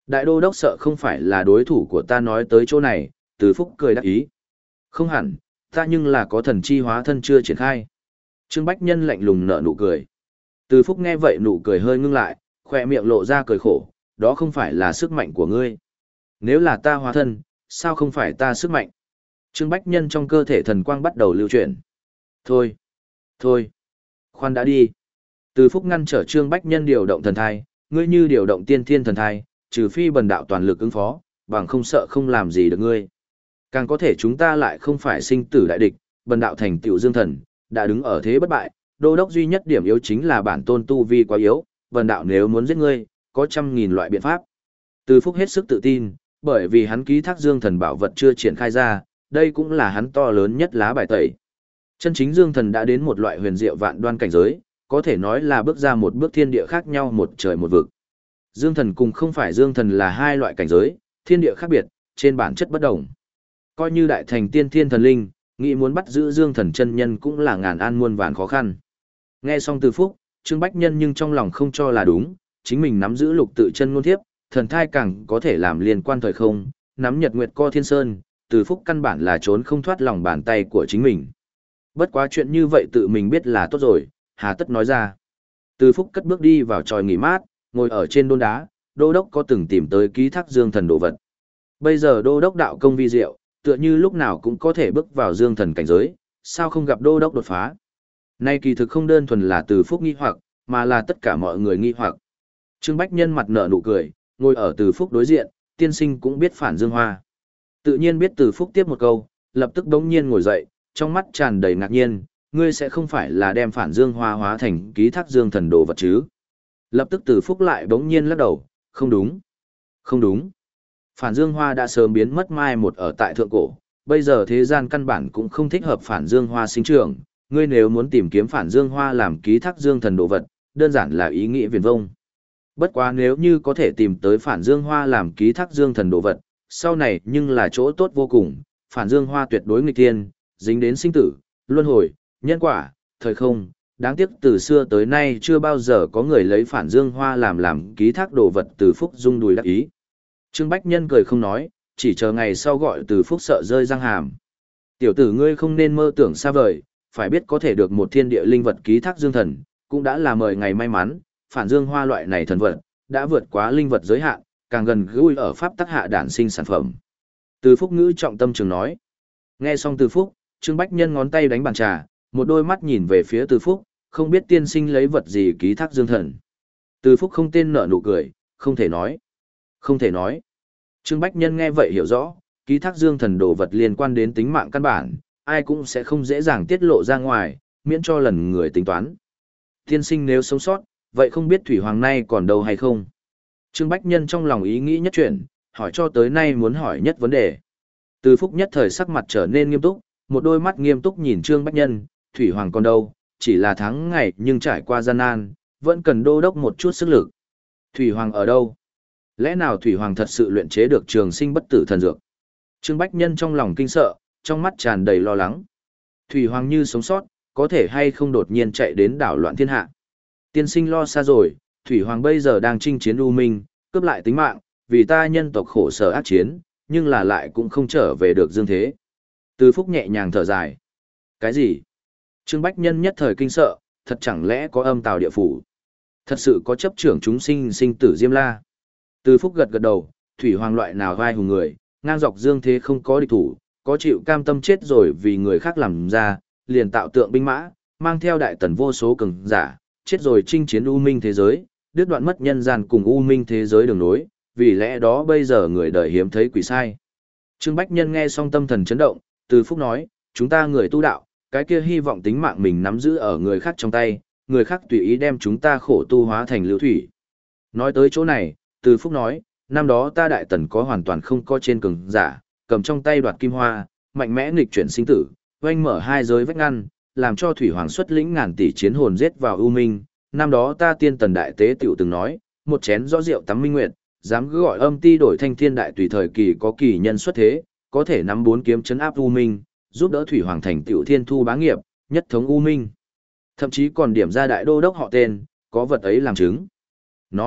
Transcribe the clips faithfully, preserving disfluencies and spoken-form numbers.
Đại đô đốc sợ không phải là đối thủ của ta nói tới chỗ này, Từ Phúc cười đắc ý. Không hẳn, ta nhưng là có thần chi hóa thân chưa triển khai. Trương Bách Nhân lạnh lùng nở nụ cười. Từ Phúc nghe vậy nụ cười hơi ngưng lại, khỏe miệng lộ ra cười khổ, đó không phải là sức mạnh của ngươi. Nếu là ta hóa thân, sao không phải ta sức mạnh? Trương Bách Nhân trong cơ thể thần quang bắt đầu lưu chuyển. Thôi, thôi, khoan đã đi. Từ Phúc ngăn trở Trương Bách Nhân điều động thần thai, ngươi như điều động tiên thiên thần thai, trừ phi bần đạo toàn lực ứng phó, bằng không sợ không làm gì được ngươi. Càng có thể chúng ta lại không phải sinh tử đại địch, bần đạo thành tựu dương thần, đã đứng ở thế bất bại, đô đốc duy nhất điểm yếu chính là bản tôn tu vi quá yếu, bần đạo nếu muốn giết ngươi, có trăm nghìn loại biện pháp. Từ Phúc hết sức tự tin, bởi vì hắn ký thác dương thần bảo vật chưa triển khai ra, đây cũng là hắn to lớn nhất lá bài tẩy. Chân chính dương thần đã đến một loại huyền diệu vạn đoan cảnh giới, có thể nói là bước ra một bước thiên địa khác nhau một trời một vực. Dương thần cùng không phải dương thần là hai loại cảnh giới, thiên địa khác biệt, trên bản chất bất đồng. Coi như đại thành tiên thiên thần linh, nghĩ muốn bắt giữ dương thần chân nhân cũng là ngàn an muôn vàn khó khăn. Nghe xong Từ Phúc, Trương Bách Nhân nhưng trong lòng không cho là đúng, chính mình nắm giữ lục tự chân ngôn thiếp, thần thai càng có thể làm liên quan thời không, nắm nhật nguyệt co thiên sơn, Từ Phúc căn bản là trốn không thoát lòng bàn tay của chính mình. Bất quá chuyện như vậy tự mình biết là tốt rồi, hà tất nói ra. Từ Phúc cất bước đi vào tròi nghỉ mát, ngồi ở trên đôn đá, đô đốc có từng tìm tới ký thác dương thần đồ vật. Bây giờ đô đốc đạo công vi diệu, tựa như lúc nào cũng có thể bước vào dương thần cảnh giới, sao không gặp đô đốc đột phá. Nay kỳ thực không đơn thuần là Từ Phúc nghi hoặc, mà là tất cả mọi người nghi hoặc. Trương Bách Nhân mặt nở nụ cười, ngồi ở Từ Phúc đối diện, tiên sinh cũng biết phản dương hoa. Tự nhiên biết Từ Phúc tiếp một câu, lập tức đống nhiên ngồi dậy, trong mắt tràn đầy ngạc nhiên, ngươi sẽ không phải là đem phản dương hoa hóa thành ký thác dương thần đồ vật chứ. Lập tức Từ Phúc lại bỗng nhiên lắc đầu, không đúng, không đúng. Phản dương hoa đã sớm biến mất mai một ở tại thượng cổ, bây giờ thế gian căn bản cũng không thích hợp phản dương hoa sinh trưởng, ngươi nếu muốn tìm kiếm phản dương hoa làm ký thác dương thần đồ vật, đơn giản là ý nghĩa viển vông. Bất quá nếu như có thể tìm tới phản dương hoa làm ký thác dương thần đồ vật, sau này nhưng là chỗ tốt vô cùng, phản dương hoa tuyệt đối nghịch thiên, dính đến sinh tử, luân hồi, nhân quả, thời không, đáng tiếc từ xưa tới nay chưa bao giờ có người lấy phản dương hoa làm làm ký thác đồ vật. Từ Phúc rung đùi đắc ý. Trương Bách Nhân cười không nói, chỉ chờ ngày sau gọi Từ Phúc sợ rơi răng hàm. Tiểu tử ngươi không nên mơ tưởng xa vời, phải biết có thể được một thiên địa linh vật ký thác dương thần, cũng đã là mời ngày may mắn, phản dương hoa loại này thần vật, đã vượt quá linh vật giới hạn, càng gần gũi ở pháp tắc hạ đản sinh sản phẩm. Từ Phúc ngữ trọng tâm trường nói. Nghe xong Từ Phúc, Trương Bách Nhân ngón tay đánh bàn trà, một đôi mắt nhìn về phía Từ Phúc, không biết tiên sinh lấy vật gì ký thác dương thần. Từ Phúc không tên nở nụ cười, không thể nói. Không thể nói. Trương Bách Nhân nghe vậy hiểu rõ, ký thác dương thần đồ vật liên quan đến tính mạng căn bản, ai cũng sẽ không dễ dàng tiết lộ ra ngoài, miễn cho lần người tính toán. Tiên sinh nếu sống sót, vậy không biết Thủy Hoàng nay còn đâu hay không? Trương Bách Nhân trong lòng ý nghĩ nhất chuyển, hỏi cho tới nay muốn hỏi nhất vấn đề. Từ Phúc nhất thời sắc mặt trở nên nghiêm túc, một đôi mắt nghiêm túc nhìn Trương Bách Nhân, Thủy Hoàng còn đâu, chỉ là tháng ngày nhưng trải qua gian nan, vẫn cần đô đốc một chút sức lực. Thủy Hoàng ở đâu? Lẽ nào Thủy Hoàng thật sự luyện chế được trường sinh bất tử thần dược? Trương Bách Nhân trong lòng kinh sợ, trong mắt tràn đầy lo lắng. Thủy Hoàng như sống sót, có thể hay không đột nhiên chạy đến đảo loạn thiên hạ? Tiên sinh lo xa rồi, Thủy Hoàng bây giờ đang chinh chiến U Minh, cướp lại tính mạng, vì ta nhân tộc khổ sở ác chiến, nhưng là lại cũng không trở về được dương thế. Từ Phúc nhẹ nhàng thở dài. Cái gì? Trương Bách Nhân nhất thời kinh sợ, thật chẳng lẽ có âm tào địa phủ? Thật sự có chấp trưởng chúng sinh sinh tử Diêm La? Từ Phúc gật gật đầu, Thủy Hoàng loại nào vai hùng người, ngang dọc dương thế không có địch thủ, có chịu cam tâm chết rồi vì người khác làm ra, liền tạo tượng binh mã, mang theo đại tần vô số cường giả, chết rồi chinh chiến U Minh thế giới, đứt đoạn mất nhân gian cùng U Minh thế giới đường nối, vì lẽ đó bây giờ người đời hiếm thấy quỷ sai. Trương Bách Nhân nghe xong tâm thần chấn động, Từ Phúc nói, chúng ta người tu đạo, cái kia hy vọng tính mạng mình nắm giữ ở người khác trong tay, người khác tùy ý đem chúng ta khổ tu hóa thành lưu thủy. Nói tới chỗ này, Từ Phúc nói, năm đó ta đại tần có hoàn toàn không có trên cường giả, cầm trong tay đoạt kim hoa, mạnh mẽ nghịch chuyển sinh tử, oanh mở hai giới vách ngăn, làm cho Thủy Hoàng xuất lĩnh ngàn tỷ chiến hồn giết vào U Minh. Năm đó ta tiên tần đại tế tiểu từng nói, một chén rõ rượu tắm minh nguyệt, dám cứ gọi âm ti đổi thanh thiên đại tùy thời kỳ có kỳ nhân xuất thế, có thể nắm bốn kiếm chấn áp U Minh, giúp đỡ Thủy Hoàng thành tiểu thiên thu bá nghiệp, nhất thống U Minh. Thậm chí còn điểm ra đại đô đốc họ tên, có vật ấy làm chứng. Nói,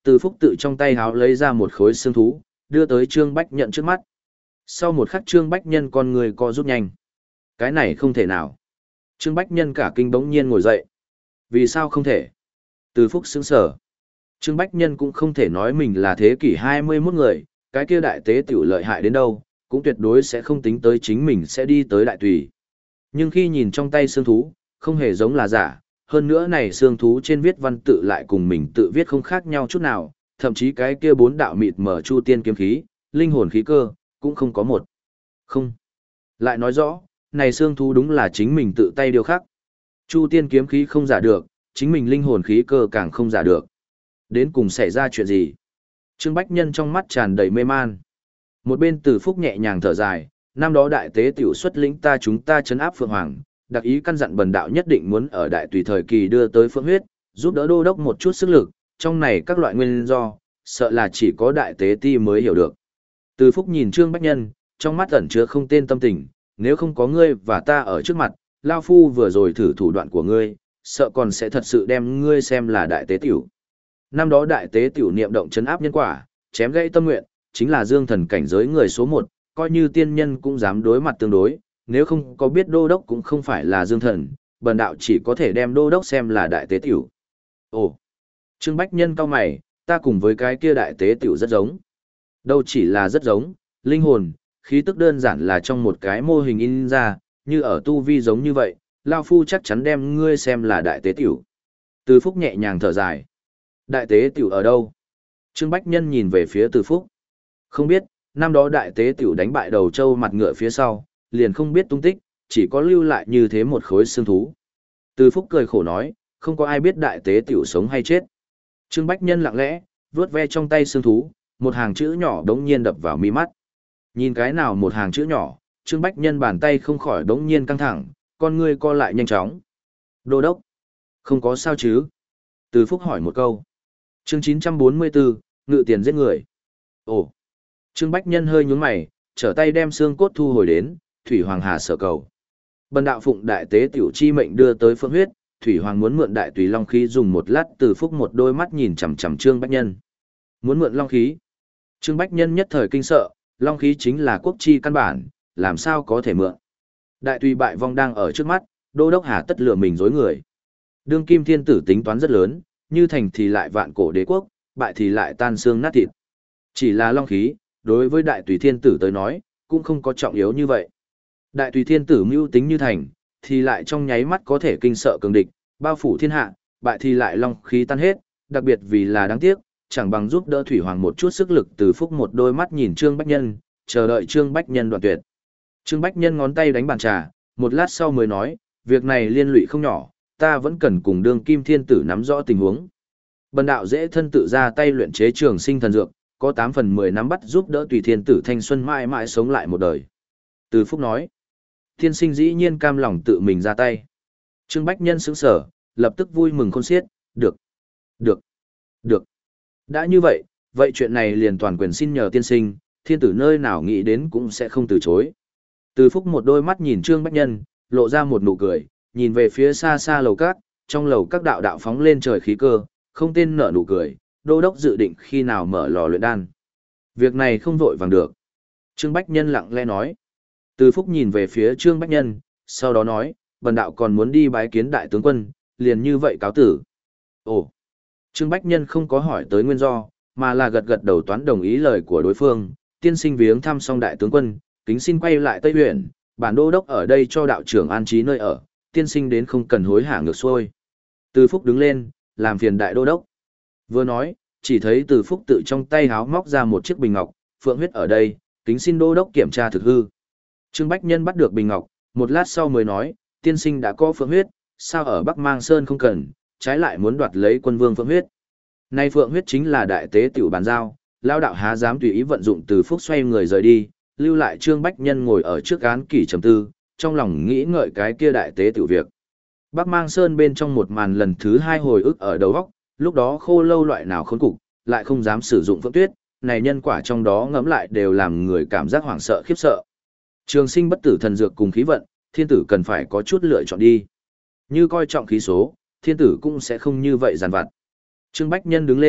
Từ Phúc tự trong tay háo lấy ra một khối xương thú, đưa tới Trương Bách Nhân trước mắt. Sau một khắc Trương Bách Nhân con người co rút nhanh. Cái này không thể nào. Trương Bách Nhân cả kinh bỗng nhiên ngồi dậy. Vì sao không thể? Từ Phúc sững sờ. Trương Bách Nhân cũng không thể nói mình là thế kỷ hai mươi mốt người, cái kia đại tế tiểu lợi hại đến đâu, cũng tuyệt đối sẽ không tính tới chính mình sẽ đi tới đại tùy. Nhưng khi nhìn trong tay xương thú, không hề giống là giả, hơn nữa này xương thú trên viết văn tự lại cùng mình tự viết không khác nhau chút nào, thậm chí cái kia bốn đạo mịt mở chu tiên kiếm khí, linh hồn khí cơ, cũng không có một. Không. Lại nói rõ, này xương thú đúng là chính mình tự tay điều khắc. Chu tiên kiếm khí không giả được, chính mình linh hồn khí cơ càng không giả được. Đến cùng xảy ra chuyện gì? Trương Bách Nhân trong mắt tràn đầy mê man. Một bên Từ Phúc nhẹ nhàng thở dài, năm đó đại tế tiểu xuất lĩnh ta chúng ta trấn áp Phượng Hoàng, đặc ý căn dặn bần đạo nhất định muốn ở đại tùy thời kỳ đưa tới Phượng huyết, giúp đỡ đô đốc một chút sức lực, trong này các loại nguyên do, sợ là chỉ có đại tế ti mới hiểu được. Từ Phúc nhìn Trương Bách Nhân, trong mắt ẩn chứa không tên tâm tình, nếu không có ngươi và ta ở trước mặt, Lao Phu vừa rồi thử thủ đoạn của ngươi, sợ còn sẽ thật sự đem ngươi xem là đại tế tiểu. Năm đó đại tế tiểu niệm động chấn áp nhân quả, chém gãy tâm nguyện, chính là dương thần cảnh giới người số một, coi như tiên nhân cũng dám đối mặt tương đối, nếu không có biết đô đốc cũng không phải là dương thần, bần đạo chỉ có thể đem đô đốc xem là đại tế tiểu. Ồ, Trương Bách Nhân cao mày, ta cùng với cái kia đại tế tiểu rất giống. Đâu chỉ là rất giống, linh hồn, khí tức đơn giản là trong một cái mô hình in ra, như ở tu vi giống như vậy, Lao Phu chắc chắn đem ngươi xem là đại tế tiểu. Từ Phúc nhẹ nhàng thở dài. Đại tế tiểu ở đâu? Trương Bách Nhân nhìn về phía Từ Phúc. Không biết, năm đó đại tế tiểu đánh bại đầu trâu mặt ngựa phía sau, liền không biết tung tích, chỉ có lưu lại như thế một khối xương thú. Từ Phúc cười khổ nói, không có ai biết đại tế tiểu sống hay chết. Trương Bách Nhân lặng lẽ, vuốt ve trong tay xương thú, một hàng chữ nhỏ đống nhiên đập vào mi mắt. Nhìn cái nào một hàng chữ nhỏ, Trương Bách Nhân bàn tay không khỏi đống nhiên căng thẳng, con ngươi co lại nhanh chóng. Đô đốc, không có sao chứ? Từ Phúc hỏi một câu. Chương chín trăm bốn mươi tư, ngự tiền giết người. Ồ. Trương Bách Nhân hơi nhướng mày, trở tay đem xương cốt thu hồi đến, Thủy Hoàng Hà sở cầu. Bần đạo phụng đại tế tiểu chi mệnh đưa tới Phượng huyết, Thủy Hoàng muốn mượn đại tùy long khí dùng một lát. Từ Phúc một đôi mắt nhìn chằm chằm Trương Bách Nhân. Muốn mượn long khí? Trương Bách Nhân nhất thời kinh sợ, long khí chính là quốc chi căn bản, làm sao có thể mượn? Đại tùy bại vong đang ở trước mắt, đô đốc hà tất lừa mình dối người. Đương kim thiên tử tính toán rất lớn, như thành thì lại vạn cổ đế quốc, bại thì lại tan xương nát thịt. Chỉ là long khí, đối với đại tùy thiên tử tới nói, cũng không có trọng yếu như vậy. Đại tùy thiên tử mưu tính như thành, thì lại trong nháy mắt có thể kinh sợ cường địch, bao phủ thiên hạ, bại thì lại long khí tan hết, đặc biệt vì là đáng tiếc, chẳng bằng giúp đỡ Thủy Hoàng một chút sức lực. Từ Phúc một đôi mắt nhìn Trương Bách Nhân, chờ đợi Trương Bách Nhân đoạn tuyệt. Trương Bách Nhân ngón tay đánh bàn trà, một lát sau mới nói, việc này liên lụy không nhỏ, ta vẫn cần cùng đương kim thiên tử nắm rõ tình huống. Bần đạo dễ thân tự ra tay luyện chế trường sinh thần dược, có tám phần mười nắm bắt giúp đỡ tùy thiên tử thanh xuân mãi mãi sống lại một đời. Từ Phúc nói, thiên sinh dĩ nhiên cam lòng tự mình ra tay. Trương Bách Nhân sững sở, lập tức vui mừng khôn xiết, được, được, được. Đã như vậy, vậy chuyện này liền toàn quyền xin nhờ tiên sinh, thiên tử nơi nào nghĩ đến cũng sẽ không từ chối. Từ Phúc một đôi mắt nhìn Trương Bách Nhân, lộ ra một nụ cười, nhìn về phía xa xa lầu các, trong lầu các đạo đạo phóng lên trời khí cơ, không tên nở nụ cười, đô đốc dự định khi nào mở lò luyện đan. Việc này không vội vàng được. Trương Bách Nhân lặng lẽ nói. Từ Phúc nhìn về phía Trương Bách Nhân, sau đó nói, bần đạo còn muốn đi bái kiến đại tướng quân, liền như vậy cáo tử. Ồ! Trương Bách Nhân không có hỏi tới nguyên do, mà là gật gật đầu toán đồng ý lời của đối phương, tiên sinh viếng thăm xong đại tướng quân, kính xin quay lại Tây huyện, bản đô đốc ở đây cho đạo trưởng an trí nơi ở, tiên sinh đến không cần hối hả ngược xuôi. Từ Phúc đứng lên, làm phiền đại đô đốc. Vừa nói, chỉ thấy Từ Phúc tự trong tay háo móc ra một chiếc bình ngọc, phượng huyết ở đây, kính xin đô đốc kiểm tra thực hư. Trương Bách Nhân bắt được bình ngọc, một lát sau mới nói, tiên sinh đã có phượng huyết, sao ở Bắc Mang Sơn không cần, trái lại muốn đoạt lấy quân vương phượng huyết. Nay phượng huyết chính là đại tế tiểu bàn giao, lao đạo há dám tùy ý vận dụng. Từ Phúc xoay người rời đi, lưu lại Trương Bách Nhân ngồi ở trước án kỷ trầm tư, trong lòng nghĩ ngợi cái kia đại tế tiểu việc. Bắc Mang Sơn bên trong một màn lần thứ hai hồi ức ở đầu óc, lúc đó Khô Lâu loại nào khốn cục, lại không dám sử dụng phượng tuyết, này nhân quả trong đó ngẫm lại đều làm người cảm giác hoảng sợ khiếp sợ. Trường sinh bất tử thần dược cùng khí vận, thiên tử cần phải có chút lựa chọn đi. Như coi trọng khí số, thiên tử cũng sẽ không như vậy giàn vặt. Trương Bách Nhân đứng lên,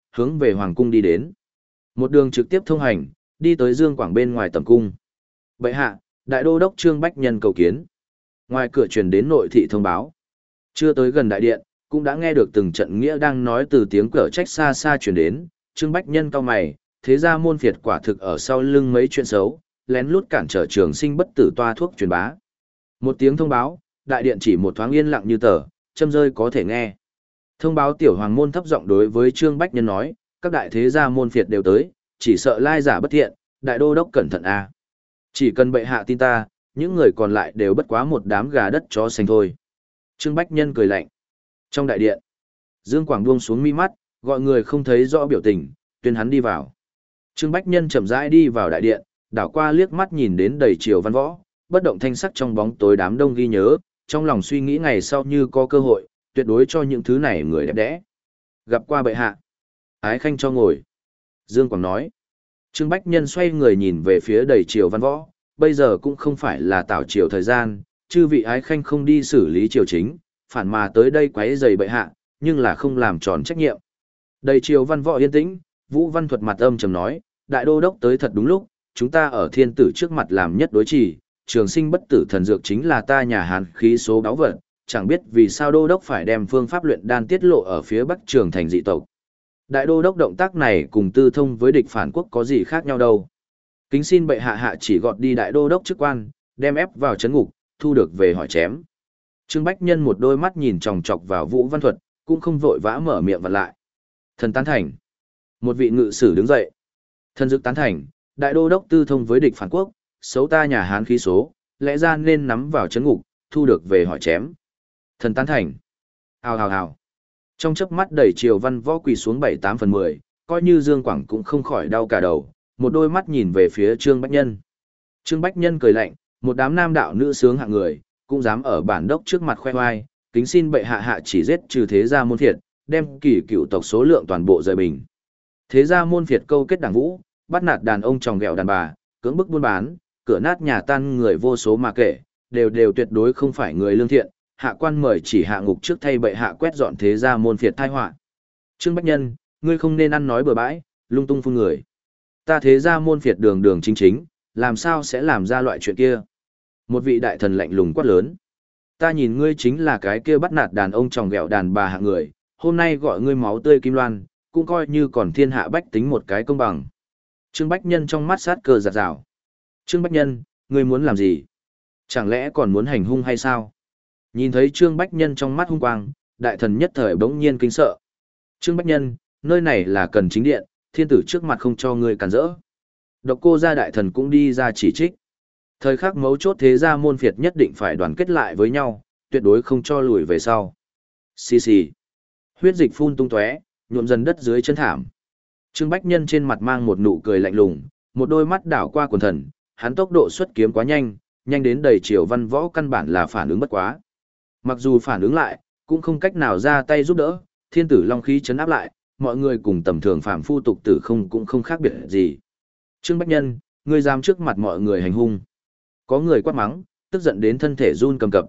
hướng về hoàng cung đi đến. Một đường trực tiếp thông hành, đi tới Dương Quảng bên ngoài tầm cung. Bệ hạ, đại đô đốc Trương Bách Nhân cầu kiến. Ngoài cửa truyền đến nội thị thông báo. Chưa tới gần đại điện, cũng đã nghe được từng trận nghĩa đang nói từ tiếng cửa trách xa xa truyền đến. Trương Bách Nhân cau mày, thế ra môn phiệt quả thực ở sau lưng mấy chuyện xấu, lén lút cản trở trường sinh bất tử toa thuốc truyền bá. Một tiếng thông báo, đại điện chỉ một thoáng yên lặng như tờ, châm rơi có thể nghe. Thông báo tiểu hoàng môn thấp giọng đối với Trương Bách Nhân nói, các đại thế gia môn phiệt đều tới, chỉ sợ lai giả bất thiện, đại đô đốc cẩn thận a. Chỉ cần bệ hạ tin ta, những người còn lại đều bất quá một đám gà đất chó xanh thôi. Trương Bách Nhân cười lạnh. Trong đại điện, Dương Quảng buông xuống mi mắt, gọi người không thấy rõ biểu tình, tuyên hắn đi vào. Trương Bách Nhân chậm rãi đi vào đại điện, đảo qua liếc mắt nhìn đến đầy triều văn võ, bất động thanh sắc trong bóng tối đám đông ghi nhớ, trong lòng suy nghĩ ngày sau như có cơ hội, tuyệt đối cho những thứ này người đẹp đẽ. Gặp qua bệ hạ. Ái khanh cho ngồi. Dương Quảng nói. Trương Bách Nhân xoay người nhìn về phía đầy triều văn võ, bây giờ cũng không phải là tảo triều thời gian, chư vị ái khanh không đi xử lý triều chính, phản mà tới đây quấy rầy bệ hạ, nhưng là không làm tròn trách nhiệm. Đầy triều văn võ yên tĩnh, Vũ Văn Thuật mặt âm trầm nói, đại đô đốc tới thật đúng lúc, chúng ta ở thiên tử trước mặt làm nhất đối trì, trường sinh bất tử thần dược chính là ta nhà Hàn khí số báu vật, chẳng biết vì sao đô đốc phải đem phương pháp luyện đan tiết lộ ở phía bắc trường thành dị tộc. Đại đô đốc động tác này cùng tư thông với địch phản quốc có gì khác nhau đâu. Kính xin bệ hạ hạ chỉ gọt đi đại đô đốc chức quan, đem ép vào trấn ngục, thu được về hỏi chém. Trương Bách Nhân một đôi mắt nhìn chòng chọc vào Vũ Văn Thuật, cũng không vội vã mở miệng vặn lại. Thần tán thành. Một vị ngự sử đứng dậy. Thần dực tán thành, đại đô đốc tư thông với địch phản quốc, xấu ta nhà Hán khí số, lẽ ra nên nắm vào trấn ngục, thu được về hỏi chém. Thần tán thành. Hào hào hào. Trong chớp mắt đẩy triều văn võ quỳ xuống bảy tám phần mười, coi như Dương Quảng cũng không khỏi đau cả đầu, một đôi mắt nhìn về phía Trương Bách Nhân. Trương Bách Nhân cười lạnh, một đám nam đạo nữ sướng hạng người, cũng dám ở bản đốc trước mặt khoe oai, kính xin bệ hạ hạ chỉ giết trừ thế gia môn phiệt, đem kỷ cựu tộc số lượng toàn bộ rời bình. Thế gia môn phiệt câu kết đảng vũ, bắt nạt đàn ông tròng ghẹo đàn bà, cưỡng bức buôn bán, cửa nát nhà tan người vô số mà kể, đều đều tuyệt đối không phải người lương thiện, hạ quan mời chỉ hạ ngục trước thay bệ hạ quét dọn thế gia môn phiệt tai họa. Trương Bách Nhân, ngươi không nên ăn nói bừa bãi, lung tung phun người. Ta thế gia môn phiệt đường đường chính chính, làm sao sẽ làm ra loại chuyện kia? Một vị đại thần lạnh lùng quát lớn. Ta nhìn ngươi chính là cái kia bắt nạt đàn ông tròng ghẹo đàn bà hạng người, hôm nay gọi ngươi máu tươi kim loan, cũng coi như còn thiên hạ bách tính một cái công bằng. Trương Bách Nhân trong mắt sát cơ giạt rào. Trương Bách Nhân, ngươi muốn làm gì? Chẳng lẽ còn muốn hành hung hay sao? Nhìn thấy Trương Bách Nhân trong mắt hung quang, đại thần nhất thời bỗng nhiên kinh sợ. Trương Bách Nhân, nơi này là cần chính điện, thiên tử trước mặt không cho ngươi cản rỡ. Độc Cô gia đại thần cũng đi ra chỉ trích. Thời khắc mấu chốt thế gia môn phiệt nhất định phải đoàn kết lại với nhau, tuyệt đối không cho lùi về sau. Xì xì. Huyết dịch phun tung tóe, nhuộm dần đất dưới chân thảm. Trương Bách Nhân trên mặt mang một nụ cười lạnh lùng, một đôi mắt đảo qua quần thần, hắn tốc độ xuất kiếm quá nhanh, nhanh đến đầy triều văn võ căn bản là phản ứng bất quá. Mặc dù phản ứng lại, cũng không cách nào ra tay giúp đỡ, thiên tử long khí chấn áp lại, mọi người cùng tầm thường phàm phu tục tử không cũng không khác biệt gì. Trương Bách Nhân, ngươi dám trước mặt mọi người hành hung. Có người quát mắng, tức giận đến thân thể run cầm cập.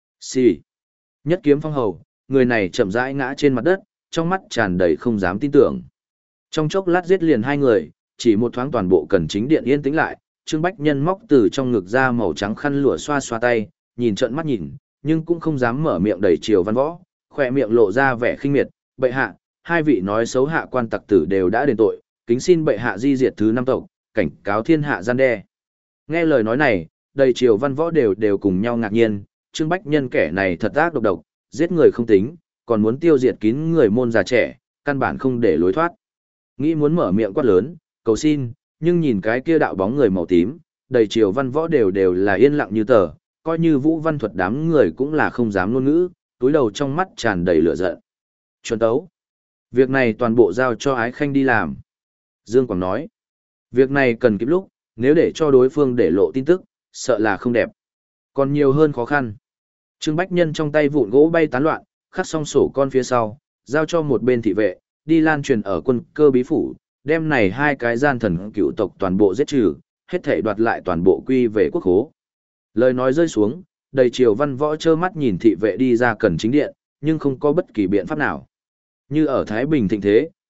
Xì. Nhất kiếm phong hầu, người này chậm rãi ngã trên mặt đất, trong mắt tràn đầy không dám tin tưởng. Trong chốc lát giết liền hai người, chỉ một thoáng toàn bộ cần chính điện yên tĩnh lại, Trương Bách Nhân móc từ trong ngực ra màu trắng khăn lụa xoa xoa tay, nhìn trợn mắt nhìn, nhưng cũng không dám mở miệng đầy triều văn võ, khỏe miệng lộ ra vẻ khinh miệt, bệ hạ, hai vị nói xấu hạ quan tặc tử đều đã đền tội, kính xin bệ hạ di diệt thứ năm tộc, cảnh cáo thiên hạ gian đe. Nghe lời nói này, đầy triều văn võ đều đều cùng nhau ngạc nhiên, Trương Bách Nhân kẻ này thật ác độc độc, giết người không tính, còn muốn tiêu diệt kín người môn già trẻ, căn bản không để lối thoát. Nghĩ muốn mở miệng quát lớn, cầu xin, nhưng nhìn cái kia đạo bóng người màu tím, đầy triều văn võ đều đều là yên lặng như tờ, coi như Vũ Văn Thuật đám người cũng là không dám ngôn ngữ, túi đầu trong mắt tràn đầy lửa giận. Chuẩn tấu. Việc này toàn bộ giao cho Ái Khanh đi làm. Dương Quảng nói. Việc này cần kịp lúc, nếu để cho đối phương để lộ tin tức, sợ là không đẹp. Còn nhiều hơn khó khăn. Trương Bách Nhân trong tay vụn gỗ bay tán loạn, khắc xong sổ con phía sau, giao cho một bên thị vệ, đi lan truyền ở quân cơ bí phủ, đem này hai cái gian thần cựu tộc toàn bộ giết trừ, hết thảy đoạt lại toàn bộ quy về quốc khố. Lời nói rơi xuống, đầy triều văn võ trơ mắt nhìn thị vệ đi ra cần chính điện, nhưng không có bất kỳ biện pháp nào. Như ở Thái Bình thịnh thế,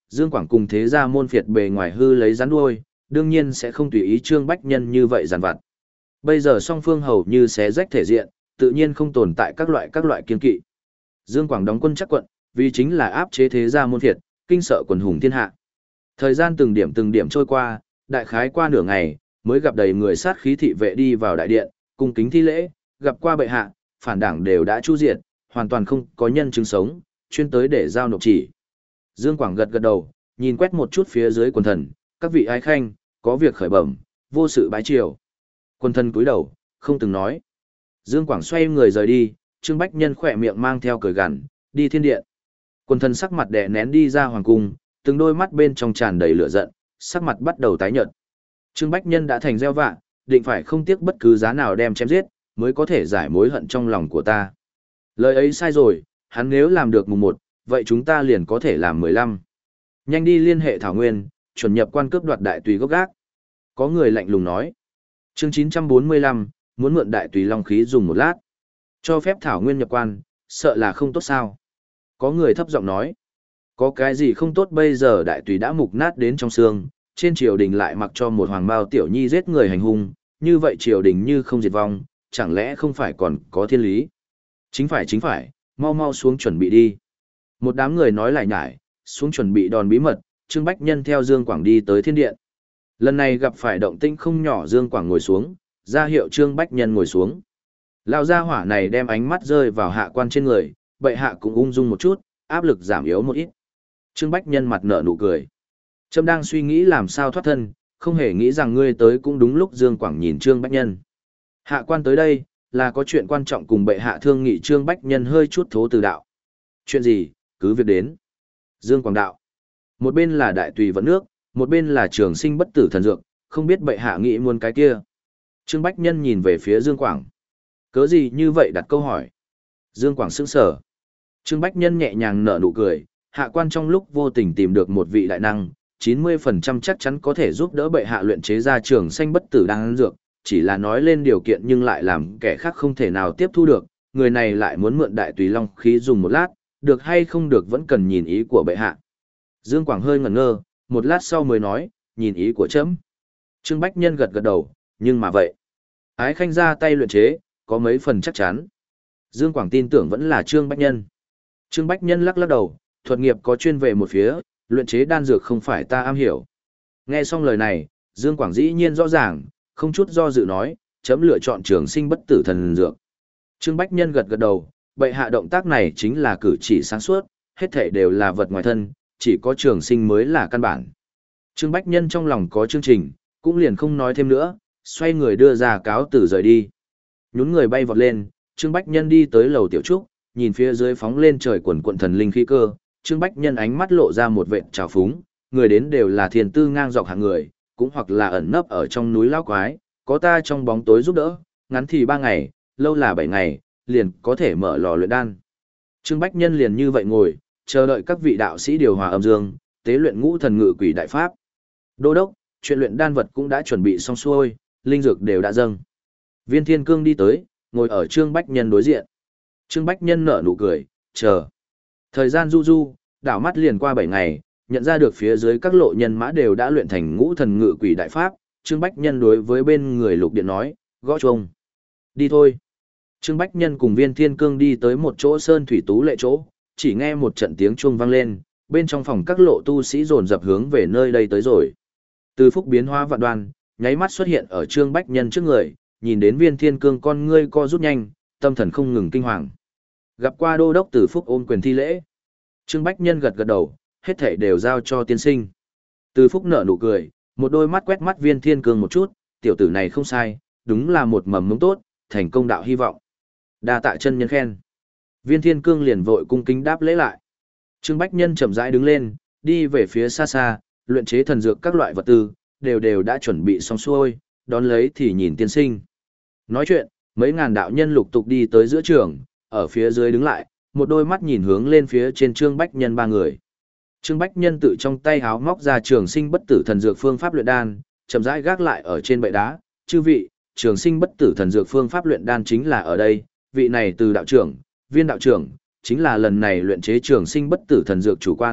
Dương Quảng cùng thế gia môn phiệt bề ngoài hư lấy rắn đuôi, đương nhiên sẽ không tùy ý Trương Bách Nhân như vậy giàn vặt. Bây giờ song phương hầu như xé rách thể diện, tự nhiên không tồn tại các loại các loại kiên kỵ. Dương Quảng đóng quân chắc quận, vì chính là áp chế thế gia môn phiệt, kinh sợ quần hùng thiên hạ. Thời gian từng điểm từng điểm trôi qua, đại khái qua nửa ngày, mới gặp đầy người sát khí thị vệ đi vào đại điện, cung kính thi lễ, gặp qua bệ hạ, phản đảng đều đã chu diệt, hoàn toàn không có nhân chứng sống, chuyên tới để giao nộp chỉ. Dương Quảng gật gật đầu, nhìn quét một chút phía dưới quần thần, các vị ái khanh, có việc khởi bẩm, vô sự bái triều. Quần thần cúi đầu, không từng nói. Dương Quảng xoay người rời đi, Trương Bách Nhân khỏe miệng mang theo cười gằn, đi thiên điện. Quần thần sắc mặt đè nén đi ra hoàng cung, từng đôi mắt bên trong tràn đầy lửa giận, sắc mặt bắt đầu tái nhợt. Trương Bách Nhân đã thành gieo vạ, định phải không tiếc bất cứ giá nào đem chém giết, mới có thể giải mối hận trong lòng của ta. Lời ấy sai rồi, hắn nếu làm được mùng một, vậy chúng ta liền có thể làm mười lăm. Nhanh đi liên hệ Thảo Nguyên, chuẩn nhập quan cướp đoạt đại tùy gốc gác. Có người lạnh lùng nói. Chương chín trăm bốn mươi lăm, muốn mượn đại tùy long khí dùng một lát. Cho phép Thảo Nguyên nhập quan, sợ là không tốt sao. Có người thấp giọng nói. Có cái gì không tốt, bây giờ đại tùy đã mục nát đến trong xương, trên triều đình lại mặc cho một hoàng bao tiểu nhi giết người hành hung, như vậy triều đình như không diệt vong, chẳng lẽ không phải còn có thiên lý? Chính phải chính phải, mau mau xuống chuẩn bị đi. Một đám người nói lại nhải, xuống chuẩn bị đòn bí mật, Trương Bách Nhân theo Dương Quảng đi tới thiên điện. Lần này gặp phải động tĩnh không nhỏ, Dương Quảng ngồi xuống, ra hiệu Trương Bách Nhân ngồi xuống. Lão gia hỏa này đem ánh mắt rơi vào hạ quan trên người, bệ hạ cũng ung dung một chút, áp lực giảm yếu một ít. Trương Bách Nhân mặt nở nụ cười. Trâm đang suy nghĩ làm sao thoát thân, không hề nghĩ rằng ngươi tới cũng đúng lúc. Dương Quảng nhìn Trương Bách Nhân. Hạ quan tới đây, là có chuyện quan trọng cùng bệ hạ thương nghị. Trương Bách Nhân hơi chút thố từ đạo. Chuyện gì, cứ việc đến. Dương Quảng đạo. Một bên là đại tùy vận nước, một bên là trường sinh bất tử thần dược, không biết bệ hạ nghĩ muốn cái kia. Trương Bách Nhân nhìn về phía Dương Quảng. Cớ gì như vậy đặt câu hỏi. Dương Quảng sững sờ. Trương Bách Nhân nhẹ nhàng nở nụ cười, hạ quan trong lúc vô tình tìm được một vị đại năng, chín mươi phần trăm chắc chắn có thể giúp đỡ bệ hạ luyện chế ra trường sinh bất tử đan dược, chỉ là nói lên điều kiện nhưng lại làm kẻ khác không thể nào tiếp thu được, người này lại muốn mượn đại tùy long khí dùng một lát, được hay không được vẫn cần nhìn ý của bệ hạ. Dương Quảng hơi ngẩn ngơ, một lát sau mới nói, nhìn ý của trẫm. Trương Bách Nhân gật gật đầu, nhưng mà vậy, ái khanh ra tay luyện chế, có mấy phần chắc chắn. Dương Quảng tin tưởng vẫn là Trương Bách Nhân. Trương Bách Nhân lắc lắc đầu, thuật nghiệp có chuyên về một phía, luyện chế đan dược không phải ta am hiểu. Nghe xong lời này, Dương Quảng dĩ nhiên rõ ràng, không chút do dự nói, chấm lựa chọn trường sinh bất tử thần dược. Trương Bách Nhân gật gật đầu, bệ hạ động tác này chính là cử chỉ sáng suốt, hết thảy đều là vật ngoài thân, chỉ có trường sinh mới là căn bản. Trương Bách Nhân trong lòng có chương trình, cũng liền không nói thêm nữa, xoay người đưa ra cáo từ rời đi. Nhún người bay vọt lên, Trương Bách Nhân đi tới lầu tiểu trúc, nhìn phía dưới phóng lên trời quần quận thần linh khí cơ, Trương Bách Nhân ánh mắt lộ ra một vệt trào phúng, người đến đều là thiền tư ngang dọc hạng người, cũng hoặc là ẩn nấp ở trong núi lão quái, có ta trong bóng tối giúp đỡ, ngắn thì ba ngày, lâu là bảy ngày, liền có thể mở lò luyện đan. Trương Bách Nhân liền như vậy ngồi, chờ đợi các vị đạo sĩ điều hòa âm dương, tế luyện ngũ thần ngự quỷ đại pháp. Đô đốc, chuyện luyện đan vật cũng đã chuẩn bị xong xuôi, linh dược đều đã dâng. Viên Thiên Cương đi tới, ngồi ở Trương Bách Nhân đối diện. Trương Bách Nhân nở nụ cười, chờ. Thời gian du du, đảo mắt liền qua bảy ngày, nhận ra được phía dưới các lộ nhân mã đều đã luyện thành ngũ thần ngự quỷ đại pháp. Trương Bách Nhân đối với bên người Lục Điện nói, gõ chuông. Đi thôi. Trương Bách Nhân cùng Viên Thiên Cương đi tới một chỗ sơn thủy tú lệ chỗ, chỉ nghe một trận tiếng chuông vang lên, bên trong phòng các lộ tu sĩ dồn dập hướng về nơi đây tới rồi. Từ Phúc biến hóa vạn đoan, nháy mắt xuất hiện ở Trương Bách Nhân trước người, nhìn đến Viên Thiên Cương con ngươi co rút nhanh, tâm thần không ngừng kinh hoàng. Gặp qua đô đốc, Từ Phúc ôm quyền thi lễ. Trương Bách Nhân gật gật đầu, hết thảy đều giao cho tiên sinh. Từ Phúc nở nụ cười, một đôi mắt quét mắt Viên Thiên Cương một chút, tiểu tử này không sai, đúng là một mầm mống tốt, thành công đạo hy vọng. Đa tạ chân nhân khen. Viên Thiên Cương liền vội cung kính đáp lễ lại. Trương Bách Nhân chậm rãi đứng lên, đi về phía xa xa, luyện chế thần dược các loại vật tư, đều đều đã chuẩn bị xong xuôi, đón lấy thì nhìn tiên sinh. Nói chuyện, mấy ngàn đạo nhân lục tục đi tới giữa trường, ở phía dưới đứng lại, một đôi mắt nhìn hướng lên phía trên Trương Bách Nhân ba người. Trương Bách Nhân tự trong tay háo móc ra trường sinh bất tử thần dược phương pháp luyện đan, chậm rãi gác lại ở trên bệ đá, chư vị, trường sinh bất tử thần dược phương pháp luyện đan chính là ở đây, vị này từ đạo trưởng, Viên đạo trưởng, chính là lần này luyện chế trường sinh bất tử thần dược chủ quan,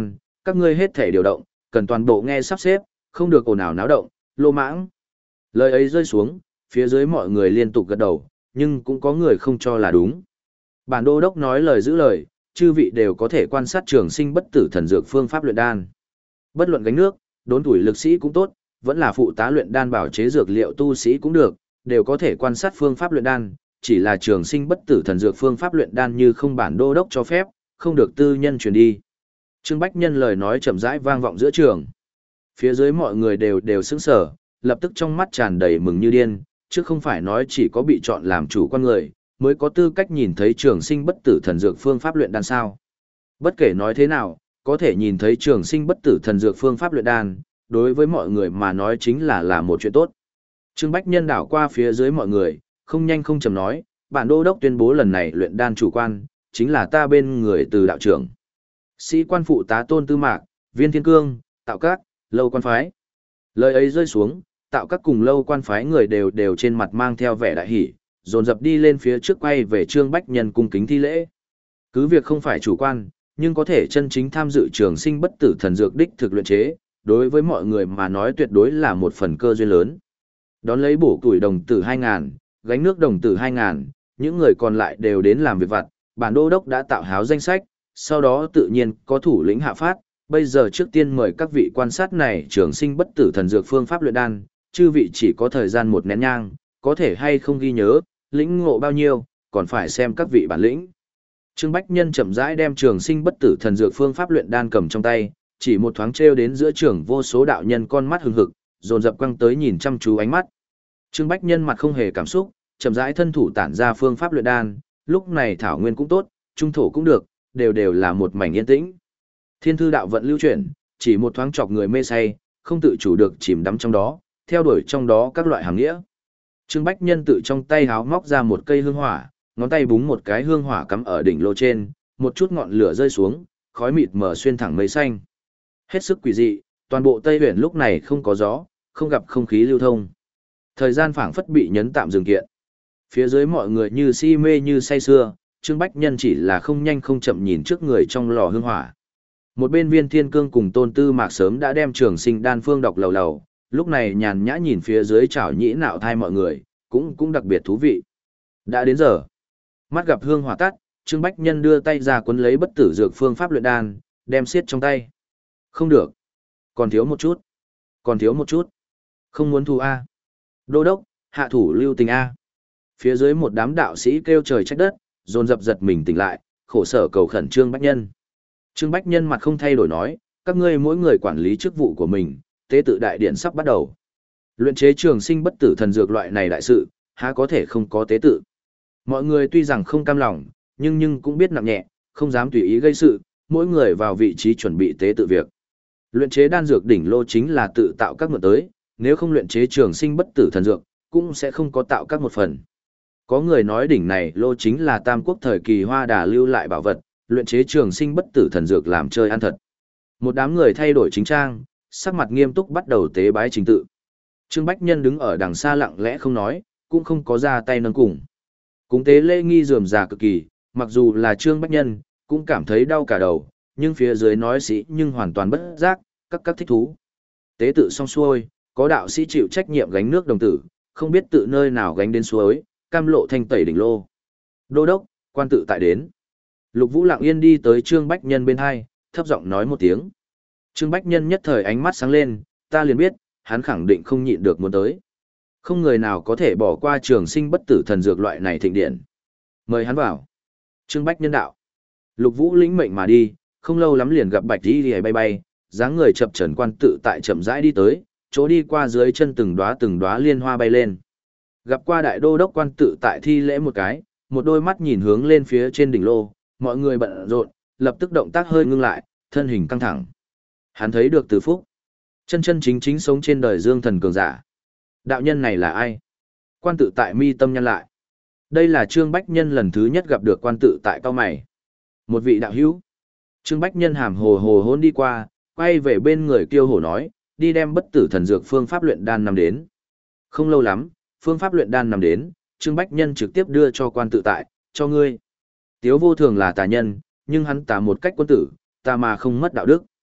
các ngươi hết thể điều động, cần toàn bộ nghe sắp xếp, không được ồn ào náo động, lô mãng. Lời ấy rơi xuống, phía dưới mọi người liên tục gật đầu, nhưng cũng có người không cho là đúng. Bản đô đốc nói lời giữ lời, chư vị đều có thể quan sát trường sinh bất tử thần dược phương pháp luyện đan. Bất luận gánh nước, đốn tuổi lực sĩ cũng tốt, vẫn là phụ tá luyện đan bảo chế dược liệu tu sĩ cũng được, đều có thể quan sát phương pháp luyện đan, chỉ là trường sinh bất tử thần dược phương pháp luyện đan như không bản đô đốc cho phép, không được tư nhân truyền đi. Trương Bách Nhân lời nói chậm rãi vang vọng giữa trường. Phía dưới mọi người đều đều sững sờ, lập tức trong mắt tràn đầy mừng như điên, chứ không phải nói chỉ có bị chọn làm chủ quan người, mới có tư cách nhìn thấy trường sinh bất tử thần dược phương pháp luyện đan sao. Bất kể nói thế nào, có thể nhìn thấy trường sinh bất tử thần dược phương pháp luyện đan, đối với mọi người mà nói chính là là một chuyện tốt. Trương Bách Nhân đảo qua phía dưới mọi người, không nhanh không chậm nói, bản đô đốc tuyên bố lần này luyện đan chủ quan, chính là ta bên người từ đạo trưởng. Sĩ quan phụ tá Tôn Tư Mạc, Viên Thiên Cương, Tạo Các, Lâu Quan Phái. Lời ấy rơi xuống, Tạo Các cùng Lâu Quan Phái người đều đều trên mặt mang theo vẻ đại hỷ, dồn dập đi lên phía trước quay về Trương Bách Nhân cung kính thi lễ. Cứ việc không phải chủ quan, nhưng có thể chân chính tham dự trường sinh bất tử thần dược đích thực luyện chế, đối với mọi người mà nói tuyệt đối là một phần cơ duyên lớn. Đón lấy bổ tuổi đồng tử hai ngàn, gánh nước đồng tử hai ngàn, những người còn lại đều đến làm việc vặt, bản đô đốc đã tạo háo danh sách, sau đó tự nhiên có thủ lĩnh hạ phát, bây giờ trước tiên mời các vị quan sát này trường sinh bất tử thần dược phương pháp luyện đan, chư vị chỉ có thời gian một nén nhang, có thể hay không ghi nhớ, lĩnh ngộ bao nhiêu, còn phải xem các vị bản lĩnh. Trương Bách Nhân chậm rãi đem trường sinh bất tử thần dược phương pháp luyện đan cầm trong tay, chỉ một thoáng treo đến giữa trường vô số đạo nhân con mắt hừng hực, dồn dập quăng tới nhìn chăm chú ánh mắt. Trương Bách Nhân mặt không hề cảm xúc, chậm rãi thân thủ tản ra phương pháp luyện đan, lúc này thảo nguyên cũng tốt, trung thổ cũng được, đều đều là một mảnh yên tĩnh. Thiên thư đạo vận lưu chuyển, chỉ một thoáng chọc người mê say, không tự chủ được chìm đắm trong đó, theo đuổi trong đó các loại hàng nghĩa. Trương Bách Nhân tự trong tay háo móc ra một cây hương hỏa, ngón tay búng một cái hương hỏa cắm ở đỉnh lô trên, một chút ngọn lửa rơi xuống, khói mịt mờ xuyên thẳng mây xanh. Hết sức quỷ dị, toàn bộ Tây Huyền lúc này không có gió, không gặp không khí lưu thông. Thời gian phảng phất bị nhấn tạm dừng kiện. Phía dưới mọi người như si mê như say sưa, Trương Bách Nhân chỉ là không nhanh không chậm nhìn trước người trong lò hương hỏa. Một bên Viên Thiên Cương cùng Tôn Tư Mạc sớm đã đem trường sinh đan phương đọc lầu lầu, lúc này nhàn nhã nhìn phía dưới chảo nhĩ nạo thai mọi người, cũng cũng đặc biệt thú vị. Đã đến giờ. Mắt gặp hương hỏa tắt, Trương Bách Nhân đưa tay ra cuốn lấy bất tử dược phương pháp luyện đan, đem xiết trong tay. Không được. Còn thiếu một chút. Còn thiếu một chút. Không muốn thu A. Đô đốc, hạ thủ lưu tình A. Phía dưới một đám đạo sĩ kêu trời trách đất, dồn dập giật mình tỉnh lại, khổ sở cầu khẩn Trương Bách Nhân. Trương Bách Nhân mặt không thay đổi nói, các ngươi mỗi người quản lý chức vụ của mình, tế tự đại điện sắp bắt đầu. Luyện chế trường sinh bất tử thần dược loại này đại sự, há có thể không có tế tự. Mọi người tuy rằng không cam lòng, nhưng nhưng cũng biết nặng nhẹ, không dám tùy ý gây sự, mỗi người vào vị trí chuẩn bị tế tự việc. Luyện chế đan dược đỉnh lô chính là tự tạo các mượn tới, nếu không luyện chế trường sinh bất tử thần dược, cũng sẽ không có tạo các một phần. Có người nói đỉnh này lô chính là Tam Quốc thời kỳ Hoa Đà lưu lại bảo vật, luyện chế trường sinh bất tử thần dược làm chơi ăn thật. Một đám người thay đổi chính trang, sắc mặt nghiêm túc bắt đầu tế bái trình tự. Trương Bách Nhân đứng ở đằng xa lặng lẽ không nói, cũng không có ra tay nâng cùng. Cúng tế lễ nghi rườm rà cực kỳ, mặc dù là Trương Bách Nhân, cũng cảm thấy đau cả đầu, nhưng phía dưới nói sĩ nhưng hoàn toàn bất giác, các các thích thú. Tế tự xong xuôi, có đạo sĩ chịu trách nhiệm gánh nước đồng tử, không biết tự nơi nào gánh đến suối, cam lộ thanh tẩy đỉnh lô. Đô đốc, quan tự tại đến. Lục Vũ lặng yên đi tới Trương Bách Nhân bên hai, thấp giọng nói một tiếng. Trương Bách Nhân nhất thời ánh mắt sáng lên, ta liền biết, hắn khẳng định không nhịn được muốn tới. Không người nào có thể bỏ qua trường sinh bất tử thần dược loại này thịnh điện. Mời hắn vào. Trương Bách Nhân đạo. Lục Vũ lĩnh mệnh mà đi, không lâu lắm liền gặp Bạch Đi Lìa bay bay, dáng người chập chờn quan tự tại chậm rãi đi tới, chỗ đi qua dưới chân từng đóa từng đóa liên hoa bay lên. Gặp qua đại đô đốc quan tự tại thi lễ một cái, một đôi mắt nhìn hướng lên phía trên đỉnh lô, mọi người bận rộn, lập tức động tác hơi ngưng lại, thân hình căng thẳng. Hắn thấy được Từ Phúc, chân chân chính chính sống trên đời dương thần cường giả. Đạo nhân này là ai? Quan tự tại mi tâm nhăn lại. Đây là Trương Bách Nhân lần thứ nhất gặp được quan tự tại cao mày. Một vị đạo hữu. Trương Bách Nhân hàm hồ hồ hôn đi qua, quay về bên người kiêu hổ nói, đi đem bất tử thần dược phương pháp luyện đan nằm đến. Không lâu lắm, phương pháp luyện đan nằm đến, Trương Bách Nhân trực tiếp đưa cho quan tự tại, cho ngươi. Tiếu vô thường là tà nhân, nhưng hắn tà một cách quân tử, tà mà không mất đạo đức.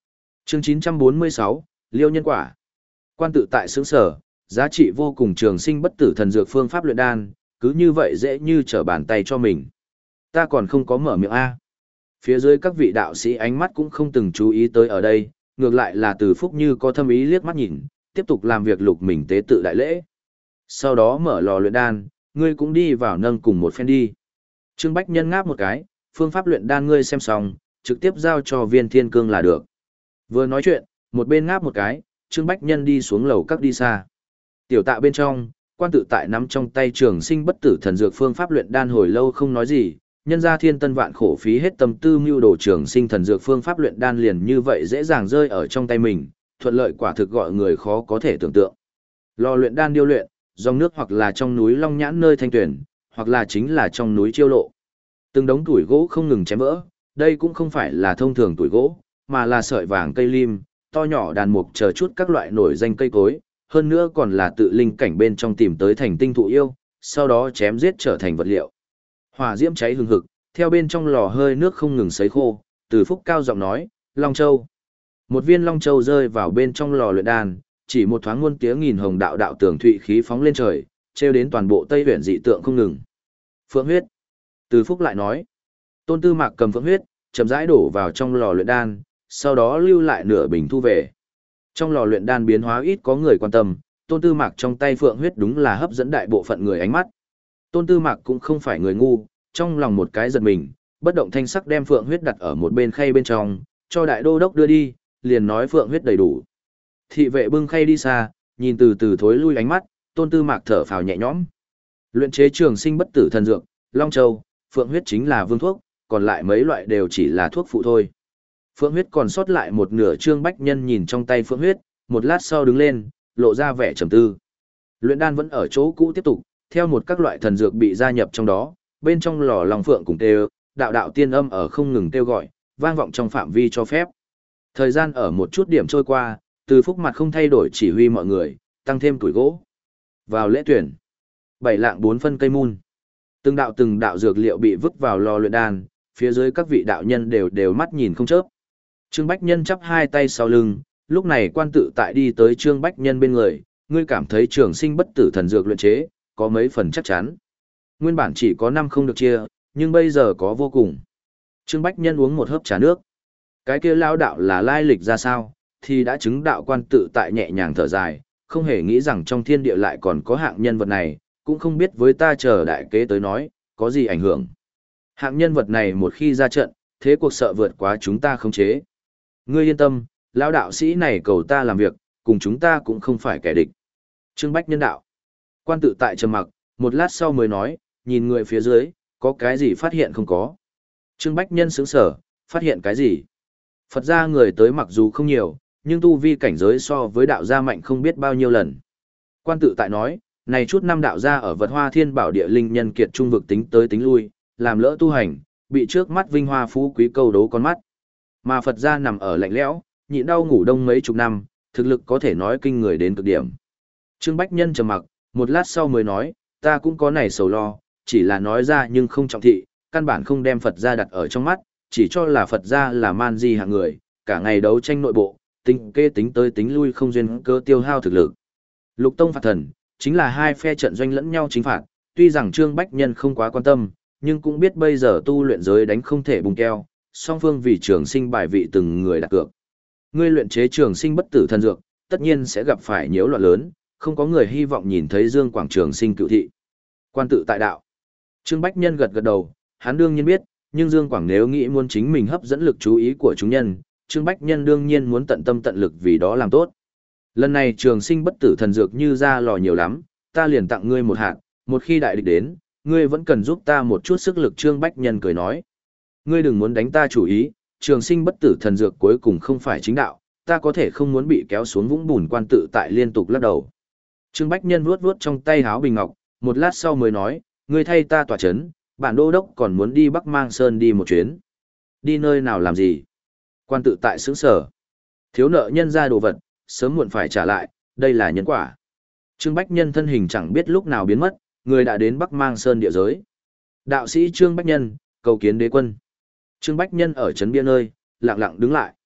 Chương chín trăm bốn mươi sáu, Liêu nhân quả. Quan tự tại xứng sở, giá trị vô cùng trường sinh bất tử thần dược phương pháp luyện đan, cứ như vậy dễ như trở bàn tay cho mình. Ta còn không có mở miệng A. Phía dưới các vị đạo sĩ ánh mắt cũng không từng chú ý tới ở đây, ngược lại là Từ Phúc như có thâm ý liếc mắt nhìn, tiếp tục làm việc lục mình tế tự đại lễ. Sau đó mở lò luyện đan, ngươi cũng đi vào nâng cùng một phen đi. Trương Bách Nhân ngáp một cái, phương pháp luyện đan ngươi xem xong, trực tiếp giao cho viên thiên cương là được. Vừa nói chuyện, một bên ngáp một cái, Trương Bách Nhân đi xuống lầu các đi xa. Tiểu tạ bên trong, quan tự tại nắm trong tay trường sinh bất tử thần dược phương pháp luyện đan hồi lâu không nói gì, nhân ra thiên tân vạn khổ phí hết tâm tư mưu đồ trường sinh thần dược phương pháp luyện đan liền như vậy dễ dàng rơi ở trong tay mình, thuận lợi quả thực gọi người khó có thể tưởng tượng. Lò luyện đan điêu luyện, dòng nước hoặc là trong núi Long Nhãn nơi thanh tuyển, hoặc là chính là trong núi Chiêu Lộ. Từng đống tuổi gỗ không ngừng chém vỡ, đây cũng không phải là thông thường tuổi gỗ, mà là sợi vàng cây lim, to nhỏ đàn mục chờ chút các loại nổi danh cây cối, hơn nữa còn là tự linh cảnh bên trong tìm tới thành tinh thụ yêu, sau đó chém giết trở thành vật liệu. Hỏa diễm cháy hừng hực, theo bên trong lò hơi nước không ngừng sấy khô, Từ Phúc cao giọng nói, Long Châu. Một viên Long Châu rơi vào bên trong lò luyện đan, chỉ một thoáng muôn tiếng nghìn hồng đạo đạo tường thụy khí phóng lên trời, treo đến toàn bộ Tây Huyền dị tượng không ngừng. Phượng huyết. Từ Phúc lại nói, Tôn Tư Mạc cầm phượng huyết, chậm rãi đổ vào trong lò luyện đan, sau đó lưu lại nửa bình thu về. Trong lò luyện đan biến hóa ít có người quan tâm, Tôn Tư Mạc trong tay phượng huyết đúng là hấp dẫn đại bộ phận người ánh mắt. Tôn Tư Mạc cũng không phải người ngu, trong lòng một cái giật mình, bất động thanh sắc đem phượng huyết đặt ở một bên khay bên trong, cho đại đô đốc đưa đi, liền nói phượng huyết đầy đủ. Thị vệ bưng khay đi xa, nhìn từ từ thối lui ánh mắt, Tôn Tư Mạc thở phào nhẹ nhõm. Luyện chế trường sinh bất tử thần dược, Long Châu, phượng huyết chính là vương thuốc, còn lại mấy loại đều chỉ là thuốc phụ thôi. Phượng huyết còn sót lại một nửa. Trương Bách Nhân nhìn trong tay phượng huyết, một lát sau đứng lên, lộ ra vẻ trầm tư. Luyện đan vẫn ở chỗ cũ tiếp tục, theo một các loại thần dược bị gia nhập trong đó, bên trong lò long phượng cùng kêu, đạo đạo tiên âm ở không ngừng kêu gọi, vang vọng trong phạm vi cho phép. Thời gian ở một chút điểm trôi qua, Từ Phúc mặt không thay đổi chỉ huy mọi người, tăng thêm tuổi gỗ. Vào lễ tuyển, bảy lạng bốn phân cây mun. Từng đạo từng đạo dược liệu bị vứt vào lò luyện đan, phía dưới các vị đạo nhân đều đều mắt nhìn không chớp. Trương Bách Nhân chắp hai tay sau lưng, lúc này quan tự tại đi tới Trương Bách Nhân bên người, ngươi cảm thấy trường sinh bất tử thần dược luyện chế, có mấy phần chắc chắn. Nguyên bản chỉ có năm không được chia, nhưng bây giờ có vô cùng. Trương Bách Nhân uống một hớp trà nước. Cái kia lao đạo là lai lịch ra sao, thì đã chứng đạo. Quan tự tại nhẹ nhàng thở dài, không hề nghĩ rằng trong thiên địa lại còn có hạng nhân vật này, cũng không biết với ta chờ đại kế tới nói, có gì ảnh hưởng. Hạng nhân vật này một khi ra trận, thế cuộc sợ vượt quá chúng ta khống chế. Ngươi yên tâm, lão đạo sĩ này cầu ta làm việc, cùng chúng ta cũng không phải kẻ địch. Trương Bách Nhân đạo. Quan tự tại trầm mặc, một lát sau mới nói, nhìn người phía dưới, có cái gì phát hiện không có. Trương Bách Nhân sững sở, phát hiện cái gì? Phật gia người tới mặc dù không nhiều, nhưng tu vi cảnh giới so với đạo gia mạnh không biết bao nhiêu lần. Quan tự tại nói, này chút năm đạo gia ở vật hoa thiên bảo địa linh nhân kiệt trung vực tính tới tính lui, làm lỡ tu hành, bị trước mắt vinh hoa phú quý câu đấu con mắt. Mà Phật gia nằm ở lạnh lẽo, nhịn đau ngủ đông mấy chục năm, thực lực có thể nói kinh người đến cực điểm. Trương Bách Nhân trầm mặc, một lát sau mới nói, ta cũng có này sầu lo, chỉ là nói ra nhưng không trọng thị, căn bản không đem Phật gia đặt ở trong mắt, chỉ cho là Phật gia là man di hạng người, cả ngày đấu tranh nội bộ, tính kê tính tới tính lui không duyên cơ tiêu hao thực lực. Lục tông phạt thần, chính là hai phe trận doanh lẫn nhau chính phạt, tuy rằng Trương Bách Nhân không quá quan tâm, nhưng cũng biết bây giờ tu luyện giới đánh không thể bùng keo, song phương vì trường sinh bài vị từng người đặt cược. Ngươi luyện chế trường sinh bất tử thần dược, tất nhiên sẽ gặp phải nhiễu loạn lớn, không có người hy vọng nhìn thấy Dương Quảng Trường Sinh cựu thị. Quan tự tại đạo. Trương Bách Nhân gật gật đầu, hắn đương nhiên biết, nhưng Dương Quảng nếu nghĩ muốn chính mình hấp dẫn lực chú ý của chúng nhân, Trương Bách Nhân đương nhiên muốn tận tâm tận lực vì đó làm tốt. Lần này trường sinh bất tử thần dược như ra lò nhiều lắm, ta liền tặng ngươi một hạt, một khi đại địch đến, ngươi vẫn cần giúp ta một chút sức lực. Trương Bách Nhân cười nói. Ngươi đừng muốn đánh ta chủ ý, trường sinh bất tử thần dược cuối cùng không phải chính đạo, ta có thể không muốn bị kéo xuống vũng bùn. Quan tự tại liên tục lắc đầu. Trương Bách Nhân vuốt vuốt trong tay háo bình ngọc, một lát sau mới nói, ngươi thay ta tỏa chấn, bản đô đốc còn muốn đi Bắc Mang Sơn đi một chuyến. Đi nơi nào làm gì? Quan tự tại sững sở. Thiếu nợ nhân ra đồ vật, sớm muộn phải trả lại, đây là nhân quả. Trương Bách Nhân thân hình chẳng biết lúc nào biến mất, người đã đến Bắc Mang Sơn địa giới. Đạo sĩ Trương Bách Nhân, cầu kiến đế quân. Trương Bách Nhân ở trấn biên nơi, lặng lặng đứng lại.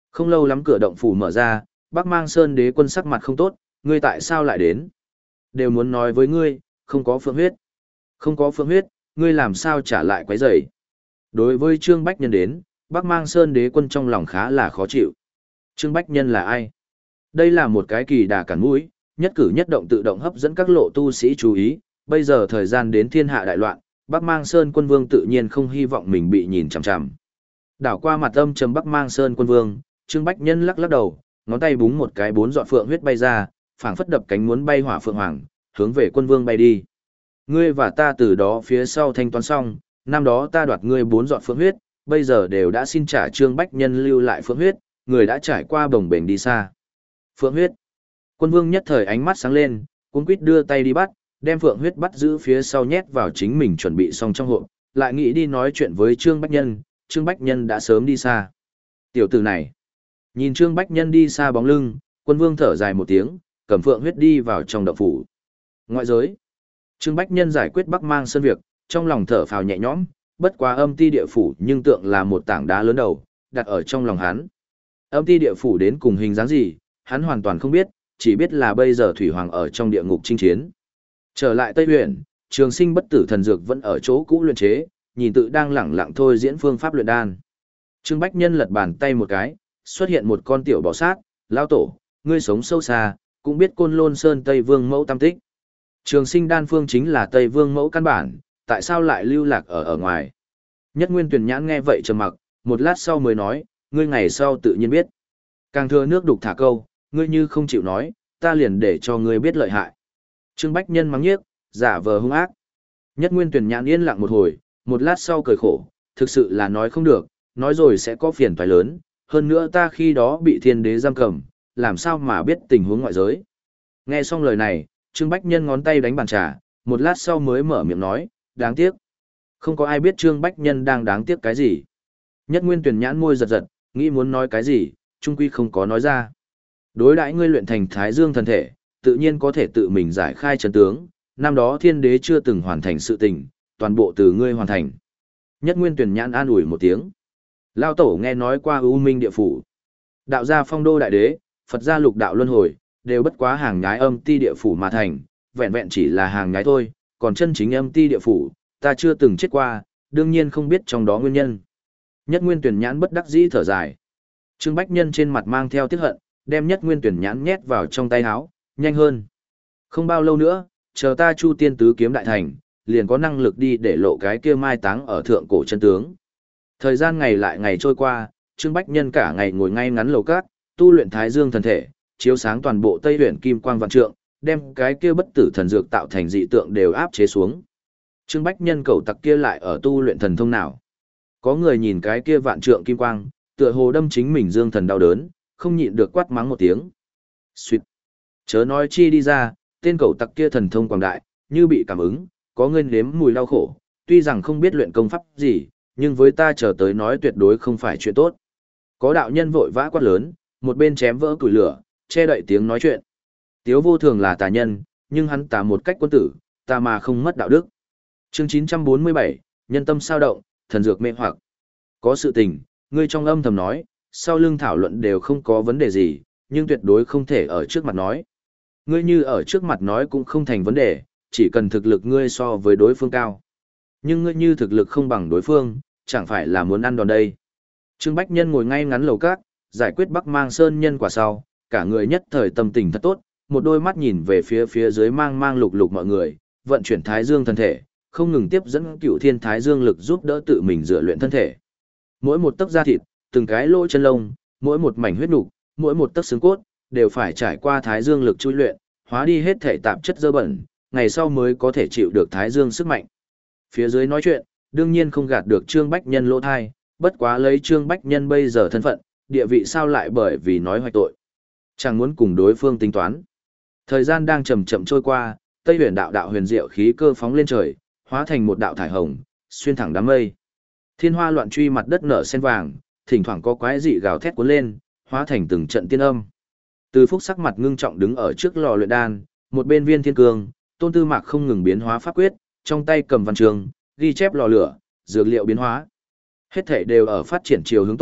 Không lâu lắm cửa động phủ mở ra, Bắc Mang Sơn đế quân sắc mặt không tốt, ngươi tại sao lại đến? Đều muốn nói với ngươi, không có phượng huyết. Không có phượng huyết, ngươi làm sao trả lại quấy rầy? Đối với Trương Bách Nhân đến, Bắc Mang Sơn đế quân trong lòng khá là khó chịu. Trương Bách Nhân là ai? Đây là một cái kỳ đà cản mũi, nhất cử nhất động tự động hấp dẫn các lộ tu sĩ chú ý, bây giờ thời gian đến thiên hạ đại loạn, Bắc Mang Sơn quân vương tự nhiên không hy vọng mình bị nhìn chằm chằm. Đảo qua mặt âm trầm Bắc Mang Sơn quân vương, Trương Bách Nhân lắc lắc đầu, ngón tay búng một cái bốn giọt phượng huyết bay ra, phảng phất đập cánh muốn bay hỏa phượng hoàng, hướng về quân vương bay đi. Ngươi và ta từ đó phía sau thanh toán xong, năm đó ta đoạt ngươi bốn giọt phượng huyết, bây giờ đều đã xin trả Trương Bách Nhân lưu lại phượng huyết, người đã trải qua bồng bềnh đi xa. Phượng huyết. Quân vương nhất thời ánh mắt sáng lên, cuống quýt đưa tay đi bắt, đem phượng huyết bắt giữ phía sau nhét vào chính mình chuẩn bị xong trong hộp, lại nghĩ đi nói chuyện với Trương Bách Nhân, Trương Bách Nhân đã sớm đi xa. Tiểu tử này. Nhìn Trương Bách Nhân đi xa bóng lưng, quân vương thở dài một tiếng, cầm phượng huyết đi vào trong động phủ. Ngoại giới. Trương Bách Nhân giải quyết Bắc Mang Sơn việc, trong lòng thở phào nhẹ nhõm, bất quá âm ti địa phủ nhưng tượng là một tảng đá lớn đầu, đặt ở trong lòng hắn. Âm ti địa phủ đến cùng hình dáng gì, hắn hoàn toàn không biết, chỉ biết là bây giờ Thủy Hoàng ở trong địa ngục chinh chiến. Trở lại Tây Huyền, Trường Sinh bất tử thần dược vẫn ở chỗ cũ luyện chế, nhìn tự đang lẳng lặng thôi diễn phương pháp luyện đan. Trương Bách Nhân lật bàn tay một cái, xuất hiện một con tiểu bò sát, lão tổ, ngươi sống sâu xa, cũng biết Côn Lôn Sơn Tây Vương mẫu tam tích. Trường Sinh đan phương chính là Tây Vương mẫu căn bản, tại sao lại lưu lạc ở ở ngoài? Nhất Nguyên Tuyển Nhãn nghe vậy trầm mặc, một lát sau mới nói, ngươi ngày sau tự nhiên biết. Càng thừa nước đục thả câu, ngươi như không chịu nói, ta liền để cho ngươi biết lợi hại. Trương Bách Nhân mắng nhiếc, giả vờ hung ác. Nhất Nguyên Tuyển Nhãn yên lặng một hồi, một lát sau cười khổ, thực sự là nói không được, nói rồi sẽ có phiền toái lớn, hơn nữa ta khi đó bị thiên đế giam cầm, làm sao mà biết tình huống ngoại giới. Nghe xong lời này, Trương Bách Nhân ngón tay đánh bàn trà, một lát sau mới mở miệng nói, đáng tiếc. Không có ai biết Trương Bách Nhân đang đáng tiếc cái gì. Nhất Nguyên Tuyển Nhãn môi giật giật, nghĩ muốn nói cái gì, trung quy không có nói ra. Đối đãi ngươi luyện thành Thái Dương thần thể, tự nhiên có thể tự mình giải khai chân tướng, năm đó thiên đế chưa từng hoàn thành sự tình, toàn bộ từ ngươi hoàn thành. Nhất Nguyên Tuyển Nhãn an ủi một tiếng. Lao tổ nghe nói qua U Minh địa phủ. Đạo gia Phong Đô đại đế, Phật gia Lục đạo luân hồi, đều bất quá hàng nhái âm ti địa phủ mà thành, vẹn vẹn chỉ là hàng nhái thôi, còn chân chính âm ti địa phủ, ta chưa từng chết qua, đương nhiên không biết trong đó nguyên nhân. Nhất Nguyên Tuyển Nhãn bất đắc dĩ thở dài. Trương Bách Nhân trên mặt mang theo tiếc hận, đem Nhất Nguyên Tuyển Nhãn nhét vào trong tay áo, nhanh hơn. Không bao lâu nữa, chờ ta Chu Tiên tứ kiếm đại thành, liền có năng lực đi để lộ cái kia mai táng ở thượng cổ chân tướng. Thời gian ngày lại ngày trôi qua, Trương Bách Nhân cả ngày ngồi ngay ngắn lầu cát, tu luyện Thái Dương thần thể, chiếu sáng toàn bộ Tây Huyền kim quang vạn trượng, đem cái kia bất tử thần dược tạo thành dị tượng đều áp chế xuống. Trương Bách Nhân cầu tặc kia lại ở tu luyện thần thông nào? Có người nhìn cái kia vạn trượng kim quang, tựa hồ đâm chính mình dương thần đau đớn, không nhịn được quát mắng một tiếng. Xuyệt. Chớ nói chi đi ra, tên cầu tặc kia thần thông quảng đại, như bị cảm ứng, có người nếm mùi đau khổ, tuy rằng không biết luyện công pháp gì, nhưng với ta chờ tới nói tuyệt đối không phải chuyện tốt. Có đạo nhân vội vã quát lớn, một bên chém vỡ củi lửa, che đậy tiếng nói chuyện. Tiếu Vô Thường là tà nhân, nhưng hắn tà một cách quân tử, tà mà không mất đạo đức. Chương chín trăm bốn mươi bảy, nhân tâm sao động, thần dược mê hoặc. Có sự tình, ngươi trong âm thầm nói, sau lưng thảo luận đều không có vấn đề gì, nhưng tuyệt đối không thể ở trước mặt nói. Ngươi như ở trước mặt nói cũng không thành vấn đề, chỉ cần thực lực ngươi so với đối phương cao. Nhưng ngươi như thực lực không bằng đối phương, chẳng phải là muốn ăn đòn đây. Trương Bách Nhân ngồi ngay ngắn lầu cát, giải quyết Bắc Mang Sơn nhân quả sau, cả người nhất thời tâm tình thật tốt, một đôi mắt nhìn về phía phía dưới mang mang lục lục mọi người, vận chuyển Thái Dương thân thể, không ngừng tiếp dẫn Cựu Thiên Thái Dương lực giúp đỡ tự mình rửa luyện thân thể. Mỗi một tấc da thịt, từng cái lỗ chân lông, mỗi một mảnh huyết nục, mỗi một tấc xương cốt, đều phải trải qua Thái Dương lực chui luyện, hóa đi hết thể tạp chất dơ bẩn, ngày sau mới có thể chịu được Thái Dương sức mạnh. Phía dưới nói chuyện, đương nhiên không gạt được Trương Bách Nhân lỗ thai, bất quá lấy Trương Bách Nhân bây giờ thân phận, địa vị sao lại bởi vì nói hoạch tội. Chẳng muốn cùng đối phương tính toán. Thời gian đang chậm chậm trôi qua, Tây Huyền đạo đạo huyền diệu khí cơ phóng lên trời, hóa thành một đạo thải hồng, xuyên thẳng đám mây. Thiên hoa loạn truy mặt đất nở sen vàng, thỉnh thoảng có quái dị gào thét cuốn lên, hóa thành từng trận tiên âm. Từ Phúc sắc mặt ngưng trọng đứng ở trước lò luyện đan, một bên Viên Thiên Cương, Tôn Tư Mạc không ngừng biến hóa pháp quyết, trong tay cầm văn trường, ghi chép lò lửa, dược liệu biến hóa. Hết thảy đều ở phát triển chiều hướng tốt,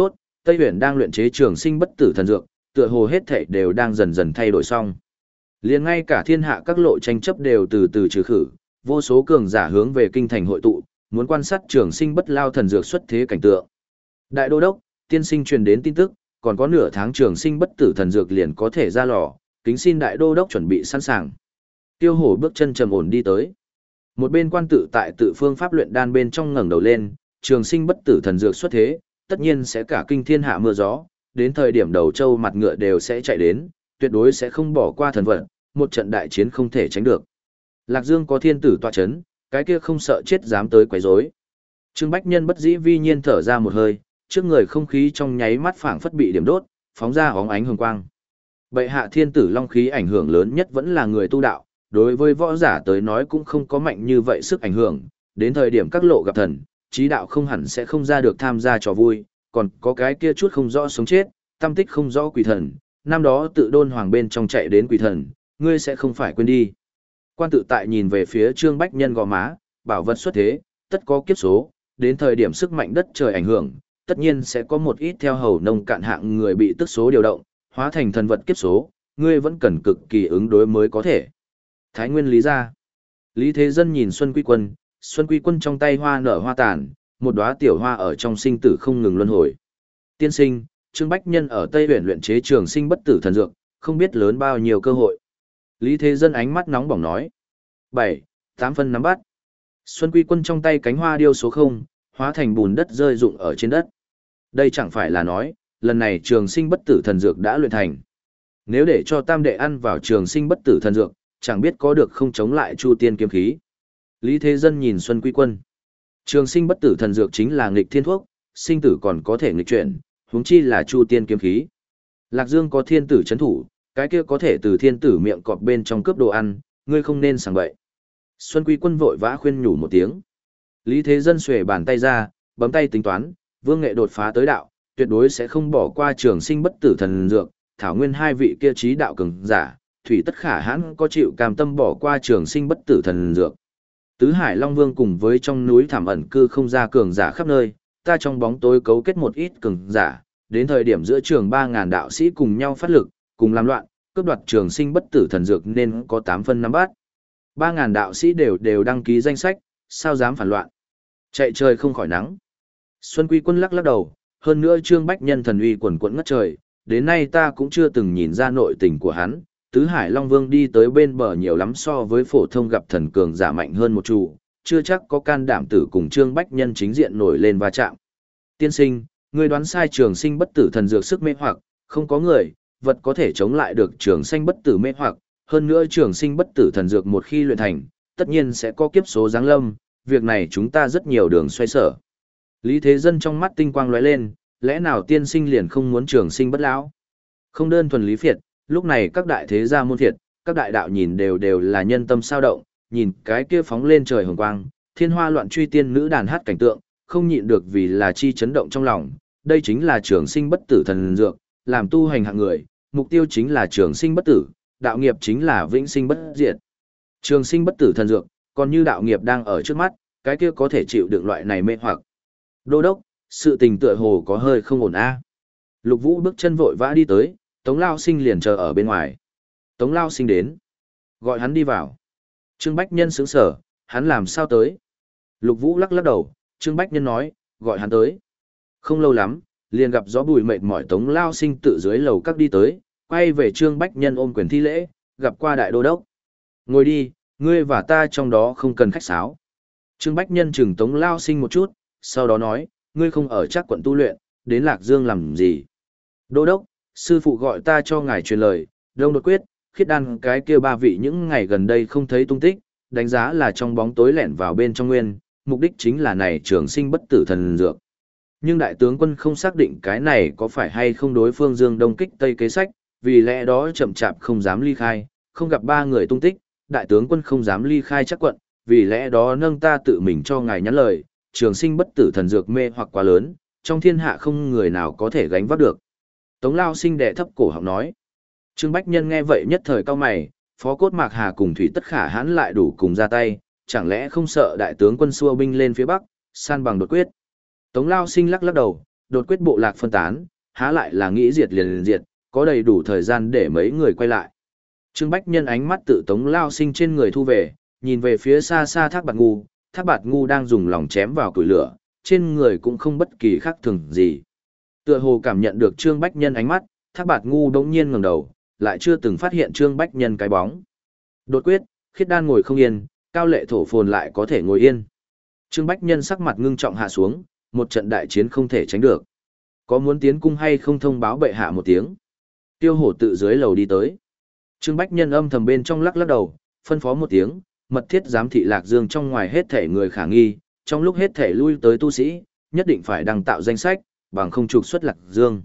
Tây Uyển đang luyện chế trường sinh bất tử thần dược, tựa hồ hết thảy đều đang dần dần thay đổi xong. Liền ngay cả thiên hạ các lộ tranh chấp đều từ từ trừ khử, vô số cường giả hướng về kinh thành hội tụ, muốn quan sát trường sinh bất lao thần dược xuất thế cảnh tượng. Đại đô đốc, tiên sinh truyền đến tin tức, còn có nửa tháng trường sinh bất tử thần dược liền có thể ra lò, kính xin đại đô đốc chuẩn bị sẵn sàng. Tiêu Hổ bước chân trầm ổn đi tới. Một bên quan tự tại tự phương pháp luyện đan bên trong ngẩng đầu lên, trường sinh bất tử thần dược xuất thế, tất nhiên sẽ cả kinh thiên hạ mưa gió, đến thời điểm đầu trâu mặt ngựa đều sẽ chạy đến, tuyệt đối sẽ không bỏ qua thần vật, một trận đại chiến không thể tránh được. Lạc Dương có thiên tử tọa chấn, cái kia không sợ chết dám tới quấy rối. Trương Bách Nhân bất dĩ vi nhiên thở ra một hơi, trước người không khí trong nháy mắt phảng phất bị điểm đốt, phóng ra óng ánh hồng quang. Bệ hạ thiên tử long khí ảnh hưởng lớn nhất vẫn là người tu đạo, đối với võ giả tới nói cũng không có mạnh như vậy sức ảnh hưởng, đến thời điểm các lộ gặp thần, trí đạo không hẳn sẽ không ra được tham gia trò vui, còn có cái kia chút không rõ sống chết, tâm tích không rõ quỷ thần, năm đó tự đôn hoàng bên trong chạy đến quỷ thần, ngươi sẽ không phải quên đi. Quan tự tại nhìn về phía Trương Bách Nhân gò má, bảo vật xuất thế, tất có kiếp số, đến thời điểm sức mạnh đất trời ảnh hưởng, tất nhiên sẽ có một ít theo hầu nông cạn hạng người bị tức số điều động, hóa thành thần vật kiếp số, ngươi vẫn cần cực kỳ ứng đối mới có thể. Thái Nguyên Lý gia. Lý Thế Dân nhìn Xuân Quy Quân, Xuân Quy Quân trong tay hoa nở hoa tàn, một đóa tiểu hoa ở trong sinh tử không ngừng luân hồi. Tiên sinh, Trương Bách Nhân ở Tây Uyển luyện chế trường sinh bất tử thần dược, không biết lớn bao nhiêu cơ hội. Lý Thế Dân ánh mắt nóng bỏng nói. Bảy, tám phân nắm bắt. Xuân Quy Quân trong tay cánh hoa điêu số không, hóa thành bùn đất rơi rụng ở trên đất. Đây chẳng phải là nói, lần này trường sinh bất tử thần dược đã luyện thành. Nếu để cho tam đệ ăn vào trường sinh bất tử thần dược, chẳng biết có được không chống lại Chu Tiên kiếm khí. Lý Thế Dân nhìn Xuân Quy Quân. Trường sinh bất tử thần dược chính là nghịch thiên thuốc, sinh tử còn có thể nghịch chuyển, huống chi là Chu Tiên kiếm khí. Lạc Dương có thiên tử chấn thủ, cái kia có thể từ thiên tử miệng cọp bên trong cướp đồ ăn, ngươi không nên sảng bậy. Xuân Quy Quân vội vã khuyên nhủ một tiếng. Lý Thế Dân xuề bàn tay ra, bấm tay tính toán, Vương Nghệ đột phá tới đạo, tuyệt đối sẽ không bỏ qua trường sinh bất tử thần dược, thảo nguyên hai vị kia trí đạo cường giả, thủy tất khả hãn có chịu cam tâm bỏ qua trường sinh bất tử thần dược. Tứ Hải Long Vương cùng với trong núi thảm ẩn cư không ra cường giả khắp nơi, ta trong bóng tối cấu kết một ít cường giả, đến thời điểm giữa trường ba ngàn đạo sĩ cùng nhau phát lực, cùng làm loạn, cướp đoạt trường sinh bất tử thần dược nên có tám phân năm bát. ba ngàn đạo sĩ đều đều đăng ký danh sách, sao dám phản loạn. Chạy trời không khỏi nắng. Xuân Quy Quân lắc lắc đầu, hơn nữa Trương Bách Nhân thần uy quần quẫn ngất trời, đến nay ta cũng chưa từng nhìn ra nội tình của hắn. Tứ Hải Long Vương đi tới bên bờ nhiều lắm so với phổ thông gặp thần cường giả mạnh hơn một trụ, chưa chắc có can đảm tử cùng Trương Bách Nhân chính diện nổi lên va chạm. Tiên sinh, ngươi đoán sai trường sinh bất tử thần dược sức mê hoặc, không có người, vật có thể chống lại được trường sinh bất tử mê hoặc, hơn nữa trường sinh bất tử thần dược một khi luyện thành, tất nhiên sẽ có kiếp số giáng lâm, việc này chúng ta rất nhiều đường xoay sở. Lý Thế Dân trong mắt tinh quang lóe lên, lẽ nào tiên sinh liền không muốn trường sinh bất lão? Không đơn thuần lý phiệt, lúc này các đại thế gia môn phiệt, các đại đạo nhìn đều đều là nhân tâm sao động, nhìn cái kia phóng lên trời hồng quang, thiên hoa loạn truy tiên nữ đàn hát cảnh tượng, không nhịn được vì là chi chấn động trong lòng, đây chính là trường sinh bất tử thần dược, làm tu hành hạng người, mục tiêu chính là trường sinh bất tử, đạo nghiệp chính là vĩnh sinh bất diệt. Trường sinh bất tử thần dược, còn như đạo nghiệp đang ở trước mắt, cái kia có thể chịu được loại này mê hoặc. Đô đốc, sự tình tựa hồ có hơi không ổn a. Lục Vũ bước chân vội vã đi tới, Tống Lao Sinh liền chờ ở bên ngoài. Tống Lao Sinh đến, gọi hắn đi vào. Trương Bách Nhân sững sở, hắn làm sao tới? Lục Vũ lắc lắc đầu, Trương Bách Nhân nói, gọi hắn tới. Không lâu lắm, liền gặp gió bùi mệt mỏi Tống Lao Sinh tự dưới lầu các đi tới, quay về Trương Bách Nhân ôm quyền thi lễ, gặp qua đại đô đốc. Ngồi đi, ngươi và ta trong đó không cần khách sáo. Trương Bách Nhân chừng Tống Lao Sinh một chút, sau đó nói, ngươi không ở chắc quận tu luyện, đến Lạc Dương làm gì? Đô đốc, sư phụ gọi ta cho ngài truyền lời, Đông Đột Quyết, Khiết Đan cái kia ba vị những ngày gần đây không thấy tung tích, đánh giá là trong bóng tối lẻn vào bên trong nguyên, mục đích chính là này trường sinh bất tử thần dược. Nhưng đại tướng quân không xác định cái này có phải hay không đối phương Dương Đông kích Tây kế sách, vì lẽ đó chậm chạp không dám ly khai, không gặp ba người tung tích, đại tướng quân không dám ly khai chắc quận, vì lẽ đó nâng ta tự mình cho ngài nhắn lời, trường sinh bất tử thần dược mê hoặc quá lớn, trong thiên hạ không người nào có thể gánh vác được. Tống Lao Sinh đệ thấp cổ họng nói. Trương Bách Nhân nghe vậy nhất thời cao mày, Phó Cốt Mạc Hà cùng Thủy Tất Khả hãn lại đủ cùng ra tay, chẳng lẽ không sợ đại tướng quân xua binh lên phía Bắc, san bằng Đột Quyết. Tống Lao Sinh lắc lắc đầu, Đột Quyết bộ lạc phân tán, há lại là nghĩ diệt liền liền diệt, có đầy đủ thời gian để mấy người quay lại. Trương Bách Nhân ánh mắt tự Tống Lao Sinh trên người thu về, nhìn về phía xa xa Thác Bạt Ngu, Thác Bạt Ngu đang dùng lòng chém vào củi lửa, trên người cũng không bất kỳ khác thường gì. Tựa hồ cảm nhận được Trương Bách Nhân ánh mắt, Thác Bạt Ngu đống nhiên ngẩng đầu, lại chưa từng phát hiện Trương Bách Nhân cái bóng. Đột quyết, Khiết Đan ngồi không yên, Cao Lệ Thổ Phồn lại có thể ngồi yên. Trương Bách Nhân sắc mặt ngưng trọng hạ xuống, một trận đại chiến không thể tránh được. Có muốn tiến cung hay không thông báo bệ hạ một tiếng? Tiêu Hổ tự dưới lầu đi tới. Trương Bách Nhân âm thầm bên trong lắc lắc đầu, phân phó một tiếng, mật thiết giám thị Lạc Dương trong ngoài hết thể người khả nghi, trong lúc hết thể lui tới tu sĩ, nhất định phải đăng tạo danh sách, bằng không trục xuất Lạc Dương.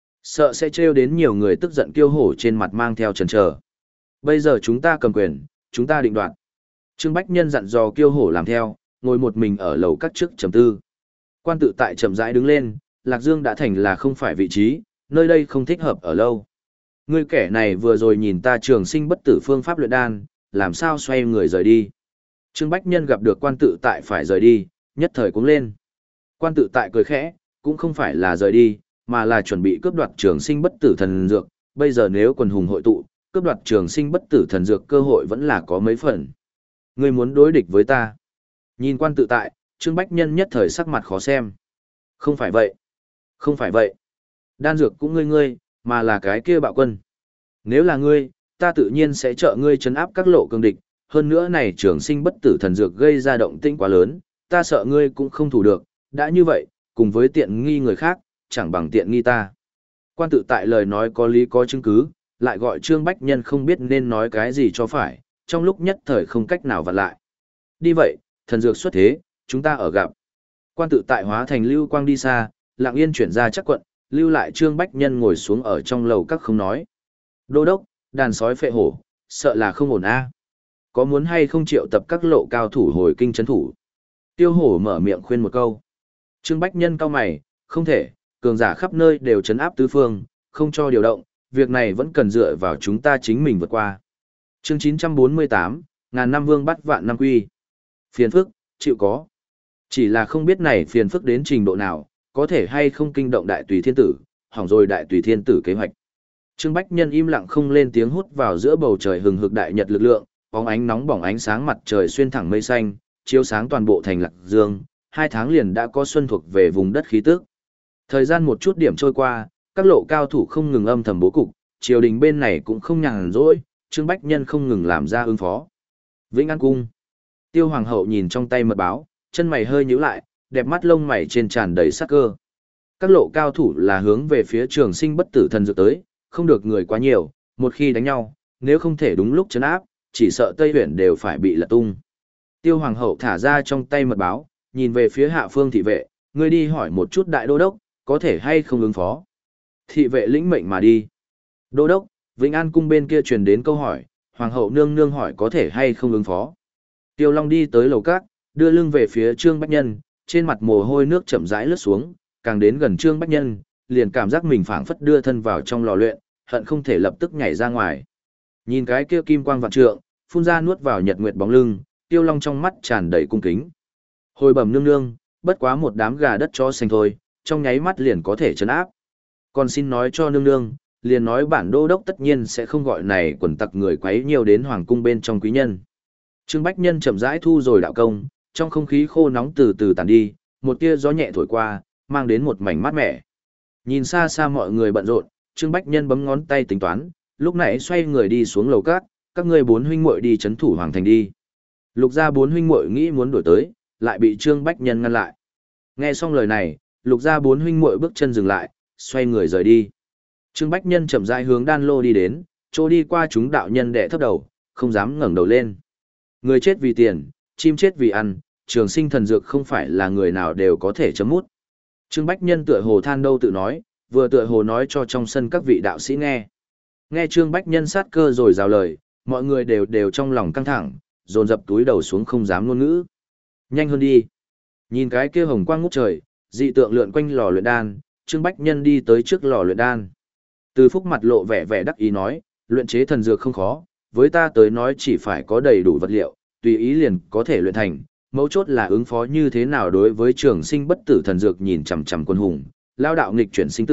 Sợ sẽ trêu đến nhiều người tức giận Kiêu Hổ trên mặt mang theo chần chờ. Bây giờ chúng ta cầm quyền, chúng ta định đoạt. Trương Bách Nhân dặn dò Kiêu Hổ làm theo, ngồi một mình ở lầu các trước trầm tư. Quan tự tại chậm rãi đứng lên, Lạc Dương đã thành là không phải vị trí, nơi đây không thích hợp ở lâu. Ngươi kẻ này vừa rồi nhìn ta trường sinh bất tử phương pháp luyện đan, làm sao xoay người rời đi. Trương Bách Nhân gặp được quan tự tại phải rời đi, nhất thời cũng lên. Quan tự tại cười khẽ, cũng không phải là rời đi, mà là chuẩn bị cướp đoạt trường sinh bất tử thần dược. Bây giờ nếu quần hùng hội tụ, cướp đoạt trường sinh bất tử thần dược cơ hội vẫn là có mấy phần. Ngươi muốn đối địch với ta. Nhìn quan tự tại, Trương Bách Nhân nhất thời sắc mặt khó xem. Không phải vậy. Không phải vậy. Đan dược cũng ngươi ngươi, mà là cái kia bạo quân. Nếu là ngươi, ta tự nhiên sẽ trợ ngươi trấn áp các lộ cường địch. Hơn nữa này trường sinh bất tử thần dược gây ra động tĩnh quá lớn, ta sợ ngươi cũng không thủ được. Đã như vậy, cùng với tiện nghi người khác, chẳng bằng tiện nghi ta. Quan tự tại lời nói có lý có chứng cứ, lại gọi Trương Bách Nhân không biết nên nói cái gì cho phải, trong lúc nhất thời không cách nào vặn lại. Đi vậy, thần dược xuất thế, chúng ta ở gặp. Quan tự tại hóa thành lưu quang đi xa, lặng yên chuyển ra chắc quận, lưu lại Trương Bách Nhân ngồi xuống ở trong lầu các không nói. Đô đốc, đàn sói phệ hổ, sợ là không ổn a. Có muốn hay không triệu tập các lộ cao thủ hồi kinh trấn thủ? Tiêu Hổ mở miệng khuyên một câu. Trương Bách Nhân cau mày, không thể, cường giả khắp nơi đều trấn áp tứ phương, không cho điều động, việc này vẫn cần dựa vào chúng ta chính mình vượt qua. Chương chín trăm bốn mươi tám, ngàn năm vương bắt vạn năm quy. Phiền phức, chịu có. Chỉ là không biết này phiền phức đến trình độ nào, có thể hay không kinh động đại tùy thiên tử, hỏng rồi đại tùy thiên tử kế hoạch. Trương Bách Nhân im lặng không lên tiếng hút vào giữa bầu trời hừng hực đại nhật lực lượng, bóng ánh nóng bỏng ánh sáng mặt trời xuyên thẳng mây xanh, chiếu sáng toàn bộ thành Lạc Dương, hai tháng liền đã có xuân thuộc về vùng đất khí tức. Thời gian một chút điểm trôi qua, các lộ cao thủ không ngừng âm thầm bố cục, triều đình bên này cũng không nhàn rỗi, Trương Bách Nhân không ngừng làm ra ứng phó. Vĩnh An cung. Tiêu Hoàng hậu nhìn trong tay mật báo, chân mày hơi nhíu lại, đẹp mắt lông mày trên tràn đầy sắc cơ. Các lộ cao thủ là hướng về phía trường sinh bất tử thần dược tới, không được người quá nhiều, một khi đánh nhau, nếu không thể đúng lúc trấn áp, chỉ sợ Tây Huyền đều phải bị lật tung. Tiêu Hoàng hậu thả ra trong tay mật báo, nhìn về phía hạ phương thị vệ, ngươi đi hỏi một chút đại đô đốc, có thể hay không ứng phó. Thị vệ lĩnh mệnh mà đi. Đô đốc, Vĩnh An cung bên kia truyền đến câu hỏi, Hoàng hậu nương nương hỏi có thể hay không ứng phó. Tiêu Long đi tới lầu cát, đưa lưng về phía Trương Bách Nhân, trên mặt mồ hôi nước chậm rãi lướt xuống, càng đến gần Trương Bách Nhân, liền cảm giác mình phảng phất đưa thân vào trong lò luyện, hận không thể lập tức nhảy ra ngoài. Nhìn cái kia kim quang vạn trượng, phun ra nuốt vào nhật nguyệt bóng lưng, Tiêu Long trong mắt tràn đầy cung kính. Hồi bẩm nương nương, bất quá một đám gà đất cho xanh thôi, trong nháy mắt liền có thể trấn áp. Còn xin nói cho nương nương, liền nói bản đô đốc tất nhiên sẽ không gọi này quần tặc người quấy nhiều đến hoàng cung bên trong quý nhân. Trương Bách Nhân chậm rãi thu rồi đạo công, trong không khí khô nóng từ từ tàn đi, một tia gió nhẹ thổi qua, mang đến một mảnh mát mẻ. Nhìn xa xa mọi người bận rộn, Trương Bách Nhân bấm ngón tay tính toán, lúc nãy xoay người đi xuống lầu cát, các ngươi bốn huynh muội đi trấn thủ hoàng thành đi. Lục gia bốn huynh muội nghĩ muốn đổi tới, lại bị Trương Bách Nhân ngăn lại. Nghe xong lời này, Lục gia bốn huynh muội bước chân dừng lại, xoay người rời đi. Trương Bách Nhân chậm rãi hướng đan lô đi đến, chỗ đi qua chúng đạo nhân đệ thấp đầu, không dám ngẩng đầu lên. Người chết vì tiền, chim chết vì ăn, trường sinh thần dược không phải là người nào đều có thể chấm mút. Trương Bách Nhân tựa hồ than đâu tự nói, vừa tựa hồ nói cho trong sân các vị đạo sĩ nghe. Nghe Trương Bách Nhân sát cơ rồi rào lời, mọi người đều đều trong lòng căng thẳng, dồn dập túi đầu xuống không dám ngôn ngữ. Nhanh hơn đi. Nhìn cái kia hồng quang ngút trời, dị tượng lượn quanh lò luyện đan, Trương Bách Nhân đi tới trước lò luyện đan. Từ Phúc mặt lộ vẻ vẻ đắc ý nói, luyện chế thần dược không khó, với ta tới nói chỉ phải có đầy đủ vật liệu, tùy ý liền có thể luyện thành, mấu chốt là ứng phó như thế nào đối với trường sinh bất tử thần dược nhìn chằm chằm quân hùng, lao đạo nghịch chuyển sinh tử,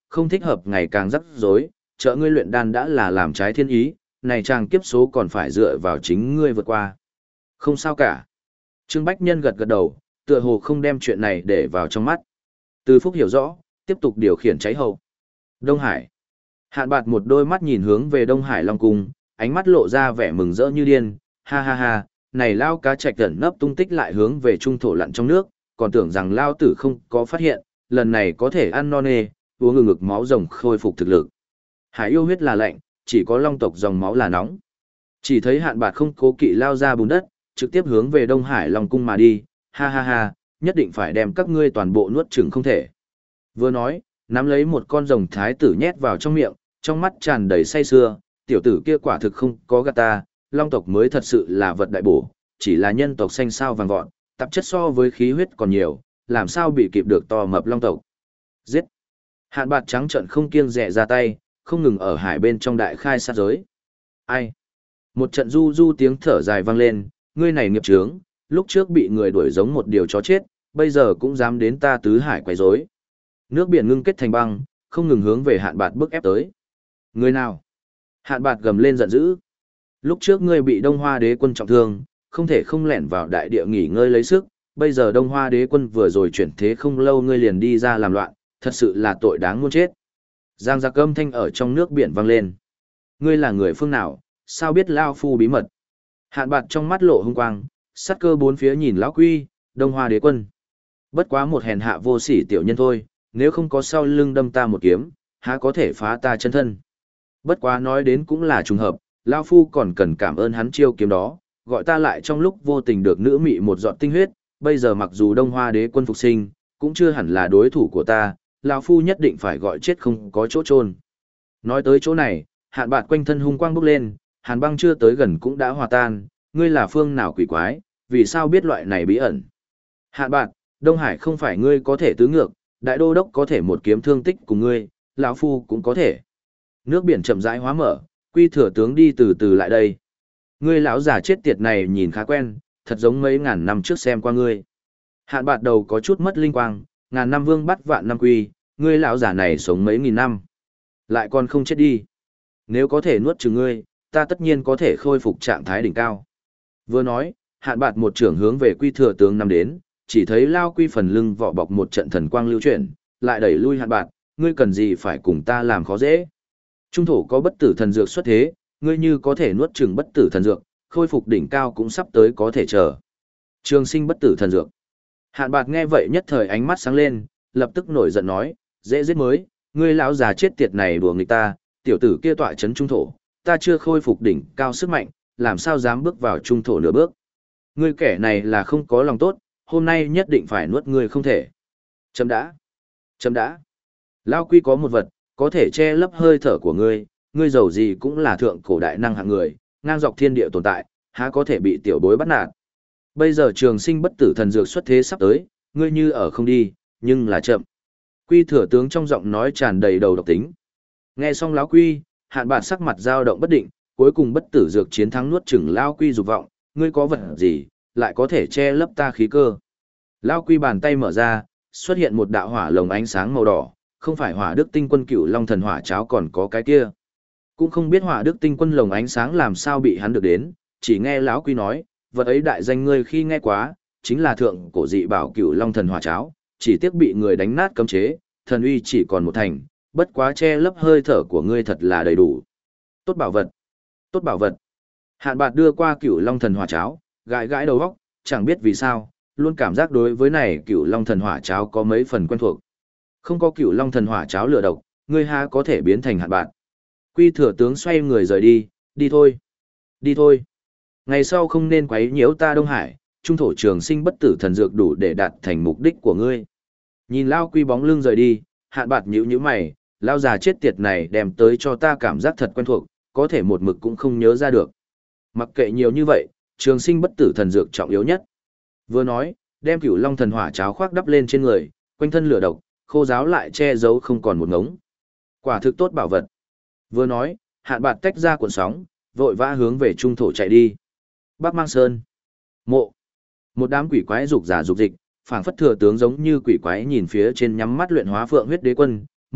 không thích hợp ngày càng rắc rối, trợ ngươi luyện đan đã là làm trái thiên ý, này chàng kiếp số còn phải dựa vào chính ngươi vượt qua. Không sao cả. Trương Bách Nhân gật gật đầu, tựa hồ không đem chuyện này để vào trong mắt. Từ Phúc hiểu rõ, tiếp tục điều khiển cháy hậu. Đông Hải. Hạn Bạt một đôi mắt nhìn hướng về Đông Hải Long Cung, ánh mắt lộ ra vẻ mừng rỡ như điên, ha ha ha, này lao cá trạch ẩn nấp tung tích lại hướng về trung thổ lặn trong nước, còn tưởng rằng lao tử không có phát hiện, lần này có thể ăn no nê, uống ngừng ngực máu rồng khôi phục thực lực. Hải yêu huyết là lạnh, chỉ có long tộc dòng máu là nóng. Chỉ thấy Hạn Bạt không cố kỵ lao ra bùn đất, trực tiếp hướng về Đông Hải Long Cung mà đi, ha ha ha, nhất định phải đem các ngươi toàn bộ nuốt chửng không thể. Vừa nói, nắm lấy một con rồng thái tử nhét vào trong miệng, trong mắt tràn đầy say sưa, tiểu tử kia quả thực không có gạt ta, long tộc mới thật sự là vật đại bổ, chỉ là nhân tộc xanh sao vàng vọt, tạp chất so với khí huyết còn nhiều, làm sao bị kịp được to mập long tộc. Giết! Hạn Bạt trắng trợn không kiêng dè ra tay, không ngừng ở hải bên trong đại khai sát giới. Ai? Một trận du du tiếng thở dài vang lên, ngươi này nghiệp chướng, lúc trước bị người đuổi giống một điều chó chết, bây giờ cũng dám đến ta tứ hải quấy rối. Nước biển ngưng kết thành băng, không ngừng hướng về Hạn Bạt bức ép tới. Người nào? Hạn Bạt gầm lên giận dữ. Lúc trước ngươi bị Đông Hoa Đế quân trọng thương, không thể không lẻn vào đại địa nghỉ ngơi lấy sức, bây giờ Đông Hoa Đế quân vừa rồi chuyển thế không lâu ngươi liền đi ra làm loạn, thật sự là tội đáng muôn chết. Giang giặc âm thanh ở trong nước biển vang lên. Ngươi là người phương nào, sao biết lao phu bí mật? Hạn Bạt trong mắt lộ hung quang, sát cơ bốn phía nhìn lão quy, Đông Hoa Đế quân. Bất quá một hèn hạ vô sỉ tiểu nhân thôi, nếu không có sau lưng đâm ta một kiếm, há có thể phá ta chân thân. Bất quá nói đến cũng là trùng hợp, lão phu còn cần cảm ơn hắn chiêu kiếm đó, gọi ta lại trong lúc vô tình được nữ mị một giọt tinh huyết, bây giờ mặc dù Đông Hoa Đế quân phục sinh, cũng chưa hẳn là đối thủ của ta, lão phu nhất định phải gọi chết không có chỗ chôn. Nói tới chỗ này, Hạn Bạt quanh thân hung quang bốc lên, hàn băng chưa tới gần cũng đã hòa tan, ngươi là phương nào quỷ quái, vì sao biết loại này bí ẩn? Hạn Bạt, Đông Hải không phải ngươi có thể tứ ngược, đại đô đốc có thể một kiếm thương tích cùng ngươi, lão phu cũng có thể. Nước biển chậm rãi hóa mở, Quy Thừa tướng đi từ từ lại đây. Ngươi lão già chết tiệt này nhìn khá quen, thật giống mấy ngàn năm trước xem qua ngươi. Hạn Bạt đầu có chút mất linh quang, ngàn năm vương bắt vạn năm quy, ngươi lão già này sống mấy nghìn năm, lại còn không chết đi. Nếu có thể nuốt chửng ngươi, ta tất nhiên có thể khôi phục trạng thái đỉnh cao. Vừa nói, Hạn Bạt một trưởng hướng về Quy Thừa tướng năm đến, chỉ thấy lao quy phần lưng vỏ bọc một trận thần quang lưu chuyển, lại đẩy lui Hạn Bạt, ngươi cần gì phải cùng ta làm khó dễ? Trung thổ có bất tử thần dược xuất thế, ngươi như có thể nuốt chửng bất tử thần dược, khôi phục đỉnh cao cũng sắp tới có thể chờ. Trường sinh bất tử thần dược. Hạn Bạt nghe vậy nhất thời ánh mắt sáng lên, lập tức nổi giận nói, dễ giết mới, ngươi lão già chết tiệt này đùa nghịch ta, tiểu tử kia tọa chấn trung thổ, ta chưa khôi phục đỉnh cao sức mạnh, làm sao dám bước vào trung thổ nửa bước. Ngươi kẻ này là không có lòng tốt, hôm nay nhất định phải nuốt ngươi không thể. Chấm đã. Chấm đã. Lao quy có một vật, có thể che lấp hơi thở của ngươi, ngươi giàu gì cũng là thượng cổ đại năng hạng người, ngang dọc thiên địa tồn tại, há có thể bị tiểu bối bắt nạt. Bây giờ trường sinh bất tử thần dược xuất thế sắp tới, ngươi như ở không đi, nhưng là chậm. Quy Thừa tướng trong giọng nói tràn đầy đầu độc tính. Nghe xong lão quy, Hạn Bạt sắc mặt dao động bất định, cuối cùng bất tử dược chiến thắng nuốt chửng lão quy dục vọng, ngươi có vật gì, lại có thể che lấp ta khí cơ. Lão quy bàn tay mở ra, xuất hiện một đạo hỏa lồng ánh sáng màu đỏ, không phải Hỏa Đức Tinh Quân Cửu Long Thần Hỏa cháo còn có cái kia. Cũng không biết Hỏa Đức Tinh Quân lồng ánh sáng làm sao bị hắn được đến, chỉ nghe lão quy nói, vật ấy đại danh ngươi khi nghe quá, chính là thượng cổ dị bảo Cửu Long Thần Hỏa cháo, chỉ tiếc bị người đánh nát cấm chế, thần uy chỉ còn một thành, bất quá che lấp hơi thở của ngươi thật là đầy đủ. Tốt bảo vật, tốt bảo vật. Hạn Bạt đưa qua Cửu Long Thần Hỏa cháo, gãi gãi đầu óc, chẳng biết vì sao, luôn cảm giác đối với này Cửu Long Thần Hỏa cháo có mấy phần quen thuộc. Không có Cửu Long Thần Hỏa cháo lửa độc, ngươi há có thể biến thành Hạn Bạt. Quy Thừa tướng xoay người rời đi, đi thôi. Đi thôi. Ngày sau không nên quấy nhiễu ta Đông Hải, trung thổ trường sinh bất tử thần dược đủ để đạt thành mục đích của ngươi. Nhìn Lao Quy bóng lưng rời đi, Hạn Bạt nhíu nhíu mày, Lao già chết tiệt này đem tới cho ta cảm giác thật quen thuộc, có thể một mực cũng không nhớ ra được. Mặc kệ nhiều như vậy, trường sinh bất tử thần dược trọng yếu nhất. Vừa nói, đem Cửu Long Thần Hỏa cháo khoác đắp lên trên người, quanh thân lửa độc, khô giáo lại che giấu không còn một ngống. Quả thực tốt bảo vật. Vừa nói, Hạn Bạt tách ra cuộn sóng, vội vã hướng về trung thổ chạy đi. Bắc Mang Sơn. Mộ. Một đám quỷ quái rục giả rục dịch, phảng phất thừa tướng giống như quỷ quái nhìn phía trên nhắm mắt luyện hóa phượng huyết đế quân,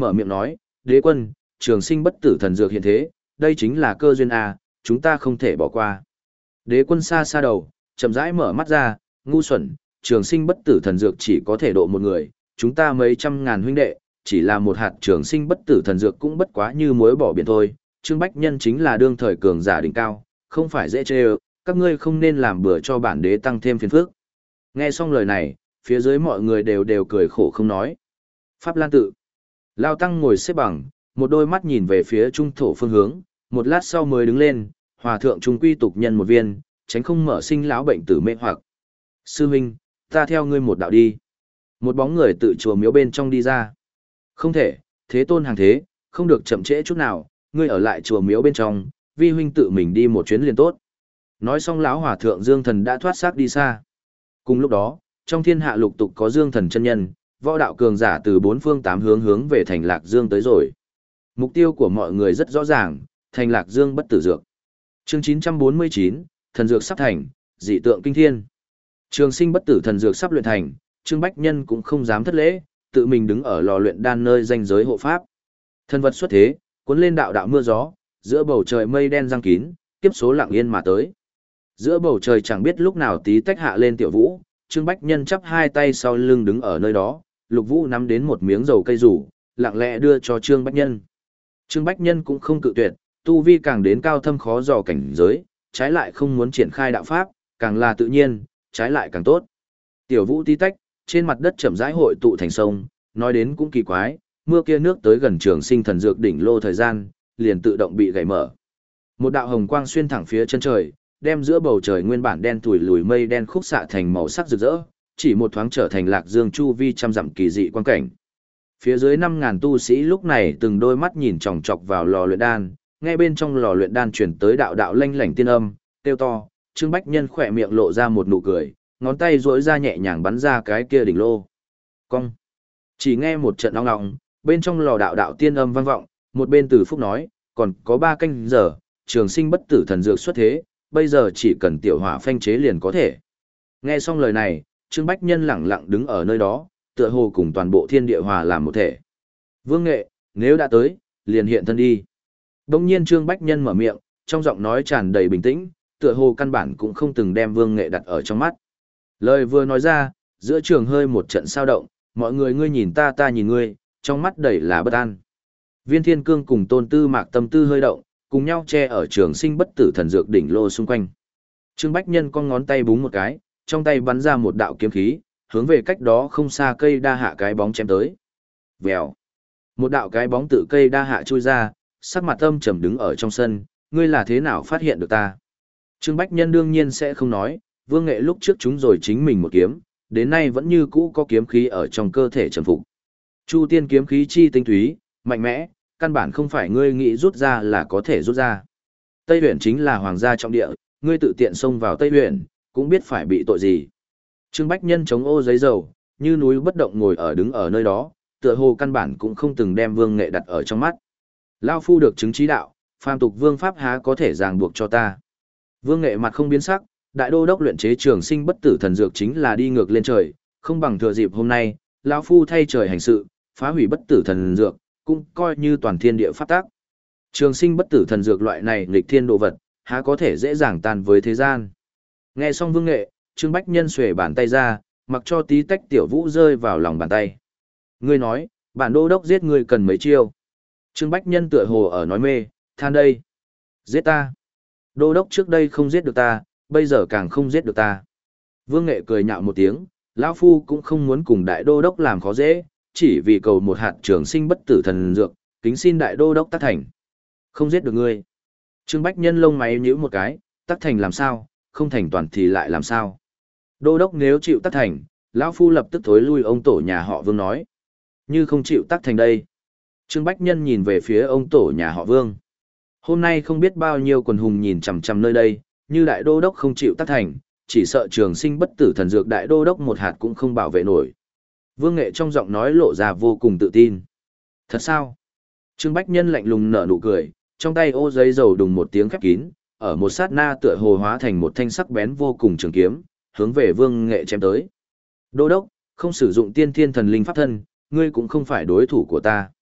mở miệng nói, đế quân, trường sinh bất tử thần dược hiện thế, đây chính là cơ duyên A, chúng ta không thể bỏ qua. Đế quân xa xa đầu, chậm rãi mở mắt ra, ngu xuẩn, trường sinh bất tử thần dược chỉ có thể độ một người, chúng ta mấy trăm ngàn huynh đệ, chỉ là một hạt trường sinh bất tử thần dược cũng bất quá như muối bỏ biển thôi. Trương Bách Nhân chính là đương thời cường giả đỉnh cao, không phải dễ chê ơ, các ngươi không nên làm bừa cho bản đế tăng thêm phiền phức. Nghe xong lời này, phía dưới mọi người đều đều cười khổ không nói. Pháp Lan tự. Lao Tăng ngồi xếp bằng, một đôi mắt nhìn về phía trung thổ phương hướng, một lát sau mới đứng lên, hòa thượng trung quy tục nhân một viên, tránh không mở sinh lão bệnh tử mê hoặc. Sư huynh, ta theo ngươi một đạo đi. Một bóng người tự chùa miếu bên trong đi ra. Không thể, thế tôn hàng thế, không được chậm trễ chút nào, ngươi ở lại chùa miếu bên trong, vi huynh tự mình đi một chuyến liền tốt. Nói xong lão hòa thượng Dương Thần đã thoát xác đi xa. Cùng lúc đó, trong thiên hạ lục tục có Dương Thần chân nhân, võ đạo cường giả từ bốn phương tám hướng hướng về thành Lạc Dương tới rồi. Mục tiêu của mọi người rất rõ ràng, thành Lạc Dương bất tử dược. Chương chín trăm bốn mươi chín, thần dược sắp thành, dị tượng kinh thiên. Trường sinh bất tử thần dược sắp luyện thành, Trương Bách Nhân cũng không dám thất lễ, tự mình đứng ở lò luyện đan nơi danh giới hộ pháp. Thần vật xuất thế, cuốn lên đạo đạo mưa gió, giữa bầu trời mây đen giăng kín, kiếp số lặng yên mà tới. Giữa bầu trời chẳng biết lúc nào tí tách hạ lên tiểu vũ, Trương Bách Nhân chắp hai tay sau lưng đứng ở nơi đó, Lục Vũ nắm đến một miếng dầu cây rủ, lặng lẽ đưa cho Trương Bách Nhân. Trương Bách Nhân cũng không cự tuyệt, tu vi càng đến cao thâm khó dò cảnh giới, trái lại không muốn triển khai đạo pháp, càng là tự nhiên, trái lại càng tốt. Tiểu vũ tí tách, trên mặt đất chậm rãi hội tụ thành sông, nói đến cũng kỳ quái, mưa kia nước tới gần trường sinh thần dược đỉnh lô thời gian, liền tự động bị gãy mở. Một đạo hồng quang xuyên thẳng phía chân trời, đem giữa bầu trời nguyên bản đen tủi lùi mây đen khúc xạ thành màu sắc rực rỡ, chỉ một thoáng trở thành Lạc Dương chu vi trăm dặm kỳ dị quan cảnh. Phía dưới năm ngàn tu sĩ lúc này từng đôi mắt nhìn chòng chọc vào lò luyện đan, nghe bên trong lò luyện đan truyền tới đạo đạo lanh lảnh tiên âm, tiêu to, Trương Bách Nhân khỏe miệng lộ ra một nụ cười, ngón tay duỗi ra nhẹ nhàng bắn ra cái kia đỉnh lô. Cong. Chỉ nghe một trận ong ong, bên trong lò đạo đạo tiên âm vang vọng, một bên Từ Phúc nói, còn có ba canh giờ, trường sinh bất tử thần dược xuất thế, bây giờ chỉ cần tiểu hỏa phanh chế liền có thể. Nghe xong lời này, Trương Bách Nhân lẳng lặng đứng ở nơi đó, tựa hồ cùng toàn bộ thiên địa hòa làm một thể. Vương Nghệ, nếu đã tới, liền hiện thân đi. Đông nhiên Trương Bách Nhân mở miệng, trong giọng nói tràn đầy bình tĩnh, tựa hồ căn bản cũng không từng đem Vương Nghệ đặt ở trong mắt. Lời vừa nói ra, giữa trường hơi một trận sao động, mọi người ngươi nhìn ta ta nhìn ngươi, trong mắt đầy là bất an. Viên Thiên Cương cùng Tôn Tư Mạc tâm tư hơi động, cùng nhau che ở trường sinh bất tử thần dược đỉnh lô xung quanh. Trương Bách Nhân con ngón tay búng một cái, trong tay bắn ra một đạo kiếm khí, hướng về cách đó không xa cây đa hạ cái bóng chém tới. Vèo. Một đạo cái bóng tự cây đa hạ chui ra, sắc mặt âm trầm đứng ở trong sân, ngươi là thế nào phát hiện được ta? Trương Bách Nhân đương nhiên sẽ không nói, Vương Nghệ lúc trước chúng rồi chính mình một kiếm, đến nay vẫn như cũ có kiếm khí ở trong cơ thể trầm phục. Chu tiên kiếm khí chi tinh túy, mạnh mẽ, căn bản không phải ngươi nghĩ rút ra là có thể rút ra. Tây Huyền chính là hoàng gia trọng địa, ngươi tự tiện xông vào Tây Huyền, cũng biết phải bị tội gì. Trương Bách Nhân chống ô giấy dầu, như núi bất động ngồi ở đứng ở nơi đó, tựa hồ căn bản cũng không từng đem Vương Nghệ đặt ở trong mắt. Lao phu được chứng trí đạo, phàm tục vương pháp há có thể ràng buộc cho ta. Vương Nghệ mặt không biến sắc, đại đô đốc luyện chế trường sinh bất tử thần dược chính là đi ngược lên trời, không bằng thừa dịp hôm nay, lão phu thay trời hành sự, phá hủy bất tử thần dược, cũng coi như toàn thiên địa pháp tác. Trường sinh bất tử thần dược loại này nghịch thiên độ vật, há có thể dễ dàng tan với thế gian. Nghe xong Vương Nghệ, Trương Bách Nhân xuề bàn tay ra, mặc cho tí tách tiểu vũ rơi vào lòng bàn tay. Ngươi nói, bản đô đốc giết ngươi cần mấy chiêu. Trương Bách Nhân tựa hồ ở nói mê, than đây. Giết ta. Đô đốc trước đây không giết được ta, bây giờ càng không giết được ta. Vương Nghệ cười nhạo một tiếng, lão phu cũng không muốn cùng đại đô đốc làm khó dễ, chỉ vì cầu một hạt trường sinh bất tử thần dược, kính xin đại đô đốc tác thành. Không giết được ngươi. Trương Bách Nhân lông mày nhíu một cái, tác thành làm sao, không thành toàn thì lại làm sao. Đô đốc nếu chịu tác thành, lão phu lập tức thối lui ông tổ nhà họ Vương nói. Như không chịu tác thành đây. Trương Bách Nhân nhìn về phía ông tổ nhà họ Vương. Hôm nay không biết bao nhiêu quần hùng nhìn chằm chằm nơi đây, như đại đô đốc không chịu tác thành, chỉ sợ trường sinh bất tử thần dược đại đô đốc một hạt cũng không bảo vệ nổi. Vương Nghệ trong giọng nói lộ ra vô cùng tự tin. Thật sao? Trương Bách Nhân lạnh lùng nở nụ cười, trong tay ô giấy dầu đùng một tiếng khép kín, ở một sát na tựa hồ hóa thành một thanh sắc bén vô cùng trường kiếm, hướng về Vương Nghệ chém tới. Đô đốc, không sử dụng tiên thiên thần linh pháp thân, ngươi cũng không phải đối thủ của ta.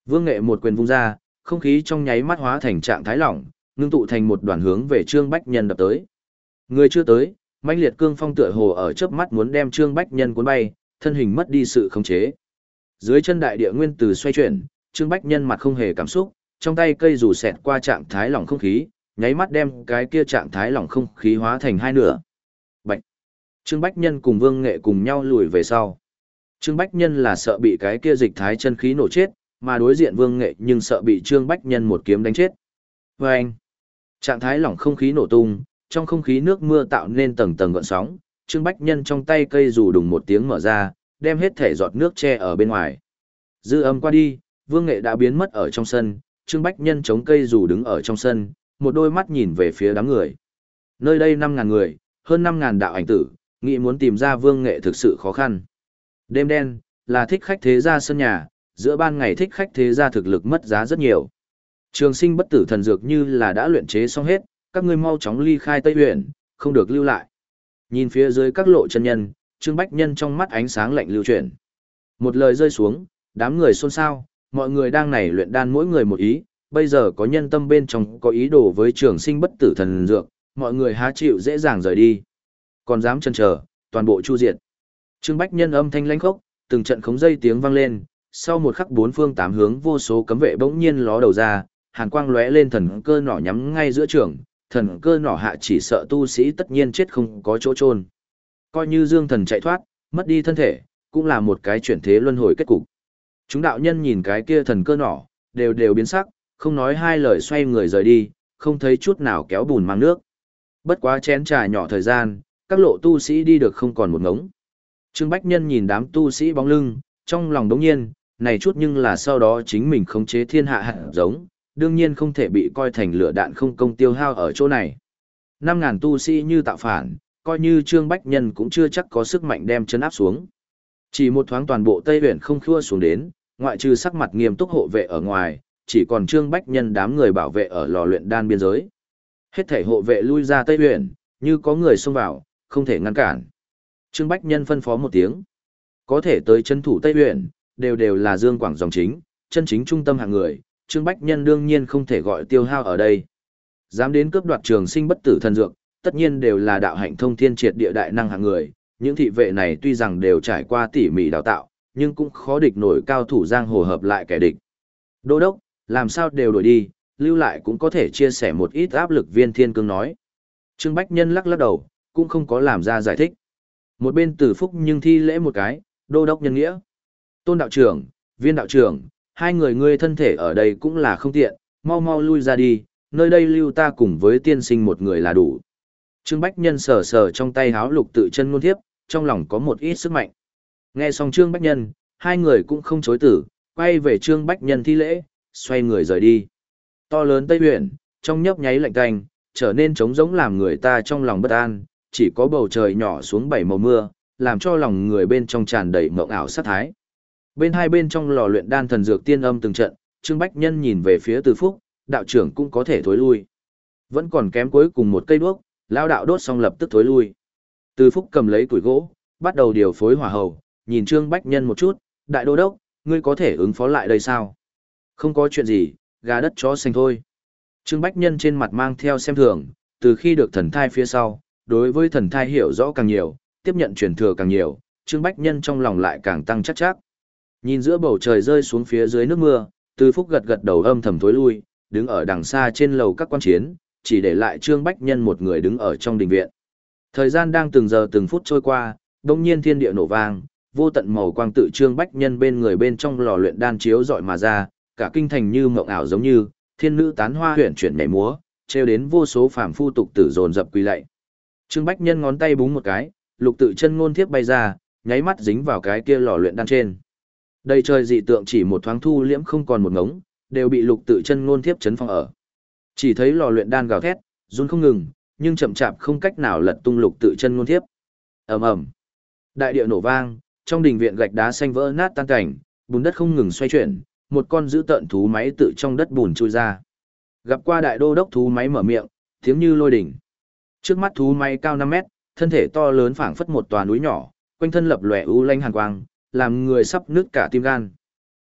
Vương Nghệ một quyền vung ra, không khí trong nháy mắt hóa thành trạng thái lỏng, ngưng tụ thành một đoàn hướng về Trương Bách Nhân đập tới. Người chưa tới, mãnh liệt cương phong tựa hồ ở chớp mắt muốn đem Trương Bách Nhân cuốn bay, thân hình mất đi sự khống chế. Dưới chân đại địa nguyên từ xoay chuyển, Trương Bách Nhân mặt không hề cảm xúc, trong tay cây dù xẹt qua trạng thái lỏng không khí, nháy mắt đem cái kia trạng thái lỏng không khí hóa thành hai nửa. Bạch. Trương Bách Nhân cùng Vương Nghệ cùng nhau lùi về sau. Trương Bách Nhân là sợ bị cái kia dịch thái chân khí nổ chết, mà đối diện Vương Nghệ nhưng sợ bị Trương Bách Nhân một kiếm đánh chết. Và anh, trạng thái lỏng không khí nổ tung, trong không khí nước mưa tạo nên tầng tầng gợn sóng, Trương Bách Nhân trong tay cây dù đùng một tiếng mở ra, đem hết thể giọt nước che ở bên ngoài. Dư âm qua đi, Vương Nghệ đã biến mất ở trong sân, Trương Bách Nhân chống cây dù đứng ở trong sân, một đôi mắt nhìn về phía đám người. Nơi đây năm ngàn người, hơn năm ngàn đạo ảnh tử, nghĩ muốn tìm ra Vương Nghệ thực sự khó khăn. Đêm đen, là thích khách thế gia sân nhà, giữa ban ngày thích khách thế gia thực lực mất giá rất nhiều. Trường sinh bất tử thần dược như là đã luyện chế xong hết, các ngươi mau chóng ly khai Tây Huyền, không được lưu lại. Nhìn phía dưới các lộ chân nhân, Trương Bách Nhân trong mắt ánh sáng lạnh lưu chuyển. Một lời rơi xuống, đám người xôn xao, mọi người đang này luyện đan mỗi người một ý, bây giờ có nhân tâm bên trong có ý đồ với trường sinh bất tử thần dược, mọi người há chịu dễ dàng rời đi. Còn dám chần chờ, toàn bộ chu diệt. Trương Bách Nhân âm thanh lãnh khốc, từng trận khống dây tiếng vang lên, sau một khắc bốn phương tám hướng vô số cấm vệ bỗng nhiên ló đầu ra, hàn quang lóe lên, thần cơ nỏ nhắm ngay giữa trường, thần cơ nỏ hạ chỉ sợ tu sĩ tất nhiên chết không có chỗ chôn. Coi như Dương Thần chạy thoát, mất đi thân thể, cũng là một cái chuyển thế luân hồi kết cục. Chúng đạo nhân nhìn cái kia thần cơ nỏ, đều đều biến sắc, không nói hai lời xoay người rời đi, không thấy chút nào kéo bùn mang nước. Bất quá chén trà nhỏ thời gian, các lộ tu sĩ đi được không còn một ngống. Trương Bách Nhân nhìn đám tu sĩ bóng lưng, trong lòng đống nhiên, này chút nhưng là sau đó chính mình khống chế thiên hạ hạt giống, đương nhiên không thể bị coi thành lửa đạn không công tiêu hao ở chỗ này. Năm ngàn tu sĩ như tạo phản, coi như Trương Bách Nhân cũng chưa chắc có sức mạnh đem chân áp xuống. Chỉ một thoáng toàn bộ Tây Huyền không khua xuống đến, ngoại trừ sắc mặt nghiêm túc hộ vệ ở ngoài, chỉ còn Trương Bách Nhân đám người bảo vệ ở lò luyện đan biên giới. Hết thảy hộ vệ lui ra Tây Huyền, như có người xông vào, không thể ngăn cản. Trương Bách Nhân phân phó một tiếng. Có thể tới chân thủ Tây Huyền, đều đều là Dương Quảng dòng chính, chân chính trung tâm hạng người, Trương Bách Nhân đương nhiên không thể gọi tiêu hao ở đây. Dám đến cướp đoạt trường sinh bất tử thần dược, tất nhiên đều là đạo hạnh thông thiên triệt địa đại năng hạng người, những thị vệ này tuy rằng đều trải qua tỉ mỉ đào tạo, nhưng cũng khó địch nổi cao thủ giang hồ hợp lại kẻ địch. Đô đốc, làm sao đều đổi đi, lưu lại cũng có thể chia sẻ một ít áp lực, Viên Thiên Cương nói. Trương Bách Nhân lắc lắc đầu, cũng không có làm ra giải thích. Một bên Từ Phúc nhưng thi lễ một cái, đô đốc nhân nghĩa. Tôn đạo trưởng, Viên đạo trưởng, hai người ngươi thân thể ở đây cũng là không tiện, mau mau lui ra đi, nơi đây lưu ta cùng với tiên sinh một người là đủ. Trương Bách Nhân sờ sờ trong tay háo lục tự chân ngôn thiếp, trong lòng có một ít sức mạnh. Nghe xong Trương Bách Nhân, hai người cũng không chối từ, quay về Trương Bách Nhân thi lễ, xoay người rời đi. To lớn Tây Huyền, trong nhấp nháy lạnh tanh, trở nên trống rỗng làm người ta trong lòng bất an, chỉ có bầu trời nhỏ xuống bảy màu mưa, làm cho lòng người bên trong tràn đầy mộng ảo sát thái. Bên hai bên trong lò luyện đan thần dược tiên âm từng trận, Trương Bách Nhân nhìn về phía Từ Phúc, đạo trưởng cũng có thể thối lui. Vẫn còn kém cuối cùng một cây đuốc, lao đạo đốt xong lập tức thối lui. Từ Phúc cầm lấy củi gỗ, bắt đầu điều phối hỏa hầu, nhìn Trương Bách Nhân một chút, đại đô đốc, ngươi có thể ứng phó lại đây sao? Không có chuyện gì, gà đất chó xanh thôi. Trương Bách Nhân trên mặt mang theo xem thường, từ khi được thần thai phía sau, đối với thần thai hiểu rõ càng nhiều, tiếp nhận truyền thừa càng nhiều, Trương Bách Nhân trong lòng lại càng tăng chắc chắc. Nhìn giữa bầu trời rơi xuống phía dưới nước mưa, Từ Phúc gật gật đầu âm thầm thối lui, đứng ở đằng xa trên lầu các quan chiến, chỉ để lại Trương Bách Nhân một người đứng ở trong đình viện. Thời gian đang từng giờ từng phút trôi qua, đông nhiên thiên địa nổ vang, vô tận màu quang tự Trương Bách Nhân bên người bên trong lò luyện đan chiếu dọi mà ra, cả kinh thành như mộng ảo giống như thiên nữ tán hoa huyền chuyển nhảy múa, trêu đến vô số phàm phu tục tử dồn dập quỳ lạy. Trương Bách Nhân ngón tay búng một cái, lục tự chân ngôn thiếp bay ra, nháy mắt dính vào cái kia lò luyện đan trên. Đầy trời dị tượng chỉ một thoáng thu liễm không còn một ngống, đều bị lục tự chân ngôn thiếp chấn phong ở. Chỉ thấy lò luyện đan gào thét, run không ngừng, nhưng chậm chạp không cách nào lật tung lục tự chân ngôn thiếp. Ầm ầm. Đại địa nổ vang, trong đình viện gạch đá xanh vỡ nát tan cảnh, bùn đất không ngừng xoay chuyển, một con dữ tợn thú máy tự trong đất bùn chui ra. Gặp qua đại đô đốc thú máy mở miệng, tiếng như lôi đỉnh. Trước mắt thú máy cao năm mét, thân thể to lớn phảng phất một tòa núi nhỏ, quanh thân lập lòe u lanh hàn quang, làm người sắp nứt cả tim gan.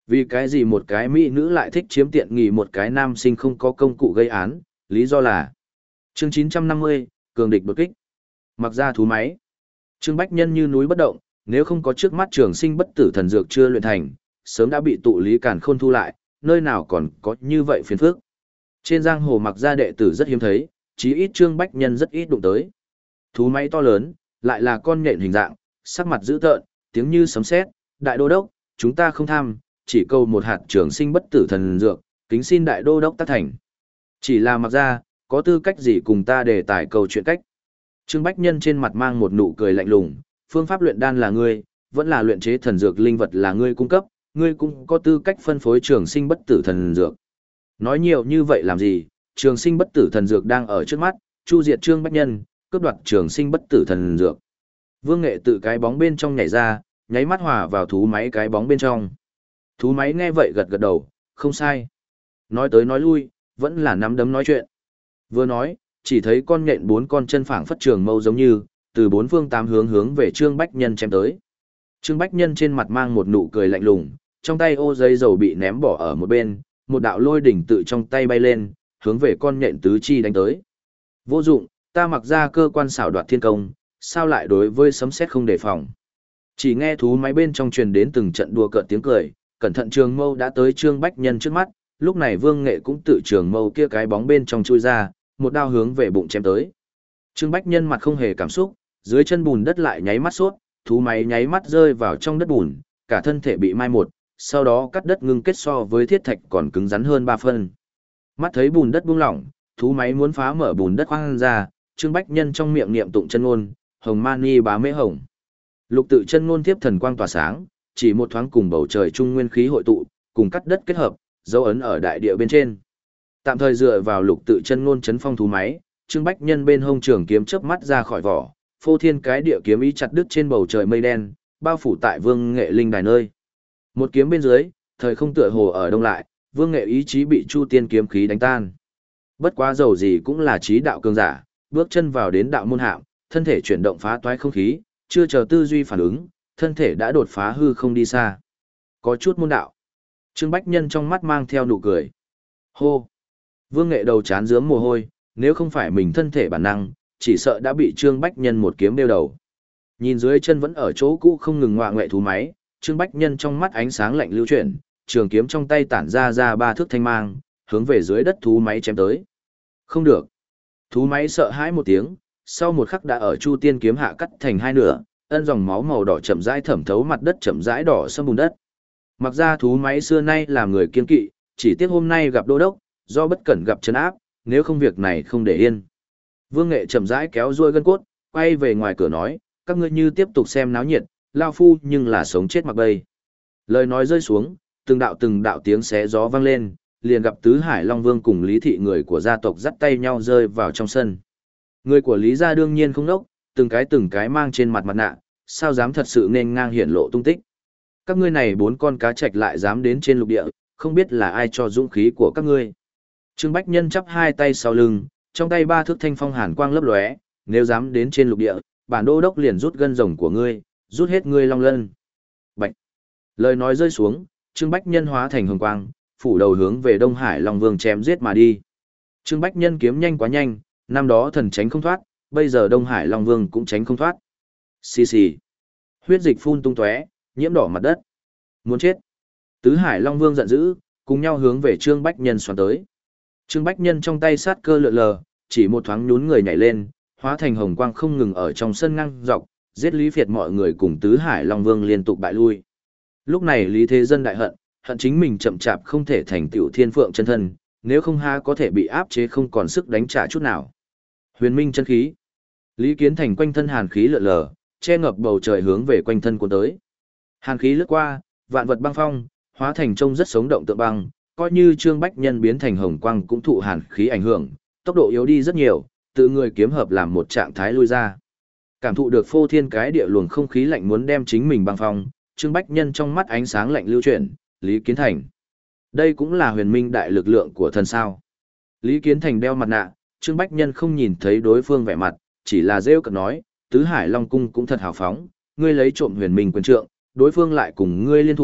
Vì cái gì một cái mỹ nữ lại thích chiếm tiện nghi một cái nam sinh không có công cụ gây án, lý do là chương chín trăm năm mươi, cường địch đột kích. Mặc ra thú máy. Trương Bách Nhân như núi bất động, nếu không có trước mắt trường sinh bất tử thần dược chưa luyện thành, sớm đã bị tụ lý càn khôn thu lại, nơi nào còn có như vậy phiền phức. Trên giang hồ mặc ra đệ tử rất hiếm thấy, chí ít Trương Bách Nhân rất ít đụng tới. Thú máy to lớn, lại là con nhện hình dạng, sắc mặt dữ tợn, tiếng như sấm sét, đại đô đốc, chúng ta không tham, chỉ câu một hạt trường sinh bất tử thần dược, kính xin đại đô đốc tác thành. Chỉ là mặc ra, có tư cách gì cùng ta để tải câu chuyện cách. Trương Bách Nhân trên mặt mang một nụ cười lạnh lùng, phương pháp luyện đan là ngươi, vẫn là luyện chế thần dược linh vật là ngươi cung cấp, ngươi cũng có tư cách phân phối trường sinh bất tử thần dược. Nói nhiều như vậy làm gì, trường sinh bất tử thần dược đang ở trước mắt, chu diệt Trương Bách Nhân, cướp đoạt trường sinh bất tử thần dược. Vương Nghệ tự cái bóng bên trong nhảy ra, nháy mắt hòa vào thú máy cái bóng bên trong. Thú máy nghe vậy gật gật đầu, không sai. Nói tới nói lui, vẫn là nắm đấm nói chuyện. Vừa nói, chỉ thấy con nhện bốn con chân phảng phất trường mâu giống như, từ bốn phương tám hướng hướng về Trương Bách Nhân chém tới. Trương Bách Nhân trên mặt mang một nụ cười lạnh lùng, trong tay ô giấy dầu bị ném bỏ ở một bên, một đạo lôi đỉnh tự trong tay bay lên, hướng về con nhện tứ chi đánh tới. Vô dụng, ta mặc ra cơ quan xảo đoạt thiên công, sao lại đối với sấm sét không đề phòng. Chỉ nghe thú máy bên trong truyền đến từng trận đùa cợt tiếng cười, cẩn thận trường mâu đã tới Trương Bách Nhân trước mắt, lúc này Vương Nghệ cũng tự trường mâu kia cái bóng bên trong chui ra, một đao hướng về bụng chém tới. Trương Bách Nhân mặt không hề cảm xúc, dưới chân bùn đất lại nháy mắt sốt, thú máy nháy mắt rơi vào trong đất bùn, cả thân thể bị mai một, sau đó cắt đất ngưng kết so với thiết thạch còn cứng rắn hơn ba phân. Mắt thấy bùn đất buông lỏng, thú máy muốn phá mở bùn đất khoang ra, Trương Bách Nhân trong miệng niệm tụng chân ngôn, hồng mani bá mễ hồng. Lục tự chân ngôn tiếp thần quang tỏa sáng, chỉ một thoáng cùng bầu trời trung nguyên khí hội tụ, cùng cắt đất kết hợp, dấu ấn ở đại địa bên trên. Tạm thời dựa vào lục tự chân ngôn chấn phong thú máy, Trương Bách Nhân bên hông trường kiếm chớp mắt ra khỏi vỏ, phô thiên cái địa kiếm ý chặt đứt trên bầu trời mây đen, bao phủ tại Vương Nghệ linh đài nơi. Một kiếm bên dưới, thời không tựa hồ ở đông lại, Vương Nghệ ý chí bị Chu Tiên kiếm khí đánh tan. Bất quá dầu gì cũng là trí đạo cường giả, bước chân vào đến đạo môn hạm, thân thể chuyển động phá toái không khí, chưa chờ tư duy phản ứng, thân thể đã đột phá hư không đi xa. Có chút môn đạo. Trương Bách Nhân trong mắt mang theo nụ cười. Hô! Vương Nghệ đầu chán rướm mồ hôi, nếu không phải mình thân thể bản năng, chỉ sợ đã bị Trương Bách Nhân một kiếm đeo đầu. Nhìn dưới chân vẫn ở chỗ cũ không ngừng ngoạ ngoại thú máy, Trương Bách Nhân trong mắt ánh sáng lạnh lưu chuyển, trường kiếm trong tay tản ra ra ba thước thanh mang, hướng về dưới đất thú máy chém tới. Không được. Thú máy sợ hãi một tiếng, sau một khắc đã ở Chu Tiên kiếm hạ cắt thành hai nửa, ân dòng máu màu đỏ chậm rãi thẩm thấu mặt đất chậm rãi đỏ sâm bùn đất. Mặc ra thú máy xưa nay làm người kiên kỵ, chỉ tiếc hôm nay gặp đô đốc, do bất cẩn gặp trấn áp, nếu không việc này không để yên. Vương Nghệ chậm rãi kéo ruôi gân cốt, quay về ngoài cửa nói, các ngươi như tiếp tục xem náo nhiệt, lao phu nhưng là sống chết mặc bay. Lời nói rơi xuống, từng đạo từng đạo tiếng xé gió vang lên, liền gặp Tứ Hải Long Vương cùng Lý thị người của gia tộc dắt tay nhau rơi vào trong sân. Người của Lý gia đương nhiên không đốc, từng cái từng cái mang trên mặt mặt nạ, sao dám thật sự nên ngang hiển lộ tung tích. Các ngươi này bốn con cá trạch lại dám đến trên lục địa, không biết là ai cho dũng khí của các ngươi. Trương Bách Nhân chắp hai tay sau lưng, trong tay ba thước thanh phong hàn quang lấp lóe, nếu dám đến trên lục địa, bản đô đốc liền rút gân rồng của ngươi, rút hết ngươi long lân. Bạch. Lời nói rơi xuống, Trương Bách Nhân hóa thành hồng quang, phủ đầu hướng về Đông Hải Long Vương chém giết mà đi. Trương Bách Nhân kiếm nhanh quá nhanh, năm đó thần tránh không thoát, bây giờ Đông Hải Long Vương cũng tránh không thoát. Xì xì. Huyết dịch phun tung tóe, nhiễm đỏ mặt đất. Muốn chết. Tứ Hải Long Vương giận dữ, cùng nhau hướng về Trương Bách Nhân xoắn tới. Trương Bách Nhân trong tay sát cơ lượn lờ, chỉ một thoáng nhún người nhảy lên, hóa thành hồng quang không ngừng ở trong sân ngang dọc, giết Lý Việt mọi người cùng Tứ Hải Long Vương liên tục bại lui. Lúc này Lý Thế Dân đại hận, hận chính mình chậm chạp không thể thành tựu thiên phượng chân thân, nếu không ha có thể bị áp chế không còn sức đánh trả chút nào. Huyền Minh chân khí. Lý Kiến Thành quanh thân hàn khí lượn lờ, che ngập bầu trời hướng về quanh thân cuốn tới. Hàn khí lướt qua, vạn vật băng phong, hóa thành trông rất sống động tượng băng, coi như Trương Bách Nhân biến thành hồng quang cũng thụ hàn khí ảnh hưởng, tốc độ yếu đi rất nhiều, tự người kiếm hợp làm một trạng thái lui ra. Cảm thụ được phô thiên cái địa luồng không khí lạnh muốn đem chính mình băng phong, Trương Bách Nhân trong mắt ánh sáng lạnh lưu chuyển, Lý Kiến Thành. Đây cũng là huyền minh đại lực lượng của thần sao. Lý Kiến Thành đeo mặt nạ, Trương Bách Nhân không nhìn thấy đối phương vẻ mặt, chỉ là rêu cợt nói, Tứ Hải Long Cung cũng thật hào phóng, ngươi lấy trộm huyền minh quyền trượng, đối phương lại cùng ngươi liên thủ,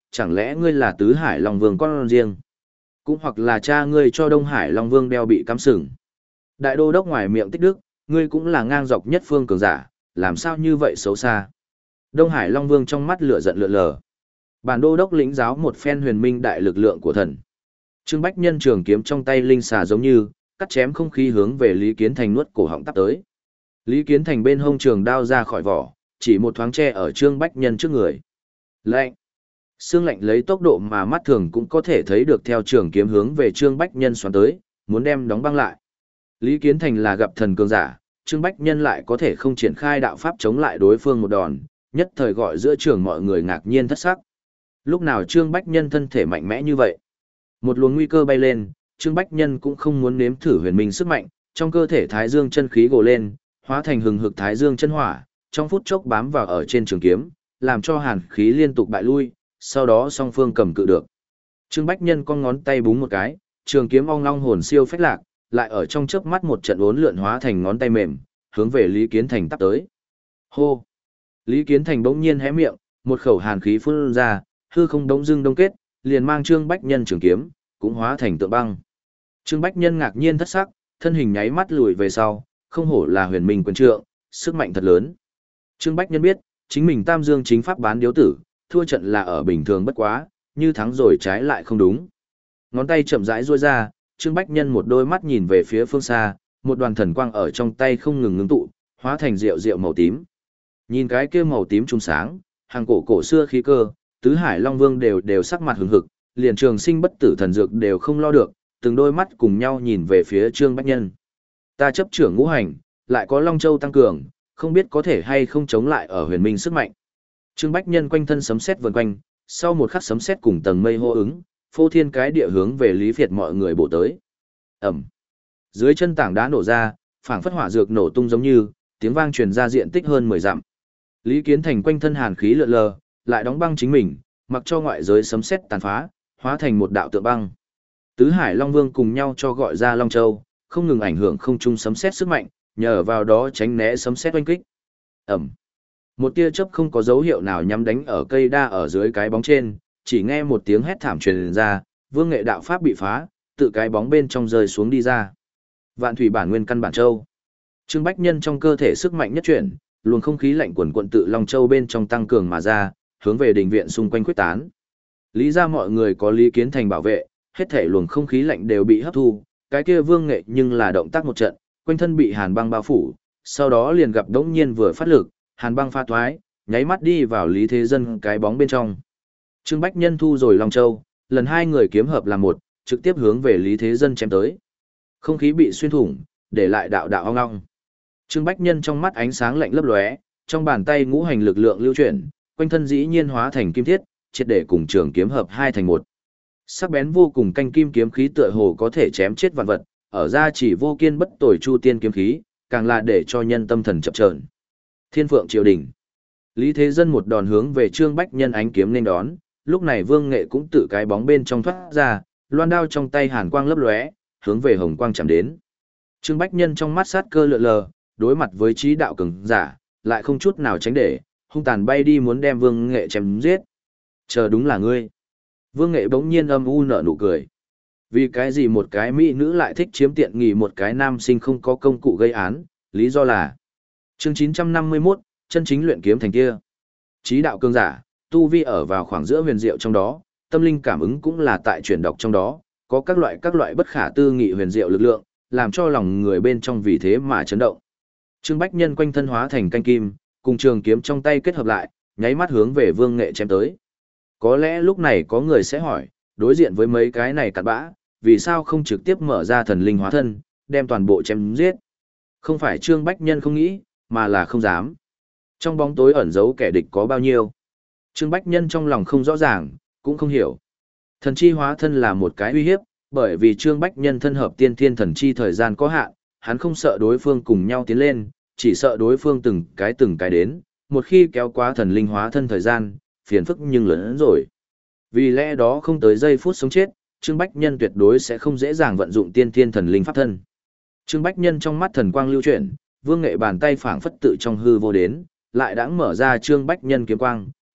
chẳng lẽ ngươi là Tứ Hải Long Vương con riêng? Cũng hoặc là cha ngươi cho Đông Hải Long Vương đeo bị cắm sừng. Đại đô đốc ngoài miệng tích đức, ngươi cũng là ngang dọc nhất phương cường giả, làm sao như vậy xấu xa? Đông Hải Long Vương trong mắt lửa giận lượn lờ. Bản đô đốc lĩnh giáo một phen huyền minh đại lực lượng của thần. Trương Bách Nhân trường kiếm trong tay linh xà giống như, cắt chém không khí hướng về Lý Kiến Thành nuốt cổ họng tắp tới. Lý Kiến Thành bên hông trường đao ra khỏi vỏ, chỉ một thoáng che ở Trương Bách Nhân trước người. Lạnh. Xương lạnh lấy tốc độ mà mắt thường cũng có thể thấy được theo trường kiếm hướng về Trương Bách Nhân xoắn tới, muốn đem đóng băng lại. Lý Kiến Thành là gặp thần cường giả, Trương Bách Nhân lại có thể không triển khai đạo pháp chống lại đối phương một đòn, nhất thời gọi giữa trường mọi người ngạc nhiên thất sắc. Lúc nào Trương Bách Nhân thân thể mạnh mẽ như vậy? Một luồng nguy cơ bay lên, Trương Bách Nhân cũng không muốn nếm thử huyền minh sức mạnh, trong cơ thể Thái Dương chân khí gồ lên, hóa thành hừng hực Thái Dương chân hỏa, trong phút chốc bám vào ở trên trường kiếm, làm cho hàn khí liên tục bại lui, sau đó song phương cầm cự được. Trương Bách Nhân con ngón tay búng một cái, trường kiếm ong long hồn siêu phách lạc, lại ở trong chớp mắt một trận uốn lượn hóa thành ngón tay mềm, hướng về Lý Kiến Thành tắp tới. Hô! Lý Kiến Thành bỗng nhiên hé miệng, một khẩu hàn khí phun ra, hư không đống dưng đông kết, liền mang Trương Bách Nhân trường kiếm, cũng hóa thành tượng băng. Trương Bách Nhân ngạc nhiên thất sắc, thân hình nháy mắt lùi về sau, không hổ là huyền minh quân trượng, sức mạnh thật lớn. Trương Bách Nhân biết, chính mình Tam Dương chính pháp bán điếu tử, thua trận là ở bình thường bất quá, như thắng rồi trái lại không đúng. Ngón tay chậm rãi duỗi ra, Trương Bách Nhân một đôi mắt nhìn về phía phương xa, một đoàn thần quang ở trong tay không ngừng ngưng tụ, hóa thành rượu rượu màu tím. Nhìn cái kia màu tím trung sáng, hàng cổ cổ xưa khí cơ, Tứ Hải Long Vương đều đều sắc mặt hừng hực, liền trường sinh bất tử thần dược đều không lo được, từng đôi mắt cùng nhau nhìn về phía Trương Bách Nhân. Ta chấp trưởng ngũ hành, lại có Long Châu tăng cường, không biết có thể hay không chống lại ở huyền minh sức mạnh. Trương Bách Nhân quanh thân sấm sét vần quanh, sau một khắc sấm sét cùng tầng mây hô ứng, phô thiên cái địa hướng về Lý Việt mọi người bổ tới. Ầm. Dưới chân tảng đá nổ ra, phảng phất hỏa dược nổ tung giống như, tiếng vang truyền ra diện tích hơn mười dặm. Lý Kiến Thành quanh thân hàn khí lượn lờ, lại đóng băng chính mình, mặc cho ngoại giới sấm sét tàn phá, hóa thành một đạo tượng băng. Tứ Hải Long Vương cùng nhau cho gọi ra Long Châu, không ngừng ảnh hưởng không trung sấm sét sức mạnh, nhờ vào đó tránh né sấm sét oanh kích. Ầm. Một tia chớp không có dấu hiệu nào nhắm đánh ở cây đa ở dưới cái bóng trên, chỉ nghe một tiếng hét thảm truyền ra, Vương Nghệ đạo pháp bị phá, tự cái bóng bên trong rơi xuống đi ra. Vạn thủy bản nguyên căn bản châu. Trương Bách Nhân trong cơ thể sức mạnh nhất chuyển, luồng không khí lạnh quần quận tự Long Châu bên trong tăng cường mà ra, hướng về đình viện xung quanh quyết tán. Lý ra mọi người có Lý Kiến Thành bảo vệ, hết thể luồng không khí lạnh đều bị hấp thu, cái kia Vương Nghệ nhưng là động tác một trận, quanh thân bị hàn băng bao phủ, sau đó liền gặp đống nhiên vừa phát lực, hàn băng pha thoái, nháy mắt đi vào Lý Thế Dân cái bóng bên trong. Trương Bách Nhân thu rồi Long Châu, lần hai người kiếm hợp làm một, trực tiếp hướng về Lý Thế Dân chém tới. Không khí bị xuyên thủng, để lại đạo đạo ong ong. Trương Bách Nhân trong mắt ánh sáng lạnh lấp lóe, trong bàn tay ngũ hành lực lượng lưu chuyển, quanh thân dĩ nhiên hóa thành kim thiết, triệt để cùng trường kiếm hợp hai thành một. Sắc bén vô cùng canh kim kiếm khí tựa hồ có thể chém chết vạn vật, ở ra chỉ vô kiên bất tồi chu tiên kiếm khí, càng là để cho nhân tâm thần chập chờn. Thiên Phượng Triều Đình. Lý Thế Dân một đòn hướng về Trương Bách Nhân ánh kiếm nên đón, lúc này Vương Nghệ cũng tự cái bóng bên trong thoát ra, loan đao trong tay hàn quang lấp lóe, hướng về hồng quang chạm đến. Trương Bách Nhân trong mắt sát cơ lượn lờ, đối mặt với trí đạo cường giả, lại không chút nào tránh để, hung tàn bay đi muốn đem Vương Nghệ chém giết. Chờ đúng là ngươi. Vương Nghệ bỗng nhiên âm u nở nụ cười. Vì cái gì một cái mỹ nữ lại thích chiếm tiện nghi một cái nam sinh không có công cụ gây án, lý do là chương chín trăm năm mươi mốt, chân chính luyện kiếm thành kia. Trí đạo cường giả, tu vi ở vào khoảng giữa huyền diệu trong đó, tâm linh cảm ứng cũng là tại chuyển đọc trong đó, có các loại các loại bất khả tư nghị huyền diệu lực lượng, làm cho lòng người bên trong vì thế mà chấn động. Trương Bách Nhân quanh thân hóa thành canh kim, cùng trường kiếm trong tay kết hợp lại, nháy mắt hướng về Vương Nghệ chém tới. Có lẽ lúc này có người sẽ hỏi, đối diện với mấy cái này cặn bã, vì sao không trực tiếp mở ra thần linh hóa thân, đem toàn bộ chém giết? Không phải Trương Bách Nhân không nghĩ, mà là không dám. Trong bóng tối ẩn giấu kẻ địch có bao nhiêu? Trương Bách Nhân trong lòng không rõ ràng, cũng không hiểu. Thần chi hóa thân là một cái uy hiếp, bởi vì Trương Bách Nhân thân hợp tiên thiên thần chi thời gian có hạn, hắn không sợ đối phương cùng nhau tiến lên, chỉ sợ đối phương từng cái từng cái đến, một khi kéo quá thần linh hóa thân thời gian, phiền phức nhưng lớn hơn rồi. Vì lẽ đó không tới giây phút sống chết, Trương Bách Nhân tuyệt đối sẽ không dễ dàng vận dụng tiên thiên thần linh pháp thân. Trương Bách Nhân trong mắt thần quang lưu chuyển, Vương Nghệ bàn tay phảng phất tự trong hư vô đến, lại đãng mở ra Trương Bách Nhân kiếm quang,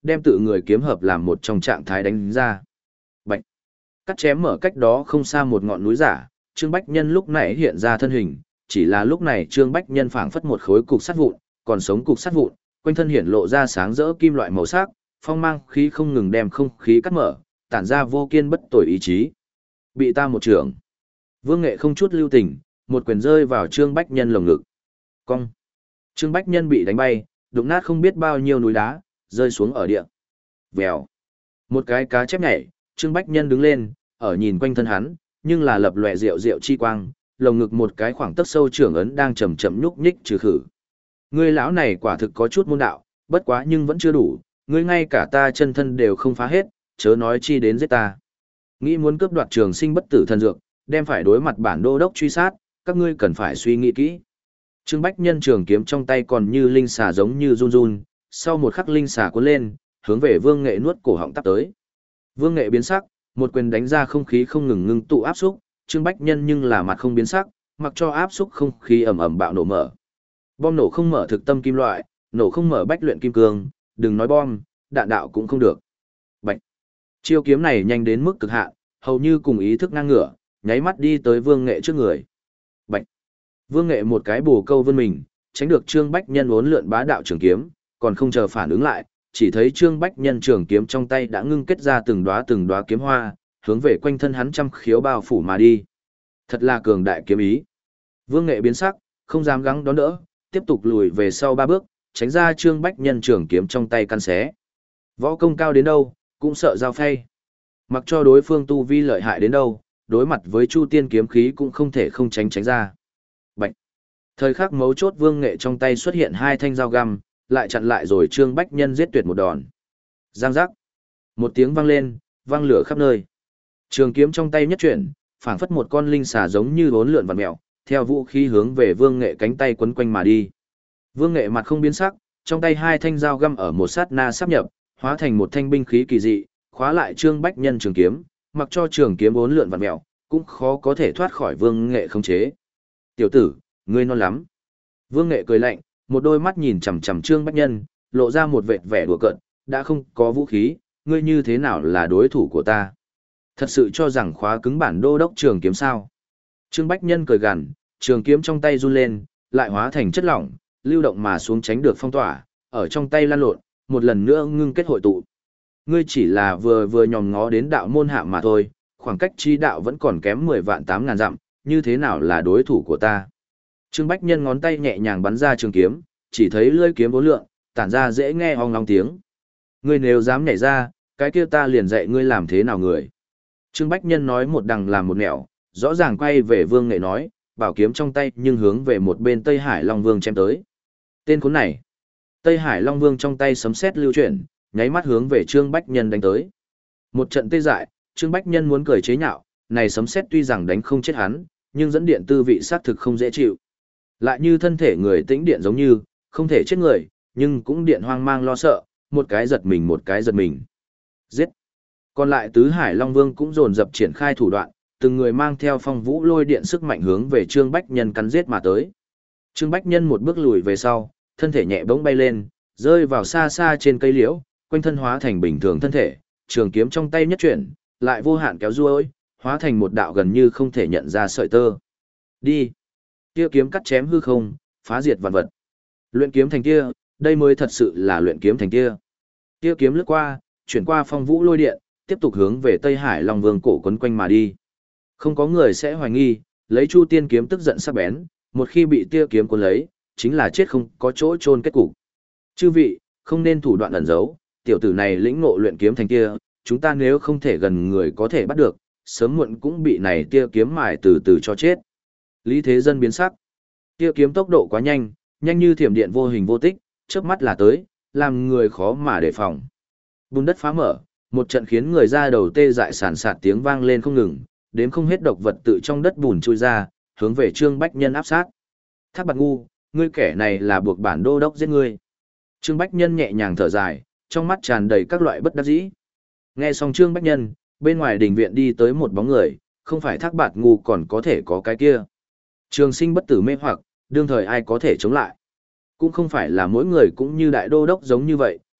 đem tự người kiếm hợp làm một trong trạng thái đánh ra. Bạch. Cắt chém mở cách đó không xa một ngọn núi giả, Trương Bách Nhân lúc này hiện ra thân hình, chỉ là lúc này Trương Bách Nhân phảng phất một khối cục sắt vụn, còn sống cục sắt vụn, quanh thân hiển lộ ra sáng rỡ kim loại màu sắc, phong mang khí không ngừng đem không khí cắt mở, tản ra vô kiên bất tồi ý chí. Bị ta một trưởng. Vương Nghệ không chút lưu tình, một quyền rơi vào Trương Bách Nhân lồng ngực. Cong. Trương Bách Nhân bị đánh bay, đụng nát không biết bao nhiêu núi đá, rơi xuống ở địa. Vèo. Một cái cá chép nhảy, Trương Bách Nhân đứng lên, ở nhìn quanh thân hắn, nhưng là lập lòe rượu rượu chi quang, lồng ngực một cái khoảng tấc sâu trưởng ấn đang chậm chậm nhúc nhích trừ khử. Ngươi lão này quả thực có chút môn đạo, bất quá nhưng vẫn chưa đủ, ngươi ngay cả ta chân thân đều không phá hết, chớ nói chi đến giết ta. Nghĩ muốn cướp đoạt trường sinh bất tử thần dược, đem phải đối mặt bản đô đốc truy sát, các ngươi cần phải suy nghĩ kỹ. Trương Bách Nhân trường kiếm trong tay còn như linh xà giống như run run, sau một khắc linh xà cuốn lên, hướng về Vương Nghệ nuốt cổ họng tắp tới. Vương Nghệ biến sắc, một quyền đánh ra không khí không ngừng ngưng tụ áp xúc, Trương Bách Nhân nhưng là mặt không biến sắc, mặc cho áp xúc không khí ầm ầm bạo nổ mở. Bom nổ không mở thực tâm kim loại, nổ không mở bách luyện kim cương, đừng nói bom, đạn đạo cũng không được. Bạch. Chiêu kiếm này nhanh đến mức cực hạn, hầu như cùng ý thức ngang ngửa, nháy mắt đi tới Vương Nghệ trước người. Bạch. Vương Nghệ một cái bổ câu vươn mình, tránh được Trương Bách Nhân uốn lượn bá đạo trường kiếm, còn không chờ phản ứng lại, chỉ thấy Trương Bách Nhân trường kiếm trong tay đã ngưng kết ra từng đóa từng đóa kiếm hoa, hướng về quanh thân hắn trăm khiếu bao phủ mà đi. Thật là cường đại kiếm ý. Vương Nghệ biến sắc, không dám gắng đón đỡ, tiếp tục lùi về sau ba bước, tránh ra Trương Bách Nhân trường kiếm trong tay căn xé. Võ công cao đến đâu, cũng sợ giao phay. Mặc cho đối phương tu vi lợi hại đến đâu, đối mặt với Chu Tiên kiếm khí cũng không thể không tránh tránh ra. Bạch. Thời khắc mấu chốt Vương Nghệ trong tay xuất hiện hai thanh dao găm, lại chặn lại rồi Trương Bách Nhân giết tuyệt một đòn. Giang giác. Một tiếng vang lên, vang lửa khắp nơi. Trường kiếm trong tay nhất chuyển, phảng phất một con linh xà giống như uốn lượn vặn mèo, theo vũ khí hướng về Vương Nghệ cánh tay quấn quanh mà đi. Vương Nghệ mặt không biến sắc, trong tay hai thanh dao găm ở một sát na sáp nhập, hóa thành một thanh binh khí kỳ dị, khóa lại Trương Bách Nhân trường kiếm, mặc cho trường kiếm uốn lượn vặn mèo, cũng khó có thể thoát khỏi Vương Nghệ khống chế. "Tiểu tử, ngươi non lắm." Vương Nghệ cười lạnh, một đôi mắt nhìn chằm chằm Trương Bách Nhân, lộ ra một vệt vẻ đùa cợt, "Đã không có vũ khí, ngươi như thế nào là đối thủ của ta? Thật sự cho rằng khóa cứng bản đô đốc trường kiếm sao?" Trương Bách Nhân cười gằn, trường kiếm trong tay run lên, lại hóa thành chất lỏng, lưu động mà xuống tránh được phong tỏa, ở trong tay lan lộn, một lần nữa ngưng kết hội tụ. "Ngươi chỉ là vừa vừa nhòm ngó đến đạo môn hạ mà thôi, khoảng cách chi đạo vẫn còn kém mười vạn tám ngàn dặm, như thế nào là đối thủ của ta?" Trương Bách Nhân ngón tay nhẹ nhàng bắn ra trường kiếm, chỉ thấy lưỡi kiếm vô lượng, tản ra dễ nghe ong long tiếng. "Ngươi nếu dám nhảy ra, cái kia ta liền dạy ngươi làm thế nào người." Trương Bách Nhân nói một đằng làm một nẻo, rõ ràng quay về Vương Nghệ nói, bảo kiếm trong tay nhưng hướng về một bên Tây Hải Long Vương chém tới. Tên khốn này. Tây Hải Long Vương trong tay sấm sét lưu chuyển, nháy mắt hướng về Trương Bách Nhân đánh tới. Một trận tê dại, Trương Bách Nhân muốn cười chế nhạo, này sấm sét tuy rằng đánh không chết hắn, nhưng dẫn điện tư vị sát thực không dễ chịu. Lại như thân thể người tĩnh điện giống như, không thể chết người, nhưng cũng điện hoang mang lo sợ, một cái giật mình một cái giật mình. Giết. Còn lại tứ Hải Long Vương cũng dồn dập triển khai thủ đoạn, từng người mang theo phong vũ lôi điện sức mạnh hướng về Trương Bách Nhân cắn giết mà tới. Trương Bách Nhân một bước lùi về sau, thân thể nhẹ bỗng bay lên, rơi vào xa xa trên cây liễu, quanh thân hóa thành bình thường thân thể, trường kiếm trong tay nhất chuyển, lại vô hạn kéo duỗi, hóa thành một đạo gần như không thể nhận ra sợi tơ. Đi. Kia kiếm cắt chém hư không, phá diệt vạn vật. Luyện kiếm thành kia, đây mới thật sự là luyện kiếm thành kia. Kia kiếm lướt qua, chuyển qua phong vũ lôi điện, tiếp tục hướng về Tây Hải Long Vương cổ quấn quanh mà đi. Không có người sẽ hoài nghi, lấy Chu Tiên kiếm tức giận sắc bén, một khi bị tia kiếm cuốn lấy, chính là chết không có chỗ chôn kết cục. Chư vị, không nên thủ đoạn ẩn giấu, tiểu tử này lĩnh ngộ luyện kiếm thành kia, chúng ta nếu không thể gần người có thể bắt được, sớm muộn cũng bị này tia kiếm mài từ từ cho chết. Lý Thế Dân biến sắc. Tia kiếm tốc độ quá nhanh, nhanh như thiểm điện vô hình vô tích, chớp mắt là tới, làm người khó mà đề phòng. Bùn đất phá mở, một trận khiến người ra đầu tê dại sàn sạt tiếng vang lên không ngừng, đếm không hết độc vật tự trong đất bùn chui ra, hướng về Trương Bách Nhân áp sát. Thác Bạt Ngu, ngươi kẻ này là buộc bản đô đốc giết ngươi. Trương Bách Nhân nhẹ nhàng thở dài, trong mắt tràn đầy các loại bất đắc dĩ. Nghe xong Trương Bách Nhân, bên ngoài đình viện đi tới một bóng người, không phải Thác Bạt Ngu còn có thể có cái kia. Trường sinh bất tử mê hoặc, đương thời ai có thể chống lại. Cũng không phải là mỗi người cũng như đại đô đốc giống như vậy,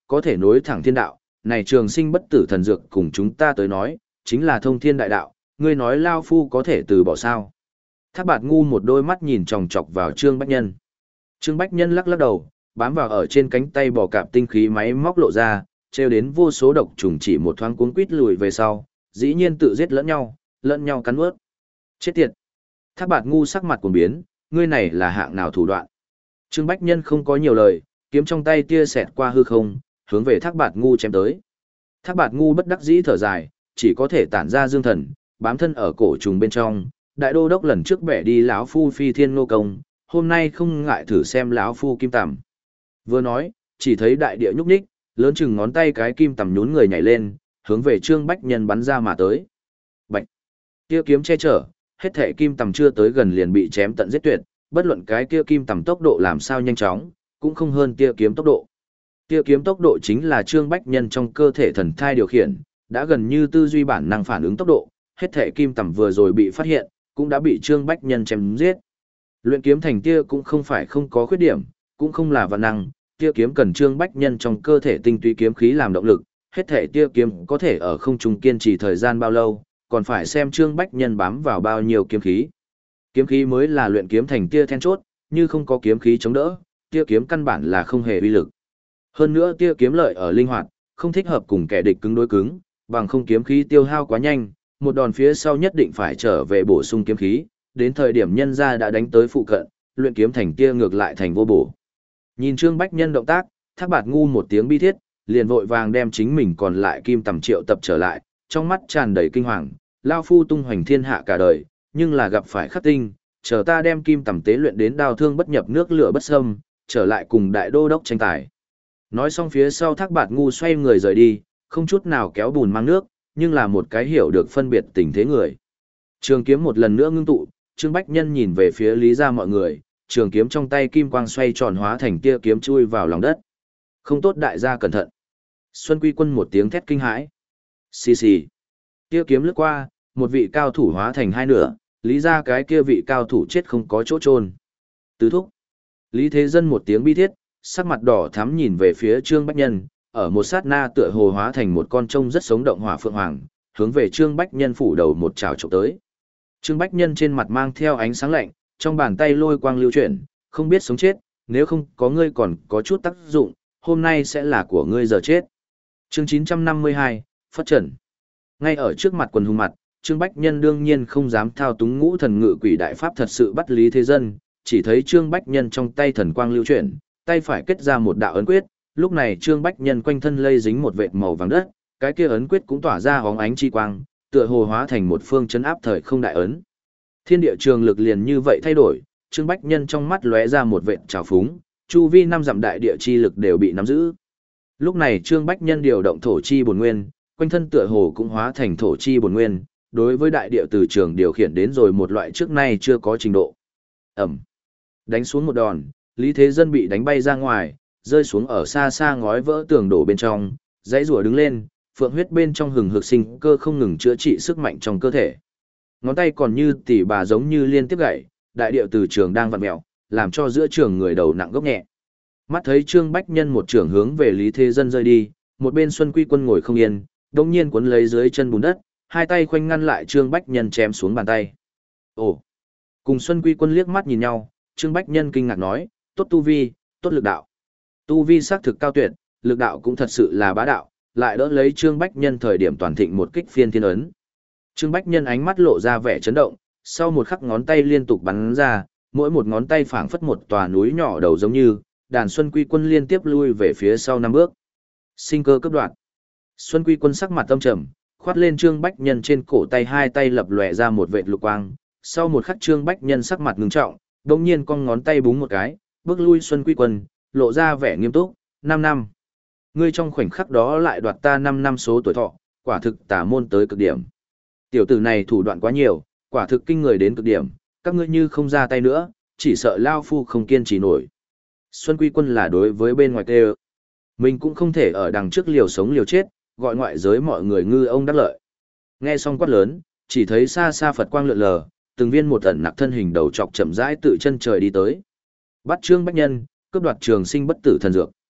có thể nối thẳng thiên đạo, này trường sinh bất tử thần dược cùng chúng ta tới nói, chính là thông thiên đại đạo, ngươi nói Lao Phu có thể từ bỏ sao. Thác bạt ngu một đôi mắt nhìn chòng chọc vào Trương Bách Nhân. Trương Bách Nhân lắc lắc đầu, bám vào ở trên cánh tay bò cạp tinh khí máy móc lộ ra, treo đến vô số độc trùng chỉ một thoáng cuống quít lùi về sau, dĩ nhiên tự giết lẫn nhau, lẫn nhau cắn ướt. Chết tiệt! Thác bạt ngu sắc mặt cuồng biến, ngươi này là hạng nào thủ đoạn? Trương Bách Nhân không có nhiều lời, kiếm trong tay tia xẹt qua hư không, hướng về Thác bạt ngu chém tới. Thác bạt ngu bất đắc dĩ thở dài, chỉ có thể tản ra dương thần, bám thân ở cổ trùng bên trong. Đại đô đốc lần trước bẻ đi lão phu phi thiên nô công, hôm nay không ngại thử xem lão phu kim tằm. Vừa nói, chỉ thấy đại địa nhúc nhích, lớn chừng ngón tay cái kim tằm nhún người nhảy lên, hướng về Trương Bách Nhân bắn ra mà tới. Bạch! Kia kiếm che chở, hết thể kim tằm chưa tới gần liền bị chém tận giết tuyệt, bất luận cái kia kim tằm tốc độ làm sao nhanh chóng, cũng không hơn tia kiếm tốc độ. Tia kiếm tốc độ chính là Trương Bách Nhân trong cơ thể thần thai điều khiển, đã gần như tư duy bản năng phản ứng tốc độ, hết thể kim tằm vừa rồi bị phát hiện, cũng đã bị Trương Bách Nhân chém giết. Luyện kiếm thành tia cũng không phải không có khuyết điểm, cũng không là vạn năng, tia kiếm cần Trương Bách Nhân trong cơ thể tinh túy kiếm khí làm động lực, hết thể tia kiếm có thể ở không trung kiên trì thời gian bao lâu, còn phải xem Trương Bách Nhân bám vào bao nhiêu kiếm khí. Kiếm khí mới là luyện kiếm thành tia then chốt, như không có kiếm khí chống đỡ, tia kiếm căn bản là không hề uy lực. Hơn nữa tia kiếm lợi ở linh hoạt, không thích hợp cùng kẻ địch cứng đối cứng, bằng không kiếm khí tiêu hao quá nhanh, một đòn phía sau nhất định phải trở về bổ sung kiếm khí, đến thời điểm nhân ra đã đánh tới phụ cận, luyện kiếm thành tia ngược lại thành vô bổ. Nhìn Trương Bách Nhân động tác, Thác bạt ngu một tiếng bi thiết, liền vội vàng đem chính mình còn lại kim tầm triệu tập trở lại, trong mắt tràn đầy kinh hoàng, lao phu tung hoành thiên hạ cả đời, nhưng là gặp phải khắc tinh, chờ ta đem kim tầm tế luyện đến đao thương bất nhập nước lửa bất xâm, trở lại cùng đại đô đốc tranh tài. Nói xong phía sau Thác bạt ngu xoay người rời đi, không chút nào kéo bùn mang nước, nhưng là một cái hiểu được phân biệt tình thế người. Trường kiếm một lần nữa ngưng tụ, Trương Bách Nhân nhìn về phía Lý gia mọi người, trường kiếm trong tay kim quang xoay tròn hóa thành tia kiếm chui vào lòng đất. Không tốt đại gia cẩn thận. Xuân Quy Quân một tiếng thét kinh hãi. Xì xì. Tia kiếm lướt qua, một vị cao thủ hóa thành hai nửa, Lý gia cái kia vị cao thủ chết không có chỗ chôn. Tứ thúc. Lý Thế Dân một tiếng bi thiết, sắc mặt đỏ thắm nhìn về phía Trương Bách Nhân, ở một sát na tựa hồ hóa thành một con trông rất sống động hỏa phượng hoàng, hướng về Trương Bách Nhân phủ đầu một chảo chụp tới. Trương Bách Nhân trên mặt mang theo ánh sáng lạnh, trong bàn tay lôi quang lưu chuyển, không biết sống chết, nếu không có ngươi còn có chút tác dụng, hôm nay sẽ là của ngươi giờ chết. Chương chín trăm năm mươi hai, Phất Trần. Ngay ở trước mặt quần hùng mặt, Trương Bách Nhân đương nhiên không dám thao túng ngũ thần ngự quỷ đại pháp thật sự bắt Lý Thế Dân, chỉ thấy Trương Bách Nhân trong tay thần quang lưu chuyển, tay phải kết ra một đạo ấn quyết, lúc này Trương Bách Nhân quanh thân lây dính một vệt màu vàng đất, cái kia ấn quyết cũng tỏa ra hóng ánh chi quang, tựa hồ hóa thành một phương chấn áp thời không đại ấn. Thiên địa trường lực liền như vậy thay đổi, Trương Bách Nhân trong mắt lóe ra một vệt trào phúng, chu vi năm dặm đại địa chi lực đều bị nắm giữ. Lúc này Trương Bách Nhân điều động thổ chi bổn nguyên, quanh thân tựa hồ cũng hóa thành thổ chi bổn nguyên, đối với đại địa từ trường điều khiển đến rồi một loại trước nay chưa có trình độ. Ẩm. Đánh xuống một đòn, Lý Thế Dân bị đánh bay ra ngoài, rơi xuống ở xa xa ngói vỡ tường đổ bên trong, dãy rùa đứng lên, phượng huyết bên trong hừng hực sinh cơ không ngừng chữa trị sức mạnh trong cơ thể. Ngón tay còn như tỉ bà giống như liên tiếp gãy, đại điệu từ trường đang vặn mèo, làm cho giữa trường người đầu nặng gốc nhẹ. Mắt thấy Trương Bách Nhân một trường hướng về Lý Thế Dân rơi đi, một bên Xuân Quy Quân ngồi không yên, đột nhiên cuốn lấy dưới chân bùn đất, hai tay khoanh ngăn lại Trương Bách Nhân chém xuống bàn tay. Ồ! Cùng Xuân Quy Quân liếc mắt nhìn nhau, Trương Bách Nhân kinh ngạc nói, tốt tu vi, tốt lực đạo. Tu vi xác thực cao tuyệt, lực đạo cũng thật sự là bá đạo, lại đỡ lấy Trương Bách Nhân thời điểm toàn thịnh một kích phiên thiên ấn. Trương Bách Nhân ánh mắt lộ ra vẻ chấn động, sau một khắc ngón tay liên tục bắn ra, mỗi một ngón tay phảng phất một tòa núi nhỏ đầu giống như, đàn Xuân Quy Quân liên tiếp lui về phía sau năm bước. Sinh cơ cấp đoạn. Xuân Quy Quân sắc mặt âm trầm, khoát lên Trương Bách Nhân trên cổ tay hai tay lập lòe ra một vệt lục quang, sau một khắc Trương Bách Nhân sắc mặt ngưng trọng, đột nhiên cong ngón tay búng một cái, bước lui Xuân Quy Quân, lộ ra vẻ nghiêm túc, năm năm. Ngươi trong khoảnh khắc đó lại đoạt ta năm năm số tuổi thọ, quả thực tà môn tới cực điểm. Tiểu tử này thủ đoạn quá nhiều, quả thực kinh người đến cực điểm, các ngươi như không ra tay nữa, chỉ sợ lao phu không kiên trì nổi. Xuân Quy Quân là đối với bên ngoài kêu. Mình cũng không thể ở đằng trước liều sống liều chết, gọi ngoại giới mọi người ngư ông đắc lợi. Nghe xong quát lớn, chỉ thấy xa xa Phật quang lượn lờ, từng viên một ẩn nặc thân hình đầu trọc chậm rãi tự chân trời đi tới. Bắt Trương Bách Nhân, cướp đoạt trường sinh bất tử thần dược.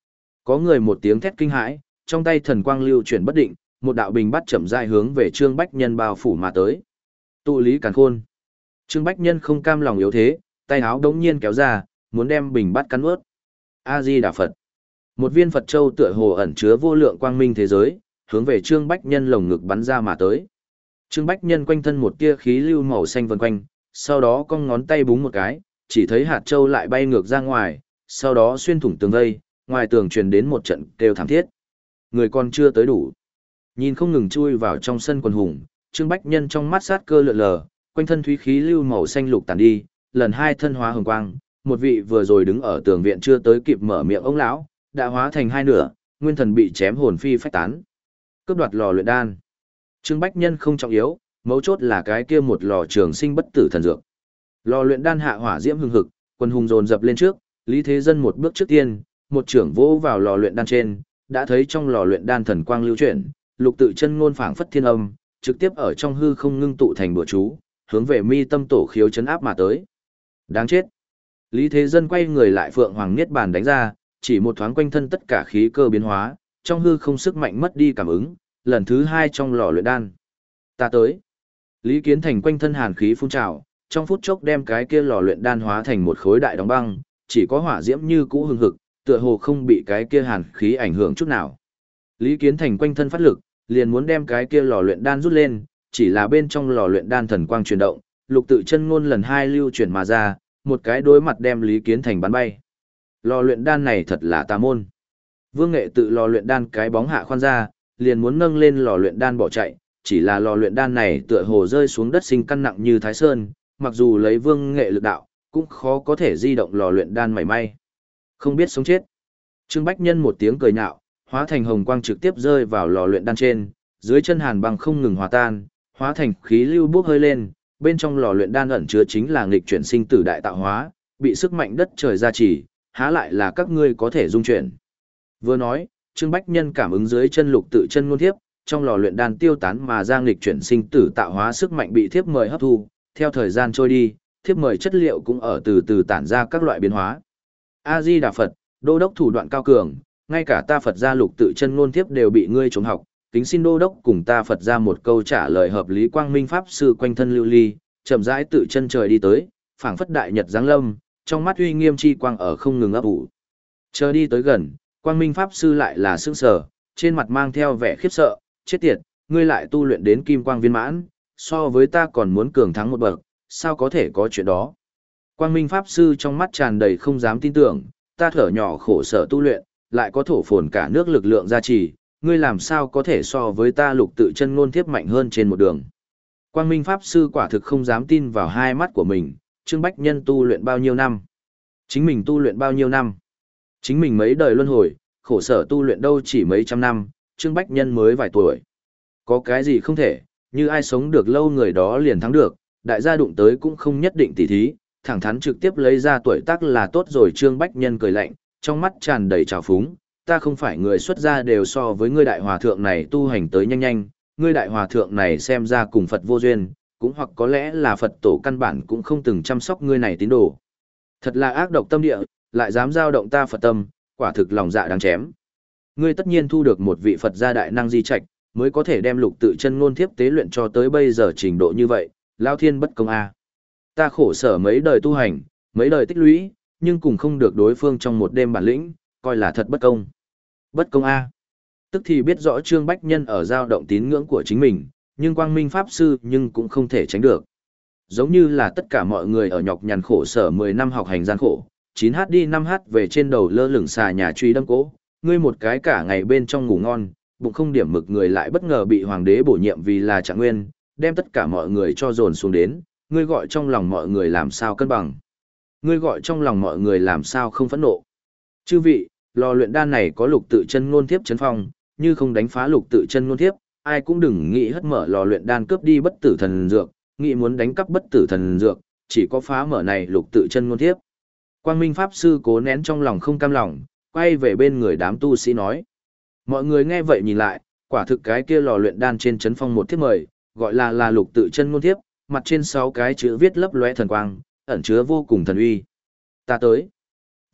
Có người một tiếng thét kinh hãi, trong tay thần quang lưu chuyển bất định, một đạo bình bắt chậm rãi hướng về Trương Bách Nhân bao phủ mà tới. Tụ lý càn khôn. Trương Bách Nhân không cam lòng yếu thế, tay áo đống nhiên kéo ra, muốn đem bình bắt cắn ướt. A Di Đà Phật. Một viên Phật châu tựa hồ ẩn chứa vô lượng quang minh thế giới, hướng về Trương Bách Nhân lồng ngực bắn ra mà tới. Trương Bách Nhân quanh thân một tia khí lưu màu xanh vần quanh, sau đó cong ngón tay búng một cái, chỉ thấy hạt châu lại bay ngược ra ngoài, sau đó xuyên thủng tường vây, ngoài tường truyền đến một trận kêu thảm thiết. Người còn chưa tới đủ. Nhìn không ngừng chui vào trong sân quần hùng, Trương Bách Nhân trong mắt sát cơ lượn lờ, quanh thân thúy khí lưu màu xanh lục tàn đi, lần hai thân hóa hồng quang, một vị vừa rồi đứng ở tường viện chưa tới kịp mở miệng ông lão, đã hóa thành hai nửa, nguyên thần bị chém hồn phi phách tán. Cướp đoạt lò luyện đan. Trương Bách Nhân không trọng yếu, mấu chốt là cái kia một lò trường sinh bất tử thần dược. Lò luyện đan hạ hỏa diễm hừng hực, quần hùng dồn dập lên trước, Lý Thế Dân một bước trước tiên, một trưởng vỗ vào lò luyện đan trên, đã thấy trong lò luyện đan thần quang lưu chuyển, lục tự chân ngôn phảng phất thiên âm, trực tiếp ở trong hư không ngưng tụ thành bùa chú, hướng về mi tâm tổ khiếu chấn áp mà tới. Đáng chết. Lý Thế Dân quay người lại Phượng Hoàng Niết Bàn đánh ra, chỉ một thoáng quanh thân tất cả khí cơ biến hóa, trong hư không sức mạnh mất đi cảm ứng, lần thứ hai trong lò luyện đan. Ta tới. Lý Kiến Thành quanh thân hàn khí phun trào, trong phút chốc đem cái kia lò luyện đan hóa thành một khối đại đóng băng, chỉ có hỏa diễm như cũ hừng hực, tựa hồ không bị cái kia hàn khí ảnh hưởng chút nào. Lý Kiến Thành quanh thân phát lực, liền muốn đem cái kia lò luyện đan rút lên, chỉ là bên trong lò luyện đan thần quang chuyển động, lục tự chân ngôn lần hai lưu chuyển mà ra, một cái đối mặt đem Lý Kiến Thành bắn bay. Lò luyện đan này thật là tà môn. Vương Nghệ tự lò luyện đan cái bóng hạ khoan ra, liền muốn nâng lên lò luyện đan bỏ chạy, chỉ là lò luyện đan này tựa hồ rơi xuống đất sinh căn nặng như Thái Sơn, mặc dù lấy Vương Nghệ lực đạo, cũng khó có thể di động lò luyện đan mảy may. Không biết sống chết. Trương Bách Nhân một tiếng cười nhạo, hóa thành hồng quang trực tiếp rơi vào lò luyện đan trên, dưới chân hàn băng không ngừng hòa tan, hóa thành khí lưu bốc hơi lên, bên trong lò luyện đan ẩn chứa chính là nghịch chuyển sinh tử đại tạo hóa, bị sức mạnh đất trời gia trì, há lại là các ngươi có thể dung chuyển. Vừa nói, Trương Bách Nhân cảm ứng dưới chân lục tự chân ngôn thiếp, trong lò luyện đan tiêu tán mà ra nghịch chuyển sinh tử tạo hóa sức mạnh bị thiếp mời hấp thu, theo thời gian trôi đi, thiếp mời chất liệu cũng ở từ từ tản ra các loại biến hóa. A Di Đà Phật, đô đốc thủ đoạn cao cường, ngay cả ta Phật gia lục tự chân ngôn thiếp đều bị ngươi trốn học, kính xin đô đốc cùng ta Phật gia một câu trả lời hợp lý. Quang Minh pháp sư quanh thân lưu ly, chậm rãi tự chân trời đi tới, phảng phất đại nhật giáng lâm, trong mắt uy nghiêm chi quang ở không ngừng ấp ủ. Chờ đi tới gần, Quang Minh pháp sư lại là sững sờ, trên mặt mang theo vẻ khiếp sợ, chết tiệt, ngươi lại tu luyện đến kim quang viên mãn, so với ta còn muốn cường thắng một bậc, sao có thể có chuyện đó. Quang Minh pháp sư trong mắt tràn đầy không dám tin tưởng, ta thở nhỏ khổ sở tu luyện, lại có thổ phồn cả nước lực lượng gia trì, ngươi làm sao có thể so với ta lục tự chân ngôn thiếp mạnh hơn trên một đường. Quang Minh pháp sư quả thực không dám tin vào hai mắt của mình, Trương Bách Nhân tu luyện bao nhiêu năm? Chính mình tu luyện bao nhiêu năm? Chính mình mấy đời luân hồi, khổ sở tu luyện đâu chỉ mấy trăm năm, Trương Bách Nhân mới vài tuổi. Có cái gì không thể, như ai sống được lâu người đó liền thắng được, đại gia đụng tới cũng không nhất định tỉ thí, thẳng thắn trực tiếp lấy ra tuổi tác là tốt rồi. Trương Bách Nhân cười lạnh, trong mắt tràn đầy trào phúng, ta không phải người xuất gia đều so với ngươi đại hòa thượng này tu hành tới nhanh nhanh, ngươi đại hòa thượng này xem ra cùng Phật vô duyên, cũng hoặc có lẽ là Phật tổ căn bản cũng không từng chăm sóc ngươi này tín đồ. Thật là ác độc tâm địa, lại dám giao động ta Phật tâm, quả thực lòng dạ đáng chém. Ngươi tất nhiên thu được một vị Phật gia đại năng di trạch, mới có thể đem lục tự chân ngôn thiếp tế luyện cho tới bây giờ trình độ như vậy, lao thiên bất công a. Ta khổ sở mấy đời tu hành, mấy đời tích lũy, nhưng cùng không được đối phương trong một đêm bản lĩnh, coi là thật bất công. Bất công a. Tức thì biết rõ Trương Bách Nhân ở dao động tín ngưỡng của chính mình, nhưng Quang Minh pháp sư nhưng cũng không thể tránh được. Giống như là tất cả mọi người ở nhọc nhằn khổ sở mười năm học hành gian khổ, chín h đi năm h về trên đầu lơ lửng xà nhà truy đâm cố, ngươi một cái cả ngày bên trong ngủ ngon, bụng không điểm mực người lại bất ngờ bị hoàng đế bổ nhiệm vì là trạng nguyên, đem tất cả mọi người cho dồn xuống đến, ngươi gọi trong lòng mọi người làm sao cân bằng. Ngươi gọi trong lòng mọi người làm sao không phẫn nộ. Chư vị, lò luyện đan này có lục tự chân ngôn thiếp chấn phong, như không đánh phá lục tự chân ngôn thiếp, ai cũng đừng nghĩ hất mở lò luyện đan cướp đi bất tử thần dược, nghĩ muốn đánh cắp bất tử thần dược, chỉ có phá mở này lục tự chân ngôn thiếp. Quang Minh pháp sư cố nén trong lòng không cam lòng, quay về bên người đám tu sĩ nói. Mọi người nghe vậy nhìn lại, quả thực cái kia lò luyện đan trên chấn phong một thiếp mời, gọi là là lục tự chân ngôn thiếp, mặt trên sáu cái chữ viết lấp lóe thần quang, ẩn chứa vô cùng thần uy. Ta tới.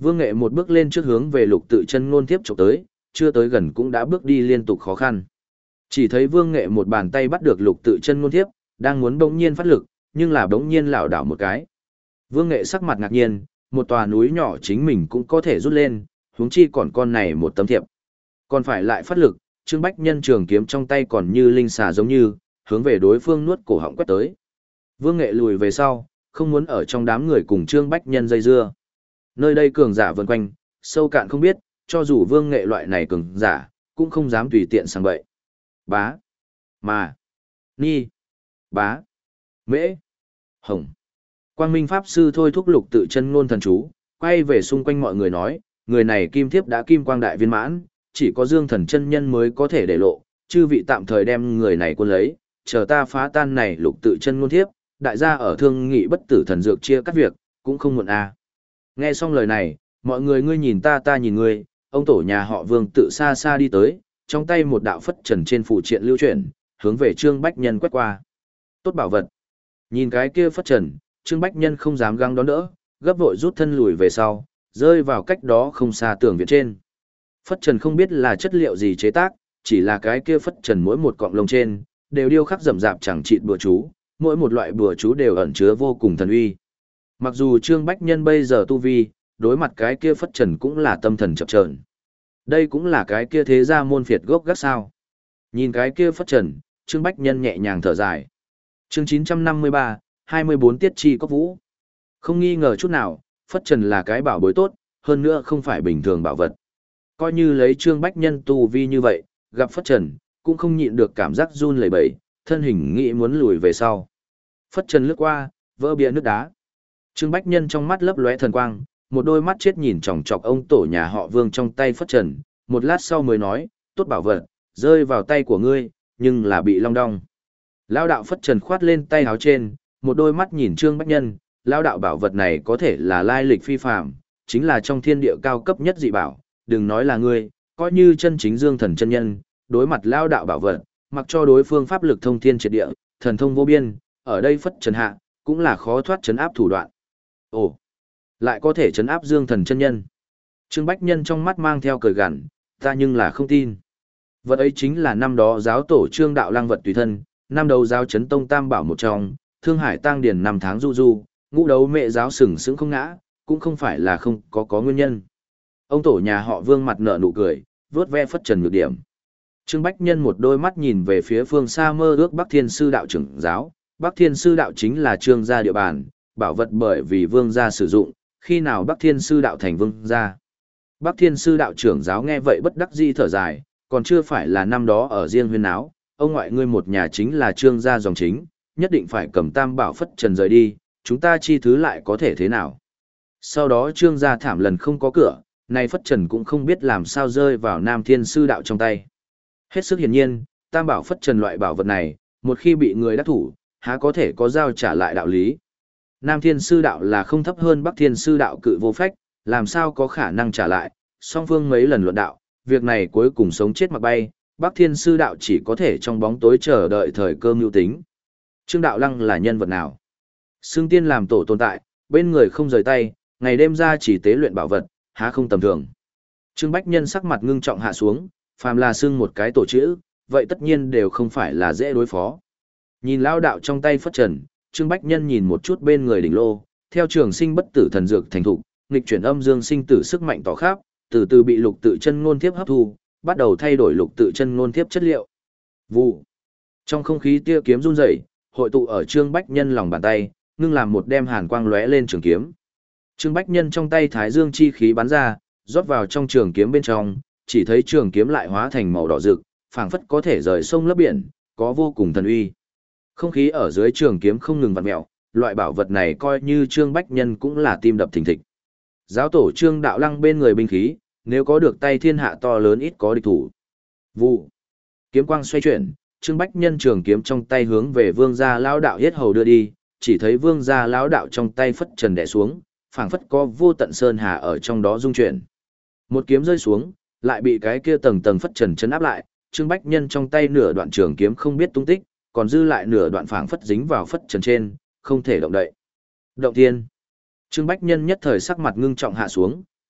Vương Nghệ một bước lên trước hướng về Lục Tự Chân Ngôn tiếp chụp tới, chưa tới gần cũng đã bước đi liên tục khó khăn. Chỉ thấy Vương Nghệ một bàn tay bắt được Lục Tự Chân Ngôn tiếp, đang muốn bỗng nhiên phát lực, nhưng là bỗng nhiên lảo đảo một cái. Vương Nghệ sắc mặt ngạc nhiên, một tòa núi nhỏ chính mình cũng có thể rút lên, huống chi còn con này một tấm thiệp. Còn phải lại phát lực, Trương Bách Nhân trường kiếm trong tay còn như linh xà giống như, hướng về đối phương nuốt cổ họng quét tới. Vương Nghệ lùi về sau, không muốn ở trong đám người cùng Trương Bách Nhân dây dưa. Nơi đây cường giả vần quanh, sâu cạn không biết, cho dù Vương Nghệ loại này cường giả, cũng không dám tùy tiện sang bậy. Bá, mà, ni, bá, mễ, hồng. Quang Minh Pháp Sư thôi thúc Lục Tự Chân Ngôn thần chú, quay về xung quanh mọi người nói, người này kim thiếp đã kim quang đại viên mãn, chỉ có Dương Thần chân nhân mới có thể để lộ, chư vị tạm thời đem người này quân lấy, chờ ta phá tan này Lục Tự Chân Ngôn thiếp, đại gia ở thương nghị bất tử thần dược chia cắt việc, cũng không muộn à. Nghe xong lời này, mọi người ngươi nhìn ta ta nhìn ngươi, ông tổ nhà họ Vương tự xa xa đi tới, trong tay một đạo phất trần trên phụ triện lưu chuyển, hướng về Trương Bách Nhân quét qua. Tốt bảo vật. Nhìn cái kia phất trần, Trương Bách Nhân không dám găng đón đỡ, gấp vội rút thân lùi về sau, rơi vào cách đó không xa tường viện trên. Phất trần không biết là chất liệu gì chế tác, chỉ là cái kia phất trần mỗi một cọng lông trên, đều điêu khắc rậm rạp chẳng chịt bùa chú, mỗi một loại bùa chú đều ẩn chứa vô cùng thần uy. Mặc dù Trương Bách Nhân bây giờ tu vi, đối mặt cái kia phất trần cũng là tâm thần chập chờn. Đây cũng là cái kia thế gia môn phiệt gốc gác sao. Nhìn cái kia phất trần, Trương Bách Nhân nhẹ nhàng thở dài. Chương chín trăm năm mươi ba, hai mươi bốn tiết chi cốc vũ. Không nghi ngờ chút nào, phất trần là cái bảo bối tốt, hơn nữa không phải bình thường bảo vật. Coi như lấy Trương Bách Nhân tu vi như vậy, gặp phất trần, cũng không nhịn được cảm giác run lẩy bẩy, thân hình nghĩ muốn lùi về sau. Phất trần lướt qua, vỡ bia nước đá. Trương Bách Nhân trong mắt lấp lóe thần quang, một đôi mắt chết nhìn chòng chọc ông tổ nhà họ Vương trong tay phất trần, một lát sau mới nói, tốt bảo vật, rơi vào tay của ngươi, nhưng là bị long đong. Lao đạo phất trần khoát lên tay áo trên, một đôi mắt nhìn Trương Bách Nhân, lao đạo bảo vật này có thể là lai lịch phi phàm, chính là trong thiên địa cao cấp nhất dị bảo, đừng nói là ngươi, coi như chân chính Dương Thần chân nhân, đối mặt lao đạo bảo vật, mặc cho đối phương pháp lực thông thiên triệt địa, thần thông vô biên, ở đây phất trần hạ, cũng là khó thoát trấn áp thủ đoạn. Ồ, lại có thể trấn áp Dương Thần chân nhân. Trương Bách Nhân trong mắt mang theo cười gằn, ta nhưng là không tin. Vật ấy chính là năm đó giáo tổ Trương Đạo Lăng vật tùy thân, năm đầu giáo chấn tông tam bảo một trong, Thương Hải Tăng Điền năm tháng du du, ngũ đấu mẹ giáo sừng sững không ngã, cũng không phải là không có có nguyên nhân. Ông tổ nhà họ Vương mặt nở nụ cười, vớt ve phất trần nhược điểm. Trương Bách Nhân một đôi mắt nhìn về phía phương xa mơ ước Bắc Thiên Sư đạo trưởng giáo, Bắc Thiên Sư đạo chính là Trương gia địa bàn, bảo vật bởi vì Vương gia sử dụng, khi nào Bắc Thiên Sư đạo thành Vương gia. Bắc Thiên Sư đạo trưởng giáo nghe vậy bất đắc dĩ thở dài, còn chưa phải là năm đó ở riêng huyên áo, ông ngoại ngươi một nhà chính là Trương gia dòng chính, nhất định phải cầm tam bảo phất trần rời đi, chúng ta chi thứ lại có thể thế nào. Sau đó Trương gia thảm lần không có cửa, nay phất trần cũng không biết làm sao rơi vào Nam Thiên Sư đạo trong tay. Hết sức hiển nhiên, tam bảo phất trần loại bảo vật này, một khi bị người đắc thủ, há có thể có giao trả lại đạo lý. Nam Thiên Sư đạo là không thấp hơn Bắc Thiên Sư đạo cự vô phách, làm sao có khả năng trả lại, song phương mấy lần luận đạo, việc này cuối cùng sống chết mặc bay, Bắc Thiên Sư đạo chỉ có thể trong bóng tối chờ đợi thời cơ mưu tính. Trương Đạo Lăng là nhân vật nào? Xương tiên làm tổ tồn tại, bên người không rời tay, ngày đêm ra chỉ tế luyện bảo vật, há không tầm thường. Trương Bách Nhân sắc mặt ngưng trọng hạ xuống, phàm là xưng một cái tổ chữ, vậy tất nhiên đều không phải là dễ đối phó. Nhìn lao đạo trong tay phất trần, Trương Bách Nhân nhìn một chút bên người đỉnh lô, theo trường sinh bất tử thần dược thành thục, nghịch chuyển âm dương sinh tử sức mạnh tỏ khắp, từ từ bị lục tự chân ngôn thiếp hấp thu, bắt đầu thay đổi lục tự chân ngôn thiếp chất liệu. Vụ. Trong không khí tia kiếm run rẩy, hội tụ ở Trương Bách Nhân lòng bàn tay, ngưng làm một đem hàn quang lóe lên trường kiếm. Trương Bách Nhân trong tay thái dương chi khí bắn ra, rót vào trong trường kiếm bên trong, chỉ thấy trường kiếm lại hóa thành màu đỏ rực, phảng phất có thể rời sông lấp biển, có vô cùng thần uy. Không khí ở dưới trường kiếm không ngừng vặn mèo, loại bảo vật này coi như Trương Bách Nhân cũng là tim đập thình thịch. Giáo tổ Trương Đạo Lăng bên người binh khí, nếu có được tay thiên hạ to lớn ít có địch thủ. Vụ. Kiếm quang xoay chuyển, Trương Bách Nhân trường kiếm trong tay hướng về Vương gia lão đạo yết hầu đưa đi, chỉ thấy Vương gia lão đạo trong tay phất trần đè xuống, phảng phất có vô tận sơn hà ở trong đó dung chuyển. Một kiếm rơi xuống, lại bị cái kia tầng tầng phất trần chấn áp lại, Trương Bách Nhân trong tay nửa đoạn trường kiếm không biết tung tích, còn dư lại nửa đoạn phảng phất dính vào phất trần trên, không thể động đậy. Động thiên. Trương Bách Nhân nhất thời sắc mặt ngưng trọng hạ xuống,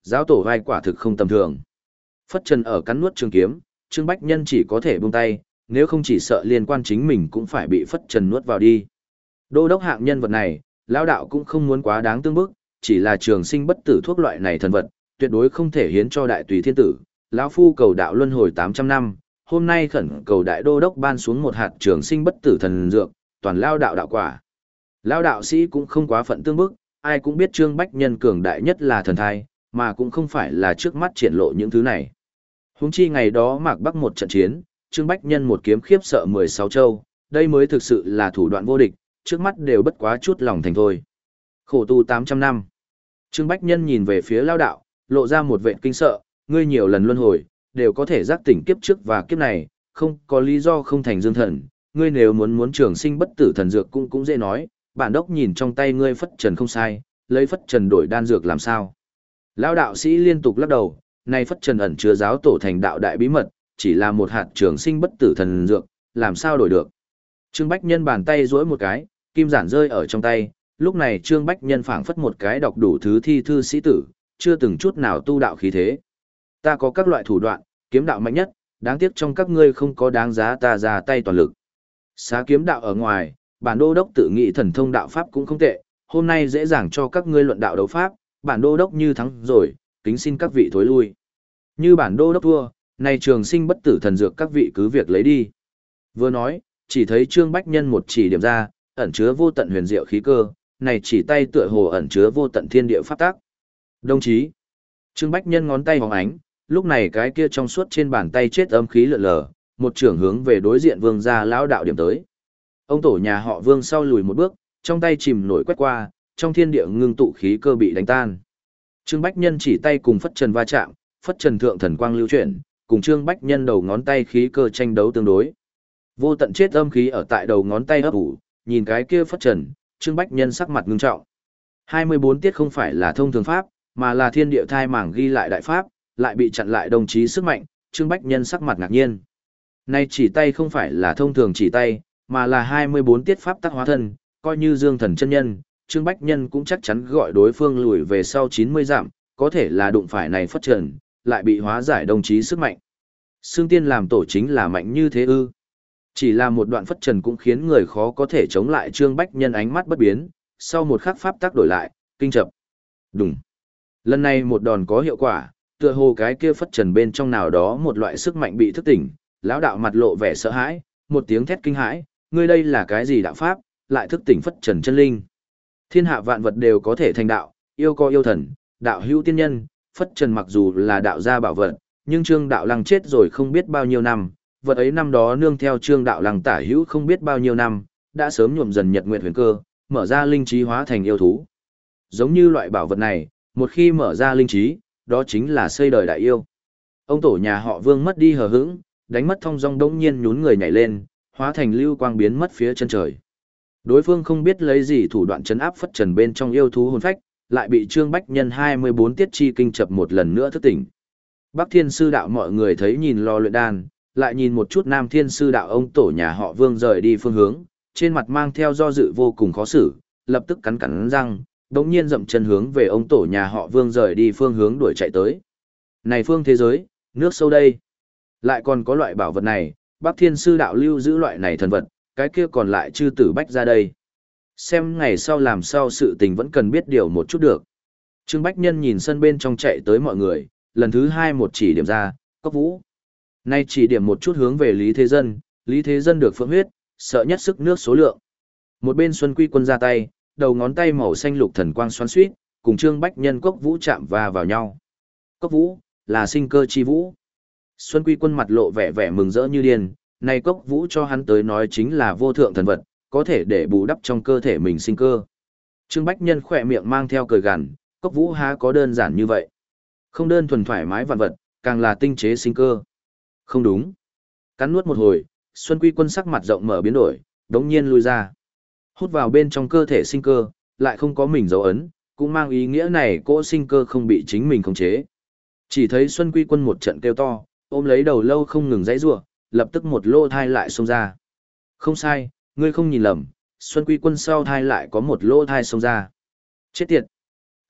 giáo tổ vai quả thực không tầm thường. Phất trần ở cắn nuốt trường kiếm, Trương Bách Nhân chỉ có thể buông tay, nếu không chỉ sợ liên quan chính mình cũng phải bị phất trần nuốt vào đi. Đô đốc hạng nhân vật này, lão đạo cũng không muốn quá đáng tương bức, chỉ là trường sinh bất tử thuốc loại này thần vật, tuyệt đối không thể hiến cho đại tùy thiên tử. Lão phu cầu đạo luân hồi tám trăm năm, hôm nay khẩn cầu đại đô đốc ban xuống một hạt trường sinh bất tử thần dược, toàn lao đạo đạo quả. Lão đạo sĩ cũng không quá phận tương bức, ai cũng biết Trương Bách Nhân cường đại nhất là thần thai, mà cũng không phải là trước mắt triển lộ những thứ này. Huống chi ngày đó Mạc Bắc một trận chiến, Trương Bách Nhân một kiếm khiếp sợ mười sáu châu, đây mới thực sự là thủ đoạn vô địch, trước mắt đều bất quá chút lòng thành thôi. Khổ tu tám trăm năm. Trương Bách Nhân nhìn về phía lao đạo, lộ ra một vệt kinh sợ, ngươi nhiều lần luân hồi, đều có thể giác tỉnh kiếp trước và kiếp này, không có lý do không thành dương thần, ngươi nếu muốn muốn trường sinh bất tử thần dược cũng cũng dễ nói, bản đốc nhìn trong tay ngươi phất trần không sai, lấy phất trần đổi đan dược làm sao. Lao đạo sĩ liên tục lắc đầu, nay phất trần ẩn chứa giáo tổ thành đạo đại bí mật, chỉ là một hạt trường sinh bất tử thần dược, làm sao đổi được. Trương Bách Nhân bàn tay duỗi một cái, kim giản rơi ở trong tay, lúc này Trương Bách Nhân phảng phất một cái đọc đủ thứ thi thư sĩ tử, chưa từng chút nào tu đạo khí thế. Ta có các loại thủ đoạn, kiếm đạo mạnh nhất, đáng tiếc trong các ngươi không có đáng giá ta ra tay toàn lực. Xá kiếm đạo ở ngoài, bản đô đốc tự nghĩ thần thông đạo pháp cũng không tệ, hôm nay dễ dàng cho các ngươi luận đạo đấu pháp, bản đô đốc như thắng rồi, kính xin các vị thối lui. Như bản đô đốc thua, này trường sinh bất tử thần dược các vị cứ việc lấy đi. Vừa nói, chỉ thấy Trương Bách Nhân một chỉ điểm ra, ẩn chứa vô tận huyền diệu khí cơ, này chỉ tay tựa hồ ẩn chứa vô tận thiên địa pháp tác. Đồng chí, Trương Bách Nhân ngón tay bóng ánh, lúc này cái kia trong suốt trên bàn tay chết âm khí lượn lờ, một trưởng hướng về đối diện Vương gia lão đạo điểm tới. Ông tổ nhà họ Vương sau lùi một bước, trong tay chìm nổi quét qua, trong thiên địa ngưng tụ khí cơ bị đánh tan. Trương Bách Nhân chỉ tay cùng phất trần va chạm, phất trần thượng thần quang lưu chuyển, cùng Trương Bách Nhân đầu ngón tay khí cơ tranh đấu tương đối. Vô tận chết âm khí ở tại đầu ngón tay ấp ủ, nhìn cái kia phất trần, Trương Bách Nhân sắc mặt ngưng trọng. hai mươi bốn tiết không phải là thông thường pháp, mà là thiên địa thai mảng ghi lại đại pháp, lại bị chặn lại đồng chí sức mạnh, Trương Bách Nhân sắc mặt ngạc nhiên. Nay chỉ tay không phải là thông thường chỉ tay, mà là hai mươi bốn tiết pháp tác hóa thân, coi như Dương Thần chân nhân, Trương Bách Nhân cũng chắc chắn gọi đối phương lùi về sau chín mươi dặm, có thể là đụng phải này phất trần, lại bị hóa giải đồng chí sức mạnh. Xương tiên làm tổ chính là mạnh như thế ư? Chỉ là một đoạn phất trần cũng khiến người khó có thể chống lại Trương Bách Nhân ánh mắt bất biến, sau một khắc pháp tác đổi lại, kinh chập. Đùng. Lần này một đòn có hiệu quả, tựa hồ cái kia phất trần bên trong nào đó một loại sức mạnh bị thức tỉnh, lão đạo mặt lộ vẻ sợ hãi, một tiếng thét kinh hãi, ngươi đây là cái gì đạo pháp, lại thức tỉnh phất trần chân linh. Thiên hạ vạn vật đều có thể thành đạo, yêu có yêu thần, đạo hữu tiên nhân, phất trần mặc dù là đạo gia bảo vật, nhưng Trương đạo lăng chết rồi không biết bao nhiêu năm, vật ấy năm đó nương theo Trương đạo lăng tả hữu không biết bao nhiêu năm, đã sớm nhuộm dần nhật nguyện huyền cơ, mở ra linh trí hóa thành yêu thú. Giống như loại bảo vật này, một khi mở ra linh trí, đó chính là xây đời đại yêu. Ông tổ nhà họ Vương mất đi hờ hững, đánh mất thong dong đống nhiên nhún người nhảy lên, hóa thành lưu quang biến mất phía chân trời. Đối phương không biết lấy gì thủ đoạn chấn áp phất trần bên trong yêu thú hồn phách, lại bị Trương Bách Nhân hai mươi bốn tiết chi kinh chập một lần nữa thức tỉnh. Bắc Thiên sư đạo mọi người thấy nhìn lo luyện đan, lại nhìn một chút Nam Thiên sư đạo ông tổ nhà họ Vương rời đi phương hướng, trên mặt mang theo do dự vô cùng khó xử, lập tức cắn cắn răng, đống nhiên dậm chân hướng về ông tổ nhà họ Vương rời đi phương hướng đuổi chạy tới. Này phương thế giới, nước sâu đây. Lại còn có loại bảo vật này, Bắc Thiên sư đạo lưu giữ loại này thần vật, cái kia còn lại chư tử bách ra đây. Xem ngày sau làm sao sự tình vẫn cần biết điều một chút được. Trương Bách Nhân nhìn sân bên trong chạy tới mọi người, lần thứ hai một chỉ điểm ra, Cốc Vũ. Nay chỉ điểm một chút hướng về Lý Thế Dân, Lý Thế Dân được phượng huyết, sợ nhất sức nước số lượng. Một bên Xuân Quy Quân ra tay, đầu ngón tay màu xanh lục thần quang xoắn xuýt, cùng Trương Bách Nhân Cốc Vũ chạm va vào nhau. Cốc Vũ là sinh cơ chi vũ. Xuân Quy Quân mặt lộ vẻ vẻ mừng rỡ như điên, này Cốc Vũ cho hắn tới nói chính là vô thượng thần vật, có thể để bù đắp trong cơ thể mình sinh cơ. Trương Bách Nhân khỏe miệng mang theo cười gằn, Cốc Vũ há có đơn giản như vậy. Không đơn thuần thoải mái vạn vật, càng là tinh chế sinh cơ. Không đúng. Cắn nuốt một hồi, Xuân Quy Quân sắc mặt rộng mở biến đổi, đống nhiên lui ra. Hút vào bên trong cơ thể sinh cơ, lại không có mình dấu ấn, cũng mang ý nghĩa này cỗ sinh cơ không bị chính mình khống chế. Chỉ thấy Xuân Quy Quân một trận kêu to, ôm lấy đầu lâu không ngừng dãy rủa, lập tức một lô thai lại xông ra. Không sai, ngươi không nhìn lầm, Xuân Quy Quân sau thai lại có một lô thai xông ra. Chết tiệt!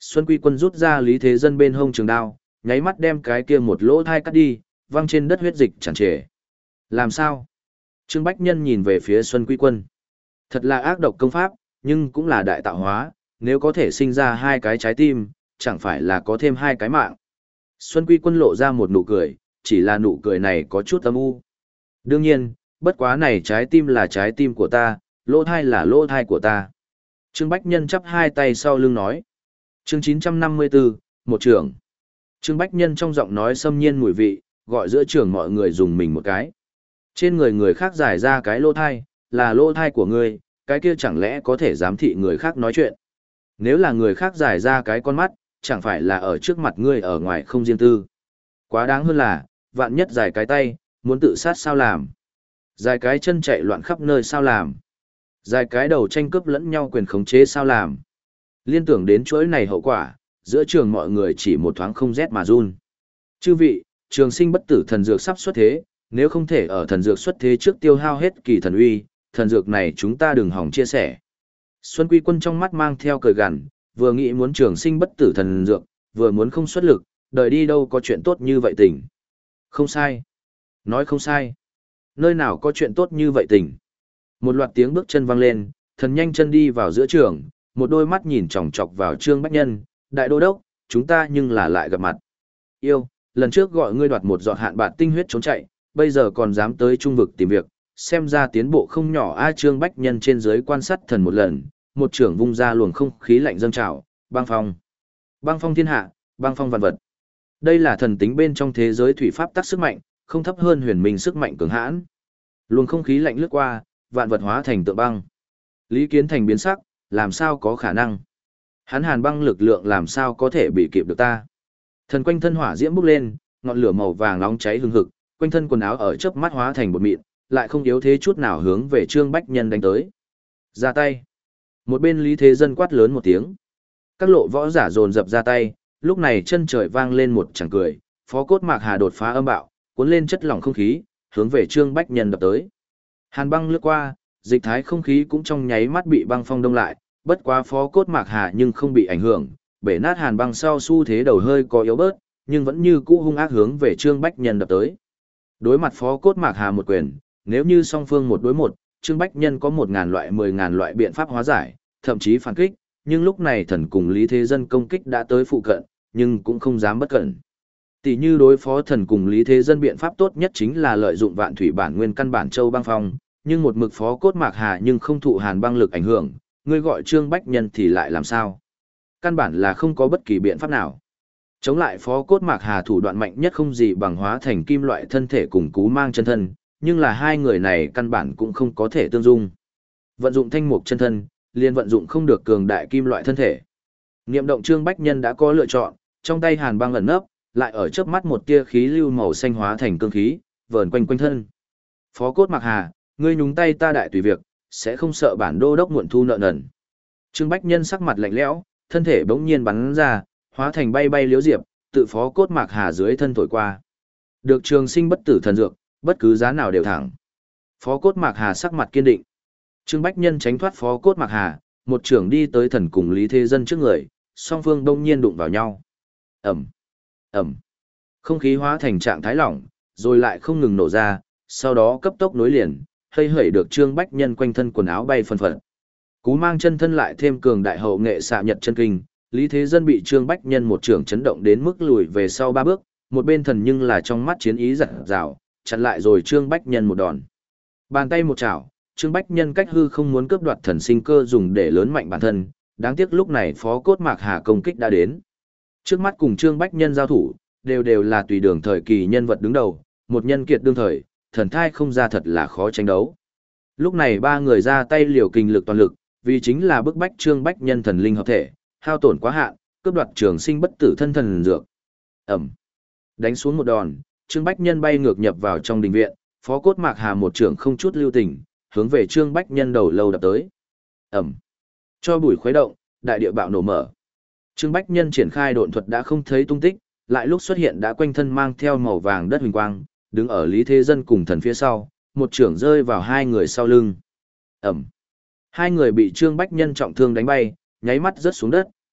Xuân Quy Quân rút ra Lý Thế Dân bên hông trường đao, nháy mắt đem cái kia một lỗ thai cắt đi, văng trên đất huyết dịch tràn trề. Làm sao? Trương Bách Nhân nhìn về phía Xuân Quy Quân. Thật là ác độc công pháp, nhưng cũng là đại tạo hóa, nếu có thể sinh ra hai cái trái tim, chẳng phải là có thêm hai cái mạng. Xuân Quy Quân lộ ra một nụ cười, chỉ là nụ cười này có chút âm u. Đương nhiên, bất quá này trái tim là trái tim của ta, lỗ thai là lỗ thai của ta. Trương Bách Nhân chắp hai tay sau lưng nói. Chương chín trăm năm mươi tư, một trưởng. Trương Bách Nhân trong giọng nói xâm nhiên mùi vị, gọi giữa trường mọi người dùng mình một cái. Trên người người khác giải ra cái lỗ thai, là lỗ thai của ngươi, cái kia chẳng lẽ có thể giám thị người khác nói chuyện. Nếu là người khác giải ra cái con mắt, chẳng phải là ở trước mặt ngươi ở ngoài không riêng tư. Quá đáng hơn là, vạn nhất giải cái tay, muốn tự sát sao làm. Giải cái chân chạy loạn khắp nơi sao làm. Giải cái đầu tranh cướp lẫn nhau quyền khống chế sao làm. Liên tưởng đến chuỗi này hậu quả, giữa trường mọi người chỉ một thoáng không rét mà run. Chư vị, trường sinh bất tử thần dược sắp xuất thế, nếu không thể ở thần dược xuất thế trước tiêu hao hết kỳ thần uy, thần dược này chúng ta đừng hỏng chia sẻ. Xuân Quy Quân trong mắt mang theo cười gằn, vừa nghĩ muốn trường sinh bất tử thần dược, vừa muốn không xuất lực, đời đi đâu có chuyện tốt như vậy tình. Không sai. Nói không sai. Nơi nào có chuyện tốt như vậy tình. Một loạt tiếng bước chân vang lên, thần nhanh chân đi vào giữa trường, một đôi mắt nhìn chòng chọc vào Trương Bách Nhân, đại đô đốc, chúng ta nhưng là lại gặp mặt. Yêu, lần trước gọi ngươi đoạt một giọt hạn bạt tinh huyết trốn chạy, bây giờ còn dám tới trung vực tìm việc, xem ra tiến bộ không nhỏ. A Trương Bách Nhân trên dưới quan sát thần một lần, một trưởng vung ra luồng không khí lạnh dâng trào, băng phong. Băng phong thiên hạ, băng phong vạn vật. Đây là thần tính bên trong thế giới thủy pháp tắc sức mạnh, không thấp hơn huyền minh sức mạnh cường hãn. Luồng không khí lạnh lướt qua, vạn vật hóa thành tượng băng. Lý Kiến Thành biến sắc, làm sao có khả năng? Hắn hàn băng lực lượng làm sao có thể bị kịp được ta? Thần quanh thân hỏa diễm bốc lên, ngọn lửa màu vàng nóng cháy hừng hực, quanh thân quần áo ở chớp mắt hóa thành bột mịn, lại không yếu thế chút nào hướng về Trương Bách Nhân đánh tới. Ra tay. Một bên Lý Thế Dân quát lớn một tiếng. Các lộ võ giả dồn dập ra tay, lúc này chân trời vang lên một tràng cười, Phó Cốt Mạc Hà đột phá âm bạo, cuốn lên chất lỏng không khí, hướng về Trương Bách Nhân đập tới. Hàn băng lướt qua, dịch thái không khí cũng trong nháy mắt bị băng phong đông lại, bất quá Phó Cốt Mạc Hà nhưng không bị ảnh hưởng, bể nát hàn băng sau xu thế đầu hơi có yếu bớt, nhưng vẫn như cũ hung ác hướng về Trương Bách Nhân đập tới. Đối mặt Phó Cốt Mạc Hà một quyền, nếu như song phương một đối một, Trương Bách Nhân có một ngàn loại mười ngàn loại biện pháp hóa giải, thậm chí phản kích, nhưng lúc này thần cùng Lý Thế Dân công kích đã tới phụ cận, nhưng cũng không dám bất cẩn. Tỷ như đối phó thần cùng Lý Thế Dân biện pháp tốt nhất chính là lợi dụng vạn thủy bản nguyên căn bản châu băng phong, nhưng một mực Phó Cốt Mạc Hà nhưng không thụ hàn băng lực ảnh hưởng, ngươi gọi Trương Bách Nhân thì lại làm sao? Căn bản là không có bất kỳ biện pháp nào. Chống lại Phó Cốt Mạc Hà thủ đoạn mạnh nhất không gì bằng hóa thành kim loại thân thể cùng Cú Mang chân thân, nhưng là hai người này căn bản cũng không có thể tương dung. Vận dụng thanh mục chân thân, liền vận dụng không được cường đại kim loại thân thể. Niệm động Trương Bách Nhân đã có lựa chọn, trong tay hàn băng ẩn nấp, lại ở chớp mắt một tia khí lưu màu xanh hóa thành cương khí, vờn quanh quanh thân. Phó Cốt Mạc Hà, ngươi nhúng tay ta đại tùy việc, sẽ không sợ bản đô đốc muộn thu nợ nần. Trương Bách Nhân sắc mặt lạnh lẽo, thân thể bỗng nhiên bắn ra, hóa thành bay bay liếu diệp, tự Phó Cốt Mạc Hà dưới thân thổi qua. Được trường sinh bất tử thần dược, bất cứ giá nào đều thẳng. Phó Cốt Mạc Hà sắc mặt kiên định. Trương Bách Nhân tránh thoát Phó Cốt Mạc Hà, một trưởng đi tới thần cùng Lý Thế Dân trước người, song phương đông nhiên đụng vào nhau. Ẩm, Ẩm. Không khí hóa thành trạng thái lỏng, rồi lại không ngừng nổ ra, sau đó cấp tốc nối liền, hơi hẩy được Trương Bách Nhân quanh thân quần áo bay phân phật. Cú Mang chân thân lại thêm cường đại hậu nghệ xạ nhật chân kinh, Lý Thế Dân bị Trương Bách Nhân một trưởng chấn động đến mức lùi về sau ba bước, một bên thần nhưng là trong mắt chiến ý giật rào, chặn lại rồi Trương Bách Nhân một đòn. Bàn tay một chảo, Trương Bách Nhân cách hư không muốn cướp đoạt thần sinh cơ dùng để lớn mạnh bản thân, đáng tiếc lúc này Phó Cốt Mạc Hà công kích đã đến. Trước mắt cùng Trương Bách Nhân giao thủ, đều đều là tùy đường thời kỳ nhân vật đứng đầu, một nhân kiệt đương thời, thần thai không ra thật là khó tranh đấu. Lúc này ba người ra tay liều kinh lực toàn lực, vì chính là bức bách Trương Bách Nhân thần linh hợp thể, hao tổn quá hạn, cướp đoạt trường sinh bất tử thân thần dược. Ẩm. Đánh xuống một đòn, Trương Bách Nhân bay ngược nhập vào trong đình viện, Phó Cốt Mạc Hà một trưởng không chút lưu tình, hướng về Trương Bách Nhân đầu lâu đập tới. Ẩm. Cho bụi khuấy động, đại địa bạo nổ mở. Trương Bách Nhân triển khai độn thuật đã không thấy tung tích, lại lúc xuất hiện đã quanh thân mang theo màu vàng đất huỳnh quang, đứng ở Lý Thế Dân cùng thần phía sau, một trưởng rơi vào hai người sau lưng. Ẩm. Hai người bị Trương Bách Nhân trọng thương đánh bay, nháy mắt rớt xuống đất,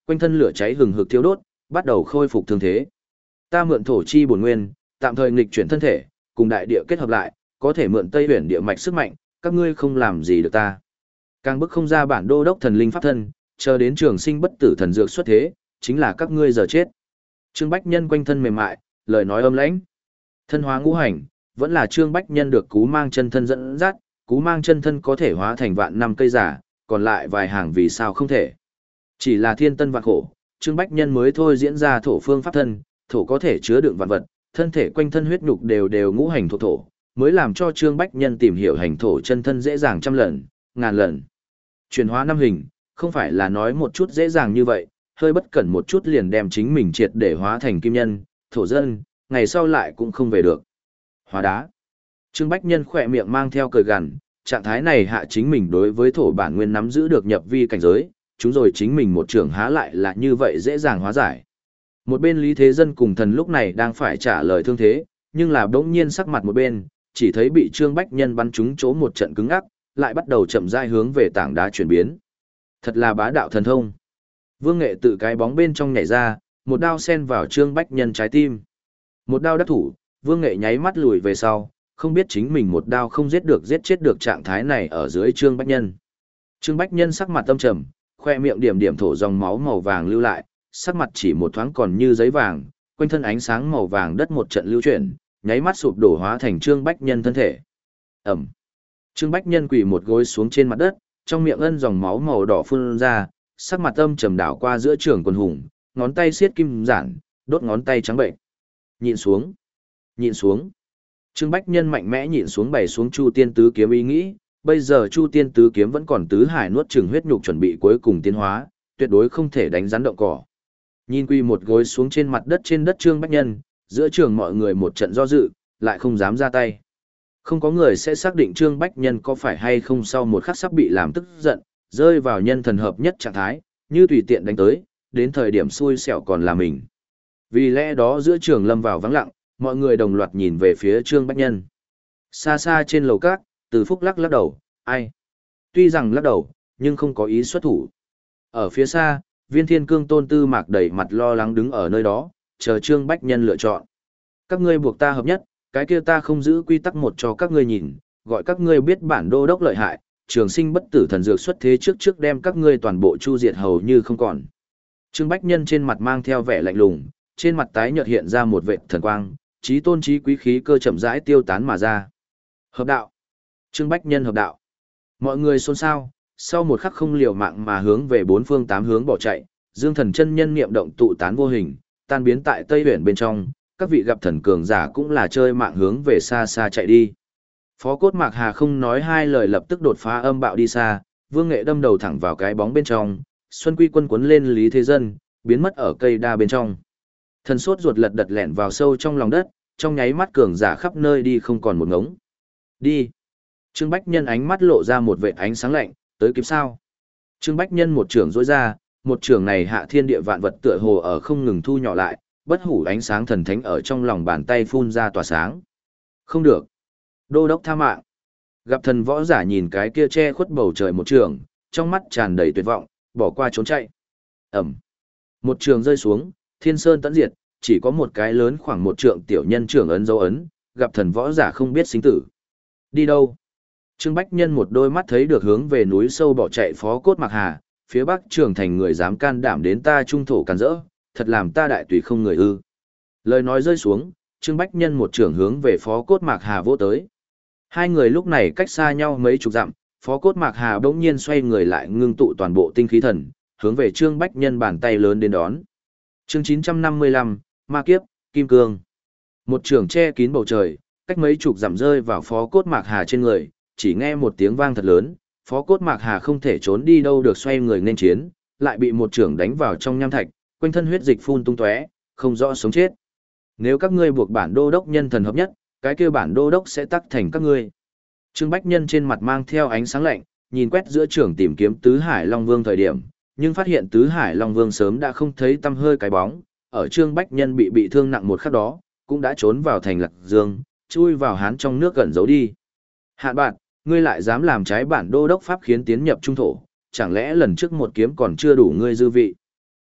quanh thân lửa cháy hừng hực thiêu đốt, bắt đầu khôi phục thương thế. Ta mượn thổ chi bổn nguyên, tạm thời nghịch chuyển thân thể, cùng đại địa kết hợp lại, có thể mượn Tây Huyền địa mạch sức mạnh, các ngươi không làm gì được ta. Càng bức không ra bản đô đốc thần linh pháp thân, chờ đến trường sinh bất tử thần dược xuất thế, chính là các ngươi giờ chết. Trương Bách Nhân quanh thân mềm mại, lời nói âm lãnh. Thân hóa ngũ hành, vẫn là Trương Bách Nhân được cú mang chân thân dẫn dắt, cú mang chân thân có thể hóa thành vạn năm cây giả, còn lại vài hàng vì sao không thể. Chỉ là thiên tân vạn khổ, Trương Bách Nhân mới thôi diễn ra thổ phương pháp thân, thổ có thể chứa đựng vạn vật, thân thể quanh thân huyết nhục đều đều ngũ hành thuộc thổ, mới làm cho Trương Bách Nhân tìm hiểu hành thổ chân thân dễ dàng trăm lần, ngàn lần. Chuyển hóa năm hình, không phải là nói một chút dễ dàng như vậy, hơi bất cẩn một chút liền đem chính mình triệt để hóa thành kim nhân, thổ dân, ngày sau lại cũng không về được. Hóa đá. Trương Bách Nhân khỏe miệng mang theo cười gằn, trạng thái này hạ chính mình đối với thổ bản nguyên nắm giữ được nhập vi cảnh giới, chúng rồi chính mình một trường há lại là như vậy dễ dàng hóa giải. Một bên Lý Thế Dân cùng thần lúc này đang phải trả lời thương thế, nhưng là bỗng nhiên sắc mặt một bên, chỉ thấy bị Trương Bách Nhân bắn trúng chỗ một trận cứng ngắc, lại bắt đầu chậm rãi hướng về tảng đá chuyển biến. Thật là bá đạo thần thông. Vương Nghệ tự cái bóng bên trong nhảy ra, một đao sen vào Trương Bách Nhân trái tim. Một đao đắc thủ, Vương Nghệ nháy mắt lùi về sau, không biết chính mình một đao không giết được giết chết được trạng thái này ở dưới Trương Bách Nhân. Trương Bách Nhân sắc mặt tâm trầm, khoe miệng điểm điểm thổ dòng máu màu vàng lưu lại, sắc mặt chỉ một thoáng còn như giấy vàng, quanh thân ánh sáng màu vàng đất một trận lưu chuyển, nháy mắt sụp đổ hóa thành Trương Bách Nhân thân thể. Ẩm. Trương Bách Nhân quỳ một gối xuống trên mặt đất, trong miệng ân dòng máu màu đỏ phun ra, sắc mặt âm trầm đảo qua giữa trường quần hùng, ngón tay siết kim giản, đốt ngón tay trắng bệnh. Nhịn xuống. Nhịn xuống. Trương Bách Nhân mạnh mẽ nhịn xuống bày xuống Chu Tiên Tứ Kiếm ý nghĩ, bây giờ Chu Tiên Tứ Kiếm vẫn còn tứ hải nuốt chửng huyết nhục chuẩn bị cuối cùng tiến hóa, tuyệt đối không thể đánh rắn động cỏ. Nhìn quy một gối xuống trên mặt đất trên đất Trương Bách Nhân, giữa trường mọi người một trận do dự, lại không dám ra tay. Không có người sẽ xác định Trương Bách Nhân có phải hay không sau một khắc sắp bị làm tức giận, rơi vào nhân thần hợp nhất trạng thái, như tùy tiện đánh tới, đến thời điểm xui xẻo còn là mình. Vì lẽ đó giữa trường lâm vào vắng lặng, mọi người đồng loạt nhìn về phía Trương Bách Nhân. Xa xa trên lầu cát, Từ Phúc lắc lắc đầu, ai? Tuy rằng lắc đầu, nhưng không có ý xuất thủ. Ở phía xa, Viên Thiên Cương Tôn Tư Mạc đầy mặt lo lắng đứng ở nơi đó, chờ Trương Bách Nhân lựa chọn. Các ngươi buộc ta hợp nhất, cái kia ta không giữ quy tắc một cho các ngươi nhìn, gọi các ngươi biết bản đô đốc lợi hại, trường sinh bất tử thần dược xuất thế trước trước đem các ngươi toàn bộ chu diệt hầu như không còn. Trương Bách Nhân trên mặt mang theo vẻ lạnh lùng, trên mặt tái nhợt hiện ra một vệt thần quang, chí tôn chí quý khí cơ chậm rãi tiêu tán mà ra. Hợp đạo. Trương Bách Nhân hợp đạo. Mọi người xôn xao, sau một khắc không liều mạng mà hướng về bốn phương tám hướng bỏ chạy, Dương Thần chân nhân niệm động tụ tán vô hình, tan biến tại Tây Huyền bên trong, các vị gặp thần cường giả cũng là chơi mạng hướng về xa xa chạy đi. Phó Cốt Mạc Hà không nói hai lời lập tức đột phá âm bạo đi xa, Vương Nghệ đâm đầu thẳng vào cái bóng bên trong, Xuân Quy Quân cuốn lên Lý Thế Dân, biến mất ở cây đa bên trong. Thần sốt ruột lật đật lẻn vào sâu trong lòng đất, trong nháy mắt cường giả khắp nơi đi không còn một ngống. Đi. Trương Bách Nhân ánh mắt lộ ra một vệt ánh sáng lạnh, tới kịp sao? Trương Bách Nhân một trường rỗi ra, một trường này hạ thiên địa vạn vật tựa hồ ở không ngừng thu nhỏ lại, bất hủ ánh sáng thần thánh ở trong lòng bàn tay phun ra tỏa sáng. Không được. Đô đốc tha mạng. Gặp thần võ giả nhìn cái kia che khuất bầu trời một trường, trong mắt tràn đầy tuyệt vọng, bỏ qua trốn chạy. Ẩm. Một trường rơi xuống, thiên sơn tận diệt, chỉ có một cái lớn khoảng một trượng tiểu nhân trưởng ấn dấu ấn, gặp thần võ giả không biết sinh tử. Đi đâu? Trương Bách Nhân một đôi mắt thấy được hướng về núi sâu bỏ chạy Phó Cốt Mạc Hà, phía bắc trường thành người dám can đảm đến ta trung thổ càn rỡ, thật làm ta đại tùy không người ư. Lời nói rơi xuống, Trương Bách Nhân một trưởng hướng về Phó Cốt Mạc Hà vỗ tới. Hai người lúc này cách xa nhau mấy chục dặm, Phó Cốt Mạc Hà bỗng nhiên xoay người lại ngưng tụ toàn bộ tinh khí thần, hướng về Trương Bách Nhân bàn tay lớn đến đón. Chương chín trăm năm mươi lăm, Ma Kiếp, Kim Cương. Một trưởng che kín bầu trời, cách mấy chục dặm rơi vào Phó Cốt Mạc Hà trên người, chỉ nghe một tiếng vang thật lớn, Phó Cốt Mạc Hà không thể trốn đi đâu được xoay người nên chiến, lại bị một trưởng đánh vào trong nham thạch, quanh thân huyết dịch phun tung tóe, không rõ sống chết. Nếu các ngươi buộc bản đô đốc nhân thần hợp nhất, cái kia bản đô đốc sẽ tắc thành các ngươi. Trương Bách Nhân trên mặt mang theo ánh sáng lạnh, nhìn quét giữa trưởng tìm kiếm Tứ Hải Long Vương thời điểm, nhưng phát hiện Tứ Hải Long Vương sớm đã không thấy tăm hơi cái bóng, ở Trương Bách Nhân bị bị thương nặng một khắc đó, cũng đã trốn vào thành Lạc Dương, chui vào hán trong nước gần giấu đi. Hạn bạn, ngươi lại dám làm trái bản đô đốc pháp khiến tiến nhập trung thổ, chẳng lẽ lần trước một kiếm còn chưa đủ ngươi dư vị?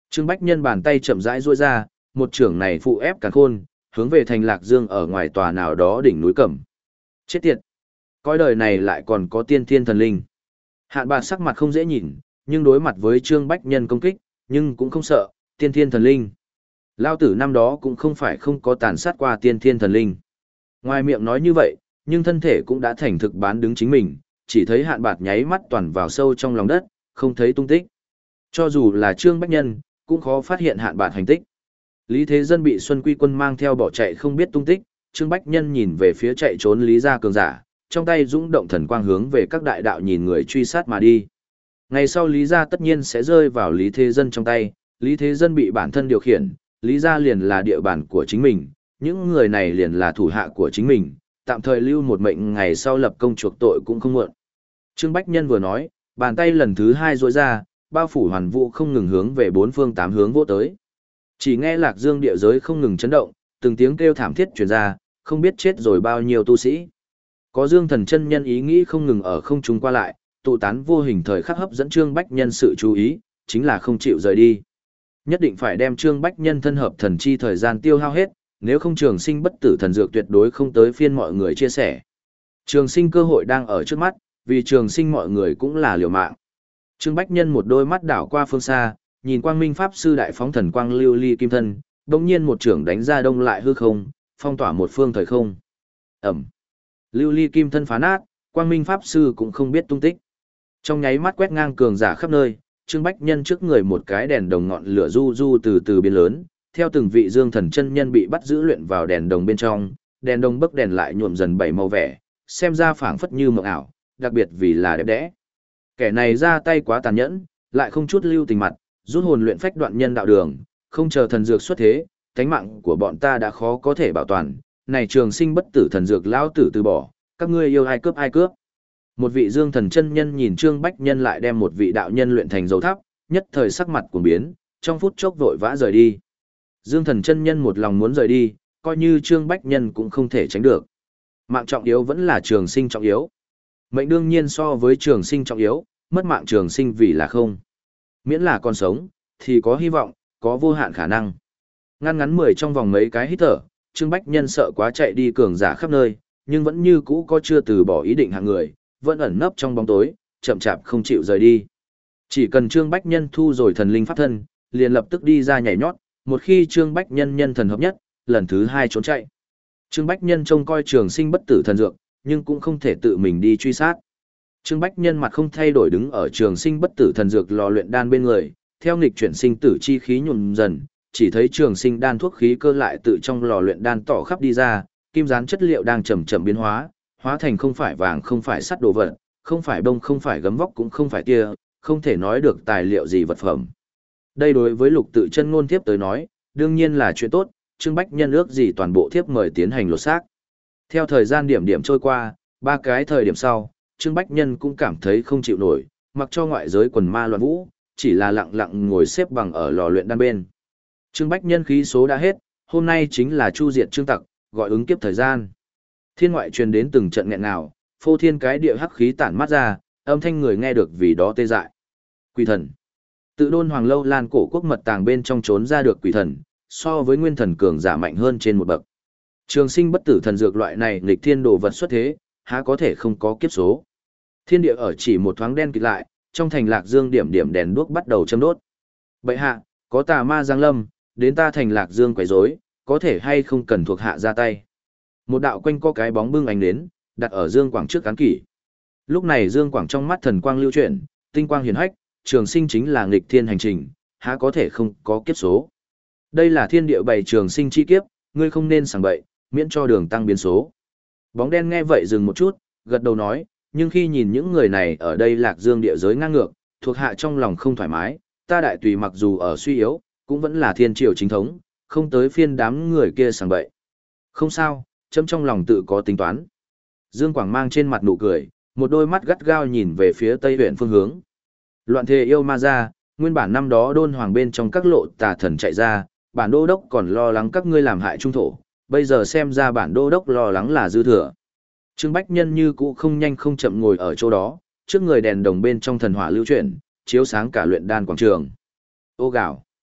Trương Bách Nhân bàn tay chậm rãi duỗi ra, một trưởng này phụ ép càn khôn, hướng về thành Lạc Dương ở ngoài tòa nào đó đỉnh núi Cẩm. Chết tiệt! Coi đời này lại còn có tiên thiên thần linh. Hạn Bạt sắc mặt không dễ nhìn, nhưng đối mặt với Trương Bách Nhân công kích, nhưng cũng không sợ, tiên thiên thần linh. Lao tử năm đó cũng không phải không có tàn sát qua tiên thiên thần linh. Ngoài miệng nói như vậy, nhưng thân thể cũng đã thành thực bán đứng chính mình, chỉ thấy Hạn Bạt nháy mắt toàn vào sâu trong lòng đất, không thấy tung tích. Cho dù là Trương Bách Nhân, cũng khó phát hiện Hạn Bạt hành tích. Lý Thế Dân bị Xuân Quy Quân mang theo bỏ chạy không biết tung tích, Trương Bách Nhân nhìn về phía chạy trốn Lý gia cường giả, trong tay dũng động thần quang hướng về các đại đạo nhìn người truy sát mà đi. Ngày sau Lý gia tất nhiên sẽ rơi vào Lý Thế Dân trong tay, Lý Thế Dân bị bản thân điều khiển, Lý gia liền là địa bàn của chính mình, những người này liền là thủ hạ của chính mình, tạm thời lưu một mệnh ngày sau lập công chuộc tội cũng không muộn. Trương Bách Nhân vừa nói, bàn tay lần thứ hai duỗi ra, bao phủ hoàn vũ không ngừng hướng về bốn phương tám hướng vỗ tới. Chỉ nghe Lạc Dương địa giới không ngừng chấn động, từng tiếng kêu thảm thiết truyền ra, không biết chết rồi bao nhiêu tu sĩ. Có Dương Thần chân nhân ý nghĩ không ngừng ở không trung qua lại, tụ tán vô hình thời khắc hấp dẫn Trương Bách Nhân sự chú ý, chính là không chịu rời đi. Nhất định phải đem Trương Bách Nhân thân hợp thần chi thời gian tiêu hao hết, nếu không trường sinh bất tử thần dược tuyệt đối không tới phiên mọi người chia sẻ. Trường sinh cơ hội đang ở trước mắt, vì trường sinh mọi người cũng là liều mạng. Trương Bách Nhân một đôi mắt đảo qua phương xa, nhìn Quang Minh Pháp Sư đại phóng thần quang lưu ly kim thân, bỗng nhiên một trưởng đánh ra đông lại hư không, phong tỏa một phương thời không. Ẩm. Lưu ly kim thân phá nát, Quang Minh Pháp Sư cũng không biết tung tích. Trong nháy mắt quét ngang cường giả khắp nơi, Trương Bách Nhân trước người một cái đèn đồng ngọn lửa du du từ từ biến lớn, theo từng vị Dương Thần chân nhân bị bắt giữ luyện vào đèn đồng bên trong, đèn đồng bấc đèn lại nhuộm dần bảy màu vẻ, xem ra phảng phất như mộng ảo, đặc biệt vì là đẹp đẽ. Kẻ này ra tay quá tàn nhẫn, lại không chút lưu tình mặt, rút hồn luyện phách đoạn nhân đạo đường, không chờ thần dược xuất thế, cánh mạng của bọn ta đã khó có thể bảo toàn, này trường sinh bất tử thần dược lão tử từ bỏ, các ngươi yêu ai cướp ai cướp. Một vị Dương Thần chân nhân nhìn Trương Bách Nhân lại đem một vị đạo nhân luyện thành dấu tháp, nhất thời sắc mặt cuồng biến, trong phút chốc vội vã rời đi. Dương Thần chân nhân một lòng muốn rời đi, coi như Trương Bách Nhân cũng không thể tránh được. Mạng trọng yếu vẫn là trường sinh trọng yếu. Mệnh đương nhiên so với trường sinh trọng yếu, mất mạng trường sinh vì là không. Miễn là còn sống, thì có hy vọng, có vô hạn khả năng. Ngăn ngắn mười trong vòng mấy cái hít thở, Trương Bách Nhân sợ quá chạy đi cường giả khắp nơi, nhưng vẫn như cũ có chưa từ bỏ ý định hạng người, vẫn ẩn nấp trong bóng tối, chậm chạp không chịu rời đi. Chỉ cần Trương Bách Nhân thu rồi thần linh pháp thân, liền lập tức đi ra nhảy nhót, một khi Trương Bách Nhân nhân thần hợp nhất, lần thứ hai trốn chạy. Trương Bách Nhân trông coi trường sinh bất tử thần dược, nhưng cũng không thể tự mình đi truy sát. Trương Bách Nhân mặt không thay đổi đứng ở trường sinh bất tử thần dược lò luyện đan bên người, theo nghịch chuyển sinh tử chi khí nhuộm dần, chỉ thấy trường sinh đan thuốc khí cơ lại tự trong lò luyện đan tỏ khắp đi ra, kim dán chất liệu đang chậm chậm biến hóa, hóa thành không phải vàng không phải sắt đồ vật, không phải bông không phải gấm vóc cũng không phải tia, không thể nói được tài liệu gì vật phẩm. Đây đối với Lục Tự Chân ngôn thiếp tới nói, đương nhiên là chuyện tốt, Trương Bách Nhân ước gì toàn bộ thiếp mời tiến hành lột xác. Theo thời gian điểm điểm trôi qua, ba cái thời điểm sau, Trương Bách Nhân cũng cảm thấy không chịu nổi, mặc cho ngoại giới quần ma loạn vũ, chỉ là lặng lặng ngồi xếp bằng ở lò luyện đan bên. Trương Bách Nhân khí số đã hết, hôm nay chính là chu diệt Trương Tặc, gọi ứng kiếp thời gian. Thiên ngoại truyền đến từng trận nghẹn ngào, phô thiên cái địa hắc khí tản mát ra, âm thanh người nghe được vì đó tê dại. Quỷ thần. Tự đôn hoàng lâu lan cổ quốc mật tàng bên trong trốn ra được quỷ thần, so với nguyên thần cường giả mạnh hơn trên một bậc. Trường sinh bất tử thần dược loại này nghịch thiên đồ vật xuất thế, há có thể không có kiếp số. Thiên địa ở chỉ một thoáng đen kịt lại, trong thành Lạc Dương điểm điểm đèn đuốc bắt đầu châm đốt. Bệ hạ, có tà ma giáng lâm, đến ta thành Lạc Dương quấy rối, có thể hay không cần thuộc hạ ra tay. Một đạo quanh có cái bóng bưng ánh đến, đặt ở Dương Quảng trước cán kỷ. Lúc này Dương Quảng trong mắt thần quang lưu chuyển, tinh quang hiển hách, trường sinh chính là nghịch thiên hành trình, há có thể không có kiếp số. Đây là thiên địa bày trường sinh chi kiếp, ngươi không nên sảng bậy, miễn cho đường tăng biến số. Bóng đen nghe vậy dừng một chút, gật đầu nói, nhưng khi nhìn những người này ở đây Lạc Dương địa giới ngang ngược, thuộc hạ trong lòng không thoải mái, ta đại tùy mặc dù ở suy yếu, cũng vẫn là thiên triều chính thống, không tới phiên đám người kia sảng bậy. Không sao, chấm trong lòng tự có tính toán. Dương Quảng mang trên mặt nụ cười, một đôi mắt gắt gao nhìn về phía tây huyện phương hướng. Loạn thề yêu ma ra, nguyên bản năm đó đôn hoàng bên trong các lộ tà thần chạy ra, bản đô đốc còn lo lắng các ngươi làm hại trung thổ, bây giờ xem ra bản đô đốc lo lắng là dư thừa. Trương Bách Nhân như cũ không nhanh không chậm ngồi ở chỗ đó, trước người đèn đồng bên trong thần hỏa lưu chuyển, chiếu sáng cả luyện đan quảng trường. Ô gạo.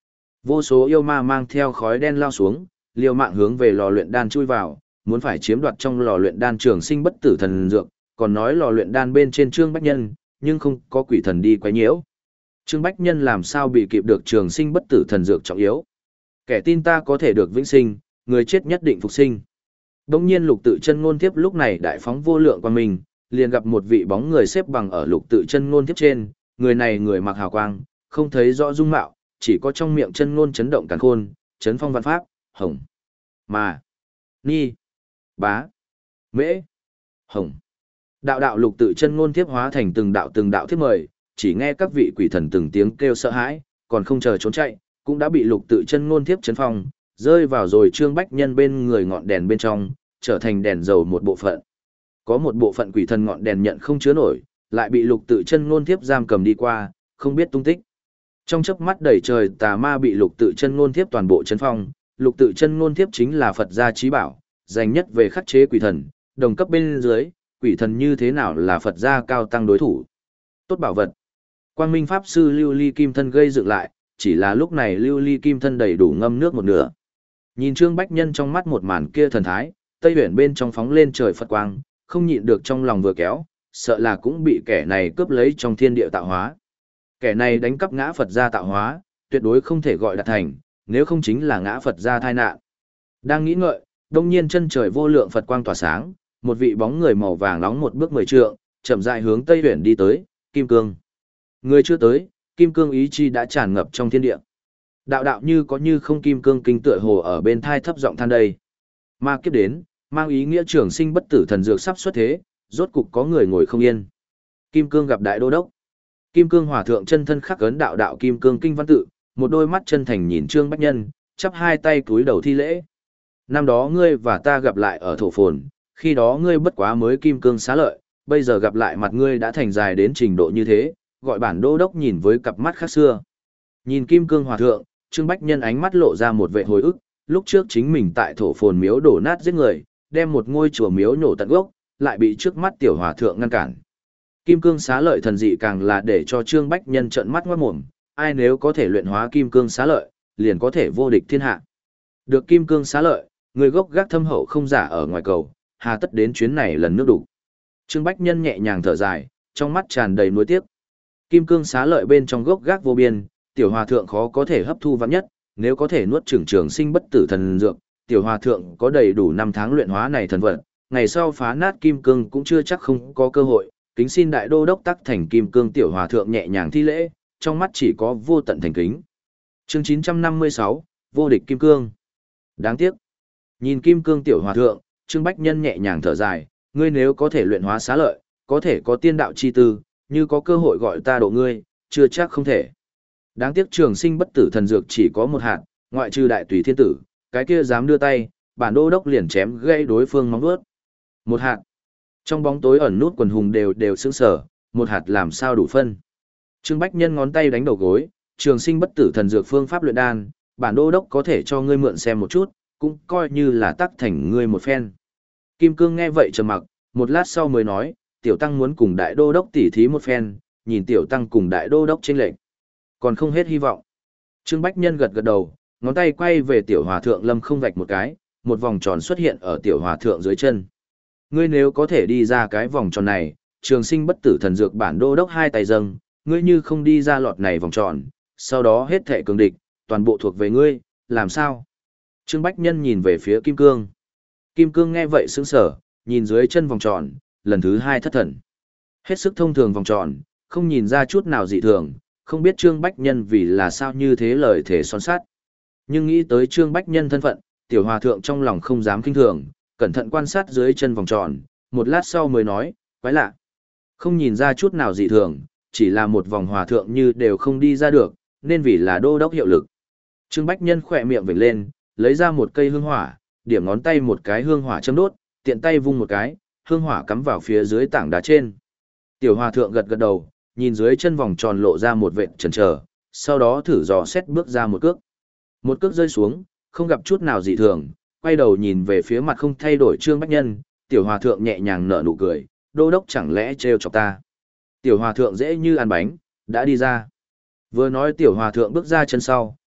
Vô số yêu ma mang theo khói đen lao xuống, liều mạng hướng về lò luyện đan chui vào, muốn phải chiếm đoạt trong lò luyện đan trường sinh bất tử thần dược, còn nói lò luyện đan bên trên Trương Bách Nhân, nhưng không có quỷ thần đi quấy nhiễu. Trương Bách Nhân làm sao bị kịp được trường sinh bất tử thần dược trọng yếu? Kẻ tin ta có thể được vĩnh sinh, người chết nhất định phục sinh. Đống nhiên Lục Tự Chân Ngôn Thiếp lúc này đại phóng vô lượng qua mình, liền gặp một vị bóng người xếp bằng ở Lục Tự Chân Ngôn Thiếp trên, người này người mặc hào quang, không thấy rõ dung mạo, chỉ có trong miệng chân ngôn chấn động càn khôn, chấn phong văn pháp, hồng, mà, ni, bá, mễ, hồng. Đạo đạo Lục Tự Chân Ngôn Thiếp hóa thành từng đạo từng đạo thiếp mời, chỉ nghe các vị quỷ thần từng tiếng kêu sợ hãi, còn không chờ trốn chạy, cũng đã bị Lục Tự Chân Ngôn Thiếp chấn phong, rơi vào rồi Trương Bách Nhân bên người ngọn đèn bên trong, trở thành đèn dầu một bộ phận. Có một bộ phận quỷ thần ngọn đèn nhận không chứa nổi, lại bị Lục Tự Chân Ngôn Thiếp giam cầm đi qua, không biết tung tích. Trong chớp mắt đầy trời tà ma bị Lục Tự Chân Ngôn Thiếp toàn bộ chấn phong, Lục Tự Chân Ngôn Thiếp chính là Phật gia chí bảo, dành nhất về khắc chế quỷ thần, đồng cấp bên dưới, quỷ thần như thế nào là Phật gia cao tăng đối thủ. Tốt bảo vật. Quang Minh Pháp Sư Lưu Ly Kim Thân gây dựng lại, chỉ là lúc này Lưu Ly Kim Thân đầy đủ ngâm nước một nửa. Nhìn Trương Bách Nhân trong mắt một màn kia thần thái, Tây Huyền bên trong phóng lên trời Phật quang, không nhịn được trong lòng vừa kéo, sợ là cũng bị kẻ này cướp lấy trong thiên địa tạo hóa. Kẻ này đánh cắp ngã Phật gia tạo hóa, tuyệt đối không thể gọi đạt thành, nếu không chính là ngã Phật gia tai nạn. Đang nghĩ ngợi, đông nhiên chân trời vô lượng Phật quang tỏa sáng, một vị bóng người màu vàng nóng một bước mười trượng, chậm rãi hướng Tây Huyền đi tới, Kim Cương. Người chưa tới, Kim Cương ý chi đã tràn ngập trong thiên địa. Đạo đạo như có như không Kim Cương kinh tựa hồ ở bên thai thấp giọng than đây. Ma kiếp đến, mang ý nghĩa trường sinh bất tử thần dược sắp xuất thế, rốt cục có người ngồi không yên. Kim Cương gặp Đại Đô Đốc. Kim Cương Hòa thượng chân thân khắc ấn đạo đạo Kim Cương kinh văn tự, một đôi mắt chân thành nhìn Trương Bách Nhân, chắp hai tay cúi đầu thi lễ. Năm đó ngươi và ta gặp lại ở thổ phồn, khi đó ngươi bất quá mới Kim Cương xá lợi, bây giờ gặp lại mặt ngươi đã thành dài đến trình độ như thế, gọi bản Đô Đốc nhìn với cặp mắt khác xưa. Nhìn Kim Cương Hòa thượng, Trương Bách Nhân ánh mắt lộ ra một vẻ hồi ức, lúc trước chính mình tại thổ phồn miếu đổ nát giết người, đem một ngôi chùa miếu nhổ tận gốc, lại bị trước mắt tiểu hòa thượng ngăn cản. Kim Cương xá lợi thần dị càng là để cho Trương Bách Nhân trợn mắt ngoát mồm, ai nếu có thể luyện hóa Kim Cương xá lợi, liền có thể vô địch thiên hạ. Được Kim Cương xá lợi, người gốc gác thâm hậu không giả ở ngoài cầu, hà tất đến chuyến này lần nước đủ. Trương Bách Nhân nhẹ nhàng thở dài, trong mắt tràn đầy nuối tiếc. Kim Cương xá lợi bên trong gốc gác vô biên, tiểu hòa thượng khó có thể hấp thu vạn nhất, nếu có thể nuốt chửng trường sinh bất tử thần dược, tiểu hòa thượng có đầy đủ năm tháng luyện hóa này thần vật, ngày sau phá nát Kim Cương cũng chưa chắc không có cơ hội. Kính xin Đại Đô Đốc tắc thành Kim Cương tiểu hòa thượng nhẹ nhàng thi lễ, trong mắt chỉ có vô tận thành kính. Chương chín trăm năm mươi sáu, vô địch Kim Cương. Đáng tiếc. Nhìn Kim Cương tiểu hòa thượng, Trương Bách Nhân nhẹ nhàng thở dài, ngươi nếu có thể luyện hóa xá lợi, có thể có tiên đạo chi tư, như có cơ hội gọi ta độ ngươi, chưa chắc không thể. Đáng tiếc trường sinh bất tử thần dược chỉ có một hạt, ngoại trừ đại tùy thiên tử, cái kia dám đưa tay, bản Đô Đốc liền chém gãy đối phương móng vuốt. Một hạt. Trong bóng tối ẩn nút quần hùng đều đều sững sờ, một hạt làm sao đủ phân. Trương Bách Nhân ngón tay đánh đầu gối, trường sinh bất tử thần dược phương pháp luyện đan, bản Đô Đốc có thể cho ngươi mượn xem một chút, cũng coi như là tác thành ngươi một phen. Kim Cương nghe vậy trầm mặc, một lát sau mới nói, tiểu tăng muốn cùng Đại Đô Đốc tỉ thí một phen, nhìn tiểu tăng cùng Đại Đô Đốc chênh lệch, còn không hết hy vọng. Trương Bách Nhân gật gật đầu, ngón tay quay về tiểu hòa thượng lâm không vạch một cái, một vòng tròn xuất hiện ở tiểu hòa thượng dưới chân. Ngươi nếu có thể đi ra cái vòng tròn này, trường sinh bất tử thần dược bản Đô Đốc hai tay dâng, ngươi như không đi ra lọt này vòng tròn, sau đó hết thệ cường địch, toàn bộ thuộc về ngươi, làm sao? Trương Bách Nhân nhìn về phía Kim Cương. Kim Cương nghe vậy sững sờ, nhìn dưới chân vòng tròn, lần thứ hai thất thần. Hết sức thông thường vòng tròn, không nhìn ra chút nào dị thường, không biết Trương Bách Nhân vì là sao như thế lời thể son sát. Nhưng nghĩ tới Trương Bách Nhân thân phận, tiểu hòa thượng trong lòng không dám kinh thường, cẩn thận quan sát dưới chân vòng tròn, một lát sau mới nói, quái lạ. Không nhìn ra chút nào dị thường, chỉ là một vòng hòa thượng như đều không đi ra được, nên vì là Đô Đốc hiệu lực. Trương Bách Nhân khỏe miệng vểnh lên, lấy ra một cây hương hỏa, điểm ngón tay một cái hương hỏa châm đốt, tiện tay vung một cái, hương hỏa cắm vào phía dưới tảng đá trên. Tiểu hòa thượng gật gật đầu, nhìn dưới chân vòng tròn lộ ra một vệt chần chờ, sau đó thử dò xét bước ra một cước. Một cước rơi xuống, không gặp chút nào dị thường, quay đầu nhìn về phía mặt không thay đổi Trương Bách Nhân, tiểu hòa thượng nhẹ nhàng nở nụ cười, Đô Đốc chẳng lẽ trêu chọc ta. Tiểu hòa thượng dễ như ăn bánh, đã đi ra. Vừa nói tiểu hòa thượng bước ra chân sau,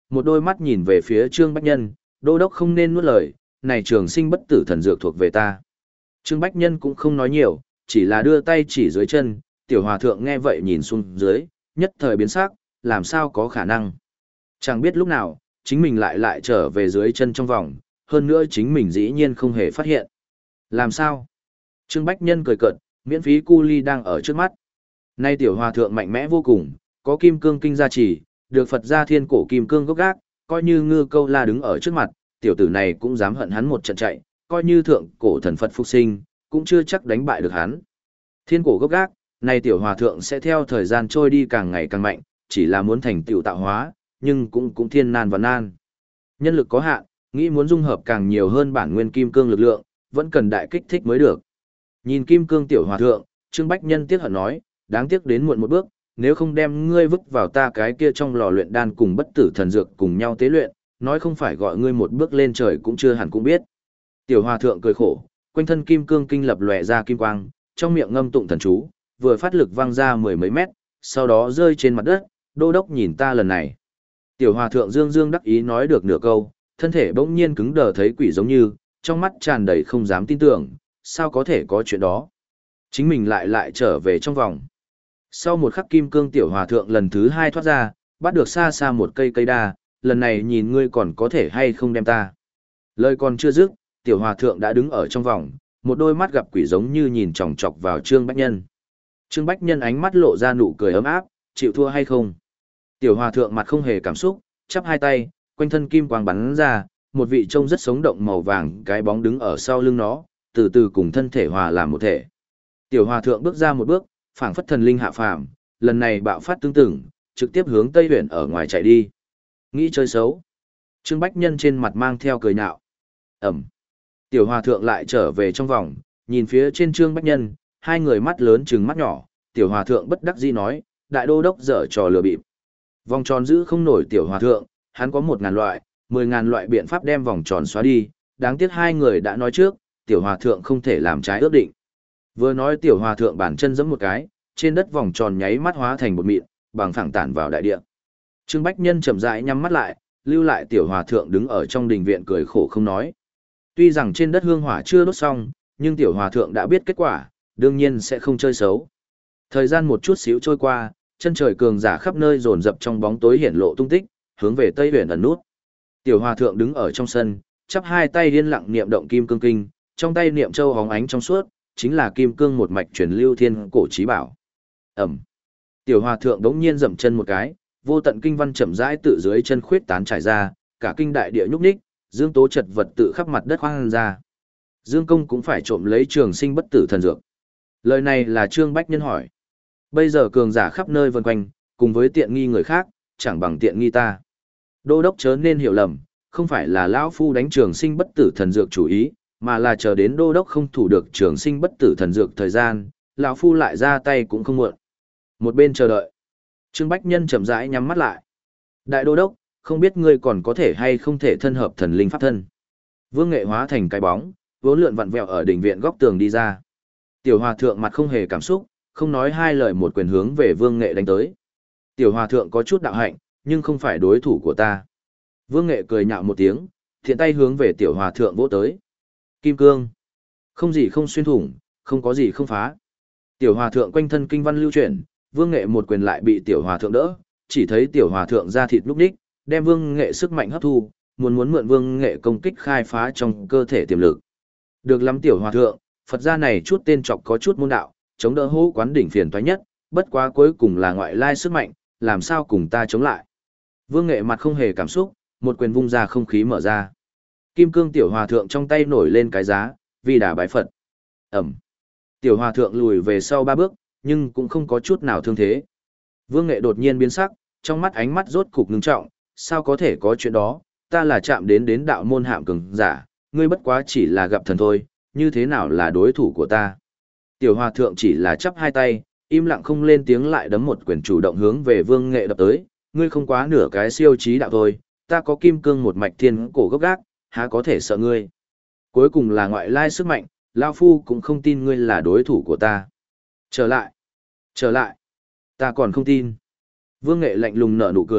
một đôi mắt nhìn về phía Trương Bách Nhân, đô đốc không nên nuốt lời, này trường sinh bất tử thần dược thuộc về ta. Trương Bách Nhân cũng không nói nhiều, chỉ là đưa tay chỉ dưới chân, tiểu hòa thượng nghe vậy nhìn xuống dưới, nhất thời biến sắc, làm sao có khả năng. Chẳng biết lúc nào, chính mình lại lại trở về dưới chân trong vòng, hơn nữa chính mình dĩ nhiên không hề phát hiện. Làm sao? Trương Bách Nhân cười cợt, miễn phí cu ly đang ở trước mắt. Nay tiểu hòa thượng mạnh mẽ vô cùng, có kim cương kinh gia trì, được Phật gia thiên cổ kim cương gốc gác, coi như ngư câu la đứng ở trước mặt, tiểu tử này cũng dám hận hắn một trận chạy, coi như thượng cổ thần Phật phục sinh, cũng chưa chắc đánh bại được hắn. Thiên cổ gốc gác, nay tiểu hòa thượng sẽ theo thời gian trôi đi càng ngày càng mạnh, chỉ là muốn thành tiểu tạo hóa, nhưng cũng cũng thiên nan và nan. Nhân lực có hạn, nghĩ muốn dung hợp càng nhiều hơn bản nguyên kim cương lực lượng, vẫn cần đại kích thích mới được. Nhìn kim cương tiểu hòa thượng, Trương Bách Nhân tiếc hận nói, đáng tiếc đến muộn một bước, nếu không đem ngươi vứt vào ta cái kia trong lò luyện đan cùng bất tử thần dược cùng nhau tế luyện, nói không phải gọi ngươi một bước lên trời cũng chưa hẳn cũng biết. Tiểu hòa thượng cười khổ, quanh thân kim cương kinh lập lòe ra kim quang, trong miệng ngâm tụng thần chú, vừa phát lực vang ra mười mấy mét, sau đó rơi trên mặt đất, đô đốc nhìn ta lần này. Tiểu hòa thượng dương dương đắc ý nói được nửa câu, thân thể bỗng nhiên cứng đờ thấy quỷ giống như, trong mắt tràn đầy không dám tin tưởng, sao có thể có chuyện đó. Chính mình lại lại trở về trong vòng. Sau một khắc kim cương tiểu hòa thượng lần thứ hai thoát ra, bắt được xa xa một cây cây đa, lần này nhìn ngươi còn có thể hay không đem ta. Lời còn chưa dứt, tiểu hòa thượng đã đứng ở trong vòng, một đôi mắt gặp quỷ giống như nhìn chòng chọc vào Trương Bách Nhân. Trương Bách Nhân ánh mắt lộ ra nụ cười ấm áp, chịu thua hay không? Tiểu hòa thượng mặt không hề cảm xúc, chắp hai tay, quanh thân kim quang bắn ra, một vị trông rất sống động màu vàng cái bóng đứng ở sau lưng nó, từ từ cùng thân thể hòa làm một thể. Tiểu hòa thượng bước ra một bước, phảng phất thần linh hạ phàm, lần này bạo phát tương tự, trực tiếp hướng Tây Huyền ở ngoài chạy đi. Nghĩ chơi xấu. Trương Bách Nhân trên mặt mang theo cười nhạo. Ẩm. Tiểu hòa thượng lại trở về trong vòng, nhìn phía trên Trương Bách Nhân, hai người mắt lớn trừng mắt nhỏ, tiểu hòa thượng bất đắc dĩ nói, đại đô đốc dở trò lừa bịp. Vòng tròn giữ không nổi tiểu hòa thượng, hắn có một ngàn loại, mười ngàn loại biện pháp đem vòng tròn xóa đi, đáng tiếc hai người đã nói trước, tiểu hòa thượng không thể làm trái ước định. Vừa nói tiểu hòa thượng bản chân giẫm một cái, trên đất vòng tròn nháy mắt hóa thành một mịn, bằng phẳng tản vào đại địa. Trương Bách Nhân chậm rãi nhắm mắt lại, lưu lại tiểu hòa thượng đứng ở trong đình viện cười khổ không nói. Tuy rằng trên đất hương hỏa chưa đốt xong, nhưng tiểu hòa thượng đã biết kết quả, đương nhiên sẽ không chơi xấu. Thời gian một chút xíu trôi qua, chân trời cường giả khắp nơi dồn dập trong bóng tối hiển lộ tung tích, hướng về Tây Huyền ẩn nút. Tiểu hòa thượng đứng ở trong sân, chắp hai tay liên lặng niệm động kim cương kinh, trong tay niệm châu hóng ánh trong suốt, chính là kim cương một mạch truyền lưu thiên cổ chí bảo. Ẩm. Tiểu hòa thượng đống nhiên dậm chân một cái, vô tận kinh văn chậm rãi tự dưới chân khuyết tán trải ra, cả kinh đại địa nhúc nhích, dương tố chật vật tự khắp mặt đất hoang ra. Dương công cũng phải trộm lấy trường sinh bất tử thần dược. Lời này là Trương Bách Nhân hỏi. Bây giờ cường giả khắp nơi vần quanh, cùng với tiện nghi người khác, chẳng bằng tiện nghi ta. Đô đốc chớ nên hiểu lầm, không phải là lão phu đánh trường sinh bất tử thần dược chủ ý, mà là chờ đến đô đốc không thủ được trường sinh bất tử thần dược thời gian, lão phu lại ra tay cũng không muộn. Một bên chờ đợi. Trương Bách Nhân chậm rãi nhắm mắt lại. Đại đô đốc, không biết ngươi còn có thể hay không thể thân hợp thần linh pháp thân. Vương Nghệ hóa thành cái bóng, vốn lượn vặn vẹo ở đỉnh viện góc tường đi ra. Tiểu hòa thượng mặt không hề cảm xúc, không nói hai lời một quyền hướng về Vương Nghệ đánh tới. Tiểu hòa thượng có chút đạo hạnh, nhưng không phải đối thủ của ta. Vương Nghệ cười nhạo một tiếng, thiện tay hướng về tiểu hòa thượng vỗ tới. Kim cương. Không gì không xuyên thủng, không có gì không phá. Tiểu hòa thượng quanh thân kinh văn lưu chuyển, Vương Nghệ một quyền lại bị tiểu hòa thượng đỡ, chỉ thấy tiểu hòa thượng ra thịt lúc đích, đem Vương Nghệ sức mạnh hấp thu, muốn muốn mượn Vương Nghệ công kích khai phá trong cơ thể tiềm lực. Được lắm tiểu hòa thượng, Phật gia này chút tên trọc có chút môn đạo, chống đỡ hô quán đỉnh phiền toái nhất, bất quá cuối cùng là ngoại lai sức mạnh, làm sao cùng ta chống lại. Vương Nghệ mặt không hề cảm xúc, một quyền vung ra không khí mở ra. Kim cương tiểu hòa thượng trong tay nổi lên cái giá, vì đà bái Phật. Ẩm. Tiểu hòa thượng lùi về sau ba bước, nhưng cũng không có chút nào thương thế. Vương Nghệ đột nhiên biến sắc, trong mắt ánh mắt rốt cục ngưng trọng, sao có thể có chuyện đó, ta là chạm đến đến đạo môn hạm cường giả, ngươi bất quá chỉ là gặp thần thôi, như thế nào là đối thủ của ta. Tiểu hòa thượng chỉ là chắp hai tay, im lặng không lên tiếng lại đấm một quyền chủ động hướng về Vương Nghệ đập tới, ngươi không quá nửa cái siêu trí đạo thôi, ta có kim cương một mạch thiên cổ gốc gác, há có thể sợ ngươi. Cuối cùng là ngoại lai sức mạnh, lão phu cũng không tin ngươi là đối thủ của ta. Trở lại, trở lại, ta còn không tin. Vương Nghệ lạnh lùng nở nụ cười,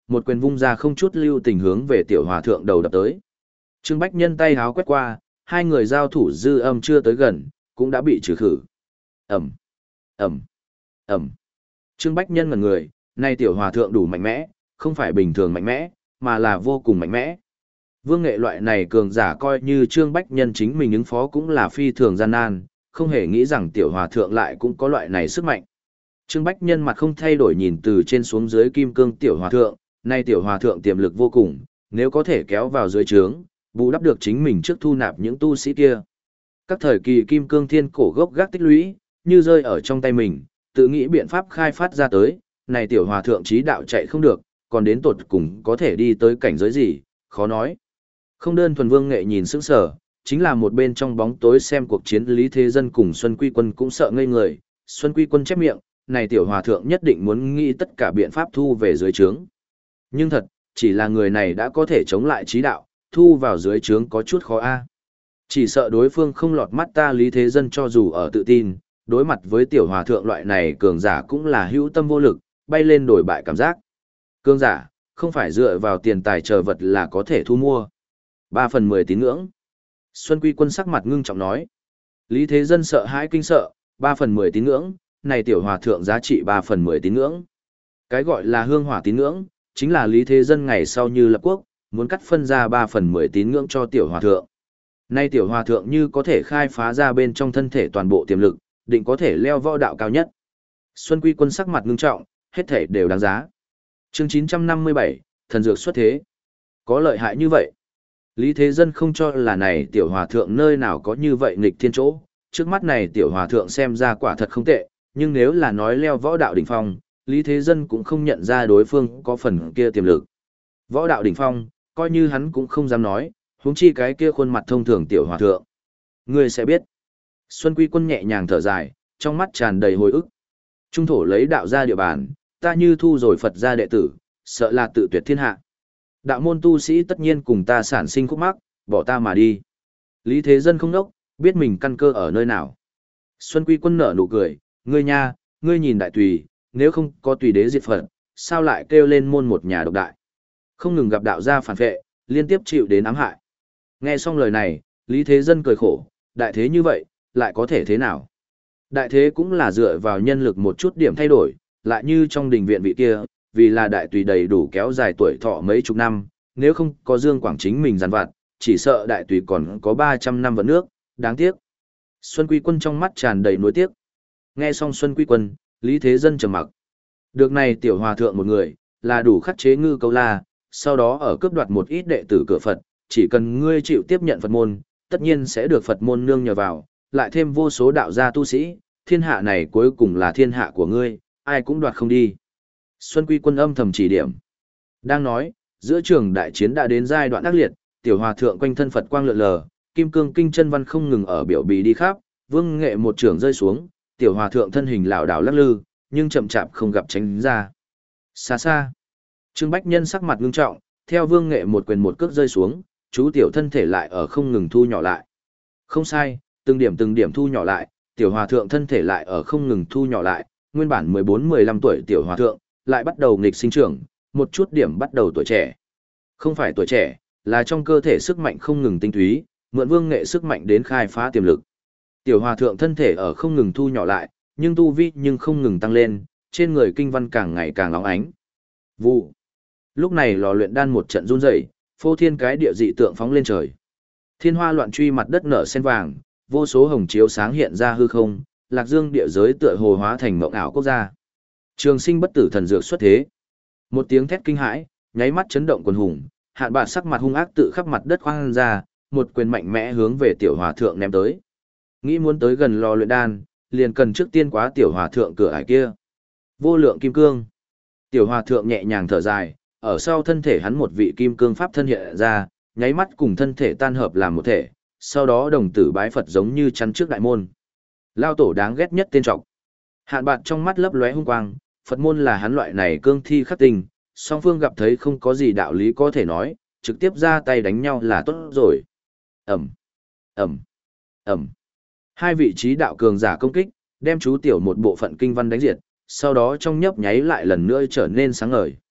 một quyền vung ra không chút lưu tình hướng về tiểu hòa thượng đầu đập tới. Trương Bách Nhân tay háo quét qua, hai người giao thủ dư âm chưa tới gần, cũng đã bị trừ khử. Ẩm, Ẩm, Ẩm. Trương Bách Nhân ngẩn người, nay tiểu hòa thượng đủ mạnh mẽ, không phải bình thường mạnh mẽ, mà là vô cùng mạnh mẽ. Vương nghệ loại này cường giả coi như Trương Bách Nhân chính mình ứng phó cũng là phi thường gian nan, không hề nghĩ rằng tiểu hòa thượng lại cũng có loại này sức mạnh. Trương Bách Nhân mặt không thay đổi nhìn từ trên xuống dưới kim cương tiểu hòa thượng, nay tiểu hòa thượng tiềm lực vô cùng, nếu có thể kéo vào dưới trướng, bù đắp được chính mình trước thu nạp những tu sĩ kia. Các thời kỳ kim cương thiên cổ gốc gác tích lũy, như rơi ở trong tay mình, tự nghĩ biện pháp khai phát ra tới, này tiểu hòa thượng trí đạo chạy không được, còn đến tột cùng có thể đi tới cảnh giới gì, khó nói. Không đơn thuần Vương Nghệ nhìn sững sờ, chính là một bên trong bóng tối xem cuộc chiến Lý Thế Dân cùng Xuân Quy Quân cũng sợ ngây người. Xuân Quy Quân chép miệng, này tiểu hòa thượng nhất định muốn nghĩ tất cả biện pháp thu về dưới trướng. Nhưng thật, chỉ là người này đã có thể chống lại trí đạo, thu vào dưới trướng có chút khó a. Chỉ sợ đối phương không lọt mắt ta Lý Thế Dân cho dù ở tự tin, đối mặt với tiểu hòa thượng loại này cường giả cũng là hữu tâm vô lực, bay lên đổi bại cảm giác. Cường giả, không phải dựa vào tiền tài chờ vật là có thể thu mua. Ba phần mười tín ngưỡng. Xuân Quy Quân sắc mặt ngưng trọng nói. Lý Thế Dân sợ hãi kinh sợ, ba phần mười tín ngưỡng, này tiểu hòa thượng giá trị ba phần mười tín ngưỡng. Cái gọi là hương hỏa tín ngưỡng, chính là Lý Thế Dân ngày sau như lập quốc, muốn cắt phân ra ba phần mười tín ngưỡng cho tiểu hòa thượng. Nay tiểu hòa thượng như có thể khai phá ra bên trong thân thể toàn bộ tiềm lực, định có thể leo võ đạo cao nhất. Xuân Quy Quân sắc mặt ngưng trọng, hết thể đều đáng giá. Chương chín trăm năm mươi bảy, thần dược xuất thế. Có lợi hại như vậy. Lý Thế Dân không cho là này tiểu hòa thượng nơi nào có như vậy nghịch thiên chỗ, trước mắt này tiểu hòa thượng xem ra quả thật không tệ, nhưng nếu là nói leo võ đạo đỉnh phong, Lý Thế Dân cũng không nhận ra đối phương có phần kia tiềm lực. Võ đạo đỉnh phong, coi như hắn cũng không dám nói, huống chi cái kia khuôn mặt thông thường tiểu hòa thượng. Ngươi sẽ biết. Xuân Quy Quân nhẹ nhàng thở dài, trong mắt tràn đầy hồi ức. Trung thổ lấy đạo ra địa bàn, ta như thu rồi Phật ra đệ tử, sợ là tự tuyệt thiên hạ. Đạo môn tu sĩ tất nhiên cùng ta sản sinh khúc mắc, bỏ ta mà đi. Lý Thế Dân không đốc, biết mình căn cơ ở nơi nào. Xuân Quy Quân nở nụ cười, ngươi nha, ngươi nhìn đại tùy, nếu không có tùy đế diệt Phật, sao lại kêu lên môn một nhà độc đại. Không ngừng gặp đạo gia phản vệ, liên tiếp chịu đến ám hại. Nghe xong lời này, Lý Thế Dân cười khổ, đại thế như vậy, lại có thể thế nào? Đại thế cũng là dựa vào nhân lực một chút điểm thay đổi, lại như trong đình viện vị kia, vì là đại tùy đầy đủ kéo dài tuổi thọ mấy chục năm, nếu không có Dương Quảng chính mình giàn vặt, chỉ sợ đại tùy còn có ba trăm năm vận nước, đáng tiếc. Xuân Quy Quân trong mắt tràn đầy nuối tiếc. Nghe xong Xuân Quy Quân, Lý Thế Dân trầm mặc. Được này tiểu hòa thượng một người, là đủ khắc chế ngư câu la, sau đó ở cướp đoạt một ít đệ tử cửa Phật, chỉ cần ngươi chịu tiếp nhận Phật môn, tất nhiên sẽ được Phật môn nương nhờ vào, lại thêm vô số đạo gia tu sĩ, thiên hạ này cuối cùng là thiên hạ của ngươi, ai cũng đoạt không đi. Xuân Quy Quân âm thầm chỉ điểm. Đang nói, giữa trường đại chiến đã đến giai đoạn ác liệt, tiểu hòa thượng quanh thân Phật quang lượn lờ, kim cương kinh chân văn không ngừng ở biểu bì đi khắp, Vương Nghệ một trường rơi xuống, tiểu hòa thượng thân hình lảo đảo lắc lư, nhưng chậm chạp không gặp tránh ra. Xa xa, Trương Bách Nhân sắc mặt ngưng trọng, theo Vương Nghệ một quyền một cước rơi xuống, chú tiểu thân thể lại ở không ngừng thu nhỏ lại. Không sai, từng điểm từng điểm thu nhỏ lại, tiểu hòa thượng thân thể lại ở không ngừng thu nhỏ lại, nguyên bản mười bốn mười lăm tuổi tiểu hòa thượng, lại bắt đầu nghịch sinh trưởng, một chút điểm bắt đầu tuổi trẻ. Không phải tuổi trẻ, là trong cơ thể sức mạnh không ngừng tinh túy, mượn Vương Nghệ sức mạnh đến khai phá tiềm lực. Tiểu hòa thượng thân thể ở không ngừng thu nhỏ lại, nhưng tu vi nhưng không ngừng tăng lên, trên người kinh văn càng ngày càng óng ánh. Vụ. Lúc này lò luyện đan một trận run rẩy, phô thiên cái địa dị tượng phóng lên trời. Thiên hoa loạn truy mặt đất nở sen vàng, vô số hồng chiếu sáng hiện ra hư không, Lạc Dương địa giới tựa hồ hóa thành mộng ảo quốc gia. Trường sinh bất tử thần dược xuất thế. Một tiếng thét kinh hãi, nháy mắt chấn động quần hùng, Hạn Bạt sắc mặt hung ác tự khắp mặt đất khoang ra, một quyền mạnh mẽ hướng về tiểu hòa thượng ném tới. Nghĩ muốn tới gần lò luyện đan, liền cần trước tiên quá tiểu hòa thượng cửa ải kia. Vô lượng kim cương. Tiểu hòa thượng nhẹ nhàng thở dài, ở sau thân thể hắn một vị kim cương pháp thân hiện ra, nháy mắt cùng thân thể tan hợp làm một thể, sau đó đồng tử bái Phật giống như chắn trước đại môn. Lao tổ đáng ghét nhất tên trọc. Hạn Bạt trong mắt lấp lóe hung quang, Phật môn là hắn loại này cương thi khắc tình, song phương gặp thấy không có gì đạo lý có thể nói, trực tiếp ra tay đánh nhau là tốt rồi. Ẩm, Ẩm, Ẩm. Hai vị trí đạo cường giả công kích, đem chú tiểu một bộ phận kinh văn đánh diệt, sau đó trong nhấp nháy lại lần nữa trở nên sáng ngời.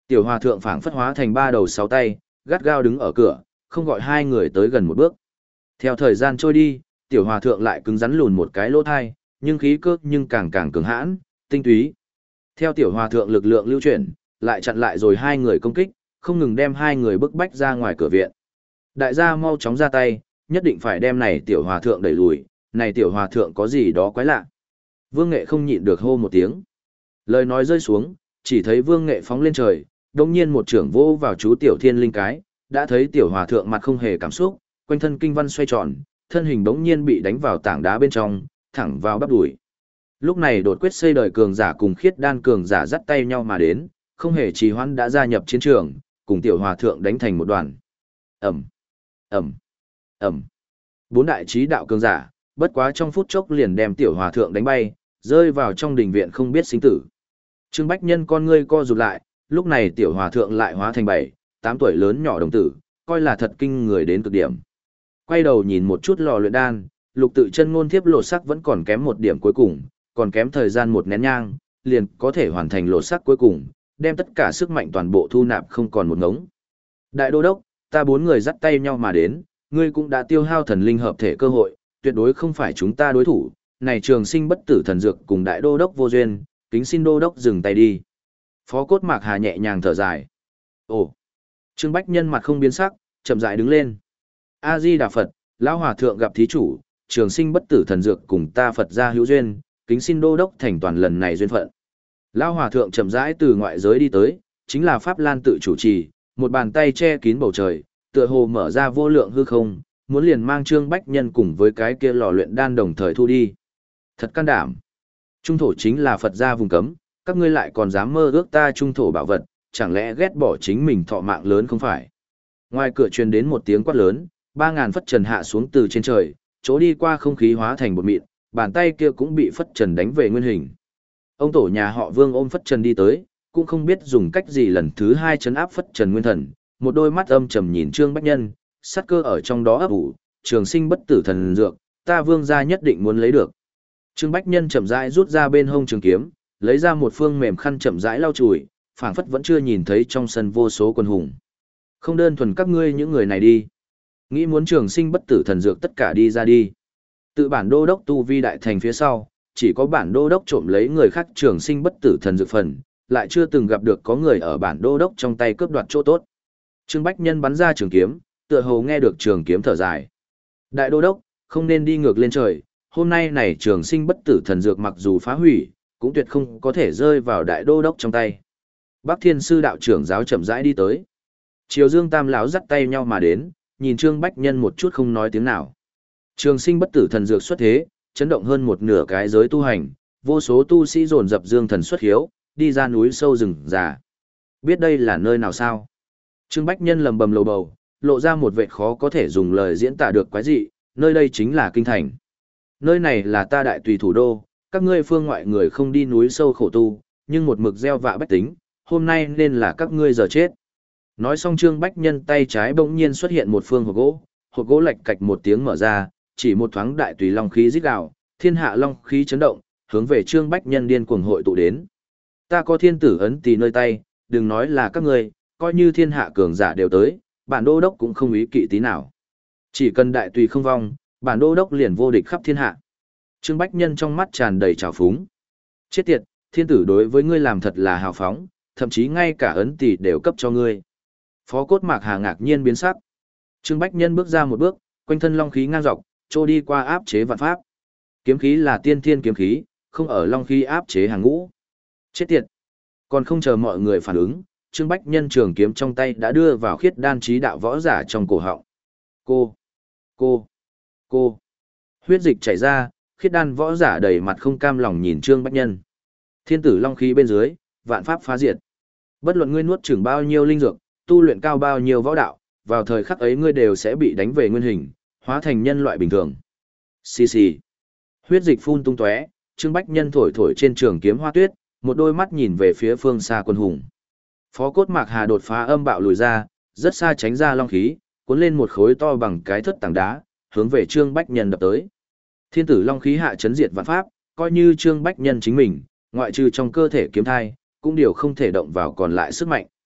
Tiểu hòa thượng phảng phất hóa thành ba đầu sáu tay, gắt gao đứng ở cửa, không gọi hai người tới gần một bước. Theo thời gian trôi đi, tiểu hòa thượng lại cứng rắn lùn một cái lỗ thai, nhưng khí cơ nhưng càng càng cường hãn, tinh túy. Theo tiểu hòa thượng lực lượng lưu chuyển, lại chặn lại rồi hai người công kích, không ngừng đem hai người bức bách ra ngoài cửa viện. Đại gia mau chóng ra tay, nhất định phải đem này tiểu hòa thượng đẩy lùi, này tiểu hòa thượng có gì đó quái lạ. Vương Nghệ không nhịn được hô một tiếng. Lời nói rơi xuống, chỉ thấy Vương Nghệ phóng lên trời, đồng nhiên một trưởng vô vào chú tiểu thiên linh cái, đã thấy tiểu hòa thượng mặt không hề cảm xúc, quanh thân kinh văn xoay tròn, thân hình bỗng nhiên bị đánh vào tảng đá bên trong, thẳng vào bắp đùi. Lúc này đột quyết xây đời cường giả cùng khiết đan cường giả dắt tay nhau mà đến, không hề trì hoãn đã gia nhập chiến trường, cùng tiểu hòa thượng đánh thành một đoàn. Ẩm, Ẩm, Ẩm. Bốn đại trí đạo cường giả, bất quá trong phút chốc liền đem tiểu hòa thượng đánh bay, rơi vào trong đình viện không biết sinh tử. Trương Bách Nhân con ngươi co rụt lại, lúc này tiểu hòa thượng lại hóa thành bảy, tám tuổi lớn nhỏ đồng tử, coi là thật kinh người đến cực điểm. Quay đầu nhìn một chút lò luyện đan, lục tự chân ngôn thiếp lột sắc vẫn còn kém một điểm cuối cùng, còn kém thời gian một nén nhang, liền có thể hoàn thành lột sắc cuối cùng, đem tất cả sức mạnh toàn bộ thu nạp không còn một ngống. Đại đô đốc, ta bốn người dắt tay nhau mà đến, ngươi cũng đã tiêu hao thần linh hợp thể cơ hội, tuyệt đối không phải chúng ta đối thủ, này trường sinh bất tử thần dược cùng đại đô đốc vô duyên, kính xin đô đốc dừng tay đi. Phó Cốt Mạc Hà nhẹ nhàng thở dài. Ồ. Trương Bách Nhân mặt không biến sắc, chậm rãi đứng lên. A Di Đà Phật, lão hòa thượng gặp thí chủ, trường sinh bất tử thần dược cùng ta Phật gia hữu duyên, kính xin đô đốc thành toàn lần này duyên phận. Lão hòa thượng chậm rãi từ ngoại giới đi tới, chính là Pháp Lan tự chủ trì, một bàn tay che kín bầu trời, tựa hồ mở ra vô lượng hư không, muốn liền mang Trương Bách Nhân cùng với cái kia lò luyện đan đồng thời thu đi. Thật can đảm. Trung thổ chính là Phật gia vùng cấm, các ngươi lại còn dám mơ ước ta trung thổ bảo vật, chẳng lẽ ghét bỏ chính mình thọ mạng lớn không phải? Ngoài cửa truyền đến một tiếng quát lớn, ba ngàn phất trần hạ xuống từ trên trời, chỗ đi qua không khí hóa thành bột mịn, bàn tay kia cũng bị phất trần đánh về nguyên hình. Ông tổ nhà họ Vương ôm phất trần đi tới, cũng không biết dùng cách gì lần thứ hai trấn áp phất trần nguyên thần, một đôi mắt âm trầm nhìn Trương Bách Nhân, sát cơ ở trong đó ấp ủ, trường sinh bất tử thần dược, ta Vương gia nhất định muốn lấy được. Trương Bách Nhân chậm rãi rút ra bên hông trường kiếm, lấy ra một phương mềm khăn chậm rãi lau chùi, phảng phất vẫn chưa nhìn thấy trong sân vô số quân hùng. Không đơn thuần các ngươi những người này đi. Nghĩ muốn trường sinh bất tử thần dược tất cả đi ra đi. Tự bản đô đốc tu vi đại thành phía sau, chỉ có bản đô đốc trộm lấy người khác trường sinh bất tử thần dược phần, lại chưa từng gặp được có người ở bản đô đốc trong tay cướp đoạt chỗ tốt. Trương Bách Nhân bắn ra trường kiếm, tựa hồ nghe được trường kiếm thở dài. Đại đô đốc, không nên đi ngược lên trời, hôm nay này trường sinh bất tử thần dược mặc dù phá hủy, cũng tuyệt không có thể rơi vào đại đô đốc trong tay. Bắc Thiên sư đạo trưởng giáo chậm rãi đi tới. Triều Dương Tam lão dắt tay nhau mà đến, nhìn Trương Bách Nhân một chút không nói tiếng nào. Trường sinh bất tử thần dược xuất thế, chấn động hơn một nửa cái giới tu hành, vô số tu sĩ dồn dập dương thần xuất hiếu, đi ra núi sâu rừng già. Biết đây là nơi nào sao? Trương Bách Nhân lầm bầm lầu bầu, lộ ra một vẻ khó có thể dùng lời diễn tả được quái dị, nơi đây chính là kinh thành. Nơi này là ta đại tùy thủ đô, các ngươi phương ngoại người không đi núi sâu khổ tu, nhưng một mực gieo vạ bách tính, hôm nay nên là các ngươi giờ chết. Nói xong Trương Bách Nhân tay trái bỗng nhiên xuất hiện một phương hộp gỗ, hộp gỗ lạch cạch một tiếng mở ra, chỉ một thoáng đại tùy long khí rít gào, thiên hạ long khí chấn động, hướng về Trương Bách Nhân điên cuồng hội tụ đến. Ta có thiên tử ấn tỳ nơi tay, đừng nói là các ngươi, coi như thiên hạ cường giả đều tới, bản đô đốc cũng không ý kỵ tí nào. Chỉ cần đại tùy không vong, bản đô đốc liền vô địch khắp thiên hạ. Trương Bách Nhân trong mắt tràn đầy trào phúng. Chết tiệt, thiên tử đối với ngươi làm thật là hào phóng, thậm chí ngay cả ấn tỷ đều cấp cho ngươi. Phó Cốt Mạc Hà ngạc nhiên biến sắc. Trương Bách Nhân bước ra một bước, quanh thân long khí ngang dọc, trô đi qua áp chế vạn pháp. Kiếm khí là tiên thiên kiếm khí, không ở long khí áp chế hàng ngũ. Chết tiệt. Còn không chờ mọi người phản ứng, Trương Bách Nhân trường kiếm trong tay đã đưa vào khiết đan trí đạo võ giả trong cổ họng. Cô, cô, cô. Huyết dịch chảy ra, khiết đan võ giả đầy mặt không cam lòng nhìn Trương Bách Nhân. Thiên tử long khí bên dưới, vạn pháp phá diệt. Bất luận ngươi nuốt chửng bao nhiêu linh dược, tu luyện cao bao nhiêu võ đạo, vào thời khắc ấy ngươi đều sẽ bị đánh về nguyên hình, hóa thành nhân loại bình thường. Xì xì. Huyết dịch phun tung tóe, Trương Bách Nhân thổi thổi trên trường kiếm hoa tuyết, một đôi mắt nhìn về phía phương xa quân hùng. Phó Cốt Mạc Hà đột phá âm bạo lùi ra, rất xa tránh ra long khí, cuốn lên một khối to bằng cái thất tảng đá, hướng về Trương Bách Nhân đập tới. Thiên tử long khí hạ chấn diệt vạn pháp, coi như Trương Bách Nhân chính mình, ngoại trừ trong cơ thể kiếm thai, cũng điều không thể động vào còn lại sức mạnh.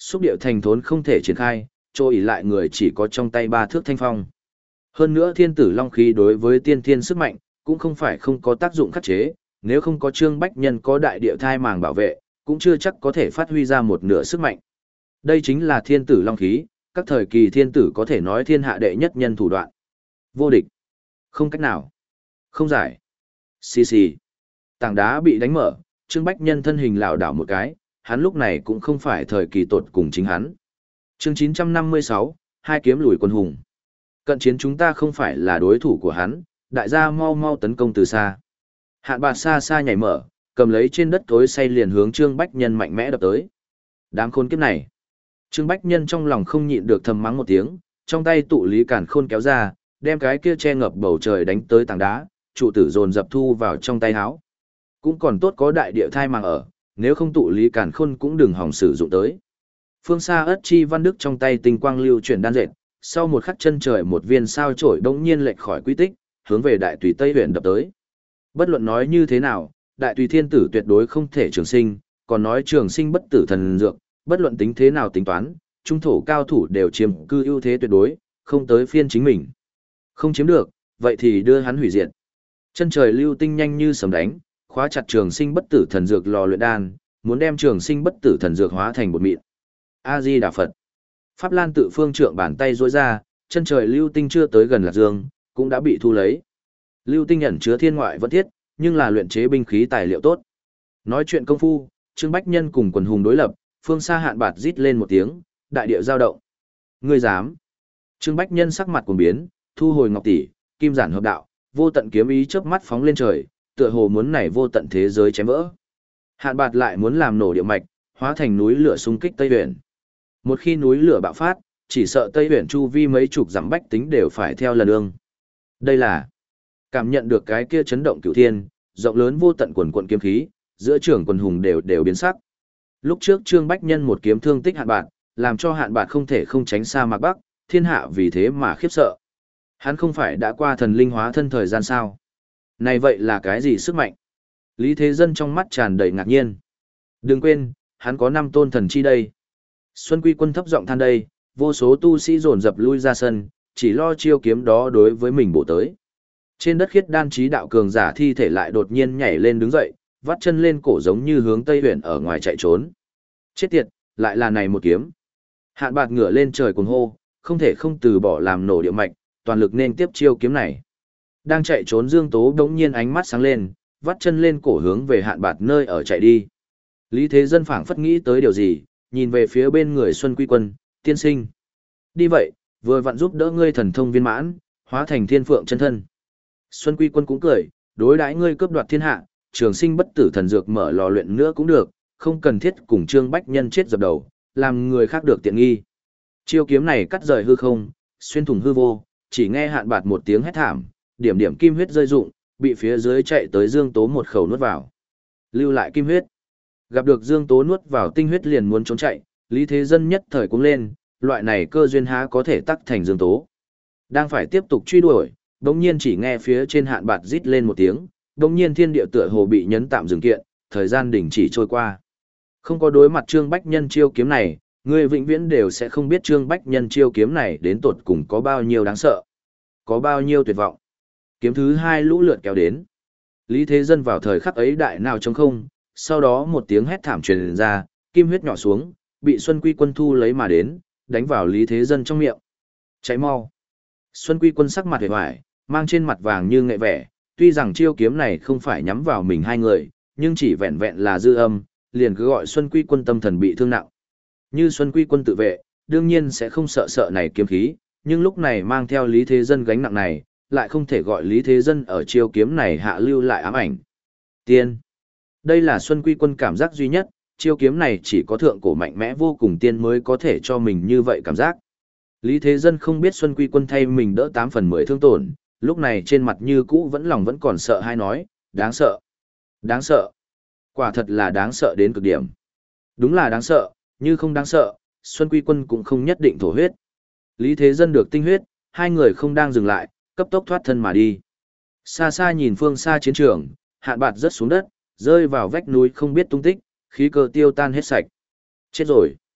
Xúc điệu thành thốn không thể triển khai, chỗ ỷ lại người chỉ có trong tay ba thước thanh phong. Hơn nữa thiên tử long khí đối với tiên thiên sức mạnh, cũng không phải không có tác dụng khắc chế, nếu không có Trương Bách Nhân có đại địa thai màng bảo vệ, cũng chưa chắc có thể phát huy ra một nửa sức mạnh. Đây chính là thiên tử long khí, các thời kỳ thiên tử có thể nói thiên hạ đệ nhất nhân thủ đoạn. Vô địch. Không cách nào. Không giải. Xì xì. Tảng đá bị đánh mở, Trương Bách Nhân thân hình lảo đảo một cái, hắn lúc này cũng không phải thời kỳ tột cùng chính hắn. Chương chín trăm năm mươi sáu, hai kiếm lùi quân hùng. Cận chiến chúng ta không phải là đối thủ của hắn, đại gia mau mau tấn công từ xa. Hạn Bạt xa xa nhảy mở, cầm lấy trên đất tối say liền hướng Trương Bách Nhân mạnh mẽ đập tới. Đám khốn kiếp này. Trương Bách Nhân trong lòng không nhịn được thầm mắng một tiếng, trong tay tụ lý cản khôn kéo ra, đem cái kia che ngập bầu trời đánh tới tảng đá, trụ tử dồn dập thu vào trong tay háo. Cũng còn tốt có đại địa thai màng ở, nếu không tụ lý cản khôn cũng đừng hỏng sử dụng tới. Phương xa ất chi văn đức trong tay tinh quang lưu chuyển đan dệt, sau một khắc chân trời một viên sao chổi đống nhiên lệch khỏi quy tích, hướng về đại tùy Tây huyện đập tới. Bất luận nói như thế nào, đại tùy thiên tử tuyệt đối không thể trường sinh, còn nói trường sinh bất tử thần dược, bất luận tính thế nào tính toán, trung thổ cao thủ đều chiếm cư ưu thế tuyệt đối, không tới phiên chính mình. Không chiếm được, vậy thì đưa hắn hủy diệt. Chân trời lưu tinh nhanh như sấm đánh, khóa chặt trường sinh bất tử thần dược lò luyện đan, muốn đem trường sinh bất tử thần dược hóa thành bột mịn. A Di Đà Phật. Pháp Lan tự phương trượng bàn tay duỗi ra, chân trời lưu tinh chưa tới gần Lạc Dương, cũng đã bị thu lấy. Lưu tinh ẩn chứa thiên ngoại vẫn thiết, nhưng là luyện chế binh khí tài liệu tốt. Nói chuyện công phu, Trương Bách Nhân cùng quần hùng đối lập, phương xa Hạn Bạt rít lên một tiếng, đại địa giao động. Ngươi dám? Trương Bách Nhân sắc mặt cuồng biến, thu hồi ngọc tỷ, kim giản hợp đạo, vô tận kiếm ý chớp mắt phóng lên trời, tựa hồ muốn nảy vô tận thế giới chém vỡ. Hạn Bạt lại muốn làm nổ địa mạch, hóa thành núi lửa xung kích Tây Huyền. Một khi núi lửa bạo phát, chỉ sợ Tây Huyền chu vi mấy chục dặm bách tính đều phải theo lần ương. Đây là cảm nhận được cái kia chấn động cửu thiên, rộng lớn vô tận quần quần kiếm khí, giữa trưởng quần hùng đều đều biến sắc. Lúc trước Trương Bách Nhân một kiếm thương tích Hạn Bạt, làm cho Hạn Bạt không thể không tránh xa Mạc Bắc, thiên hạ vì thế mà khiếp sợ. Hắn không phải đã qua thần linh hóa thân thời gian sao? Này vậy là cái gì sức mạnh? Lý Thế Dân trong mắt tràn đầy ngạc nhiên. Đừng quên, hắn có năm tôn thần chi đây. Xuân Quy Quân thấp giọng than đây, vô số tu sĩ dồn dập lui ra sân, chỉ lo chiêu kiếm đó đối với mình bổ tới. Trên đất khiết đan trí đạo cường giả thi thể lại đột nhiên nhảy lên đứng dậy, vắt chân lên cổ giống như hướng Tây Huyền ở ngoài chạy trốn. Chết tiệt, lại là này một kiếm. Hạn Bạt ngửa lên trời cuồng hô, không thể không từ bỏ làm nổ địa mạch, toàn lực nên tiếp chiêu kiếm này. Đang chạy trốn Dương Tố đống nhiên ánh mắt sáng lên, vắt chân lên cổ hướng về Hạn Bạt nơi ở chạy đi. Lý Thế Dân phảng phất nghĩ tới điều gì, nhìn về phía bên người Xuân Quy Quân, tiên sinh. Đi vậy, vừa vặn giúp đỡ ngươi thần thông viên mãn, hóa thành thiên phượng chân thân. Xuân Quy Quân cũng cười, đối đãi ngươi cướp đoạt thiên hạ, trường sinh bất tử thần dược mở lò luyện nữa cũng được, không cần thiết cùng Trương Bách Nhân chết dập đầu, làm người khác được tiện nghi. Chiêu kiếm này cắt rời hư không, xuyên thủng hư vô, chỉ nghe Hạn Bạt một tiếng hét thảm, điểm điểm kim huyết rơi rụng, bị phía dưới chạy tới Dương Tố một khẩu nuốt vào. Lưu lại kim huyết. Gặp được Dương Tố nuốt vào tinh huyết liền muốn trốn chạy, Lý Thế Dân nhất thời cũng lên, loại này cơ duyên há có thể tắc thành Dương Tố. Đang phải tiếp tục truy đuổi, đống nhiên chỉ nghe phía trên Hạn Bạt rít lên một tiếng, đống nhiên thiên địa tựa hồ bị nhấn tạm dừng kiện, thời gian đình chỉ trôi qua. Không có đối mặt Trương Bách Nhân chiêu kiếm này, người vĩnh viễn đều sẽ không biết Trương Bách Nhân chiêu kiếm này đến tột cùng có bao nhiêu đáng sợ, có bao nhiêu tuyệt vọng. Kiếm thứ hai lũ lượt kéo đến. Lý Thế Dân vào thời khắc ấy đại nào trống không, sau đó một tiếng hét thảm truyền ra, kim huyết nhỏ xuống, bị Xuân Quy Quân thu lấy mà đến, đánh vào Lý Thế Dân trong miệng. Cháy mau. Xuân Quy Quân sắc mặt hề hoài, mang trên mặt vàng như nghệ vẻ, tuy rằng chiêu kiếm này không phải nhắm vào mình hai người, nhưng chỉ vẹn vẹn là dư âm, liền cứ gọi Xuân Quy Quân tâm thần bị thương nặng. Như Xuân Quy Quân tự vệ, đương nhiên sẽ không sợ sợ này kiếm khí, nhưng lúc này mang theo Lý Thế Dân gánh nặng này, lại không thể gọi Lý Thế Dân ở chiêu kiếm này hạ lưu lại ám ảnh. Tiên. Đây là Xuân Quy Quân cảm giác duy nhất, chiêu kiếm này chỉ có thượng cổ mạnh mẽ vô cùng tiên mới có thể cho mình như vậy cảm giác. Lý Thế Dân không biết Xuân Quy Quân thay mình đỡ tám phần mười thương tổn, lúc này trên mặt như cũ vẫn lòng vẫn còn sợ hay nói, đáng sợ. Đáng sợ. Quả thật là đáng sợ đến cực điểm. Đúng là đáng sợ, như không đáng sợ, Xuân Quy Quân cũng không nhất định thổ huyết. Lý Thế Dân được tinh huyết, hai người không đang dừng lại, cấp tốc thoát thân mà đi. Xa xa nhìn phương xa chiến trường, Hạn Bạt rớt xuống đất, rơi vào vách núi không biết tung tích, khí cơ tiêu tan hết sạch. Chết rồi.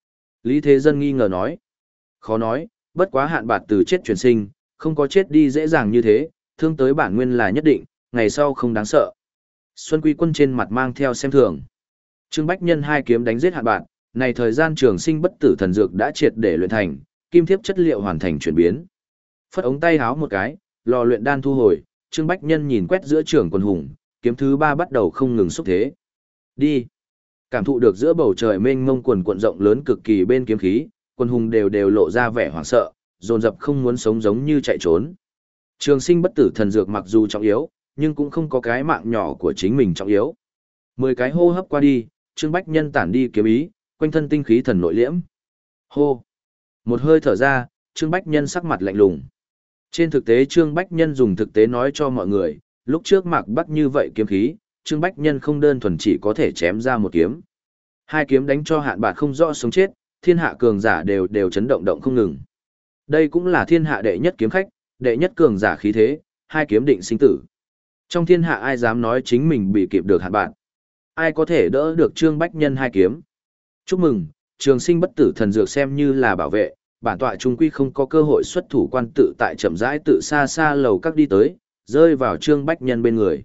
Lý Thế Dân nghi ngờ nói. Khó nói, bất quá hạn bạt từ chết chuyển sinh, không có chết đi dễ dàng như thế, thương tới bản nguyên là nhất định, ngày sau không đáng sợ. Xuân Quy Quân trên mặt mang theo xem thường. Trương Bách Nhân hai kiếm đánh giết hạn bạt, này thời gian trường sinh bất tử thần dược đã triệt để luyện thành, kim thiếp chất liệu hoàn thành chuyển biến. Phất ống tay háo một cái, lò luyện đan thu hồi, Trương Bách Nhân nhìn quét giữa trường quân hùng, kiếm thứ ba bắt đầu không ngừng xúc thế. Đi. Cảm thụ được giữa bầu trời mênh mông quần cuộn rộng lớn cực kỳ bên kiếm khí, quân hùng đều đều lộ ra vẻ hoảng sợ, dồn dập không muốn sống giống như chạy trốn. Trường sinh bất tử thần dược mặc dù trọng yếu, nhưng cũng không có cái mạng nhỏ của chính mình trọng yếu. Mười cái hô hấp qua đi, Trương Bách Nhân tản đi kiếm ý, quanh thân tinh khí thần nội liễm. Hô. Một hơi thở ra, Trương Bách Nhân sắc mặt lạnh lùng. Trên thực tế Trương Bách Nhân dùng thực tế nói cho mọi người, lúc trước Mạc Bắc như vậy kiếm khí, Trương Bách Nhân không đơn thuần chỉ có thể chém ra một kiếm. Hai kiếm đánh cho hạn bạt không rõ sống chết, thiên hạ cường giả đều đều chấn động động không ngừng. Đây cũng là thiên hạ đệ nhất kiếm khách, đệ nhất cường giả khí thế, hai kiếm định sinh tử. Trong thiên hạ ai dám nói chính mình bị kịp được hạn bạt? Ai có thể đỡ được Trương Bách Nhân hai kiếm? Chúc mừng, trường sinh bất tử thần dược xem như là bảo vệ, bản tọa trung quy không có cơ hội xuất thủ, quan tự tại chậm rãi tự xa xa lầu các đi tới, rơi vào Trương Bách Nhân bên người.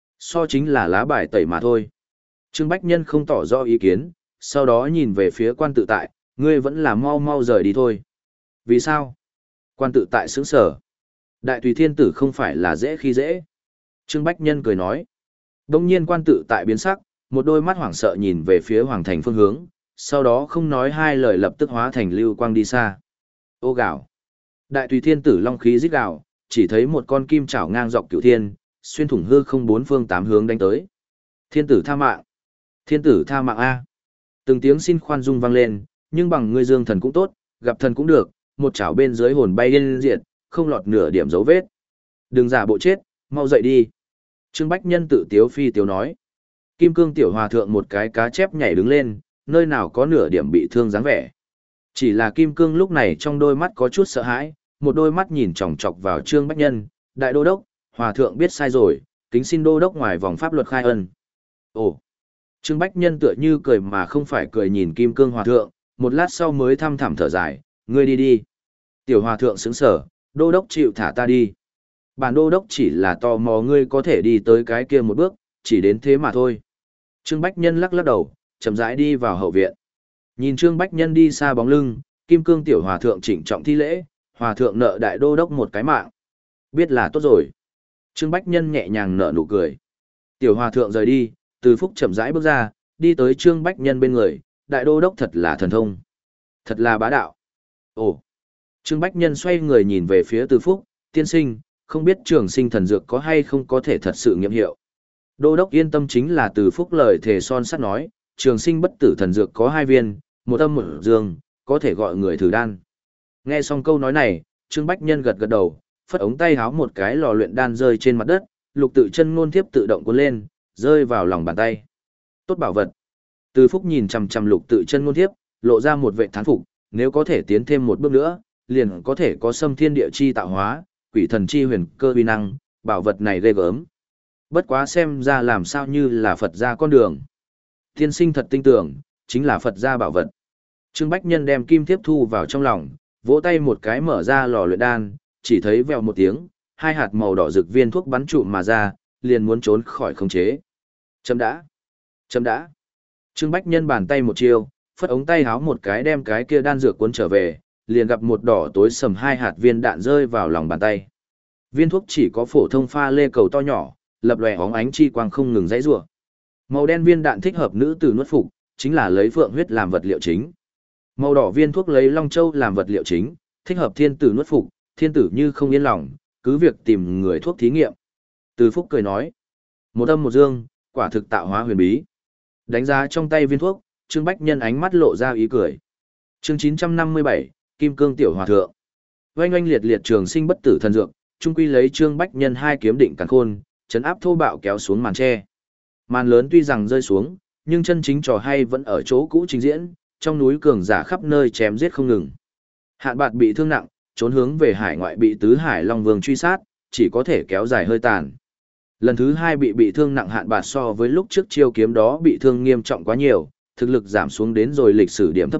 So chính là lá bài tẩy mà thôi. Trương Bách Nhân không tỏ rõ ý kiến, sau đó nhìn về phía quan tự tại, ngươi vẫn là mau mau rời đi thôi. Vì sao? Quan tự tại sững sở. Đại tùy thiên tử không phải là dễ khi dễ. Trương Bách Nhân cười nói. Đông nhiên quan tự tại biến sắc, một đôi mắt hoảng sợ nhìn về phía hoàng thành phương hướng, sau đó không nói hai lời lập tức hóa thành lưu quang đi xa. Ô gạo. Đại tùy thiên tử long khí rít gạo, chỉ thấy một con kim chảo ngang dọc cửu thiên, xuyên thủng hư không bốn phương tám hướng đánh tới. Thiên tử tha mạng. Thiên tử tha mạng A. Từng tiếng xin khoan dung vang lên, nhưng bằng ngươi dương thần cũng tốt, gặp thần cũng được, một chảo bên dưới hồn bay lên diện, không lọt nửa điểm dấu vết. Đừng giả bộ chết, mau dậy đi. Trương Bách Nhân tự tiếu phi tiếu nói. Kim cương tiểu hòa thượng một cái cá chép nhảy đứng lên, nơi nào có nửa điểm bị thương dáng vẻ. Chỉ là kim cương lúc này trong đôi mắt có chút sợ hãi, một đôi mắt nhìn chòng chọc vào Trương Bách Nhân, đại đô đốc, hòa thượng biết sai rồi, kính xin đô đốc ngoài vòng pháp luật khai ân. Ồ, Trương Bách Nhân tựa như cười mà không phải cười nhìn kim cương hòa thượng, một lát sau mới thăm thẳm thở dài, ngươi đi đi. Tiểu hòa thượng sững sở, đô đốc chịu thả ta đi. Bản đô đốc chỉ là tò mò ngươi có thể đi tới cái kia một bước, chỉ đến thế mà thôi. Trương Bách Nhân lắc lắc đầu, chậm rãi đi vào hậu viện. Nhìn Trương Bách Nhân đi xa bóng lưng, kim cương tiểu hòa thượng trịnh trọng thi lễ, hòa thượng nợ đại đô đốc một cái mạng. Biết là tốt rồi. Trương Bách Nhân nhẹ nhàng nở nụ cười. Tiểu hòa thượng rời đi, Từ Phúc chậm rãi bước ra, đi tới Trương Bách Nhân bên người, đại đô đốc thật là thần thông. Thật là bá đạo. Ồ. Trương Bách Nhân xoay người nhìn về phía Từ Phúc, tiên sinh, không biết trường sinh thần dược có hay không có thể thật sự nghiệm hiệu. Đô đốc yên tâm, chính là Từ Phúc lời thề son sắt nói, trường sinh bất tử thần dược có hai viên, một âm một dương, có thể gọi người thử đan. Nghe xong câu nói này, Trương Bách Nhân gật gật đầu, phất ống tay háo một cái lò luyện đan rơi trên mặt đất, lục tự chân ngôn thiếp tự động cuốn lên, rơi vào lòng bàn tay. Tốt bảo vật. Từ Phúc nhìn chằm chằm lục tự chân ngôn thiếp, lộ ra một vệ thán phục, nếu có thể tiến thêm một bước nữa, liền có thể có xâm thiên địa chi tạo hóa, quỷ thần chi huyền cơ uy năng, bảo vật này ghê gớm. Bất quá xem ra làm sao như là Phật gia con đường. Tiên sinh thật tinh tưởng, chính là Phật gia bảo vật. Trương Bách Nhân đem kim thiếp thu vào trong lòng, vỗ tay một cái mở ra lò luyện đan, chỉ thấy vèo một tiếng, hai hạt màu đỏ rực viên thuốc bắn trụm mà ra, liền muốn trốn khỏi khống chế. Chấm đã. Chấm đã. Trương Bách Nhân bàn tay một chiêu, phất ống tay háo một cái đem cái kia đan dược cuốn trở về, liền gặp một đỏ tối sầm hai hạt viên đạn rơi vào lòng bàn tay. Viên thuốc chỉ có phổ thông pha lê cầu to nhỏ, lập lòe óng ánh chi quang không ngừng dãy rủa. Màu đen viên đạn thích hợp nữ tử nuốt phục, chính là lấy phượng huyết làm vật liệu chính. Màu đỏ viên thuốc lấy long châu làm vật liệu chính, thích hợp thiên tử nuốt phục, thiên tử như không yên lòng, cứ việc tìm người thuốc thí nghiệm. Từ Phúc cười nói, một âm một dương, quả thực tạo hóa huyền bí. Đánh giá trong tay viên thuốc, Trương Bách Nhân ánh mắt lộ ra ý cười. Chương chín trăm năm mươi bảy, Kim Cương Tiểu Hòa Thượng. Oanh oanh liệt liệt trường sinh bất tử thần dược, trung quy lấy Trương Bách Nhân hai kiếm định càn khôn, chấn áp thô bạo kéo xuống màn tre. Màn lớn tuy rằng rơi xuống, nhưng chân chính trò hay vẫn ở chỗ cũ trình diễn, trong núi cường giả khắp nơi chém giết không ngừng. Hạn Bạt bị thương nặng, trốn hướng về hải ngoại bị Tứ Hải Long Vương truy sát, chỉ có thể kéo dài hơi tàn. Lần thứ hai bị bị thương nặng Hạn Bạt so với lúc trước chiêu kiếm đó bị thương nghiêm trọng quá nhiều, thực lực giảm xuống đến rồi lịch sử điểm thấp nhất,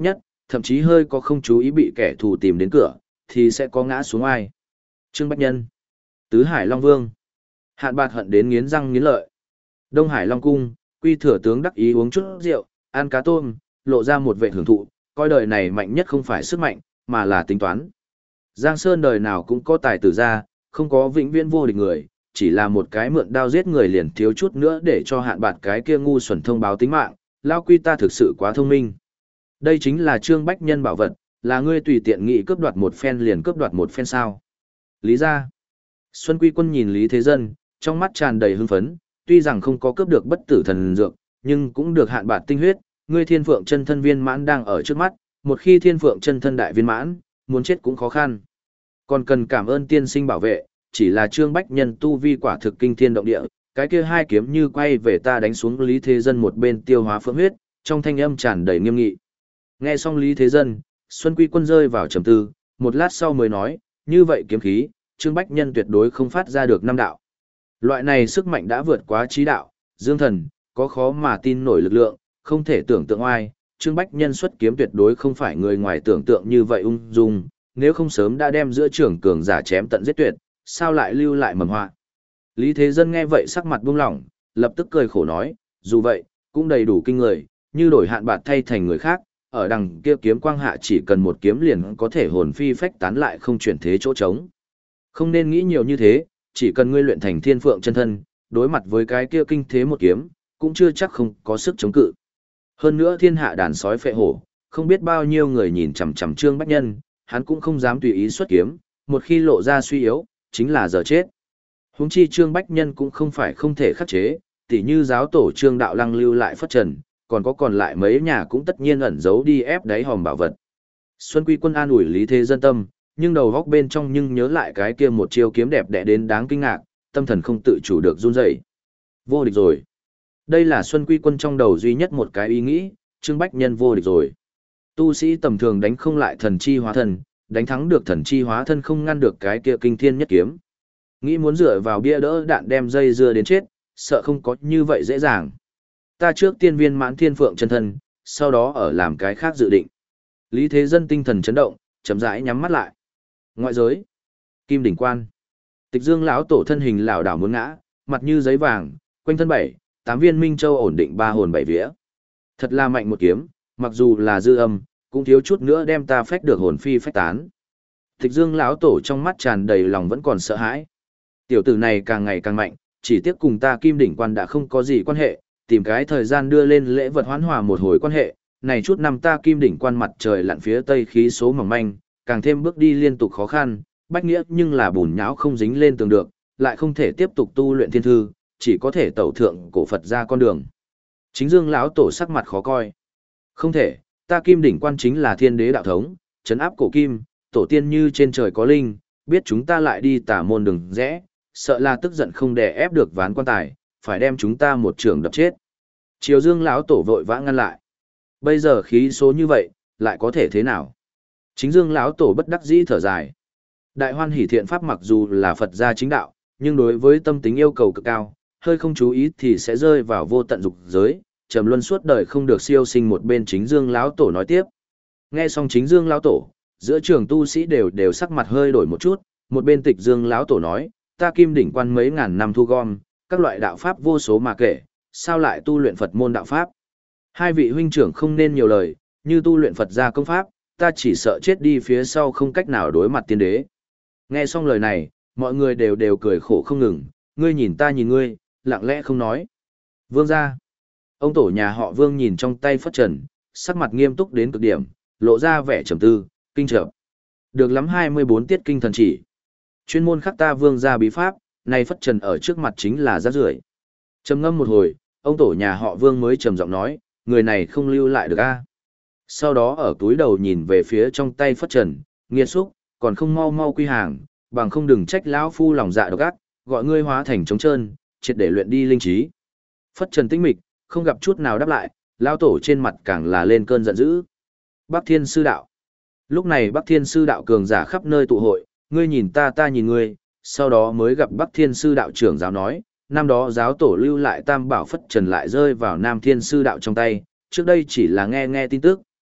thậm chí hơi có không chú ý bị kẻ thù tìm đến cửa, thì sẽ có ngã xuống ai. Trương Bách Nhân, Tứ Hải Long Vương. Hạn Bạt hận đến nghiến răng nghiến lợi. Đông Hải Long Cung, Quy Thừa tướng đắc ý uống chút rượu, ăn cá tôm, lộ ra một vẻ hưởng thụ, coi đời này mạnh nhất không phải sức mạnh, mà là tính toán. Giang Sơn đời nào cũng có tài tử ra, không có vĩnh viễn vô địch người, chỉ là một cái mượn đao giết người liền thiếu chút nữa để cho Hạn Bạt cái kia ngu xuẩn thông báo tính mạng, lão Quy ta thực sự quá thông minh. Đây chính là Trương Bách Nhân bảo vật, là ngươi tùy tiện nghị cướp đoạt một phen liền cướp đoạt một phen sao. Lý gia. Xuân Quy Quân nhìn Lý Thế Dân, trong mắt tràn đầy hưng phấn, tuy rằng không có cướp được bất tử thần dược, nhưng cũng được Hạn Bạt tinh huyết, ngươi Thiên Phượng chân thân viên mãn đang ở trước mắt, một khi Thiên Phượng chân thân đại viên mãn, muốn chết cũng khó khăn. Còn cần cảm ơn tiên sinh bảo vệ, chỉ là Trương Bách Nhân tu vi quả thực kinh thiên động địa, cái kia hai kiếm như quay về ta đánh xuống Lý Thế Dân một bên tiêu hóa phượng huyết, trong thanh âm tràn đầy nghiêm nghị. Nghe xong Lý Thế Dân, Xuân Quy Quân rơi vào trầm tư, một lát sau mới nói, như vậy kiếm khí, Trương Bách Nhân tuyệt đối không phát ra được năm đạo. Loại này sức mạnh đã vượt quá trí đạo, dương thần, có khó mà tin nổi lực lượng, không thể tưởng tượng oai, Trương Bách Nhân xuất kiếm tuyệt đối không phải người ngoài tưởng tượng như vậy ung dung, nếu không sớm đã đem giữa trưởng cường giả chém tận giết tuyệt, sao lại lưu lại mầm họa. Lý Thế Dân nghe vậy sắc mặt buông lỏng, lập tức cười khổ nói, dù vậy, cũng đầy đủ kinh người, như đổi Hạn Bạt thay thành người khác, ở đằng kia kiếm quang hạ chỉ cần một kiếm liền có thể hồn phi phách tán lại không chuyển thế chỗ trống. Không nên nghĩ nhiều như thế, chỉ cần ngươi luyện thành Thiên Phượng chân thân, đối mặt với cái kia kinh thế một kiếm, cũng chưa chắc không có sức chống cự. Hơn nữa thiên hạ đàn sói phệ hổ, không biết bao nhiêu người nhìn chằm chằm Trương Bách Nhân, hắn cũng không dám tùy ý xuất kiếm, một khi lộ ra suy yếu, chính là giờ chết. Huống chi Trương Bách Nhân cũng không phải không thể khắc chế, tỉ như giáo tổ Trương Đạo Lăng lưu lại phất trần, còn có còn lại mấy nhà cũng tất nhiên ẩn giấu đi ép đáy hòm bảo vật. Xuân Quy Quân an ủi Lý Thế Dân tâm, nhưng đầu góc bên trong nhưng nhớ lại cái kia một chiêu kiếm đẹp đẽ đến đáng kinh ngạc, tâm thần không tự chủ được run rẩy. Vô địch rồi. Đây là Xuân Quy Quân trong đầu duy nhất một cái ý nghĩ, Trương Bách Nhân vô địch rồi. Tu sĩ tầm thường đánh không lại thần chi hóa thân, đánh thắng được thần chi hóa thân không ngăn được cái kia kinh thiên nhất kiếm. Nghĩ muốn dựa vào bia đỡ đạn đem dây dưa đến chết, sợ không có như vậy dễ dàng. Ta trước tiên viên mãn Thiên Phượng chân thân, sau đó ở làm cái khác dự định. Lý Thế Dân tinh thần chấn động, chậm rãi nhắm mắt lại. Ngoại giới, Kim Đỉnh Quan, Tịch Dương lão tổ thân hình lảo đảo muốn ngã, mặt như giấy vàng, quanh thân bảy, tám viên minh châu ổn định ba hồn bảy vía. Thật là mạnh một kiếm, mặc dù là dư âm, cũng thiếu chút nữa đem ta phách được hồn phi phách tán. Tịch Dương lão tổ trong mắt tràn đầy lòng vẫn còn sợ hãi. Tiểu tử này càng ngày càng mạnh, chỉ tiếc cùng ta Kim Đỉnh Quan đã không có gì quan hệ, tìm cái thời gian đưa lên lễ vật hoán hòa một hồi quan hệ, này chút năm ta Kim Đỉnh Quan mặt trời lặn phía tây khí số mỏng manh, càng thêm bước đi liên tục khó khăn, bách nghĩa nhưng là bùn nhão không dính lên tường được, lại không thể tiếp tục tu luyện thiên thư, chỉ có thể tẩu thượng cổ Phật ra con đường. Chính Dương lão tổ sắc mặt khó coi. Không thể, ta Kim Đỉnh Quan chính là thiên đế đạo thống, trấn áp cổ kim, tổ tiên như trên trời có linh, biết chúng ta lại đi tả môn đường rẽ, sợ là tức giận không đè ép được ván quan tài, phải đem chúng ta một trường đập chết. Triều Dương lão tổ vội vã ngăn lại. Bây giờ khí số như vậy, lại có thể thế nào? Chính Dương lão tổ bất đắc dĩ thở dài. Đại Hoan Hỷ Thiện Pháp mặc dù là Phật gia chính đạo, nhưng đối với tâm tính yêu cầu cực cao, hơi không chú ý thì sẽ rơi vào vô tận dục giới, trầm luân suốt đời không được siêu sinh. Một bên Chính Dương lão tổ nói tiếp. Nghe xong Chính Dương lão tổ, giữa trường tu sĩ đều đều sắc mặt hơi đổi một chút, một bên Tịch Dương lão tổ nói, ta Kim Đỉnh Quan mấy ngàn năm thu gom, các loại đạo pháp vô số mà kể, sao lại tu luyện Phật môn đạo pháp? Hai vị huynh trưởng không nên nhiều lời, như tu luyện Phật gia công pháp, ta chỉ sợ chết đi phía sau không cách nào đối mặt tiên đế. Nghe xong lời này, mọi người đều đều cười khổ không ngừng, ngươi nhìn ta nhìn ngươi, lặng lẽ không nói. Vương gia. Ông tổ nhà họ Vương nhìn trong tay phất trần, sắc mặt nghiêm túc đến cực điểm, lộ ra vẻ trầm tư, kinh trợ. Được lắm hai mươi bốn tiết kinh thần chỉ. Chuyên môn khắc ta Vương gia bí pháp, này phất trần ở trước mặt chính là rác rưởi. Trầm ngâm một hồi, ông tổ nhà họ Vương mới trầm giọng nói, người này không lưu lại được a. Sau đó ở túi đầu nhìn về phía trong tay phất trần, nghiệt xúc, còn không mau mau quy hàng, bằng không đừng trách lão phu lòng dạ độc ác, gọi ngươi hóa thành trống trơn, triệt để luyện đi linh trí. Phất trần tinh mịch, không gặp chút nào đáp lại, lão tổ trên mặt càng là lên cơn giận dữ. Bắc Thiên sư đạo. Lúc này Bắc Thiên sư đạo cường giả khắp nơi tụ hội, ngươi nhìn ta ta nhìn ngươi, sau đó mới gặp Bắc Thiên sư đạo trưởng giáo nói, năm đó giáo tổ lưu lại tam bảo phất trần lại rơi vào Nam Thiên sư đạo trong tay, trước đây chỉ là nghe nghe tin tức,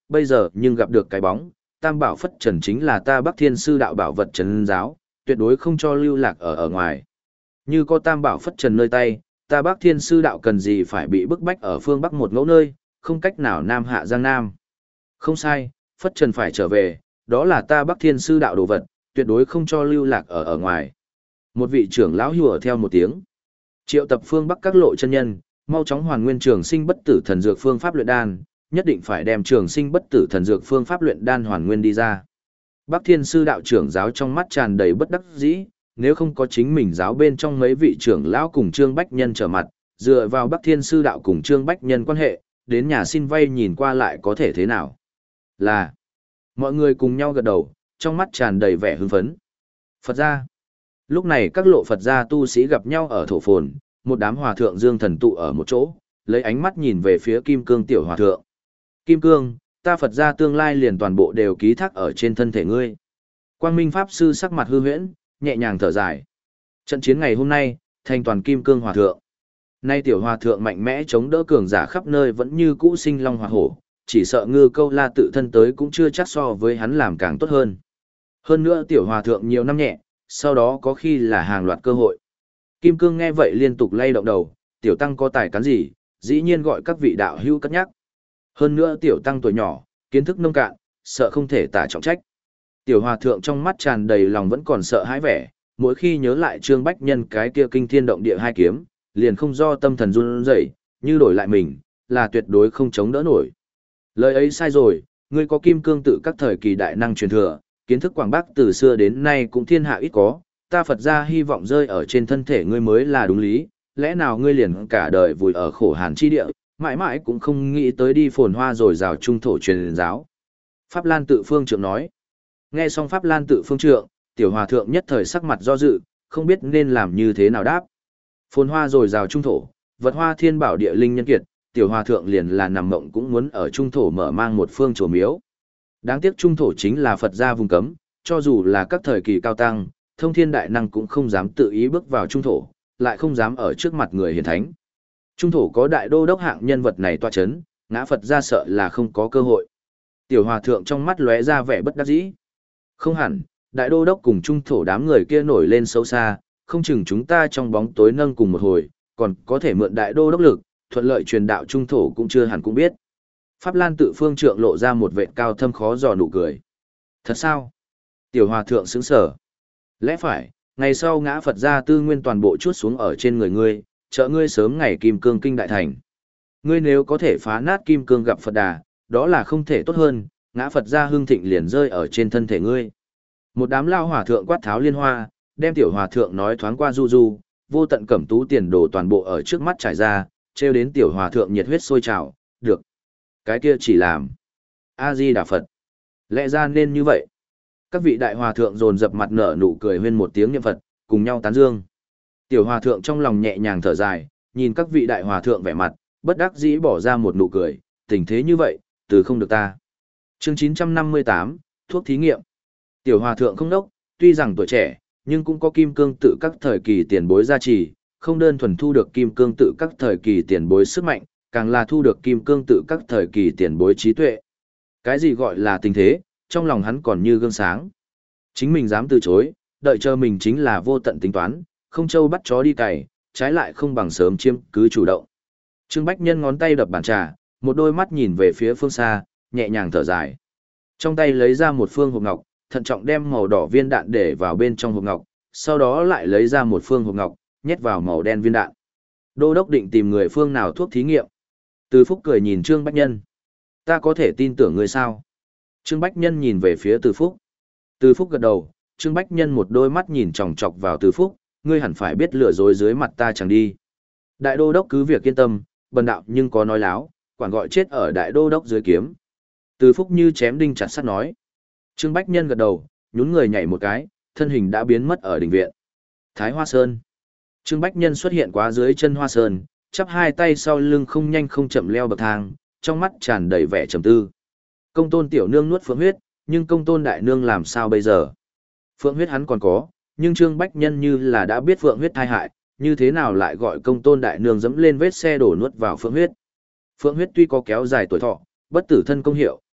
bây giờ nhưng gặp được cái bóng, Tam Bảo Phất Trần chính là ta Bắc Thiên Sư đạo bảo vật trấn giáo, tuyệt đối không cho lưu lạc ở ở ngoài. Như có Tam Bảo Phất Trần nơi tay, ta Bắc Thiên Sư đạo cần gì phải bị bức bách ở phương Bắc một ngẫu nơi, không cách nào Nam hạ Giang Nam. Không sai, Phất Trần phải trở về, đó là ta Bắc Thiên Sư đạo đồ vật, tuyệt đối không cho lưu lạc ở ở ngoài. Một vị trưởng lão hùa theo một tiếng. Triệu tập phương Bắc các lộ chân nhân, mau chóng hoàn nguyên trường sinh bất tử thần dược phương pháp luyện đan, nhất định phải đem trường sinh bất tử thần dược phương pháp luyện đan hoàn nguyên đi ra. Bắc Thiên Sư đạo trưởng giáo trong mắt tràn đầy bất đắc dĩ, nếu không có chính mình giáo bên trong mấy vị trưởng lão cùng Trương Bách Nhân trở mặt, dựa vào Bắc Thiên Sư đạo cùng Trương Bách Nhân quan hệ, đến nhà xin vay nhìn qua lại có thể thế nào? Là, mọi người cùng nhau gật đầu, trong mắt tràn đầy vẻ hưng phấn. Phật gia. Lúc này các lộ Phật gia tu sĩ gặp nhau ở thổ phồn, một đám hòa thượng dương thần tụ ở một chỗ, lấy ánh mắt nhìn về phía Kim Cương tiểu hòa thượng. Kim Cương, ta Phật gia tương lai liền toàn bộ đều ký thác ở trên thân thể ngươi. Quang Minh Pháp Sư sắc mặt hư huyễn, nhẹ nhàng thở dài. Trận chiến ngày hôm nay, thành toàn Kim Cương hòa thượng. Nay tiểu hòa thượng mạnh mẽ chống đỡ cường giả khắp nơi vẫn như cũ sinh long hỏa hổ, chỉ sợ Ngư Câu La tự thân tới cũng chưa chắc so với hắn làm càng tốt hơn. Hơn nữa tiểu hòa thượng nhiều năm nhẹ, sau đó có khi là hàng loạt cơ hội. Kim Cương nghe vậy liên tục lay động đầu, tiểu tăng có tài cán gì, dĩ nhiên gọi các vị đạo hữu cất nhắc. Hơn nữa tiểu tăng tuổi nhỏ, kiến thức nông cạn, sợ không thể tả trọng trách. Tiểu hòa thượng trong mắt tràn đầy lòng vẫn còn sợ hãi vẻ, mỗi khi nhớ lại Trương Bách Nhân cái kia kinh thiên động địa hai kiếm, liền không do tâm thần run rẩy, như đổi lại mình, là tuyệt đối không chống đỡ nổi. Lời ấy sai rồi, ngươi có Kim Cương tự các thời kỳ đại năng truyền thừa, kiến thức quảng bắc từ xưa đến nay cũng thiên hạ ít có, ta Phật gia hy vọng rơi ở trên thân thể ngươi mới là đúng lý, lẽ nào ngươi liền cả đời vùi ở khổ hàn chi địa, mãi mãi cũng không nghĩ tới đi phồn hoa rồi rào trung thổ truyền giáo. Pháp Lan tự phương trượng nói. Nghe xong Pháp Lan tự phương trượng, tiểu hòa thượng nhất thời sắc mặt do dự, không biết nên làm như thế nào đáp. Phồn hoa rồi rào trung thổ, vật hoa thiên bảo địa linh nhân kiệt, tiểu hòa thượng liền là nằm mộng cũng muốn ở trung thổ mở mang một phương chùa miếu. Đáng tiếc trung thổ chính là Phật gia vùng cấm, cho dù là các thời kỳ cao tăng, thông thiên đại năng cũng không dám tự ý bước vào trung thổ, lại không dám ở trước mặt người hiền thánh. Trung thổ có đại đô đốc hạng nhân vật này tọa chấn, ngã Phật gia sợ là không có cơ hội. Tiểu hòa thượng trong mắt lóe ra vẻ bất đắc dĩ. Không hẳn, đại đô đốc cùng trung thổ đám người kia nổi lên xấu xa, không chừng chúng ta trong bóng tối nâng cùng một hồi, còn có thể mượn đại đô đốc lực, thuận lợi truyền đạo trung thổ cũng chưa hẳn cũng biết. Pháp Lan tự phương trượng lộ ra một vệt cao thâm khó dò nụ cười. Thật sao? Tiểu hòa thượng sững sờ. Lẽ phải, ngày sau ngã Phật gia tư nguyên toàn bộ chuốt xuống ở trên người ngươi, trợ ngươi sớm ngày kim cương kinh đại thành. Ngươi nếu có thể phá nát kim cương gặp Phật đà, đó là không thể tốt hơn, ngã Phật gia hưng thịnh liền rơi ở trên thân thể ngươi. Một đám lao hòa thượng quát tháo liên hoa, đem tiểu hòa thượng nói thoáng qua du du, vô tận cẩm tú tiền đồ toàn bộ ở trước mắt trải ra, treo đến tiểu hòa thượng nhiệt huyết sôi trào, được. Cái kia chỉ làm A-di-đà Phật. Lẽ ra nên như vậy. Các vị đại hòa thượng dồn dập mặt nở nụ cười huyên một tiếng niệm Phật, cùng nhau tán dương. Tiểu hòa thượng trong lòng nhẹ nhàng thở dài, nhìn các vị đại hòa thượng vẻ mặt, bất đắc dĩ bỏ ra một nụ cười, tình thế như vậy, từ không được ta. Chương chín trăm năm mươi tám, thuốc thí nghiệm. Tiểu hòa thượng không đốc, tuy rằng tuổi trẻ, nhưng cũng có kim cương tự các thời kỳ tiền bối gia trì, không đơn thuần thu được kim cương tự các thời kỳ tiền bối sức mạnh, càng là thu được kim cương tự các thời kỳ tiền bối trí tuệ. Cái gì gọi là tình thế, trong lòng hắn còn như gương sáng. Chính mình dám từ chối, đợi chờ mình chính là vô tận tính toán, không trâu bắt chó đi cày, trái lại không bằng sớm chiếm cứ chủ động. Trương Bách Nhân ngón tay đập bàn trà, một đôi mắt nhìn về phía phương xa, nhẹ nhàng thở dài. Trong tay lấy ra một phương hộp ngọc, thận trọng đem màu đỏ viên đạn để vào bên trong hộp ngọc, sau đó lại lấy ra một phương hộp ngọc, nhét vào màu đen viên đạn. Đô đốc định tìm người phương nào thuốc thí nghiệm. Từ Phúc cười nhìn Trương Bách Nhân. Ta có thể tin tưởng người sao? Trương Bách Nhân nhìn về phía Từ Phúc. Từ Phúc gật đầu, Trương Bách Nhân một đôi mắt nhìn chòng chọc vào Từ Phúc, ngươi hẳn phải biết lừa dối dưới mặt ta chẳng đi. Đại đô đốc cứ việc yên tâm, bần đạo nhưng có nói láo, quản gọi chết ở đại đô đốc dưới kiếm. Từ Phúc như chém đinh chặt sắt nói. Trương Bách Nhân gật đầu, nhún người nhảy một cái, thân hình đã biến mất ở đình viện. Thái Hoa Sơn. Trương Bách Nhân xuất hiện quá dưới chân Hoa Sơn, chắp hai tay sau lưng không nhanh không chậm leo bậc thang, trong mắt tràn đầy vẻ trầm tư. Công tôn tiểu nương nuốt phượng huyết, nhưng công tôn đại nương làm sao bây giờ? Phượng huyết hắn còn có, nhưng Trương Bách Nhân như là đã biết phượng huyết thai hại, như thế nào lại gọi công tôn đại nương dẫm lên vết xe đổ nuốt vào phượng huyết. Phượng huyết tuy có kéo dài tuổi thọ, bất tử thân công hiệu,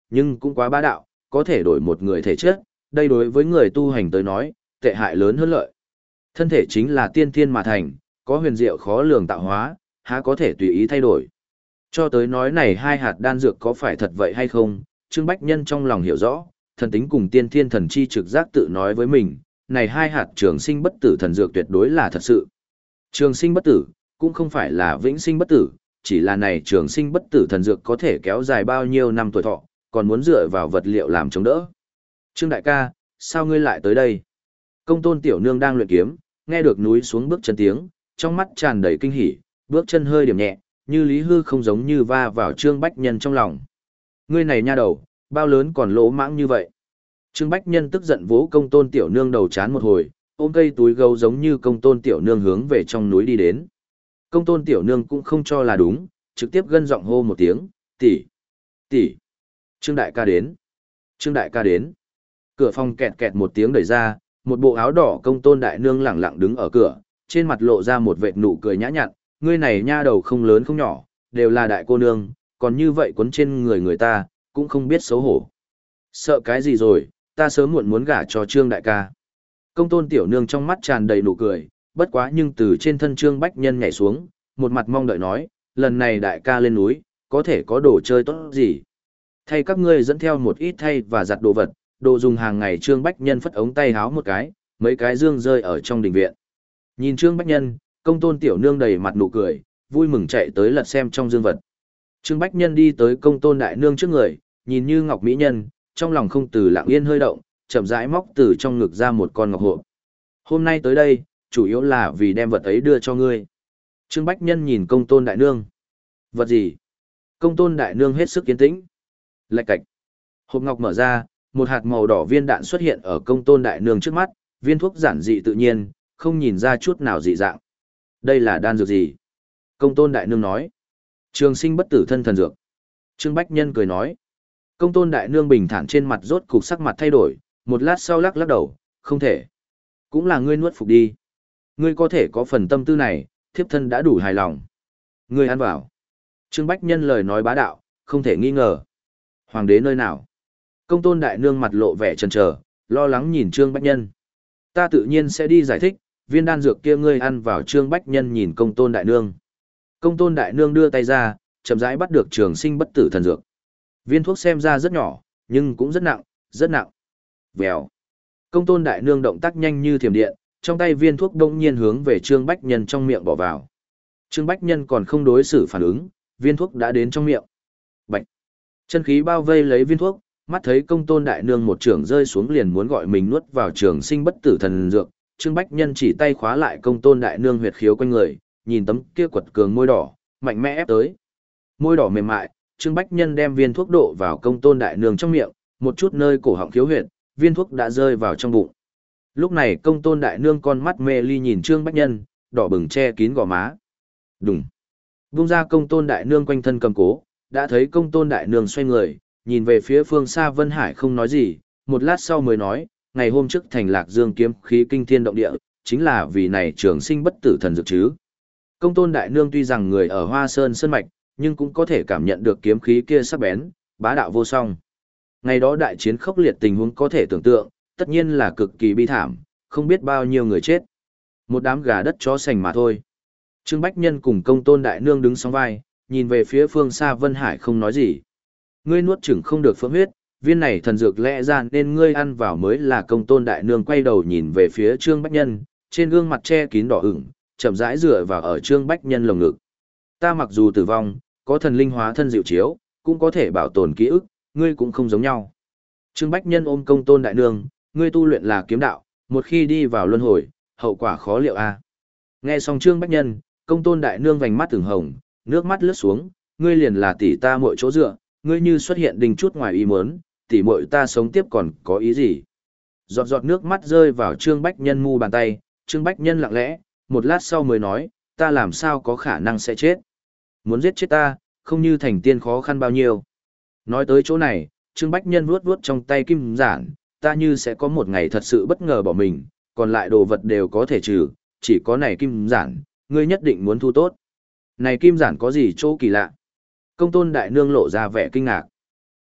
nhưng cũng quá bá đạo, có thể đổi một người thể chất, đây đối với người tu hành tới nói, tệ hại lớn hơn lợi. Thân thể chính là tiên thiên mà thành, có huyền diệu khó lường tạo hóa, há có thể tùy ý thay đổi. Cho tới nói này hai hạt đan dược có phải thật vậy hay không, Trương Bách Nhân trong lòng hiểu rõ, thần tính cùng tiên thiên thần chi trực giác tự nói với mình, này hai hạt trường sinh bất tử thần dược tuyệt đối là thật sự. Trường sinh bất tử, cũng không phải là vĩnh sinh bất tử, chỉ là này trường sinh bất tử thần dược có thể kéo dài bao nhiêu năm tuổi thọ, còn muốn dựa vào vật liệu làm chống đỡ. Trương đại ca, sao ngươi lại tới đây? Công tôn tiểu nương đang luyện kiếm, nghe được núi xuống bước chân tiếng, trong mắt tràn đầy kinh hỉ, bước chân hơi điểm nhẹ, như lý hư không giống như va vào Trương Bách Nhân trong lòng. Ngươi này nha đầu, bao lớn còn lỗ mãng như vậy. Trương Bách Nhân tức giận vỗ công tôn tiểu nương đầu chán một hồi, ôm cây túi gấu giống như công tôn tiểu nương hướng về trong núi đi đến. Công tôn tiểu nương cũng không cho là đúng, trực tiếp gân giọng hô một tiếng, tỷ, tỷ, Trương đại ca đến, Trương đại ca đến. Cửa phòng kẹt kẹt một tiếng đẩy ra, một bộ áo đỏ công tôn đại nương lẳng lặng đứng ở cửa, trên mặt lộ ra một vệt nụ cười nhã nhặn, ngươi này nha đầu không lớn không nhỏ, đều là đại cô nương, còn như vậy quấn trên người người ta, cũng không biết xấu hổ. Sợ cái gì rồi, ta sớm muộn muốn gả cho Trương đại ca. Công tôn tiểu nương trong mắt tràn đầy nụ cười, bất quá nhưng từ trên thân Trương Bách Nhân nhảy xuống, một mặt mong đợi nói, lần này đại ca lên núi, có thể có đồ chơi tốt gì. Thay các ngươi dẫn theo một ít thay và giặt đồ vật, đồ dùng hàng ngày. Trương Bách Nhân phất ống tay háo một cái, mấy cái dương rơi ở trong đình viện. Nhìn Trương Bách Nhân, công tôn tiểu nương đầy mặt nụ cười, vui mừng chạy tới lật xem trong dương vật. Trương Bách Nhân đi tới công tôn đại nương trước người, nhìn như ngọc mỹ nhân, trong lòng không từ lặng yên hơi động, chậm rãi móc từ trong ngực ra một con ngọc hộp. Hôm nay tới đây, chủ yếu là vì đem vật ấy đưa cho ngươi. Trương Bách Nhân nhìn công tôn đại nương. Vật gì? Công tôn đại nương hết sức kiên tĩnh. Lạch cạch. Hộp ngọc mở ra, một hạt màu đỏ viên đạn xuất hiện ở công tôn đại nương trước mắt, viên thuốc giản dị tự nhiên, không nhìn ra chút nào dị dạng. Đây là đan dược gì? Công tôn đại nương nói. Trường sinh bất tử thân thần dược. Trương Bách Nhân cười nói. Công tôn đại nương bình thản trên mặt rốt cục sắc mặt thay đổi, một lát sau lắc lắc đầu, không thể. Cũng là ngươi nuốt phục đi. Ngươi có thể có phần tâm tư này, thiếp thân đã đủ hài lòng. Ngươi ăn vào. Trương Bách Nhân lời nói bá đạo, không thể nghi ngờ. Hoàng đế nơi nào? Công tôn đại nương mặt lộ vẻ chần chờ, lo lắng nhìn Trương Bách Nhân. Ta tự nhiên sẽ đi giải thích, viên đan dược kia ngươi ăn vào. Trương Bách Nhân nhìn công tôn đại nương. Công tôn đại nương đưa tay ra, chậm rãi bắt được trường sinh bất tử thần dược. Viên thuốc xem ra rất nhỏ, nhưng cũng rất nặng, rất nặng. Vèo. Công tôn đại nương động tác nhanh như thiểm điện, trong tay viên thuốc đông nhiên hướng về Trương Bách Nhân trong miệng bỏ vào. Trương Bách Nhân còn không đối xử phản ứng, viên thuốc đã đến trong miệng. Bạch. Chân khí bao vây lấy viên thuốc, mắt thấy công tôn đại nương một trường rơi xuống liền muốn gọi mình nuốt vào trường sinh bất tử thần dược. Trương Bách Nhân chỉ tay khóa lại công tôn đại nương huyệt khiếu quanh người, nhìn tấm kia quật cường môi đỏ, mạnh mẽ ép tới. Môi đỏ mềm mại, Trương Bách Nhân đem viên thuốc đổ vào công tôn đại nương trong miệng, một chút nơi cổ họng khiếu huyệt, viên thuốc đã rơi vào trong bụng. Lúc này công tôn đại nương con mắt mê ly nhìn Trương Bách Nhân, đỏ bừng che kín gò má. Đùng. Vung ra công tôn đại nương quanh thân cầm cố, đã thấy công tôn đại nương xoay người, nhìn về phía phương xa Vân Hải không nói gì, một lát sau mới nói, ngày hôm trước thành Lạc Dương kiếm khí kinh thiên động địa, chính là vì này trường sinh bất tử thần dược chứ. Công tôn đại nương tuy rằng người ở Hoa Sơn Sơn Mạch, nhưng cũng có thể cảm nhận được kiếm khí kia sắc bén, bá đạo vô song. Ngày đó đại chiến khốc liệt tình huống có thể tưởng tượng, tất nhiên là cực kỳ bi thảm, không biết bao nhiêu người chết. Một đám gà đất chó sành mà thôi. Trương Bách Nhân cùng công tôn đại nương đứng song vai, nhìn về phía phương xa Vân Hải không nói gì. Ngươi nuốt chửng không được phượng huyết, viên này thần dược lẽ ra nên ngươi ăn vào mới là. Công tôn đại nương quay đầu nhìn về phía Trương Bách Nhân, trên gương mặt che kín đỏ ửng, chậm rãi dựa vào ở Trương Bách Nhân lồng ngực. Ta mặc dù tử vong, có thần linh hóa thân dịu chiếu, cũng có thể bảo tồn ký ức, ngươi cũng không giống nhau. Trương Bách Nhân ôm công tôn đại nương, ngươi tu luyện là kiếm đạo, một khi đi vào luân hồi, hậu quả khó liệu a. Nghe xong Trương Bách Nhân, công tôn đại nương vành mắt từng hồng, nước mắt lướt xuống, ngươi liền là tỷ ta muội chỗ dựa, ngươi như xuất hiện đình chút ngoài ý muốn, tỷ muội ta sống tiếp còn có ý gì? Giọt giọt nước mắt rơi vào Trương Bách Nhân mu bàn tay, Trương Bách Nhân lặng lẽ, một lát sau mới nói, ta làm sao có khả năng sẽ chết? Muốn giết chết ta, không như thành tiên khó khăn bao nhiêu. Nói tới chỗ này, Trương Bách Nhân vuốt vuốt trong tay kim giản, ta như sẽ có một ngày thật sự bất ngờ bỏ mình, còn lại đồ vật đều có thể trừ, chỉ có này kim giản, ngươi nhất định muốn thu tốt. Này kim giản có gì chỗ kỳ lạ? Công tôn đại nương lộ ra vẻ kinh ngạc.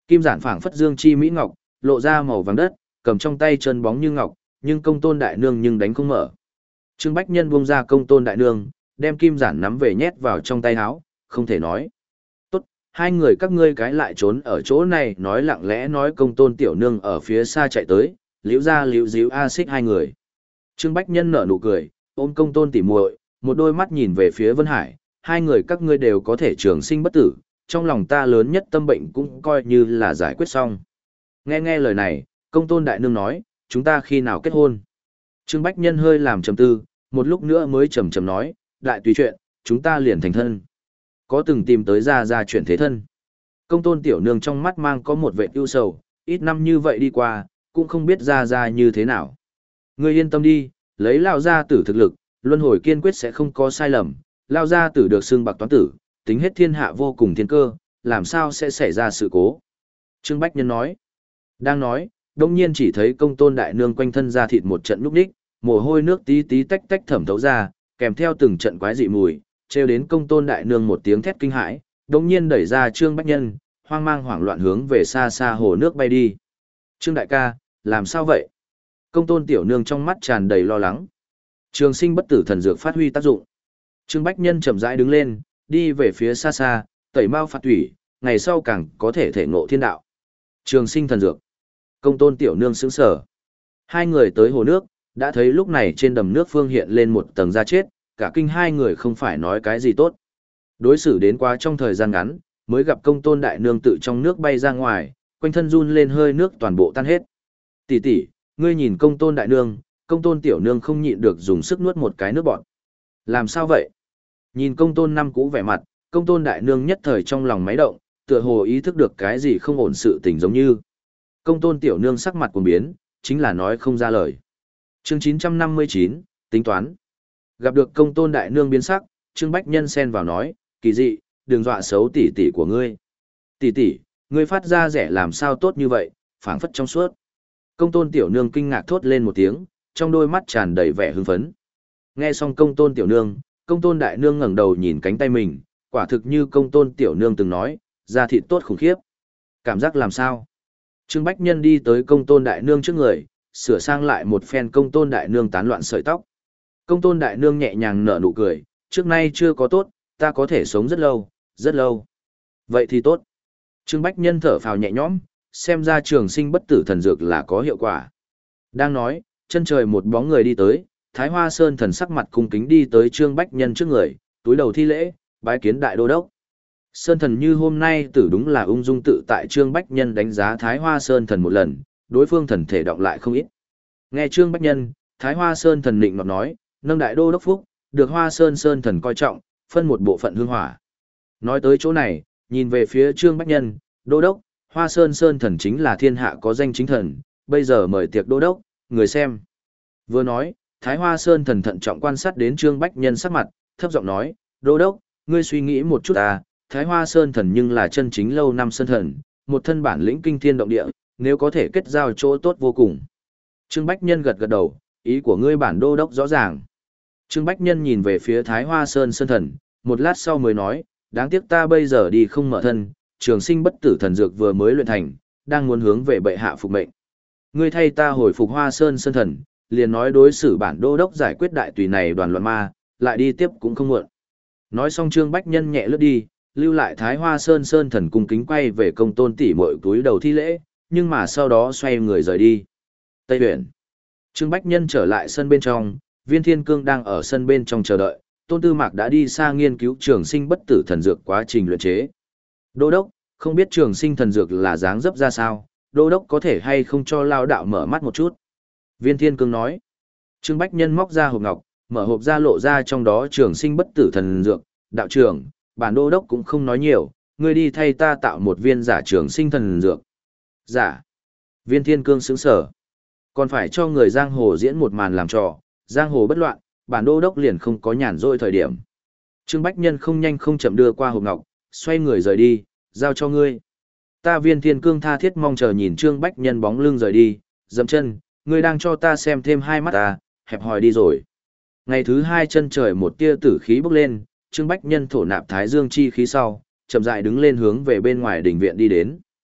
Kim giản phảng phất dương chi mỹ ngọc, lộ ra màu vàng đất, cầm trong tay chân bóng như ngọc, nhưng công tôn đại nương nhưng đánh không mở. Trương Bách Nhân buông ra công tôn đại nương, đem kim giản nắm về nhét vào trong tay áo, không thể nói. Tốt, hai người các ngươi cái lại trốn ở chỗ này nói lặng lẽ nói công tôn tiểu nương ở phía xa chạy tới, liễu ra liễu díu a xích hai người. Trương Bách Nhân nở nụ cười, ôm công tôn tỉ muội, một đôi mắt nhìn về phía Vân Hải, hai người các ngươi đều có thể trường sinh bất tử, trong lòng ta lớn nhất tâm bệnh cũng coi như là giải quyết xong. Nghe nghe lời này, công tôn đại nương nói, chúng ta khi nào kết hôn? Trương Bách Nhân hơi làm trầm tư, một lúc nữa mới trầm trầm nói, đại tùy chuyện, chúng ta liền thành thân. Có từng tìm tới ra ra chuyển thế thân. Công tôn tiểu nương trong mắt mang có một vệ ưu sầu, ít năm như vậy đi qua, cũng không biết ra ra như thế nào. Ngươi yên tâm đi, lấy lao gia tử thực lực, luân hồi kiên quyết sẽ không có sai lầm, lao gia tử được xưng bạc toán tử, tính hết thiên hạ vô cùng thiên cơ, làm sao sẽ xảy ra sự cố. Trương Bách Nhân nói, đang nói, đông nhiên chỉ thấy công tôn đại nương quanh thân ra thịt một trận núp đích, mồ hôi nước tí tí tách tách thẩm thấu ra, kèm theo từng trận quái dị mùi, treo đến công tôn đại nương một tiếng thét kinh hãi, đông nhiên đẩy ra Trương Bách Nhân, hoang mang hoảng loạn hướng về xa xa hồ nước bay đi. Trương đại ca, làm sao vậy? Công tôn tiểu nương trong mắt tràn đầy lo lắng. Trường sinh bất tử thần dược phát huy tác dụng. Trương Bách Nhân chậm rãi đứng lên, đi về phía xa xa, tẩy mao phạt thủy, ngày sau càng có thể thể ngộ thiên đạo. Trường sinh thần dược. Công tôn tiểu nương sững sờ. Hai người tới hồ nước, đã thấy lúc này trên đầm nước phương hiện lên một tầng da chết, cả kinh hai người không phải nói cái gì tốt. Đối xử đến quá trong thời gian ngắn, mới gặp công tôn đại nương tự trong nước bay ra ngoài, quanh thân run lên hơi nước toàn bộ tan hết. Tỷ tỷ, ngươi nhìn công tôn đại nương, công tôn tiểu nương không nhịn được dùng sức nuốt một cái nước bọt. Làm sao vậy? Nhìn công tôn năm cũ vẻ mặt, công tôn đại nương nhất thời trong lòng máy động, tựa hồ ý thức được cái gì không ổn sự tình giống như. Công tôn tiểu nương sắc mặt cuồng biến, chính là nói không ra lời. Chương chín trăm năm mươi chín, tính toán. Gặp được công tôn đại nương biến sắc, Trương Bách Nhân xen vào nói, kỳ dị, đừng dọa xấu tỷ tỷ của ngươi. Tỷ tỷ, ngươi phát ra rẻ làm sao tốt như vậy, phảng phất trong suốt. Công tôn tiểu nương kinh ngạc thốt lên một tiếng, trong đôi mắt tràn đầy vẻ hưng phấn. Nghe xong công tôn tiểu nương, công tôn đại nương ngẩng đầu nhìn cánh tay mình, quả thực như công tôn tiểu nương từng nói, da thịt tốt khủng khiếp. Cảm giác làm sao? Trương Bách Nhân đi tới công tôn đại nương trước người, sửa sang lại một phen công tôn đại nương tán loạn sợi tóc. Công tôn đại nương nhẹ nhàng nở nụ cười, trước nay chưa có tốt, ta có thể sống rất lâu, rất lâu. Vậy thì tốt. Trương Bách Nhân thở phào nhẹ nhõm, xem ra trường sinh bất tử thần dược là có hiệu quả. Đang nói, chân trời một bóng người đi tới, Thái Hoa Sơn thần sắc mặt cung kính đi tới Trương Bách Nhân trước người, túi đầu thi lễ, bái kiến đại đô đốc. Sơn thần như hôm nay tử đúng là ung dung tự tại. Trương Bách Nhân đánh giá Thái Hoa Sơn thần một lần, đối phương thần thể động lại không ít. Nghe Trương Bách Nhân, Thái Hoa Sơn thần định ngọt nói, nâng đại đô đốc phúc, được Hoa Sơn Sơn thần coi trọng, phân một bộ phận hương hỏa. Nói tới chỗ này, nhìn về phía Trương Bách Nhân, đô đốc, Hoa Sơn Sơn thần chính là thiên hạ có danh chính thần, bây giờ mời tiệc đô đốc, người xem. Vừa nói, Thái Hoa Sơn thần thận trọng quan sát đến Trương Bách Nhân sắc mặt, thấp giọng nói, đô đốc, ngươi suy nghĩ một chút à, Thái Hoa Sơn thần nhưng là chân chính lâu năm sơn thần, một thân bản lĩnh kinh thiên động địa, nếu có thể kết giao chỗ tốt vô cùng. Trương Bách Nhân gật gật đầu, ý của ngươi bản đô đốc rõ ràng. Trương Bách Nhân nhìn về phía Thái Hoa Sơn sơn thần, một lát sau mới nói, đáng tiếc ta bây giờ đi không mở thân, trường sinh bất tử thần dược vừa mới luyện thành, đang muốn hướng về bệ hạ phục mệnh. Ngươi thay ta hồi phục Hoa Sơn sơn thần, liền nói đối xử bản đô đốc giải quyết đại tùy này đoàn loạn ma, lại đi tiếp cũng không muộn. Nói xong Trương Bách Nhân nhẹ lướt đi, lưu lại Thái Hoa Sơn Sơn thần cung kính quay về công tôn tỷ muội túi đầu thi lễ, nhưng mà sau đó xoay người rời đi. Tây Huyền. Trương Bách Nhân trở lại sân bên trong, Viên Thiên Cương đang ở sân bên trong chờ đợi, Tôn Tư Mạc đã đi xa nghiên cứu trường sinh bất tử thần dược quá trình luyện chế. Đô đốc, không biết trường sinh thần dược là dáng dấp ra sao, đô đốc có thể hay không cho lao đạo mở mắt một chút. Viên Thiên Cương nói. Trương Bách Nhân móc ra hộp ngọc, mở hộp ra lộ ra trong đó trường sinh bất tử thần dược, đạo trưởng, bản đô đốc cũng không nói nhiều, ngươi đi thay ta tạo một viên giả trường sinh thần dược. Giả. Viên Thiên Cương sững sở. Còn phải cho người giang hồ diễn một màn làm trò, giang hồ bất loạn, bản đô đốc liền không có nhàn rỗi thời điểm. Trương Bách Nhân không nhanh không chậm đưa qua hộp ngọc, xoay người rời đi, giao cho ngươi. Ta Viên Thiên Cương tha thiết mong chờ nhìn Trương Bách Nhân bóng lưng rời đi, dậm chân, ngươi đang cho ta xem thêm hai mắt ta, hẹp hòi đi rồi. Ngày thứ hai chân trời một tia tử khí bốc lên, Trương Bách Nhân thổ nạp thái dương chi khí sau, chậm rãi đứng lên hướng về bên ngoài đỉnh viện đi đến.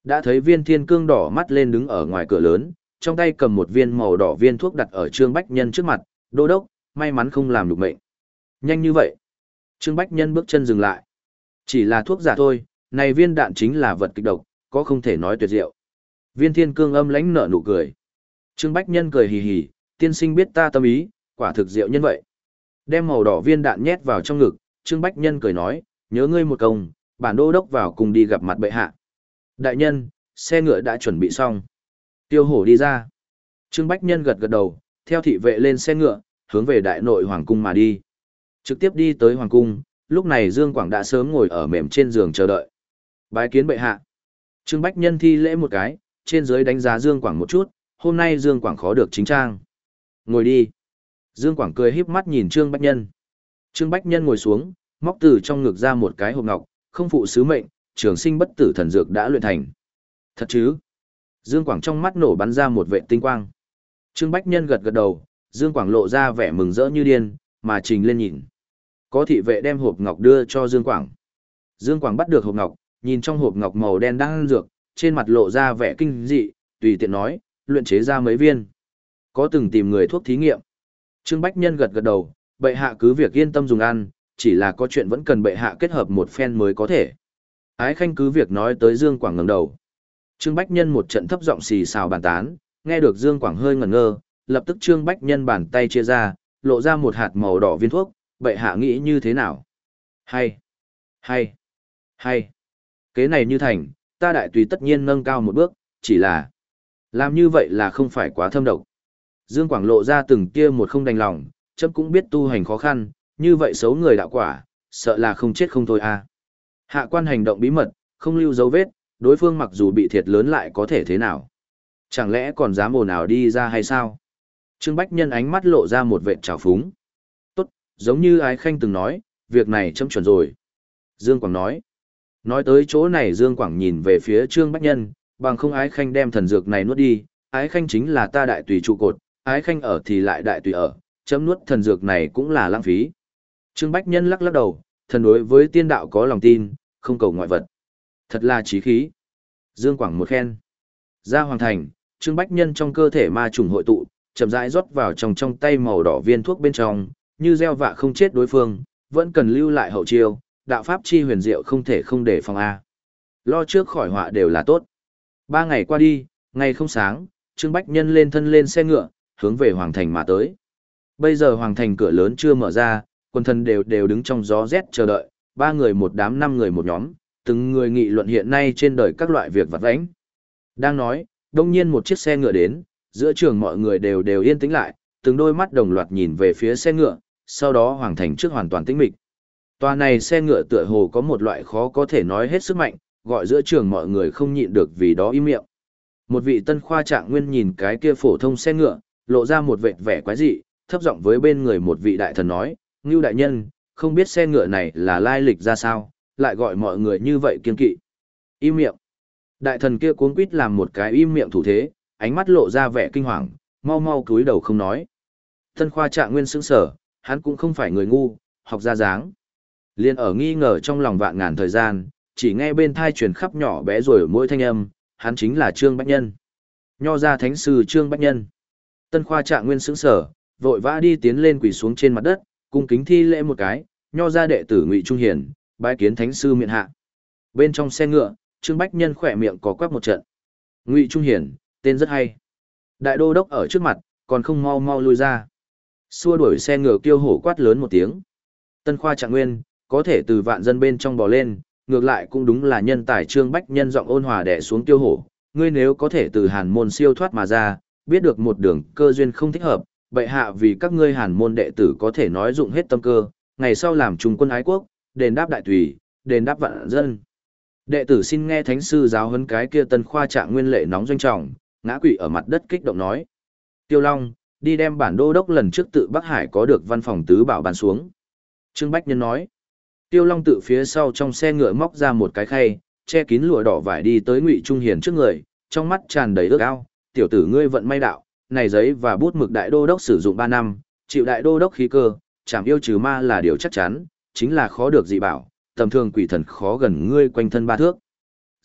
Đã thấy viên thiên cương đỏ mắt lên đứng ở ngoài cửa lớn, trong tay cầm một viên màu đỏ viên thuốc đặt ở Trương Bách Nhân trước mặt, đô đốc, may mắn không làm được mệnh. Nhanh như vậy. Trương Bách Nhân bước chân dừng lại. Chỉ là thuốc giả thôi, này viên đạn chính là vật kịch độc, có không thể nói tuyệt diệu. Viên thiên cương âm lãnh nở nụ cười. Trương Bách Nhân cười hì hì, tiên sinh biết ta tâm ý, quả thực diệu nhân vậy. Đem màu đỏ viên đạn nhét vào trong ngực, Trương Bách Nhân cười nói, nhớ ngươi một công, bản đô đốc vào cùng đi gặp mặt bệ hạ. Đại nhân, xe ngựa đã chuẩn bị xong. Tiêu hổ đi ra. Trương Bách Nhân gật gật đầu, theo thị vệ lên xe ngựa, hướng về đại nội hoàng cung mà đi. Trực tiếp đi tới hoàng cung, lúc này Dương Quảng đã sớm ngồi ở mềm trên giường chờ đợi. Bái kiến bệ hạ. Trương Bách Nhân thi lễ một cái, trên dưới đánh giá Dương Quảng một chút, hôm nay Dương Quảng khó được chính trang. Ngồi đi. Dương Quảng cười híp mắt nhìn Trương Bách Nhân. Trương Bách Nhân ngồi xuống, móc từ trong ngực ra một cái hộp ngọc, không phụ sứ mệnh, trường sinh bất tử thần dược đã luyện thành. Thật chứ? Dương Quảng trong mắt nổ bắn ra một vệ tinh quang. Trương Bách Nhân gật gật đầu, Dương Quảng lộ ra vẻ mừng rỡ như điên, mà trình lên nhìn. Có thị vệ đem hộp ngọc đưa cho Dương Quảng. Dương Quảng bắt được hộp ngọc, nhìn trong hộp ngọc màu đen đang dược, trên mặt lộ ra vẻ kinh dị, tùy tiện nói, luyện chế ra mấy viên. Có từng tìm người thuốc thí nghiệm. Trương Bách Nhân gật gật đầu, bệ hạ cứ việc yên tâm dùng ăn, chỉ là có chuyện vẫn cần bệ hạ kết hợp một phen mới có thể. Ái Khanh cứ việc nói tới Dương Quảng ngẩng đầu. Trương Bách Nhân một trận thấp giọng xì xào bàn tán, nghe được Dương Quảng hơi ngẩn ngơ, lập tức Trương Bách Nhân bàn tay chia ra, lộ ra một hạt màu đỏ viên thuốc, bệ hạ nghĩ như thế nào? Hay, hay, hay. Kế này như thành, ta đại tùy tất nhiên nâng cao một bước, chỉ là làm như vậy là không phải quá thâm độc. Dương Quảng lộ ra từng tia một không đành lòng, chấm cũng biết tu hành khó khăn, như vậy xấu người đạo quả, sợ là không chết không thôi à. Hạ quan hành động bí mật, không lưu dấu vết, đối phương mặc dù bị thiệt lớn lại có thể thế nào? Chẳng lẽ còn dám ồn ào đi ra hay sao? Trương Bách Nhân ánh mắt lộ ra một vệt trào phúng. Tốt, giống như Ái Khanh từng nói, việc này chấm chuẩn rồi. Dương Quảng nói. Nói tới chỗ này Dương Quảng nhìn về phía Trương Bách Nhân, bằng không Ái Khanh đem thần dược này nuốt đi, Ái Khanh chính là ta đại tùy trụ cột, Ái Khanh ở thì lại đại tùy ở, chấm nuốt thần dược này cũng là lãng phí. Trương Bách Nhân lắc lắc đầu, thần đối với tiên đạo có lòng tin, không cầu ngoại vật. Thật là chí khí. Dương Quảng một khen. Ra hoàng thành, Trương Bách Nhân trong cơ thể ma trùng hội tụ, chậm rãi rót vào trong trong tay màu đỏ viên thuốc bên trong, như gieo vạ không chết đối phương, vẫn cần lưu lại hậu chiêu, đạo pháp chi huyền diệu không thể không để phòng a. Lo trước khỏi họa đều là tốt. Ba ngày qua đi, ngày không sáng, Trương Bách Nhân lên thân lên xe ngựa, hướng về hoàng thành mà tới. Bây giờ hoàng thành cửa lớn chưa mở ra, quân thần đều đều đứng trong gió rét chờ đợi, ba người một đám năm người một nhóm, từng người nghị luận hiện nay trên đời các loại việc vặt vãnh. Đang nói, đông nhiên một chiếc xe ngựa đến, giữa trường mọi người đều đều yên tĩnh lại, từng đôi mắt đồng loạt nhìn về phía xe ngựa, sau đó hoàng thành trước hoàn toàn tĩnh mịch. Tòa này xe ngựa tựa hồ có một loại khó có thể nói hết sức mạnh, gọi giữa trường mọi người không nhịn được vì đó im miệng. Một vị tân khoa trạng nguyên nhìn cái kia phổ thông xe ngựa, lộ ra một vệt vẻ quái dị, thấp giọng với bên người một vị đại thần nói, Ngưu đại nhân, không biết xe ngựa này là lai lịch ra sao, lại gọi mọi người như vậy kiên kỵ. Im miệng. Đại thần kia cuống quýt làm một cái im miệng thủ thế, ánh mắt lộ ra vẻ kinh hoàng, mau mau cúi đầu không nói. Tân khoa trạng nguyên sững sở, hắn cũng không phải người ngu, học ra dáng. Liên ở nghi ngờ trong lòng vạn ngàn thời gian, chỉ nghe bên thai truyền khắp nhỏ bé rồi mỗi thanh âm, hắn chính là Trương Bách Nhân. Nho ra thánh sư Trương Bách Nhân. Tân khoa trạng nguyên sững sở, vội vã đi tiến lên quỳ xuống trên mặt đất, cung kính thi lễ một cái, nho ra đệ tử Ngụy Trung Hiển, bái kiến thánh sư miện hạ. Bên trong xe ngựa, Trương Bách Nhân khỏe miệng có quắc một trận. Ngụy Trung Hiển, tên rất hay. Đại đô đốc ở trước mặt, còn không mau mau lui ra. Xua đuổi xe ngựa kêu hổ quát lớn một tiếng. Tân khoa trạng nguyên, có thể từ vạn dân bên trong bò lên, ngược lại cũng đúng là nhân tài. Trương Bách Nhân giọng ôn hòa đè xuống tiêu hổ. Ngươi nếu có thể từ hàn môn siêu thoát mà ra, biết được một đường cơ duyên không thích hợp, bệ hạ vì các ngươi hàn môn đệ tử có thể nói dụng hết tâm cơ, ngày sau làm trung quân ái quốc, đền đáp đại tùy, đền đáp vạn dân. Đệ tử xin nghe thánh sư giáo huấn. Cái kia tân khoa trạng nguyên lệ nóng doanh trọng, ngã quỵ ở mặt đất kích động nói. Tiêu Long, đi đem bản đô đốc lần trước tự Bắc Hải có được văn phòng tứ bảo bàn xuống. Trương Bách Nhân nói. Tiêu Long tự phía sau trong xe ngựa móc ra một cái khay, che kín lụa đỏ vải đi tới Ngụy Trung Hiền trước người, trong mắt tràn đầy ước ao. Tiểu tử ngươi vận may đạo, này giấy và bút mực đại đô đốc sử dụng ba năm, chịu đại đô đốc khí cơ, chảm yêu trừ ma là điều chắc chắn, chính là khó được dị bảo, tầm thường quỷ thần khó gần ngươi quanh thân ba thước.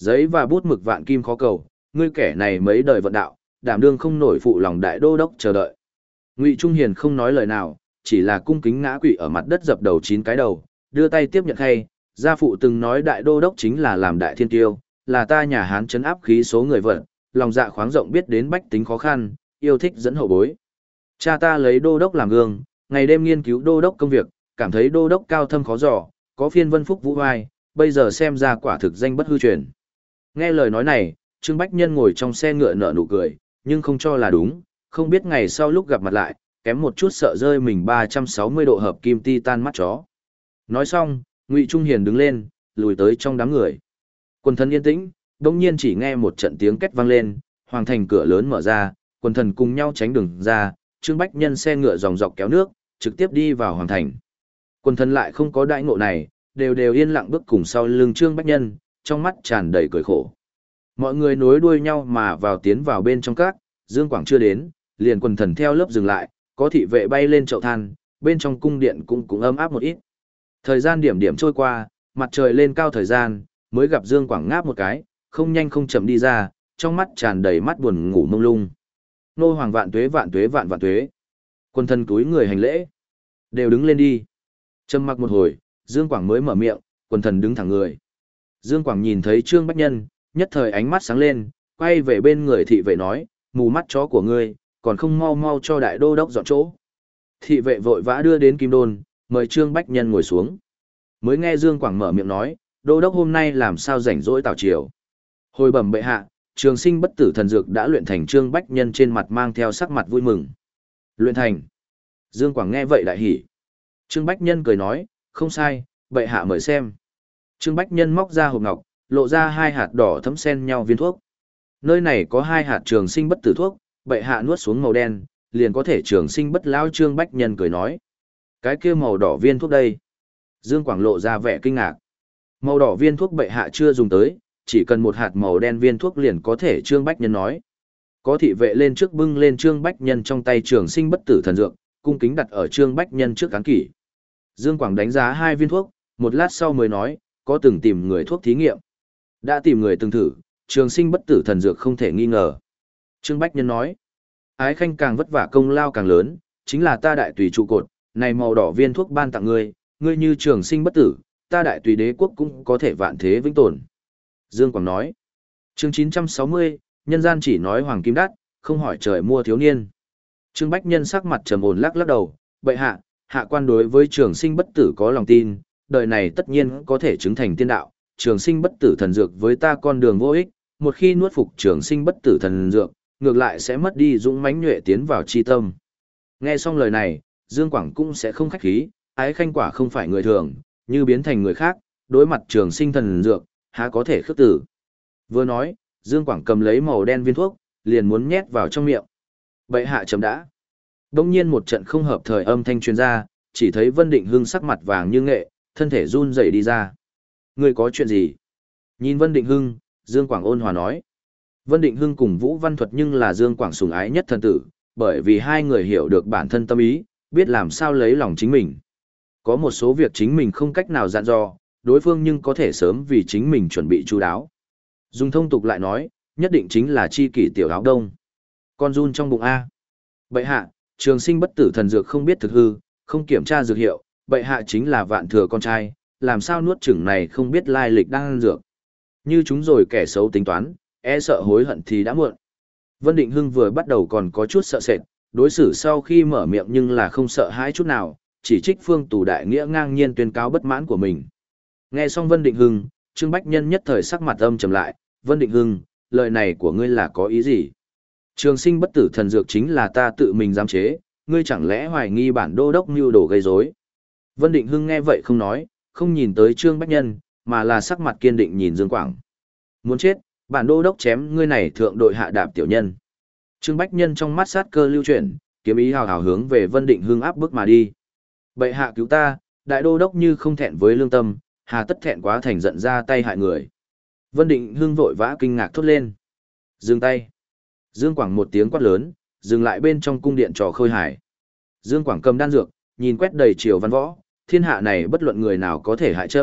Giấy và bút mực vạn kim khó cầu, ngươi kẻ này mấy đời vận đạo, đảm đương không nổi phụ lòng đại đô đốc chờ đợi. Ngụy Trung Hiền không nói lời nào, chỉ là cung kính ngã quỵ ở mặt đất dập đầu chín cái đầu, đưa tay tiếp nhận khay. Gia phụ từng nói đại đô đốc chính là làm đại thiên tiêu, là ta nhà Hán trấn áp khí số người vận, lòng dạ khoáng rộng biết đến bách tính khó khăn, yêu thích dẫn hậu bối. Cha ta lấy đô đốc làm gương, ngày đêm nghiên cứu đô đốc công việc, cảm thấy đô đốc cao thâm khó dò, có phiên vân phúc vũ vai, bây giờ xem ra quả thực danh bất hư truyền. Nghe lời nói này, Trương Bách Nhân ngồi trong xe ngựa nở nụ cười, nhưng không cho là đúng, không biết ngày sau lúc gặp mặt lại, kém một chút sợ rơi mình ba trăm sáu mươi độ hợp kim titan mắt chó. Nói xong, Ngụy Trung Hiền đứng lên, lùi tới trong đám người. Quần thần yên tĩnh, đột nhiên chỉ nghe một trận tiếng két vang lên, hoàng thành cửa lớn mở ra, quần thần cùng nhau tránh đường ra, Trương Bách Nhân xe ngựa dòng dọc kéo nước, trực tiếp đi vào hoàng thành. Quần thần lại không có đại ngộ này, đều đều yên lặng bước cùng sau lưng Trương Bách Nhân, trong mắt tràn đầy cười khổ. Mọi người nối đuôi nhau mà vào tiến vào bên trong các, Dương Quảng chưa đến, liền quần thần theo lớp dừng lại, có thị vệ bay lên chậu than, bên trong cung điện cũng cũng ấm áp một ít. Thời gian điểm điểm trôi qua, mặt trời lên cao thời gian, mới gặp Dương Quảng ngáp một cái, không nhanh không chậm đi ra, trong mắt tràn đầy mắt buồn ngủ mông lung. Nô hoàng vạn tuế vạn tuế vạn vạn tuế. Quân thần túi người hành lễ. Đều đứng lên đi. Trầm mặc một hồi, Dương Quảng mới mở miệng, quân thần đứng thẳng người. Dương Quảng nhìn thấy Trương Bách Nhân, nhất thời ánh mắt sáng lên, quay về bên người thị vệ nói, mù mắt chó của ngươi, còn không mau mau cho đại đô đốc dọn chỗ. Thị vệ vội vã đưa đến kim đôn, mời Trương Bách Nhân ngồi xuống. Mới nghe Dương Quảng mở miệng nói, đô đốc hôm nay làm sao rảnh rỗi tảo triều. Hồi bẩm bệ hạ, trường sinh bất tử thần dược đã luyện thành. Trương Bách Nhân trên mặt mang theo sắc mặt vui mừng. Luyện thành. Dương Quảng nghe vậy đại hỉ. Trương Bách Nhân cười nói, không sai, bệ hạ mời xem. Trương Bách Nhân móc ra hộp ngọc, lộ ra hai hạt đỏ thấm xen nhau viên thuốc. Nơi này có hai hạt trường sinh bất tử thuốc, bệ hạ nuốt xuống màu đen, liền có thể trường sinh bất lão. Trương Bách Nhân cười nói, cái kia màu đỏ viên thuốc đây. Dương Quảng lộ ra vẻ kinh ngạc. Màu đỏ viên thuốc bệ hạ chưa dùng tới, chỉ cần một hạt màu đen viên thuốc liền có thể. Trương Bách Nhân nói. Có thị vệ lên trước bưng lên Trương Bách Nhân trong tay trường sinh bất tử thần dược, cung kính đặt ở Trương Bách Nhân trước cán kỷ. Dương Quảng đánh giá hai viên thuốc, một lát sau mới nói, có từng tìm người thuốc thí nghiệm. Đã tìm người từng thử, trường sinh bất tử thần dược không thể nghi ngờ. Trương Bách Nhân nói, ái khanh càng vất vả công lao càng lớn, chính là ta đại tùy trụ cột, này màu đỏ viên thuốc ban tặng ngươi, ngươi như trường sinh bất tử, ta đại tùy đế quốc cũng có thể vạn thế vĩnh tồn. Dương Quảng nói, chương chín trăm sáu mươi, nhân gian chỉ nói hoàng kim đắt, không hỏi trời mua thiếu niên. Trương Bách Nhân sắc mặt trầm ổn lắc lắc đầu, bệ hạ, hạ quan đối với trường sinh bất tử có lòng tin, đời này tất nhiên có thể chứng thành tiên đạo, trường sinh bất tử thần dược với ta con đường vô ích, một khi nuốt phục trường sinh bất tử thần dược, ngược lại sẽ mất đi dũng mãnh nhuệ tiến vào chi tâm. Nghe xong lời này, Dương Quảng cũng sẽ không khách khí, ái khanh quả không phải người thường, như biến thành người khác, đối mặt trường sinh thần dược, há có thể khước tử. Vừa nói, Dương Quảng cầm lấy màu đen viên thuốc, liền muốn nhét vào trong miệng. Bệ hạ chấm đã. Đông nhiên một trận không hợp thời âm thanh truyền ra, chỉ thấy Vân Định Hưng sắc mặt vàng như nghệ, thân thể run rẩy đi ra. Ngươi có chuyện gì? Nhìn Vân Định Hưng, Dương Quảng ôn hòa nói. Vân Định Hưng cùng Vũ Văn Thuật nhưng là Dương Quảng sủng ái nhất thần tử, bởi vì hai người hiểu được bản thân tâm ý, biết làm sao lấy lòng chính mình. Có một số việc chính mình không cách nào dặn dò, đối phương nhưng có thể sớm vì chính mình chuẩn bị chu đáo. Dùng thông tục lại nói, nhất định chính là chi kỷ tiểu áo đông. Con run trong bụng A. Bệ hạ, trường sinh bất tử thần dược không biết thực hư, không kiểm tra dược hiệu, bệ hạ chính là vạn thừa con trai, làm sao nuốt chửng này không biết lai lịch đang ăn dược. Như chúng rồi kẻ xấu tính toán, e sợ hối hận thì đã muộn. Vân Định Hưng vừa bắt đầu còn có chút sợ sệt, đối xử sau khi mở miệng nhưng là không sợ hãi chút nào, chỉ trích Phương Tù đại nghĩa ngang nhiên tuyên cáo bất mãn của mình. Nghe xong Vân Định Hưng, Trương Bách Nhân nhất thời sắc mặt âm trầm lại, Vân Định Hưng, lời này của ngươi là có ý gì? Trường sinh bất tử thần dược chính là ta tự mình giám chế, ngươi chẳng lẽ hoài nghi bản đô đốc mưu đồ gây rối? Vân Định Hưng nghe vậy không nói, không nhìn tới Trương Bách Nhân, mà là sắc mặt kiên định nhìn Dương Quảng. Muốn chết, bản đô đốc chém ngươi này thượng đội hạ đạp tiểu nhân. Trương Bách Nhân trong mắt sát cơ lưu chuyển, kiếm ý hào hào hướng về Vân Định Hưng áp bức mà đi. Bệ hạ cứu ta, đại đô đốc như không thẹn với lương tâm, hà tất thẹn quá thành giận ra tay hại người. Vân Định Hưng vội vã kinh ngạc thốt lên. Dừng tay. Dương Quảng một tiếng quát lớn, dừng lại bên trong cung điện trò khôi hài. Dương Quảng cầm đan dược, nhìn quét đầy triều văn võ, thiên hạ này bất luận người nào có thể hại chấm,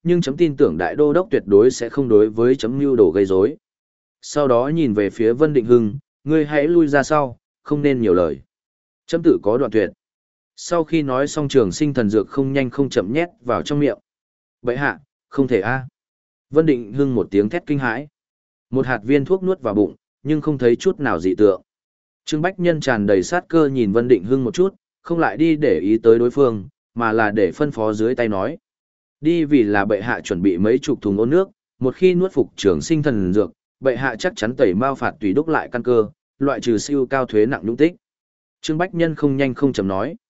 nhưng chấm tin tưởng đại đô đốc tuyệt đối sẽ không đối với chấm mưu đồ gây rối. Sau đó nhìn về phía Vân Định Hưng, ngươi hãy lui ra sau, không nên nhiều lời. Chấm tự có đoạn tuyệt. Sau khi nói xong trường sinh thần dược không nhanh không chậm nhét vào trong miệng. Bệ hạ, không thể a. Vân Định Hưng một tiếng thét kinh hãi. Một hạt viên thuốc nuốt vào bụng, nhưng không thấy chút nào dị tượng. Trương Bách Nhân tràn đầy sát cơ nhìn Vân Định Hưng một chút, không lại đi để ý tới đối phương, mà là để phân phó dưới tay nói. Đi vì là bệ hạ chuẩn bị mấy chục thùng ôn nước, một khi nuốt phục trường sinh thần dược, bệ hạ chắc chắn tẩy mao phạt tùy đúc lại căn cơ, loại trừ siêu cao thuế nặng nhũng tích. Trương Bách Nhân không nhanh không chậm nói.